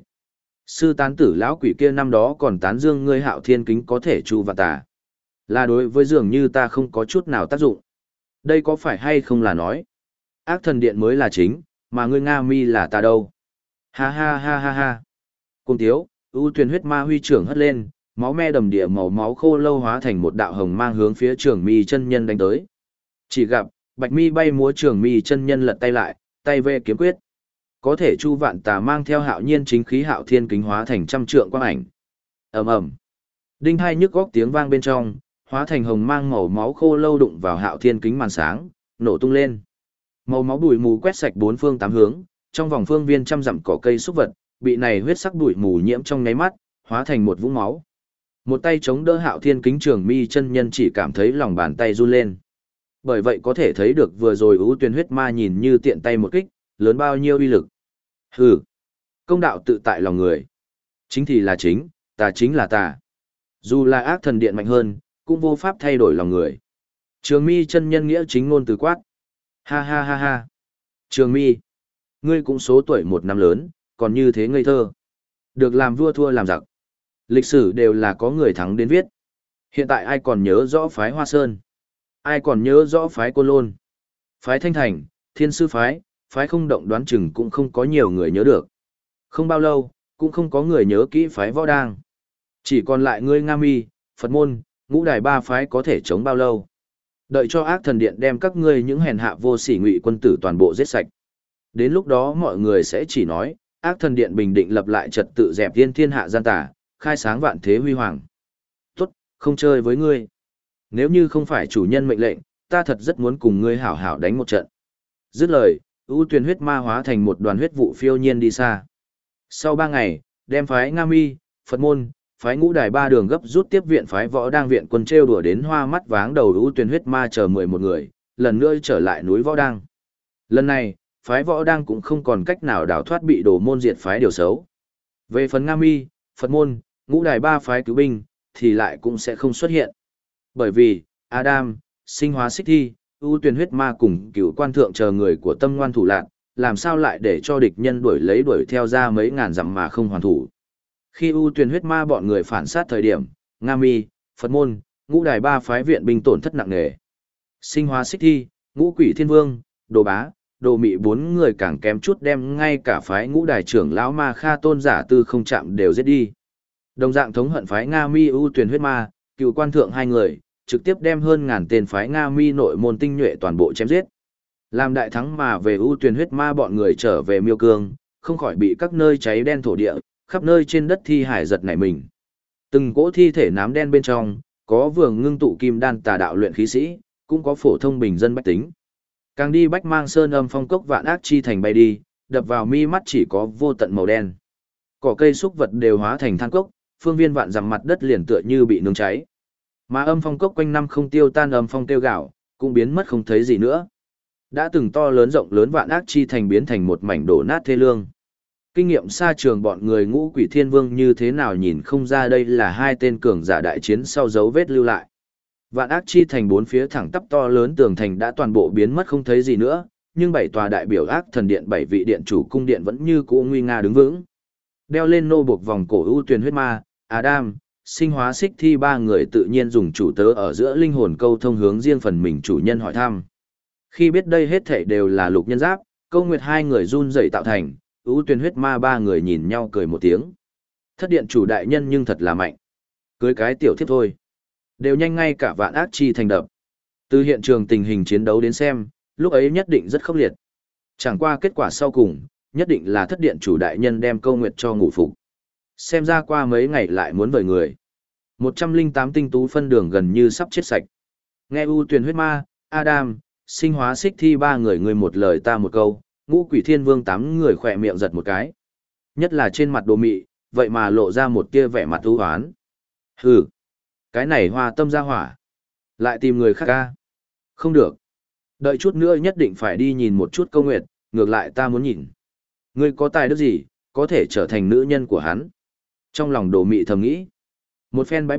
S1: Sư tán tử lão quỷ kia năm đó còn tán dương ngươi hạo thiên kính có thể chu và tà. Là đối với dường như ta không có chút nào tác dụng. Đây có phải hay không là nói. Ác thần điện mới là chính, mà ngươi Nga mi là ta đâu. Ha ha ha ha ha. Cùng tiếu, ưu tuyển huyết ma huy trưởng hất lên, máu me đầm địa màu máu khô lâu hóa thành một đạo hồng mang hướng phía trường mi chân nhân đánh tới. Chỉ gặp, bạch mi bay múa trường mi chân nhân lật tay lại, tay về kiếm quyết. Có thể chu vạn tà mang theo hạo nhiên chính khí hạo thiên kính hóa thành trăm trượng quang ảnh. Ầm ầm. Đinh hai nhức góc tiếng vang bên trong, hóa thành hồng mang màu máu khô lâu đụng vào hạo thiên kính màn sáng, nổ tung lên. Màu máu bụi mù quét sạch bốn phương tám hướng, trong vòng phương viên trăm dặm cỏ cây xúc vật, bị này huyết sắc bụi mù nhiễm trong nháy mắt, hóa thành một vũng máu. Một tay chống đỡ hạo thiên kính trường mi chân nhân chỉ cảm thấy lòng bàn tay run lên. Bởi vậy có thể thấy được vừa rồi ưu tuyển huyết ma nhìn như tiện tay một kích, lớn bao nhiêu uy lực. Hừ, công đạo tự tại lòng người. Chính thì là chính, tà chính là tà. Dù là ác thần điện mạnh hơn, cũng vô pháp thay đổi lòng người. Trường mi chân nhân nghĩa chính ngôn từ quát. Ha ha ha ha. Trường mi, ngươi cũng số tuổi một năm lớn, còn như thế ngây thơ. Được làm vua thua làm giặc. Lịch sử đều là có người thắng đến viết. Hiện tại ai còn nhớ rõ phái Hoa Sơn? Ai còn nhớ rõ phái Côn Lôn? Phái Thanh Thành, Thiên Sư Phái, phái Không Động đoán chừng cũng không có nhiều người nhớ được. Không bao lâu, cũng không có người nhớ kỹ phái Võ Đang. Chỉ còn lại ngươi Nga Mi, Phật Môn, Ngũ Đài ba phái có thể chống bao lâu. Đợi cho ác thần điện đem các ngươi những hèn hạ vô sỉ ngụy quân tử toàn bộ giết sạch. Đến lúc đó mọi người sẽ chỉ nói, ác thần điện bình định lập lại trật tự dẹp thiên thiên hạ gian tà, khai sáng vạn thế huy hoàng. Tốt, không chơi với ngươi. Nếu như không phải chủ nhân mệnh lệnh, ta thật rất muốn cùng ngươi hảo hảo đánh một trận. Dứt lời, ưu tuyển huyết ma hóa thành một đoàn huyết vụ phiêu nhiên đi xa. Sau 3 ngày, đem phái Nga Mi, Phật Môn, phái Ngũ Đài ba đường gấp rút tiếp viện phái Võ Đang viện quân trêu đùa đến hoa mắt váng đầu ưu tuyển huyết ma chờ 11 người, lần nữa trở lại núi Võ Đang. Lần này, phái Võ Đang cũng không còn cách nào đào thoát bị đồ môn diệt phái điều xấu. Về phần Nga Mi, Phật Môn, Ngũ Đài ba phái cứu binh, thì lại cũng sẽ không xuất hiện. Bởi vì, Adam, sinh hóa xích thi, ưu tuyển huyết ma cùng cựu quan thượng chờ người của tâm ngoan thủ lạc, làm sao lại để cho địch nhân đuổi theo ra mấy ngàn dặm mà không hoàn thủ. Khi ưu tuyển huyết ma bọn người phản sát thời điểm, Nga Mi, Phật Môn, Ngũ Đài ba phái viện binh tổn thất nặng nề. Sinh hóa xích thi, Ngũ Quỷ Thiên Vương, Đồ Bá, Đồ Mị 4 người càng kém chút đem ngay cả phái Ngũ Đài trưởng lão Ma Kha Tôn giả tư không chạm đều giết đi. Đồng dạng thống hận phái Nga Mi ưu tuyển huyết ma, cựu quan thượng 2 người, trực tiếp đem hơn ngàn tên phái Nga Mi nội môn tinh nhuệ toàn bộ chém giết. Làm đại thắng mà về ưu tuyển huyết ma bọn người trở về Miêu Cương, không khỏi bị các nơi cháy đen thổ địa, khắp nơi trên đất thi hải giật nảy mình. Từng cỗ thi thể nám đen bên trong, có vừa ngưng tụ kim đan tà đạo luyện khí sĩ, cũng có phổ thông bình dân bách tính. Càng đi Bách Mang Sơn âm phong cốc vạn ác chi thành bay đi, đập vào mi mắt chỉ có vô tận màu đen. Cỏ cây xúc vật đều hóa thành than cốc, phương viên vạn dặm mặt đất liền tựa như bị nướng cháy. Mà âm phong cốc quanh năm không tiêu tan âm phong tiêu gạo, cũng biến mất không thấy gì nữa. Đã từng to lớn rộng lớn vạn ác chi thành biến thành một mảnh đổ nát thê lương. Kinh nghiệm xa trường bọn người Ngũ Quỷ Thiên Vương như thế nào nhìn không ra đây là 2 tên cường giả đại chiến sau dấu vết lưu lại. Vạn ác chi thành 4 phía thẳng tắp to lớn tường thành đã toàn bộ biến mất không thấy gì nữa, nhưng 7 tòa đại biểu ác thần điện 7 vị điện chủ cung điện vẫn như cũ nguy nga đứng vững. Đeo lên nô buộc vòng cổ ưu tuyển huyết ma, Adam, sinh hóa xích thi 3 người tự nhiên dùng chủ tớ ở giữa linh hồn câu thông hướng riêng phần mình chủ nhân hỏi thăm. Khi biết đây hết thảy đều là Lục Nhân Giáp, Câu Nguyệt 2 người run rẩy tạo thành, ưu tuyển huyết ma 3 người nhìn nhau cười một tiếng. Thất điện chủ đại nhân nhưng thật là mạnh. Cưới cái tiểu thiếp thôi. Đều nhanh ngay cả vạn ác chi thành đập. Từ hiện trường tình hình chiến đấu đến xem, lúc ấy nhất định rất khốc liệt. Chẳng qua kết quả sau cùng, nhất định là thất điện chủ đại nhân đem Câu Nguyệt cho ngủ phục. Xem ra qua mấy ngày lại muốn vời người. 108 tinh tú phân đường gần như sắp chết sạch. Nghe ưu tuyển huyết ma, Adam, sinh hóa xích thi 3 người người một lời ta một câu, Ngũ Quỷ Thiên Vương 8 người khỏe miệng giật một cái. Nhất là trên mặt Đồ Mị, vậy mà lộ ra một tia vẻ mặt u hoán. Hừ, cái này hoa tâm ra hỏa. Lại tìm người khác ca. Không được. Đợi chút nữa nhất định phải đi nhìn một chút Câu Nguyệt, ngược lại ta muốn nhìn. Ngươi có tài đức gì, có thể trở thành nữ nhân của hắn. Trong lòng Đồ Mị thầm nghĩ. Một phen bái biệt,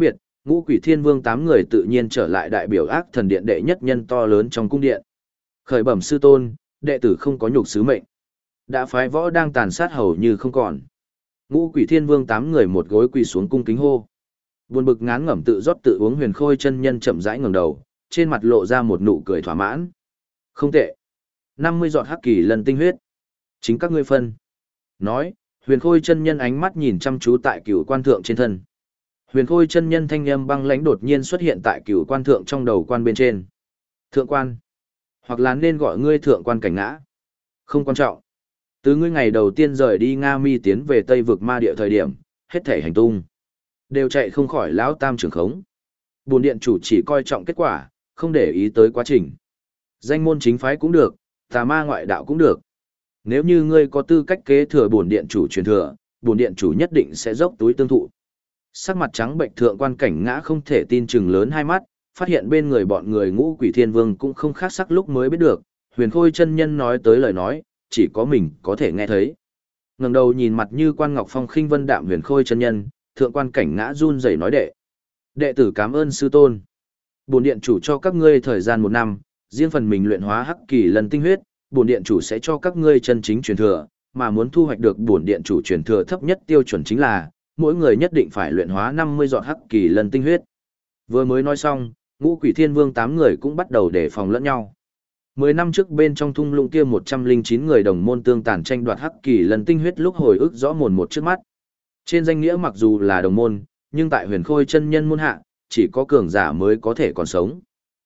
S1: Ngũ Quỷ Thiên Vương 8 người tự nhiên trở lại đại biểu ác thần điện đệ nhất nhân to lớn trong cung điện. Khởi bẩm sư tôn, đệ tử không có nhục sứ mệnh. Đã phái võ đang tàn sát hầu như không còn. Ngũ Quỷ Thiên Vương 8 người một gối quỳ xuống cung kính hô. Buồn bực ngán ngẩm tự rót tự uống Huyền Khôi chân nhân chậm rãi ngẩng đầu, trên mặt lộ ra một nụ cười thỏa mãn. Không tệ. 50 giọt hắc kỳ lân tinh huyết. Chính các ngươi phân. Nói, Huyền Khôi chân nhân ánh mắt nhìn chăm chú tại Cửu Quan thượng trên thân. Huyền Khôi chân nhân thanh âm băng lãnh đột nhiên xuất hiện tại Cửu Quan thượng trong đầu quan bên trên. Thượng quan, hoặc là nên gọi ngươi thượng quan cảnh ngã. Không quan trọng. Từ ngươi ngày đầu tiên rời đi Nga Mi tiến về Tây vực ma địa thời điểm, hết thể hành tung đều chạy không khỏi lão tam trưởng khống. Bổn điện chủ chỉ coi trọng kết quả, không để ý tới quá trình. Danh môn chính phái cũng được, tà ma ngoại đạo cũng được. Nếu như ngươi có tư cách kế thừa bổn điện chủ truyền thừa, bổn điện chủ nhất định sẽ dốc túi tương thụ. Sắc mặt trắng bệnh thượng quan cảnh ngã không thể tin chừng lớn hai mắt, phát hiện bên người bọn người Ngũ Quỷ Thiên Vương cũng không khác sắc lúc mới biết được, Huyền Khôi chân nhân nói tới lời nói, chỉ có mình có thể nghe thấy. Ngẩng đầu nhìn mặt như quan ngọc phong khinh vân đạm Huyền Khôi chân nhân, thượng quan cảnh ngã run rẩy nói đệ tử cảm ơn sư tôn. Bổn điện chủ cho các ngươi thời gian 1 năm, riêng phần mình luyện hóa hắc kỳ lân tinh huyết, bổn điện chủ sẽ cho các ngươi chân chính truyền thừa, mà muốn thu hoạch được bổn điện chủ truyền thừa thấp nhất tiêu chuẩn chính là mỗi người nhất định phải luyện hóa 50 giọt hắc kỳ lân tinh huyết. Vừa mới nói xong, Ngũ Quỷ Thiên Vương 8 người cũng bắt đầu đề phòng lẫn nhau. 10 năm trước bên trong thung lũng kia 109 người đồng môn tương tàn tranh đoạt hắc kỳ lân tinh huyết lúc hồi ức rõ mồn một trước mắt. Trên danh nghĩa mặc dù là đồng môn, nhưng tại Huyền Khôi chân nhân môn hạ, chỉ có cường giả mới có thể còn sống.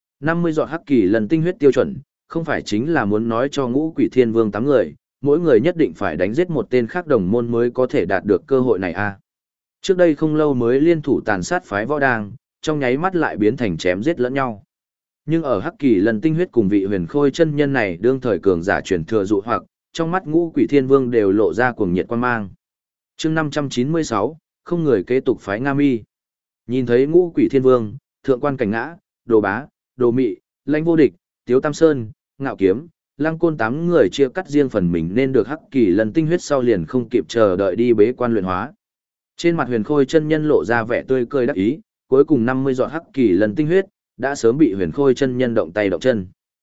S1: 50 giọt hắc kỳ lân tinh huyết tiêu chuẩn, không phải chính là muốn nói cho Ngũ Quỷ Thiên Vương 8 người, mỗi người nhất định phải đánh giết một tên khác đồng môn mới có thể đạt được cơ hội này a. Trước đây không lâu mới liên thủ tàn sát phái võ đang, trong nháy mắt lại biến thành chém giết lẫn nhau. Nhưng ở hắc kỳ lân tinh huyết cùng vị Huyền Khôi chân nhân này đương thời cường giả truyền thừa dụ hoặc, trong mắt Ngũ Quỷ Thiên Vương đều lộ ra cuồng nhiệt quan mang. Chương 596, không người kế tục phái Nga Mi. Nhìn thấy Ngũ Quỷ Thiên Vương, thượng quan cảnh ngã, Đồ Bá, Đồ Mị, Lãnh Vô Địch, Tiếu Tam Sơn, Ngạo Kiếm, Lăng Côn 8 người chia cắt riêng phần mình nên được hắc kỳ lân tinh huyết sau liền không kịp chờ đợi đi bế quan luyện hóa. Trên mặt Huyền Khôi chân nhân lộ ra vẻ tươi cười đắc ý, cuối cùng 50 giọt hắc kỳ lân tinh huyết đã sớm bị Huyền Khôi chân nhân động tay động chân.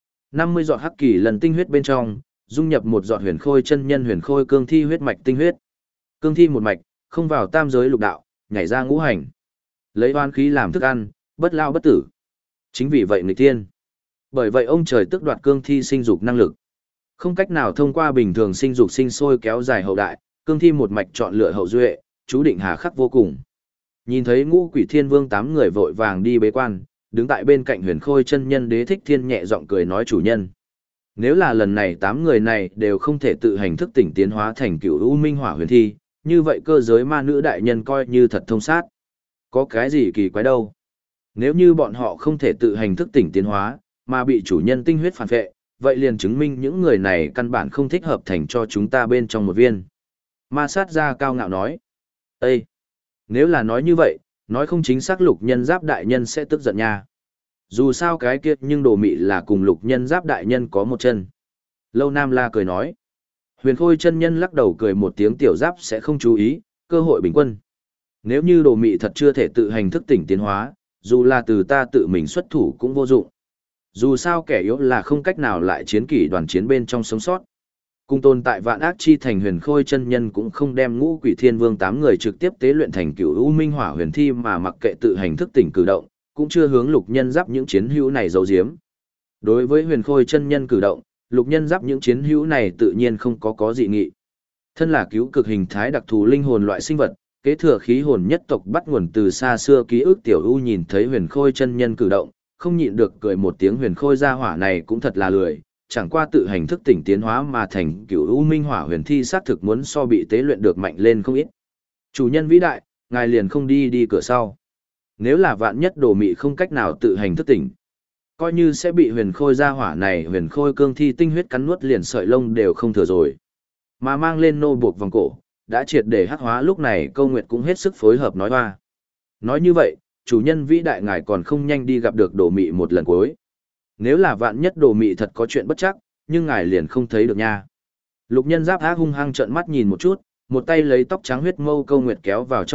S1: 50 giọt hắc kỳ lân tinh huyết bên trong, dung nhập một giọt Huyền Khôi chân nhân Huyền Khôi cương thi huyết mạch tinh huyết. Cương thi một mạch, không vào tam giới lục đạo, nhảy ra ngũ hành. Lấy oan khí làm thức ăn, bất lao bất tử. Chính vì vậy nghịch tiên. Bởi vậy ông trời tước đoạt cương thi sinh dục năng lực. Không cách nào thông qua bình thường sinh dục sinh sôi kéo dài hậu đại, cương thi một mạch chọn lựa hậu duệ, chú định hà khắc vô cùng. Nhìn thấy Ngũ Quỷ Thiên Vương 8 người vội vàng đi bế quan, đứng tại bên cạnh Huyền Khôi chân nhân Đế Thích Thiên nhẹ giọng cười nói chủ nhân. Nếu là lần này 8 người này đều không thể tự hành thức tỉnh tiến hóa thành Cửu U Minh Hỏa Huyền Thi, như vậy cơ giới ma nữ đại nhân coi như thật thông sát. Có cái gì kỳ quái đâu. Nếu như bọn họ không thể tự hành thức tỉnh tiến hóa, mà bị chủ nhân tinh huyết phản vệ, vậy liền chứng minh những người này căn bản không thích hợp thành cho chúng ta bên trong một viên. Ma sát gia cao ngạo nói. Ê! Nếu là nói như vậy, nói không chính xác Lục Nhân Giáp đại nhân sẽ tức giận nha. Dù sao cái kia nhưng Đồ Mị là cùng Lục Nhân Giáp đại nhân có một chân. Lâu Nam La cười nói. Huyền Khôi chân nhân lắc đầu cười một tiếng tiểu giáp sẽ không chú ý, cơ hội bình quân. Nếu như Đồ Mị thật chưa thể tự hành thức tỉnh tiến hóa, dù là từ ta tự mình xuất thủ cũng vô dụng. Dù sao kẻ yếu là không cách nào lại chiến kỷ đoàn chiến bên trong sống sót. Cùng tồn tại vạn ác chi thành Huyền Khôi chân nhân cũng không đem Ngũ Quỷ Thiên Vương 8 người trực tiếp tế luyện thành Cửu U Minh Hỏa Huyền Thi mà mặc kệ tự hành thức tỉnh cử động, cũng chưa hướng Lục Nhân Giáp những chiến hữu này giấu giếm. Đối với Huyền Khôi chân nhân cử động, Lục Nhân Giáp những chiến hữu này tự nhiên không có dị nghị. Thân là cứu cực hình thái đặc thù linh hồn loại sinh vật, kế thừa khí hồn nhất tộc bắt nguồn từ xa xưa ký ức tiểu u nhìn thấy Huyền Khôi chân nhân cử động, không nhịn được cười một tiếng. Huyền Khôi gia hỏa này cũng thật là lười, chẳng qua tự hành thức tỉnh tiến hóa mà thành Cửu U Minh Hỏa Huyền Thi xác thực muốn so bị tế luyện được mạnh lên không ít. Chủ nhân vĩ đại, ngài liền không đi cửa sau. Nếu là vạn nhất Đồ Mị không cách nào tự hành thức tỉnh, coi như sẽ bị Huyền Khôi gia hỏa này Huyền Khôi cương thi tinh huyết cắn nuốt liền sợi lông đều không thừa rồi. Mà mang lên nô buộc vòng cổ, đã triệt để hắc hóa. Lúc này Câu Nguyệt cũng hết sức phối hợp nói hoa. Nói như vậy, chủ nhân vĩ đại ngài còn không nhanh đi gặp được Đồ Mị một lần cuối. Nếu là vạn nhất Đồ Mị thật có chuyện bất chắc, nhưng ngài liền không thấy được nha. Lục Nhân Giáp ác hung hăng trợn mắt nhìn một chút, một tay lấy tóc trắng huyết mâu Câu Nguyệt kéo vào trong ngực,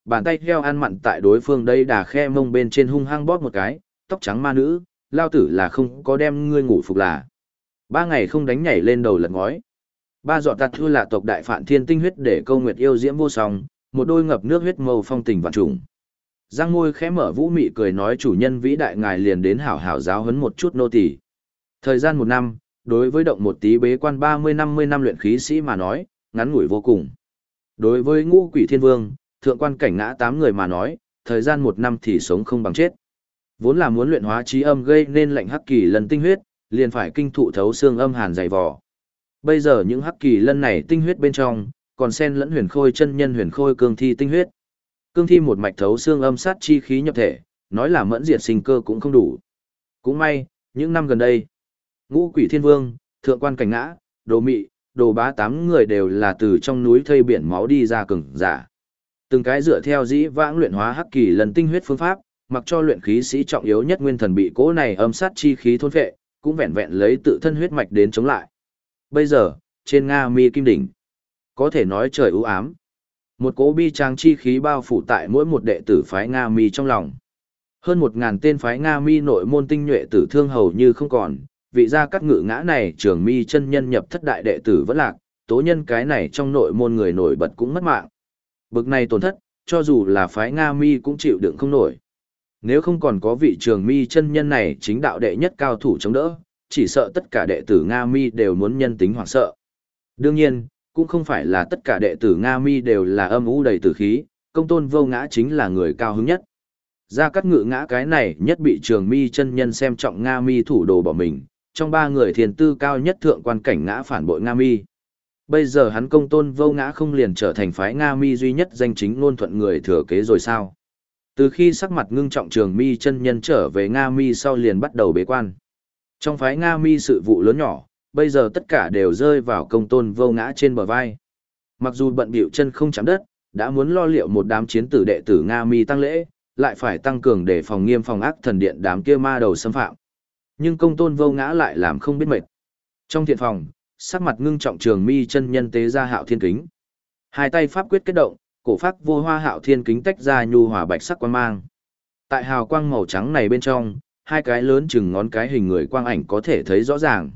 S1: bàn tay heo ăn mặn tại đối phương đây đà khe mông bên trên hung hăng bóp một cái, tóc trắng ma nữ, lao tử là không có đem ngươi ngủ phục là. 3 ngày không đánh nhảy lên đầu lật ngói. 3 giọt tạt thư là tộc đại phạn thiên tinh huyết để câu nguyệt yêu diễm vô song, một đôi ngập nước huyết màu phong tình vạn trùng. Giang môi khẽ mở vũ mị cười nói chủ nhân vĩ đại ngài liền đến hảo hảo giáo huấn một chút nô tỳ. Thời gian 1 năm, đối với động một tí bế quan 30-50 năm luyện khí sĩ mà nói, ngắn ngủi vô cùng. Đối với ngũ quỷ thiên vương, thượng quan cảnh ngã 8 người mà nói, thời gian 1 năm thì sống không bằng chết. Vốn là muốn luyện hóa trí âm gây nên lệnh hắc kỳ lần tinh huyết, liền phải kinh thụ thấu xương âm hàn dày vò. Bây giờ những hắc kỳ lân này tinh huyết bên trong, còn xen lẫn huyền khôi chân nhân huyền khôi cương thi tinh huyết. Cương thi một mạch thấu xương âm sát chi khí nhập thể, nói là mẫn diệt sinh cơ cũng không đủ. Cũng may, những năm gần đây, ngũ quỷ thiên vương, thượng quan cảnh ngã, đồ mị, đồ bá 8 người đều là từ trong núi thây biển máu đi ra cường giả. Từng cái dựa theo dĩ vãng luyện hóa hắc kỳ lần tinh huyết phương pháp, mặc cho luyện khí sĩ trọng yếu nhất nguyên thần bị cỗ này âm sát chi khí thôn phệ, cũng vẹn vẹn lấy tự thân huyết mạch đến chống lại. Bây giờ, trên Nga Mi Kim Đỉnh, có thể nói trời u ám. Một cỗ bi trang chi khí bao phủ tại mỗi một đệ tử phái Nga Mi trong lòng. Hơn 1000 tên phái Nga Mi nội môn tinh nhuệ tử thương hầu như không còn, vị gia cắt ngự ngã này Trường Mi chân nhân nhập thất đại đệ tử vẫn lạc, tố nhân cái này trong nội môn người nổi bật cũng mất mạng. Bực này tổn thất, cho dù là phái Nga Mi cũng chịu đựng không nổi. Nếu không còn có vị Trường Mi chân nhân này chính đạo đệ nhất cao thủ chống đỡ, chỉ sợ tất cả đệ tử Nga Mi đều muốn nhân tính hoảng sợ. Đương nhiên, cũng không phải là tất cả đệ tử Nga Mi đều là âm u đầy tử khí, Công Tôn Vô Ngã chính là người cao hứng nhất. Gia Cát Ngự Ngã cái này nhất bị Trường Mi chân nhân xem trọng Nga Mi thủ đồ bỏ mình, trong 3 người thiền tư cao nhất thượng quan cảnh ngã phản bội Nga Mi. Bây giờ hắn Công Tôn Vô Ngã không liền trở thành phái Nga Mi duy nhất danh chính ngôn thuận người thừa kế rồi sao? Từ khi sắc mặt ngưng trọng Trường Mi chân nhân trở về Nga Mi sau liền bắt đầu bế quan. Trong phái Nga Mi sự vụ lớn nhỏ, bây giờ tất cả đều rơi vào Công Tôn Vô Ngã trên bờ vai. Mặc dù bận bịu chân không chạm đất, đã muốn lo liệu một đám chiến tử đệ tử Nga Mi tăng lễ, lại phải tăng cường để phòng nghiêm phòng ác thần điện đám kia ma đầu xâm phạm. Nhưng Công Tôn Vô Ngã lại làm không biết mệt. Trong thiện phòng, sắc mặt ngưng trọng Trường Mi chân nhân tế ra Hạo Thiên Kính. Hai tay pháp quyết kết động, cổ pháp vô hoa Hạo Thiên Kính tách ra nhu hòa bạch sắc quang mang. Tại hào quang màu trắng này bên trong, 2 cái lớn chừng ngón cái hình người quang ảnh có thể thấy rõ ràng.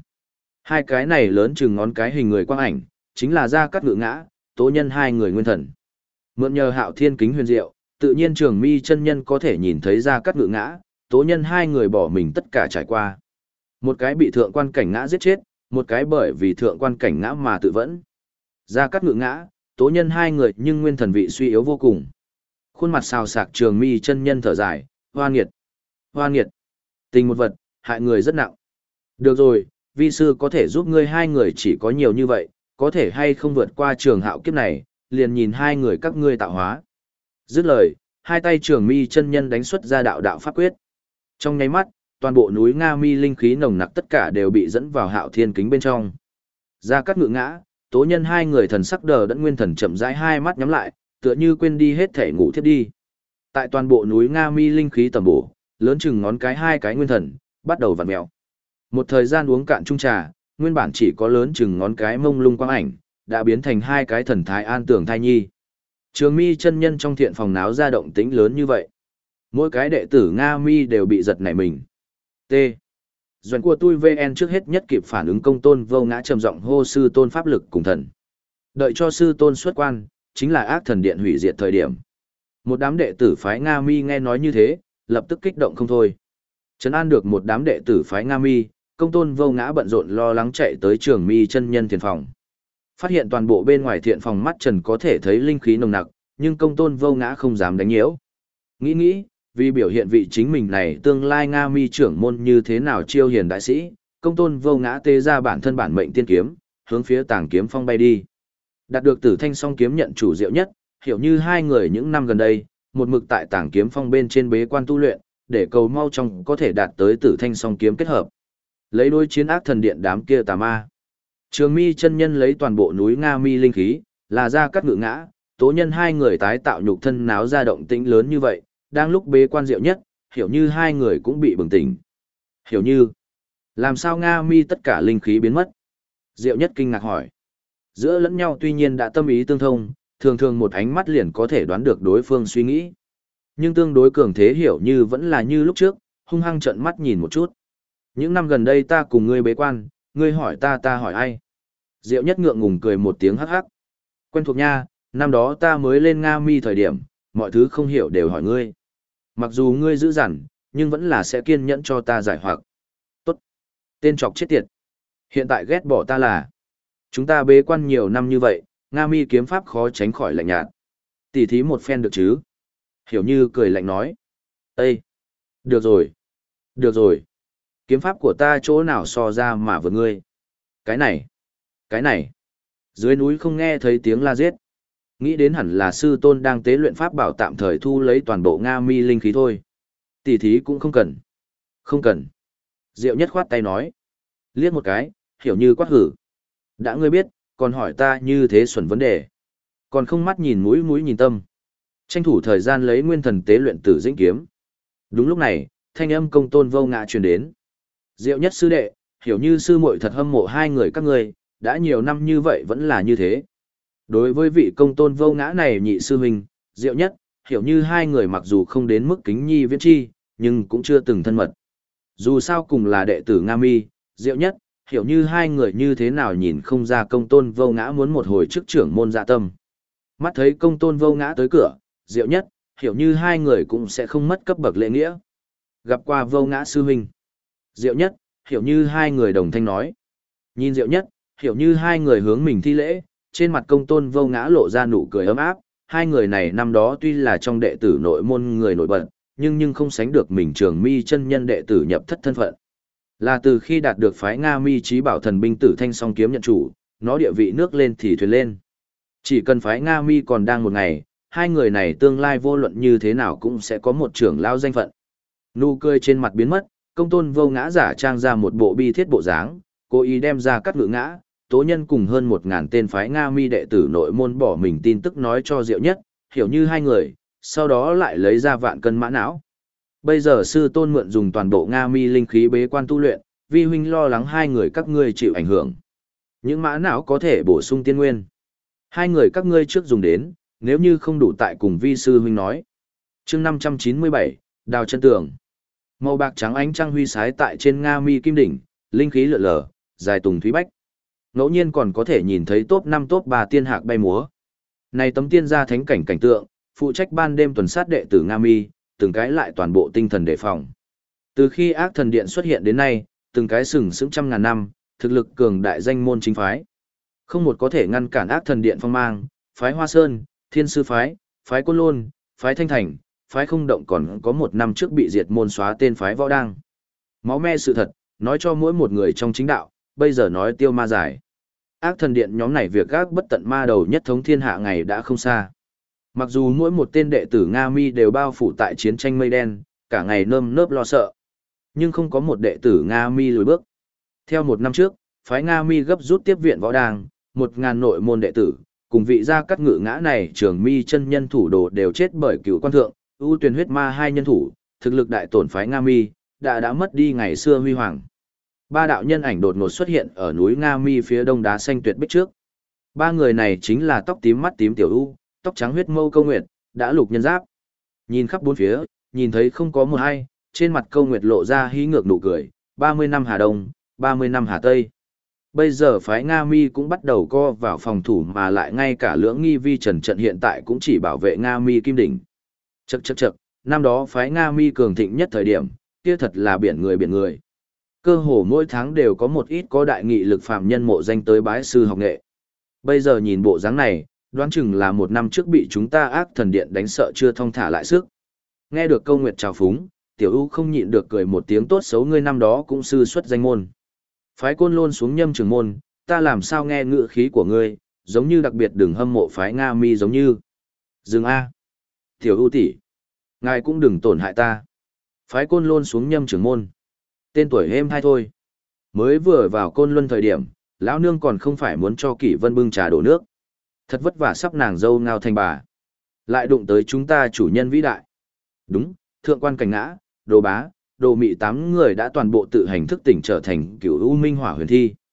S1: 2 cái này lớn chừng ngón cái hình người quang ảnh, chính là Gia Cát Ngự Ngã, Tố Nhân 2 người nguyên thần. Mượn nhờ Hạo Thiên Kính huyền diệu, tự nhiên Trường Mi chân nhân có thể nhìn thấy Gia Cát Ngự Ngã, Tố Nhân 2 người bỏ mình tất cả trải qua. Một cái bị thượng quan cảnh ngã giết chết, một cái bởi vì thượng quan cảnh ngã mà tự vẫn. Gia Cát Ngự Ngã, Tố Nhân 2 người nhưng nguyên thần vị suy yếu vô cùng. Khuôn mặt xào xạc Trường Mi chân nhân thở dài, hoa nghiệt, hoa nghiệt. Tình một vật, hại người rất nặng. Được rồi, vi sư có thể giúp ngươi 2 người chỉ có nhiều như vậy, có thể hay không vượt qua trường hạo kiếp này, liền nhìn 2 người các ngươi tạo hóa. Dứt lời, 2 tay Trường Mi chân nhân đánh xuất ra đạo đạo pháp quyết. Trong nháy mắt, toàn bộ núi Nga Mi linh khí nồng nặc tất cả đều bị dẫn vào Hạo Thiên Kính bên trong. Gia Cát Ngự Ngã, Tố Nhân 2 người thần sắc đờ đẫn nguyên thần chậm rãi 2 mắt nhắm lại, tựa như quên đi hết thể ngủ thiếp đi. Tại toàn bộ núi Nga Mi linh khí tầm bổ, lớn chừng ngón cái 2 cái nguyên thần, bắt đầu vặn mèo. Một thời gian uống cạn chung trà, nguyên bản chỉ có lớn chừng ngón cái mông lung quang ảnh, đã biến thành 2 cái thần thái an tưởng thai nhi. Trường Mi chân nhân trong thiện phòng náo ra động tĩnh lớn như vậy. Mỗi cái đệ tử Nga Mi đều bị giật nảy mình. T. Doãn của tôi VN trước hết nhất kịp phản ứng Công Tôn Vô Ngã trầm giọng hô sư tôn pháp lực cùng thần. Đợi cho sư tôn xuất quan, chính là ác thần điện hủy diệt thời điểm. Một đám đệ tử phái Nga Mi nghe nói như thế, lập tức kích động không thôi. Trấn an được một đám đệ tử phái Nga Mi, Công Tôn Vô Ngã bận rộn lo lắng chạy tới Trường Mi chân nhân thiền phòng. Phát hiện toàn bộ bên ngoài thiện phòng mắt trần có thể thấy linh khí nồng nặc, nhưng Công Tôn Vô Ngã không dám đánh nhiễu. Nghĩ, vì biểu hiện vị chính mình này tương lai Nga Mi trưởng môn như thế nào chiêu hiền đại sĩ, Công Tôn Vô Ngã tê ra bản thân bản mệnh tiên kiếm, hướng phía Tàng Kiếm Phong bay đi. Đạt được Tử Thanh Song kiếm nhận chủ diệu nhất, hiểu như 2 người những năm gần đây, một mực tại Tàng Kiếm Phong bên trên bế quan tu luyện, để cầu mau trong có thể đạt tới Tử Thanh Song kiếm kết hợp. Lấy đối chiến ác thần điện đám kia tà ma. Trường Mi chân nhân lấy toàn bộ núi Nga Mi linh khí, là Gia Cát Ngự Ngã, Tố Nhân 2 người tái tạo nhục thân náo ra động tĩnh lớn như vậy, đang lúc bế quan diệu nhất, hiểu như 2 người cũng bị bừng tỉnh. Hiểu như, làm sao Nga Mi tất cả linh khí biến mất? Diệu nhất kinh ngạc hỏi. Giữa lẫn nhau tuy nhiên đã tâm ý tương thông, thường thường một ánh mắt liền có thể đoán được đối phương suy nghĩ. Nhưng tương đối cường thế Hiểu Như vẫn là như lúc trước, hung hăng trợn mắt nhìn một chút. Những năm gần đây ta cùng ngươi bế quan, ngươi hỏi ta hỏi ai? Diệu Nhất ngượng ngùng cười một tiếng hắc hắc. Quen thuộc nha, năm đó ta mới lên Nga Mi thời điểm, mọi thứ không hiểu đều hỏi ngươi. Mặc dù ngươi dữ dằn, nhưng vẫn là sẽ kiên nhẫn cho ta giải hoặc. Tốt. Tên trọc chết tiệt. Hiện tại ghét bỏ ta là. Chúng ta bế quan nhiều năm như vậy, Nga Mi kiếm pháp khó tránh khỏi lạnh nhạt. Tỉ thí một phen được chứ? Hiểu Như cười lạnh nói. Ê! Được rồi. Được rồi. Kiếm pháp của ta chỗ nào so ra mà vượt ngươi. Cái này. Cái này. Dưới núi không nghe thấy tiếng la giết. Nghĩ đến hẳn là sư tôn đang tế luyện pháp bảo tạm thời thu lấy toàn bộ Nga Mi linh khí thôi. Tỉ thí cũng không cần. Không cần. Diệu Nhất khoát tay nói. Liếc một cái, Hiểu Như quát hử. Đã ngươi biết, còn hỏi ta như thế xuẩn vấn đề. Còn không mắt nhìn mũi mũi nhìn tâm. Tranh thủ thời gian lấy nguyên thần tế luyện Tử Dĩnh kiếm. Đúng lúc này, thanh âm Công Tôn Vô Ngã truyền đến. Diệu Nhất sư đệ, Hiểu Như sư muội thật hâm mộ hai người các ngươi, đã nhiều năm như vậy vẫn là như thế. Đối với vị Công Tôn Vô Ngã này nhị sư huynh, Diệu Nhất, Hiểu Như hai người mặc dù không đến mức kính nhi viễn chi, nhưng cũng chưa từng thân mật. Dù sao cùng là đệ tử Nga Mi, Diệu Nhất, Hiểu Như hai người như thế nào nhìn không ra Công Tôn Vô Ngã muốn một hồi chức trưởng môn dạ tâm. Mắt thấy Công Tôn Vô Ngã tới cửa, Diệu Nhất, Hiểu Như hai người cũng sẽ không mất cấp bậc lễ nghĩa. Gặp qua Vô Ngã sư huynh. Diệu Nhất, Hiểu Như hai người đồng thanh nói. Nhìn Diệu Nhất, Hiểu Như hai người hướng mình thi lễ, trên mặt Công Tôn Vô Ngã lộ ra nụ cười ấm áp. Hai người này năm đó tuy là trong đệ tử nội môn người nổi bật, nhưng không sánh được mình Trường Mi chân nhân đệ tử nhập thất thân phận. Là từ khi đạt được phái Nga Mi Chí Bảo Thần binh Tử Thanh Song kiếm nhận chủ, nó địa vị nước lên thì thuyền lên. Chỉ cần phái Nga Mi còn đang một ngày, hai người này tương lai vô luận như thế nào cũng sẽ có một trưởng lao danh phận. Nụ cười trên mặt biến mất, Công Tôn Vô Ngã giả trang ra một bộ bi thiết bộ dáng, cố ý đem ra cắt ngự ngã, tố nhân cùng hơn 1000 tên phái Nga Mi đệ tử nội môn bỏ mình tin tức nói cho Diệu Nhất, Hiểu Như hai người, sau đó lại lấy ra vạn cân mã não. Bây giờ sư tôn mượn dùng toàn bộ Nga Mi linh khí bế quan tu luyện, vi huynh lo lắng hai người các ngươi chịu ảnh hưởng. Những mã não có thể bổ sung tiên nguyên. Hai người các ngươi trước dùng đến, nếu như không đủ tại cùng vi sư huynh nói. Chương 597, Đào chân tường. Màu bạc trắng ánh trăng huy sái tại trên Nga Mi kim đỉnh, linh khí lượn lờ, dài tùng thúy bách. Ngẫu nhiên còn có thể nhìn thấy top 5 top 3 tiên hạc bay múa. Này tấm tiên gia thánh cảnh cảnh tượng, phụ trách ban đêm tuần sát đệ tử Nga Mi, từng cái lại toàn bộ tinh thần đề phòng. Từ khi Ác Thần Điện xuất hiện đến nay, từng cái sừng sững trăm ngàn năm, thực lực cường đại danh môn chính phái. Không một có thể ngăn cản Ác Thần Điện phong mang, phái Hoa Sơn, Thiên Sư phái, phái Côn Lôn, phái Thanh Thành, phái Không Động còn có một năm trước bị diệt môn xóa tên phái Võ Đang. Máu me sự thật, nói cho mỗi một người trong chính đạo, bây giờ nói tiêu ma giải. Ác Thần Điện nhóm này việc gác bất tận ma đầu nhất thống thiên hạ ngày đã không xa. Mặc dù mỗi một tên đệ tử Nga Mi đều bao phủ tại chiến tranh mây đen, cả ngày nơm nớp lo sợ, nhưng không có một đệ tử Nga Mi lùi bước. Theo một năm trước, phái Nga Mi gấp rút tiếp viện Võ Đang, 1000 nội môn đệ tử, cùng vị gia cắt ngự ngã này Trường Mi chân nhân thủ đồ đều chết bởi cựu quan thượng, ưu tuyển huyết ma hai nhân thủ, thực lực đại tổn phái Nga Mi, đã mất đi ngày xưa huy hoàng. Ba đạo nhân ảnh đột ngột xuất hiện ở núi Nga Mi phía đông đá xanh tuyệt bích trước. Ba người này chính là tóc tím mắt tím tiểu ưu, tóc trắng huyết mâu Câu Nguyệt, đã lục nhân giáp. Nhìn khắp bốn phía, nhìn thấy không có một ai, trên mặt Câu Nguyệt lộ ra hí ngược nụ cười, 30 năm Hà Đông, 30 năm Hà Tây. Bây giờ phái Nga Mi cũng bắt đầu co vào phòng thủ mà lại ngay cả lưỡng nghi vi trần trận hiện tại cũng chỉ bảo vệ Nga Mi kim đỉnh. Chậc, năm đó phái Nga Mi cường thịnh nhất thời điểm, kia thật là biển người. Cơ hồ mỗi tháng đều có một ít có đại nghị lực phàm nhân mộ danh tới bái sư học nghệ. Bây giờ nhìn bộ dáng này, đoán chừng là một năm trước bị chúng ta Ác Thần Điện đánh sợ chưa thong thả lại sức. Nghe được Câu Nguyệt chào phúng, Tiểu U không nhịn được cười một tiếng tốt xấu ngươi năm đó cũng sư xuất danh môn. Phái Côn Lôn xuống Nhâm Trường môn, ta làm sao nghe ngữ khí của ngươi, giống như đặc biệt đừng hâm mộ phái Nga Mi giống như. Dừng a. Tiểu U tỷ, ngài cũng đừng tổn hại ta. Phái Côn Lôn xuống Nhâm Trường môn. Tên tuổi êm hay thôi. Mới vừa vào Côn Luân thời điểm, lão nương còn không phải muốn cho Kỷ Vân bưng trà đổ nước. Thật vất vả sắp nàng dâu ngao thành bà. Lại đụng tới chúng ta chủ nhân vĩ đại. Đúng, thượng quan cảnh ngã, đồ bá, đồ mị 8 người đã toàn bộ tự hành thức tỉnh trở thành cửu u minh hỏa huyền thi.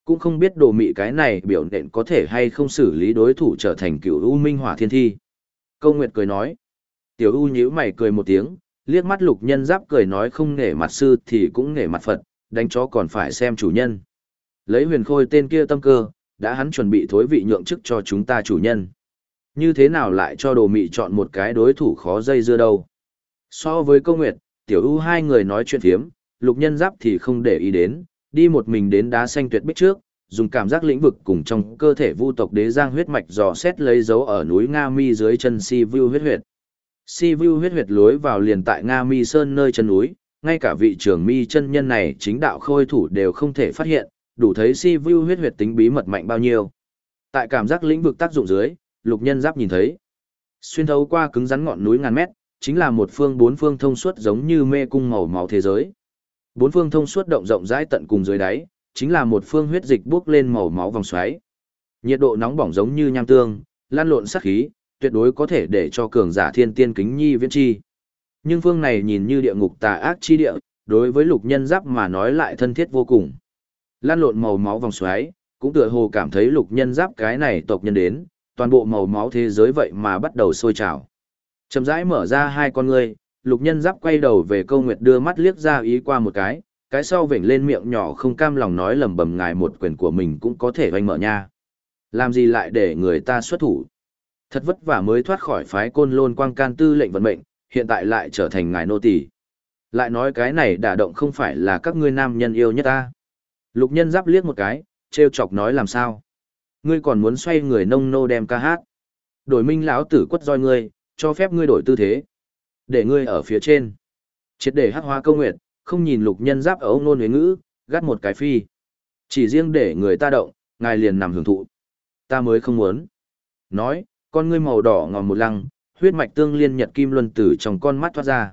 S1: Cũng không biết đồ mị cái này biểu nện có thể hay không xử lý đối thủ trở thành cựu U Minh Hỏa Thiên Thi. Câu Nguyệt cười nói. Tiểu U nhíu mày cười một tiếng, liếc mắt Lục Nhân Giáp cười nói không nể mặt sư thì cũng nể mặt Phật, đánh chó còn phải xem chủ nhân. Lấy Huyền Khôi tên kia tâm cơ, đã hắn chuẩn bị thối vị nhượng chức cho chúng ta chủ nhân. Như thế nào lại cho đồ mị chọn một cái đối thủ khó dây dưa đâu. So với Câu Nguyệt, Tiểu U hai người nói chuyện phiếm, Lục Nhân Giáp thì không để ý đến, đi một mình đến đá xanh tuyệt bích trước, dùng cảm giác lĩnh vực cùng trong cơ thể vu tộc đế giang huyết mạch dò xét lấy dấu ở núi Nga Mi dưới chân Si Vu huyết huyệt. Si Vu huyết huyệt lối vào liền tại Nga Mi Sơn nơi chân núi, ngay cả vị trưởng mi chân nhân này chính đạo khôi thủ đều không thể phát hiện, đủ thấy Si Vu huyết huyệt tính bí mật mạnh bao nhiêu. Tại cảm giác lĩnh vực tác dụng dưới, Lục Nhân Giáp nhìn thấy, xuyên thấu qua cứng rắn ngọn núi ngàn mét, chính là một bốn phương thông suốt giống như mê cung màu máu thế giới. Bốn phương thông suốt động rộng rãi tận cùng dưới đáy, chính là một phương huyết dịch buốc lên màu máu vòng xoáy. Nhiệt độ nóng bỏng giống như nham tương, lan lộn sát khí, tuyệt đối có thể để cho cường giả thiên tiên kính nhi viễn chi. Nhưng phương này nhìn như địa ngục tà ác chi địa, đối với Lục Nhân Giáp mà nói lại thân thiết vô cùng. Lan lộn màu máu vòng xoáy, cũng tựa hồ cảm thấy Lục Nhân Giáp cái này tộc nhân đến, toàn bộ màu máu thế giới vậy mà bắt đầu sôi trào. Chậm rãi mở ra hai con ngươi, Lục Nhân Giáp quay đầu về Câu Nguyệt đưa mắt liếc ra ý qua một cái sau vểnh lên miệng nhỏ không cam lòng nói lẩm bẩm ngài một quyền của mình cũng có thể oanh mở nha. Làm gì lại để người ta xuất thủ? Thật vất vả mới thoát khỏi phái Côn Lôn Quang Can tư lệnh vận mệnh, hiện tại lại trở thành ngài nô tỳ. Lại nói cái này đả động không phải là các ngươi nam nhân yêu nhất ta. Lục Nhân Giáp liếc một cái, trêu chọc nói làm sao? Ngươi còn muốn xoay người nông nô đem ca hát. Đổi minh lão tử quất roi ngươi, cho phép ngươi đổi tư thế. Để ngươi ở phía trên. Triệt để hắc hóa Câu Nguyệt, không nhìn Lục Nhân Giáp ở ông nôn huế ngữ, gắt một cái phi. Chỉ riêng để người ta động, ngài liền nằm hưởng thụ. Ta mới không muốn. Nói, con ngươi màu đỏ ngòm một lăng, huyết mạch tương liên nhật kim luân tử trong con mắt thoát ra.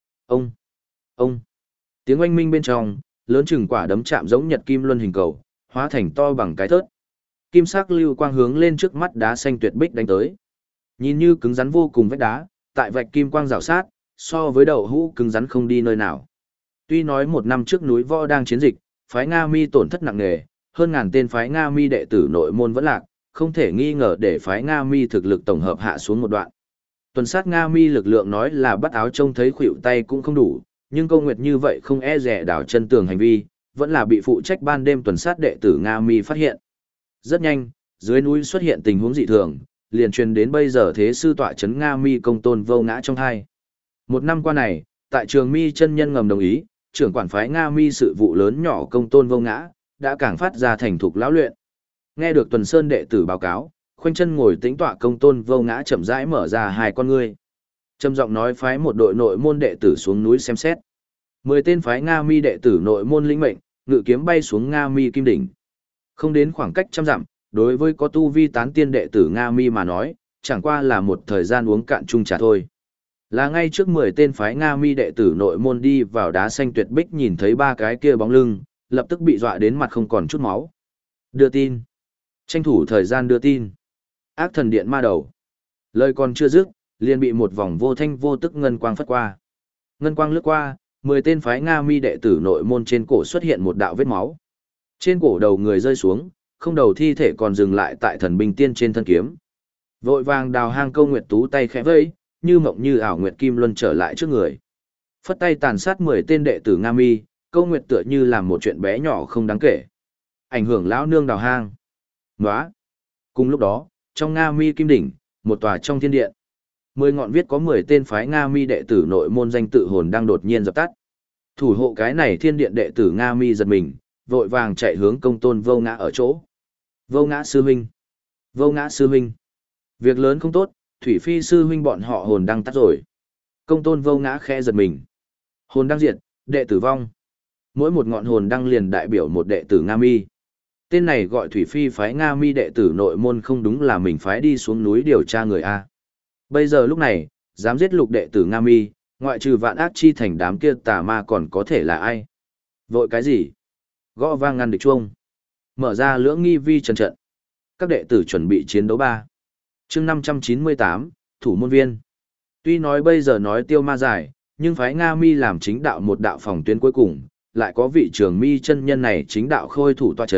S1: Ông. Tiếng oanh minh bên trong, lớn chừng quả đấm chạm giống nhật kim luân hình cầu, hóa thành to bằng cái thớt. Kim sắc lưu quang hướng lên trước mắt đá xanh tuyệt bích đánh tới. Nhìn như cứng rắn vô cùng vách đá, tại vạch kim quang rào sát, so với đậu hũ cứng rắn không đi nơi nào. Tuy nói một năm trước núi Võ đang chiến dịch, phái Nga Mi tổn thất nặng nề, hơn ngàn tên phái Nga Mi đệ tử nội môn vẫn lạc, không thể nghi ngờ để phái Nga Mi thực lực tổng hợp hạ xuống một đoạn. Tuần sát Nga Mi lực lượng nói là bắt áo trông thấy khuỷu tay cũng không đủ, nhưng Câu Nguyệt như vậy không e dè đảo chân tường hành vi, vẫn là bị phụ trách ban đêm tuần sát đệ tử Nga Mi phát hiện. Rất nhanh, dưới núi xuất hiện tình huống dị thường, liền truyền đến bây giờ thế sư tọa trấn Nga Mi Công Tôn Vô Ngã trong hai. Một năm qua này, tại Trường Mi chân nhân ngầm đồng ý, trưởng quản phái Nga Mi sự vụ lớn nhỏ Công Tôn Vô Ngã đã càng phát ra thành thục lão luyện. Nghe được Tuần Sơn đệ tử báo cáo, khoanh chân ngồi tĩnh tọa Công Tôn Vô Ngã chậm rãi mở ra hai con ngươi. Trầm giọng nói phái một đội nội môn đệ tử xuống núi xem xét. 10 tên phái Nga Mi đệ tử nội môn lĩnh mệnh, ngự kiếm bay xuống Nga Mi Kim đỉnh. Không đến khoảng cách trăm dặm, đối với có tu vi tán tiên đệ tử Nga Mi mà nói, chẳng qua là một thời gian uống cạn chung trà thôi. Là ngay trước 10 tên phái Nga Mi đệ tử nội môn đi vào đá xanh tuyệt bích nhìn thấy ba cái kia bóng lưng, lập tức bị dọa đến mặt không còn chút máu. Đưa tin. Tranh thủ thời gian đưa tin. Ác thần điện ma đầu. Lời còn chưa dứt, liền bị một vòng vô thanh vô tức ngân quang phất qua. Ngân quang lướt qua, 10 tên phái Nga Mi đệ tử nội môn trên cổ xuất hiện một đạo vết máu. Trên cổ đầu người rơi xuống, không đầu thi thể còn dừng lại tại thần binh tiên trên thân kiếm. Vội vàng đào hang Câu Nguyệt tú tay khẽ vẫy, như mộng như ảo Nguyệt Kim Luân trở lại trước người. Phất tay tàn sát 10 tên đệ tử Nga Mi, Câu Nguyệt tựa như làm một chuyện bé nhỏ không đáng kể. Ảnh hưởng lão nương đào hang. Nóa. Cùng lúc đó, trong Nga Mi Kim đỉnh, một tòa trong thiên điện. 10 ngọn viết có 10 tên phái Nga Mi đệ tử nội môn danh tự hồn đang đột nhiên dập tắt. Thủ hộ cái này thiên điện đệ tử Nga Mi giật mình, vội vàng chạy hướng Công Tôn Vô Ngã ở chỗ. Vô Ngã sư huynh. Vô Ngã sư huynh. Việc lớn không tốt, Thủy Phi sư huynh bọn họ hồn đang tắt rồi. Công Tôn Vô Ngã khẽ giật mình. Hồn đang diệt, đệ tử vong. Mỗi một ngọn hồn đăng liền đại biểu một đệ tử Nga Mi. Tên này gọi Thủy Phi phái Nga Mi đệ tử nội môn không đúng là mình phái đi xuống núi điều tra người A. Bây giờ lúc này, dám giết lục đệ tử Nga Mi, ngoại trừ Vạn Ác Chi Thành đám kia tà ma còn có thể là ai? Vội cái gì? Gõ vang ngăn địch chuông. Mở ra lưỡng nghi vi trần trận. Các đệ tử chuẩn bị chiến đấu 3. Chương 598, Thủ môn viên. Tuy nói bây giờ nói tiêu ma giải, nhưng phái Nga Mi làm chính đạo một đạo phòng tuyến cuối cùng, lại có vị Trường Mi chân nhân này chính đạo khôi thủ tọa chấn,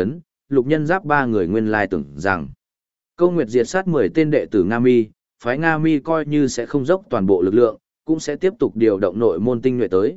S1: Lục Nhân Giáp ba người nguyên lai tưởng rằng Câu Nguyệt diệt sát 10 tên đệ tử Nga Mi, phái Nga Mi coi như sẽ không dốc toàn bộ lực lượng, cũng sẽ tiếp tục điều động nội môn tinh nhuệ tới.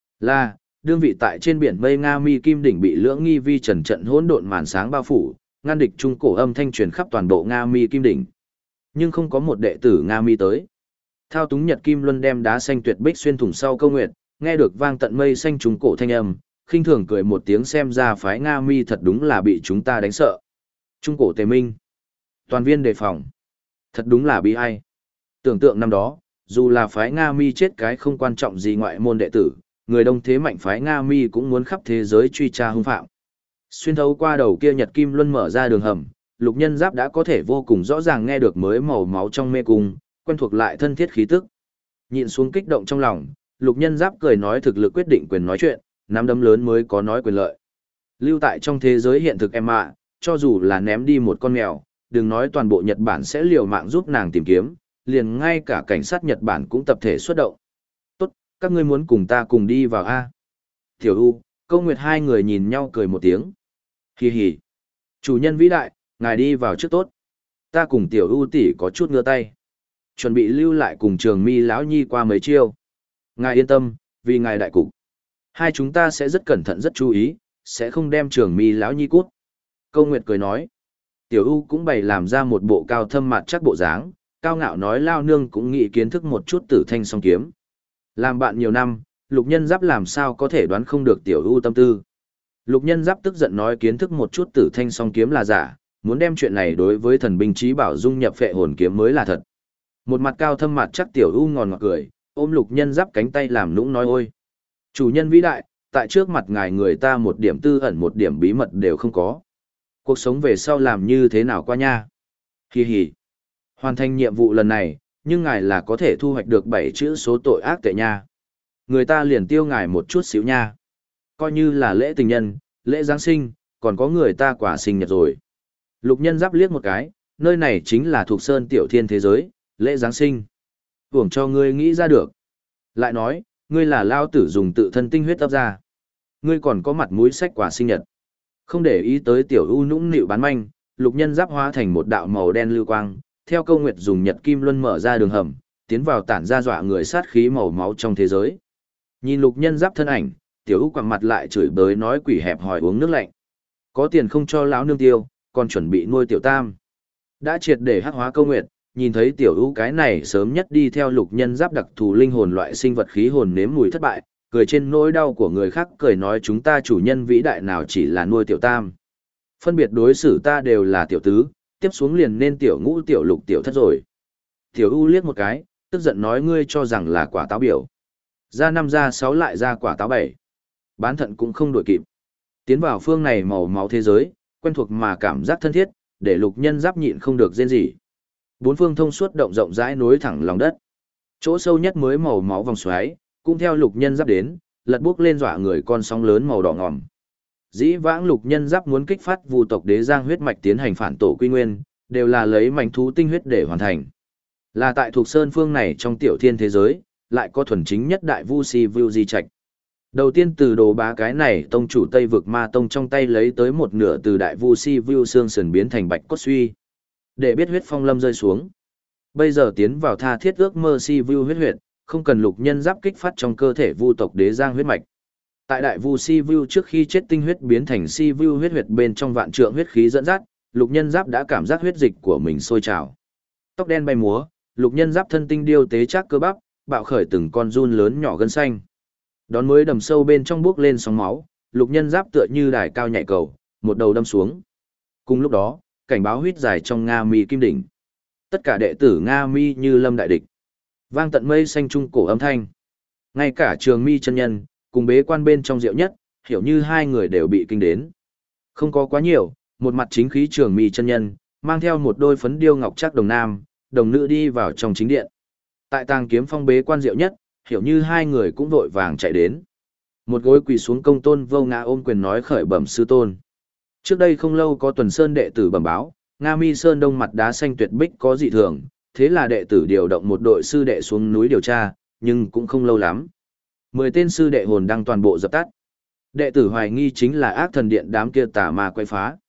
S1: Đương vị tại trên biển mây Nga Mi Kim đỉnh bị lưỡng nghi vi trần trận hỗn độn màn sáng bao phủ, ngăn địch trung cổ âm thanh truyền khắp toàn bộ Nga Mi Kim đỉnh. Nhưng không có một đệ tử Nga Mi tới. Thao túng Nhật Kim Luân đem đá xanh tuyệt bích xuyên thủng sau Câu Nguyệt, nghe được vang tận mây xanh trung cổ thanh âm, khinh thường cười một tiếng xem ra phái Nga Mi thật đúng là bị chúng ta đánh sợ. Trung cổ Tề Minh. Toàn viên đề phòng. Thật đúng là bi ai. Tưởng tượng năm đó, dù là phái Nga Mi chết cái không quan trọng gì ngoại môn đệ tử, người đông thế mạnh phái Nga Mi cũng muốn khắp thế giới truy tra hung phạm. Xuyên thấu qua đầu kia Nhật Kim Luân mở ra đường hầm, Lục Nhân Giáp đã có thể vô cùng rõ ràng nghe được mới màu máu trong mê cung, quen thuộc lại thân thiết khí tức. Nhịn xuống kích động trong lòng, Lục Nhân Giáp cười nói thực lực quyết định quyền nói chuyện, nắm đấm lớn mới có nói quyền lợi. Lưu tại trong thế giới hiện thực em ạ, cho dù là ném đi một con mèo, đừng nói toàn bộ Nhật Bản sẽ liều mạng giúp nàng tìm kiếm, liền ngay cả cảnh sát Nhật Bản cũng tập thể xuất động. Tốt, các ngươi muốn cùng ta cùng đi vào A. Tiểu U, Câu Nguyệt hai người nhìn nhau cười một tiếng. Hì hì. Chủ nhân vĩ đại, ngài đi vào trước tốt. Ta cùng Tiểu U tỷ có chút ngơ tay. Chuẩn bị lưu lại cùng Trường Mi lão nhi qua mấy chiêu. Ngài yên tâm, vì ngài đại cục. Hai chúng ta sẽ rất cẩn thận rất chú ý, sẽ không đem Trường Mi lão nhi cút. Câu Nguyệt cười nói. Tiểu U cũng bày làm ra một bộ cao thâm mặt chắc bộ dáng, cao ngạo nói lao nương cũng nghĩ kiến thức một chút Tử Thanh song kiếm. Làm bạn nhiều năm, Lục Nhân Giáp làm sao có thể đoán không được Tiểu U tâm tư. Lục Nhân Giáp tức giận nói kiến thức một chút Tử Thanh song kiếm là giả, muốn đem chuyện này đối với thần binh trí bảo dung nhập phệ hồn kiếm mới là thật. Một mặt cao thâm mặt chắc Tiểu U ngòn ngọt cười, ôm Lục Nhân Giáp cánh tay làm nũng nói ôi. Chủ nhân vĩ đại, tại trước mặt ngài người ta một điểm tư ẩn một điểm bí mật đều không có. Cuộc sống về sau làm như thế nào qua nha? Hì hì. Hoàn thành nhiệm vụ lần này, nhưng ngài là có thể thu hoạch được 7 chữ số tội ác tệ nha. Người ta liền tiêu ngài một chút xíu nha. Coi như là lễ tình nhân, lễ Giáng sinh, còn có người ta quả sinh nhật rồi. Lục Nhân Giáp liếc một cái, nơi này chính là thuộc sơn tiểu thiên thế giới, lễ Giáng sinh. Hưởng cho ngươi nghĩ ra được. Lại nói, ngươi là lao tử dùng tự thân tinh huyết ấp ra. Ngươi còn có mặt mũi sách quả sinh nhật. Không để ý tới Tiểu U nũng nịu bán manh, Lục Nhân Giáp hóa thành một đạo màu đen lưu quang, theo Câu Nguyệt dùng Nhật Kim Luân mở ra đường hầm, tiến vào tản ra dọa người sát khí màu máu trong thế giới. Nhìn Lục Nhân Giáp thân ảnh, Tiểu U quẳng mặt lại chửi bới nói quỷ hẹp hỏi uống nước lạnh. Có tiền không cho lão nương tiêu, còn chuẩn bị nuôi Tiểu Tam. Đã triệt để hắc hóa Câu Nguyệt, nhìn thấy Tiểu U cái này sớm nhất đi theo Lục Nhân Giáp đặc thù linh hồn loại sinh vật khí hồn nếm mùi thất bại, cười trên nỗi đau của người khác cười nói chúng ta chủ nhân vĩ đại nào chỉ là nuôi Tiểu Tam. Phân biệt đối xử ta đều là Tiểu Tứ, tiếp xuống liền nên Tiểu Ngũ Tiểu Lục Tiểu Thất rồi. Tiểu U liếc một cái, tức giận nói ngươi cho rằng là quả táo biểu. Ra 5 ra 6 lại ra quả táo 7. Bán thận cũng không đổi kịp. Tiến vào phương này màu máu thế giới, quen thuộc mà cảm giác thân thiết, để Lục Nhân Giáp nhịn không được rên rỉ. Bốn phương thông suốt động rộng rãi nối thẳng lòng đất. Chỗ sâu nhất mới màu máu vòng xoáy, cũng theo Lục Nhân Giáp đến, lật bước lên dọa người con sóng lớn màu đỏ ngòm. Dĩ vãng Lục Nhân Giáp muốn kích phát Vu tộc Đế Giang huyết mạch tiến hành phản tổ quy nguyên, đều là lấy mảnh thú tinh huyết để hoàn thành. Là tại thuộc sơn phương này trong tiểu thiên thế giới, lại có thuần chính nhất đại vu si vu di trạch. Đầu tiên từ đồ bá cái này tông chủ Tây vực ma tông trong tay lấy tới một nửa từ đại vu si vu xương sườn biến thành bạch cốt suy. Để biết huyết phong lâm rơi xuống. Bây giờ tiến vào tha thiết ước mơ si vu huyết huyệt, không cần Lục Nhân Giáp kích phát trong cơ thể vu tộc Đế Giang huyết mạch. Tại đại vu si vu trước khi chết tinh huyết biến thành si vu huyết huyệt bên trong vạn trượng huyết khí dẫn dắt, Lục Nhân Giáp đã cảm giác huyết dịch của mình sôi trào. Tóc đen bay múa, Lục Nhân Giáp thân tinh điêu tế chắc cơ bắp, bạo khởi từng con run lớn nhỏ gân xanh. Đón mới đầm sâu bên trong bước lên sóng máu, Lục Nhân Giáp tựa như đài cao nhảy cầu, một đầu đâm xuống. Cùng lúc đó, cảnh báo huýt dài trong Nga Mi Kim đỉnh. Tất cả đệ tử Nga Mi như lâm đại địch. Vang tận mây xanh trung cổ âm thanh. Ngay cả Trường Mi chân nhân, cùng bế quan bên trong Diệu Nhất, hiểu như hai người đều bị kinh đến. Không có quá nhiều, một mặt chính khí Trường Mi chân nhân, mang theo một đôi phấn điêu ngọc trác đồng nam, đồng nữ đi vào trong chính điện. Tại Tàng Kiếm Phong bế quan Diệu Nhất, hiểu như hai người cũng vội vàng chạy đến. Một gối quỳ xuống công tôn vô ngã ôm quyền nói khởi bẩm sư tôn. Trước đây không lâu có Tuần Sơn đệ tử bẩm báo, Nga Mi Sơn đông mặt đá xanh tuyệt bích có dị thường, thế là đệ tử điều động một đội sư đệ xuống núi điều tra, nhưng cũng không lâu lắm. 10 tên sư đệ hồn đang toàn bộ dập tắt. Đệ tử hoài nghi chính là ác thần điện đám kia tà ma quay phá.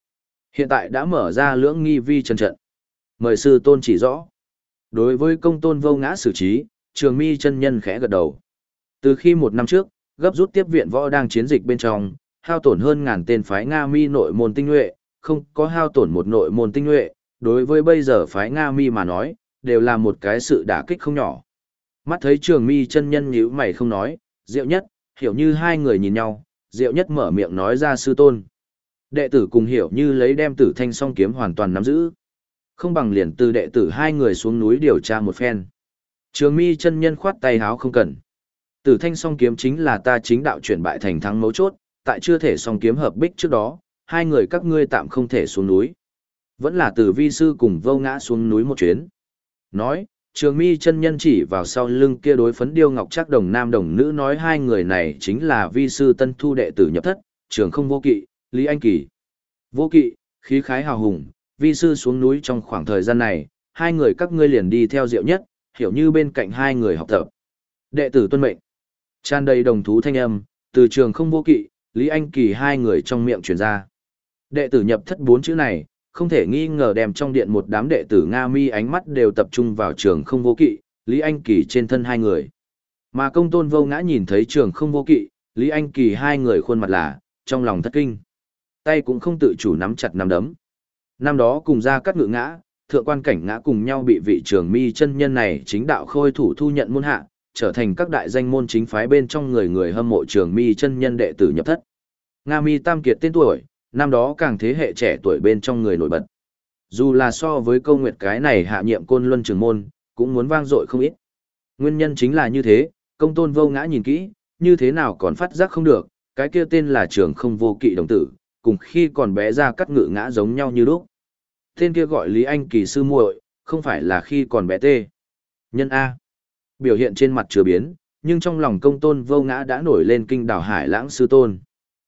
S1: Hiện tại đã mở ra lưỡng nghi vi chân trận. Mời sư tôn chỉ rõ. Đối với công tôn vô ngã xử trí, Trường Mi chân nhân khẽ gật đầu. Từ khi một năm trước, gấp rút tiếp viện võ đang chiến dịch bên trong, hao tổn hơn ngàn tên phái Nga Mi nội môn tinh nhuệ, không có hao tổn một nội môn tinh nhuệ, đối với bây giờ phái Nga Mi mà nói, đều là một cái sự đả kích không nhỏ. Mắt thấy Trường Mi chân nhân nhíu mày không nói, Diệu Nhất, Hiểu Như hai người nhìn nhau, Diệu Nhất mở miệng nói ra sư tôn. Đệ tử cùng Hiểu Như lấy đem Tử Thanh song kiếm hoàn toàn nắm giữ. Không bằng liền từ đệ tử hai người xuống núi điều tra một phen. Trường Mi chân nhân khoát tay háo không cần. Tử Thanh song kiếm chính là ta chính đạo chuyển bại thành thắng mấu chốt, tại chưa thể song kiếm hợp bích trước đó, hai người các ngươi tạm không thể xuống núi. Vẫn là Tử Vi sư cùng Vô Ngã xuống núi một chuyến. Nói, Trường Mi chân nhân chỉ vào sau lưng kia đối phấn điêu ngọc trác đồng nam đồng nữ nói hai người này chính là vi sư tân thu đệ tử nhập thất, Trường Không Vô Kỵ, Lý Anh Kỳ. Vô Kỵ, khí khái hào hùng, vi sư xuống núi trong khoảng thời gian này, hai người các ngươi liền đi theo Diệu Nhất, Hiểu Như bên cạnh hai người học tập. Đệ tử tuân mệnh. Tràn đầy đồng thú thanh âm, từ Trường Không Vô Kỵ, Lý Anh Kỳ hai người trong miệng truyền ra. Đệ tử nhập thất bốn chữ này, không thể nghi ngờ đem trong điện một đám đệ tử Nga Mi ánh mắt đều tập trung vào Trường Không Vô Kỵ, Lý Anh Kỳ trên thân hai người. Mà công tôn Vô Ngã nhìn thấy Trường Không Vô Kỵ, Lý Anh Kỳ hai người khuôn mặt là, trong lòng thất kinh. Tay cũng không tự chủ nắm chặt nắm đấm. Năm đó cùng ra cắt ngự ngã, thượng quan cảnh ngã cùng nhau bị vị Trường Mi chân nhân này chính đạo khôi thủ thu nhận môn hạ, trở thành các đại danh môn chính phái bên trong người người hâm mộ Trường Mi chân nhân đệ tử nhập thất. Nga Mi tam kiệt tên tuổi, năm đó càng thế hệ trẻ tuổi bên trong người nổi bật. Dù là so với Câu Nguyệt cái này hạ nhiệm Côn Luân trưởng môn, cũng muốn vang dội không ít. Nguyên nhân chính là như thế, công tôn Vô Ngã nhìn kỹ, như thế nào còn phát giác không được, cái kia tên là Trường Không Vô Kỵ đồng tử, cùng khi còn bé ra cắt ngự ngã giống nhau như lúc. Tên kia gọi Lý Anh Kỳ sư muội, không phải là khi còn bé tê. Nhân A. Biểu hiện trên mặt chưa biến, nhưng trong lòng công tôn Vô Ngã đã nổi lên kinh đảo hải lãng sư tôn.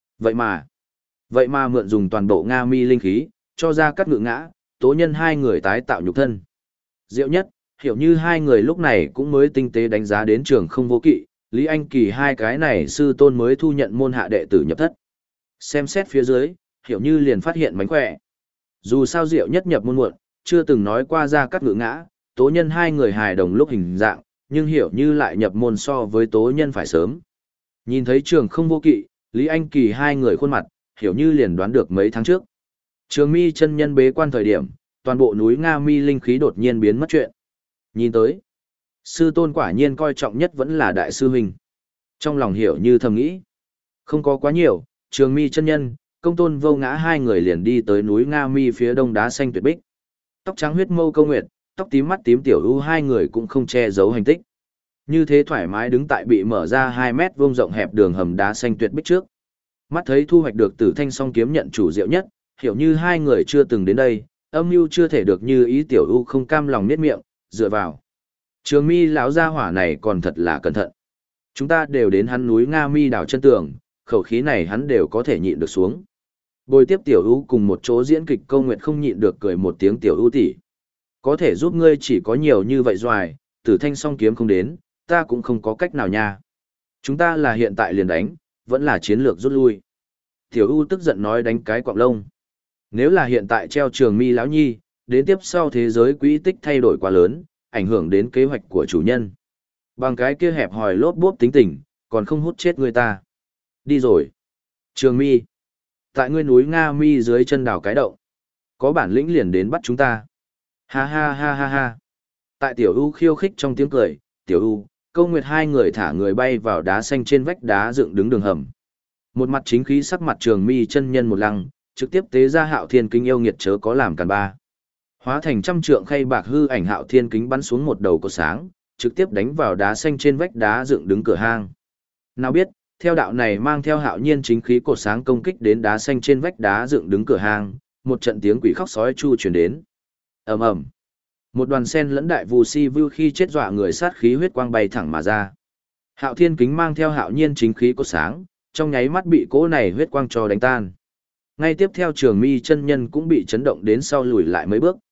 S1: Vậy mà mượn dùng toàn bộ Nga Mi linh khí, cho ra cắt ngự ngã, tố nhân hai người tái tạo nhục thân. Diệu Nhất, Hiểu Như hai người lúc này cũng mới tinh tế đánh giá đến Trường Không Vô Kỵ, Lý Anh Kỳ hai cái này sư tôn mới thu nhận môn hạ đệ tử nhập thất. Xem xét phía dưới, Hiểu Như liền phát hiện mánh khỏe. Dù sao Diệu Nhất nhập môn muộn, chưa từng nói qua ra cắt ngự ngã, tố nhân hai người hài đồng lúc hình dạng, nhưng Hiểu Như lại nhập môn so với tố nhân phải sớm. Nhìn thấy Trường Không Vô Kỵ, Lý Anh Kỳ hai người khuôn mặt, Hiểu Như liền đoán được mấy tháng trước. Trường Mi chân nhân bế quan thời điểm, toàn bộ núi Nga Mi linh khí đột nhiên biến mất chuyện. Nhìn tới, sư tôn quả nhiên coi trọng nhất vẫn là đại sư huynh. Trong lòng Hiểu Như thầm nghĩ, không có quá nhiều, Trường Mi chân nhân, công tôn Vô Ngã hai người liền đi tới núi Nga Mi phía đông đá xanh tuyệt bích. Tóc trắng huyết mâu Câu Nguyệt, tóc tím mắt tím tiểu ưu hai người cũng không che giấu hành tích. Như thế thoải mái đứng tại bị mở ra 2 mét vuông rộng hẹp đường hầm đá xanh tuyệt bích trước. Mắt thấy thu hoạch được Tử Thanh song kiếm nhận chủ Diệu Nhất, Hiểu Như hai người chưa từng đến đây, âm mưu chưa thể được như ý tiểu ưu không cam lòng niết miệng, dựa vào. Trường Mi lão gia hỏa này còn thật là cẩn thận. Chúng ta đều đến hắn núi Nga Mi đảo chân tường, khẩu khí này hắn đều có thể nhịn được xuống. Bồi tiếp tiểu ưu cùng một chỗ diễn kịch Câu Nguyệt không nhịn được cười một tiếng tiểu ưu tỷ. Có thể giúp ngươi chỉ có nhiều như vậy doài, Tử Thanh song kiếm không đến, ta cũng không có cách nào nha. Chúng ta là hiện tại liền đánh, vẫn là chiến lược rút lui. Tiểu ưu tức giận nói đánh cái quạng lông. Nếu là hiện tại treo Trường Mi lão nhi, đến tiếp sau thế giới quỹ tích thay đổi quá lớn, ảnh hưởng đến kế hoạch của chủ nhân. Bằng cái kia hẹp hòi lốp bốp tính tình, còn không hút chết người ta. Đi rồi. Trường Mi. Tại ngươi núi Nga Mi dưới chân đào cái động. Có bản lĩnh liền đến bắt chúng ta. Ha ha ha ha ha. Tại Tiểu ưu khiêu khích trong tiếng cười, Tiểu ưu, Câu Nguyệt hai người thả người bay vào đá xanh trên vách đá dựng đứng đường hầm. Một mặt chính khí sắc mặt Trường Mi chân nhân một lăng, trực tiếp tế ra Hạo Thiên kính yêu nghiệt chớ có làm càn ba. Hóa thành trăm trượng khay bạc hư ảnh Hạo Thiên kính bắn xuống một đầu cột sáng, trực tiếp đánh vào đá xanh trên vách đá dựng đứng cửa hang. Nào biết, theo đạo này mang theo hạo nhiên chính khí cột sáng công kích đến đá xanh trên vách đá dựng đứng cửa hang, một trận tiếng quỷ khóc sói chu truyền đến. Ầm ầm. Một đoàn sen lẫn đại vù si vưu khi chết dọa người sát khí huyết quang bay thẳng mà ra. Hạo Thiên kính mang theo hạo nhiên chính khí cột sáng, trong nháy mắt bị cỗ này huyết quang cho đánh tan. Ngay tiếp theo Trường Mi chân nhân cũng bị chấn động đến sau lùi lại mấy bước.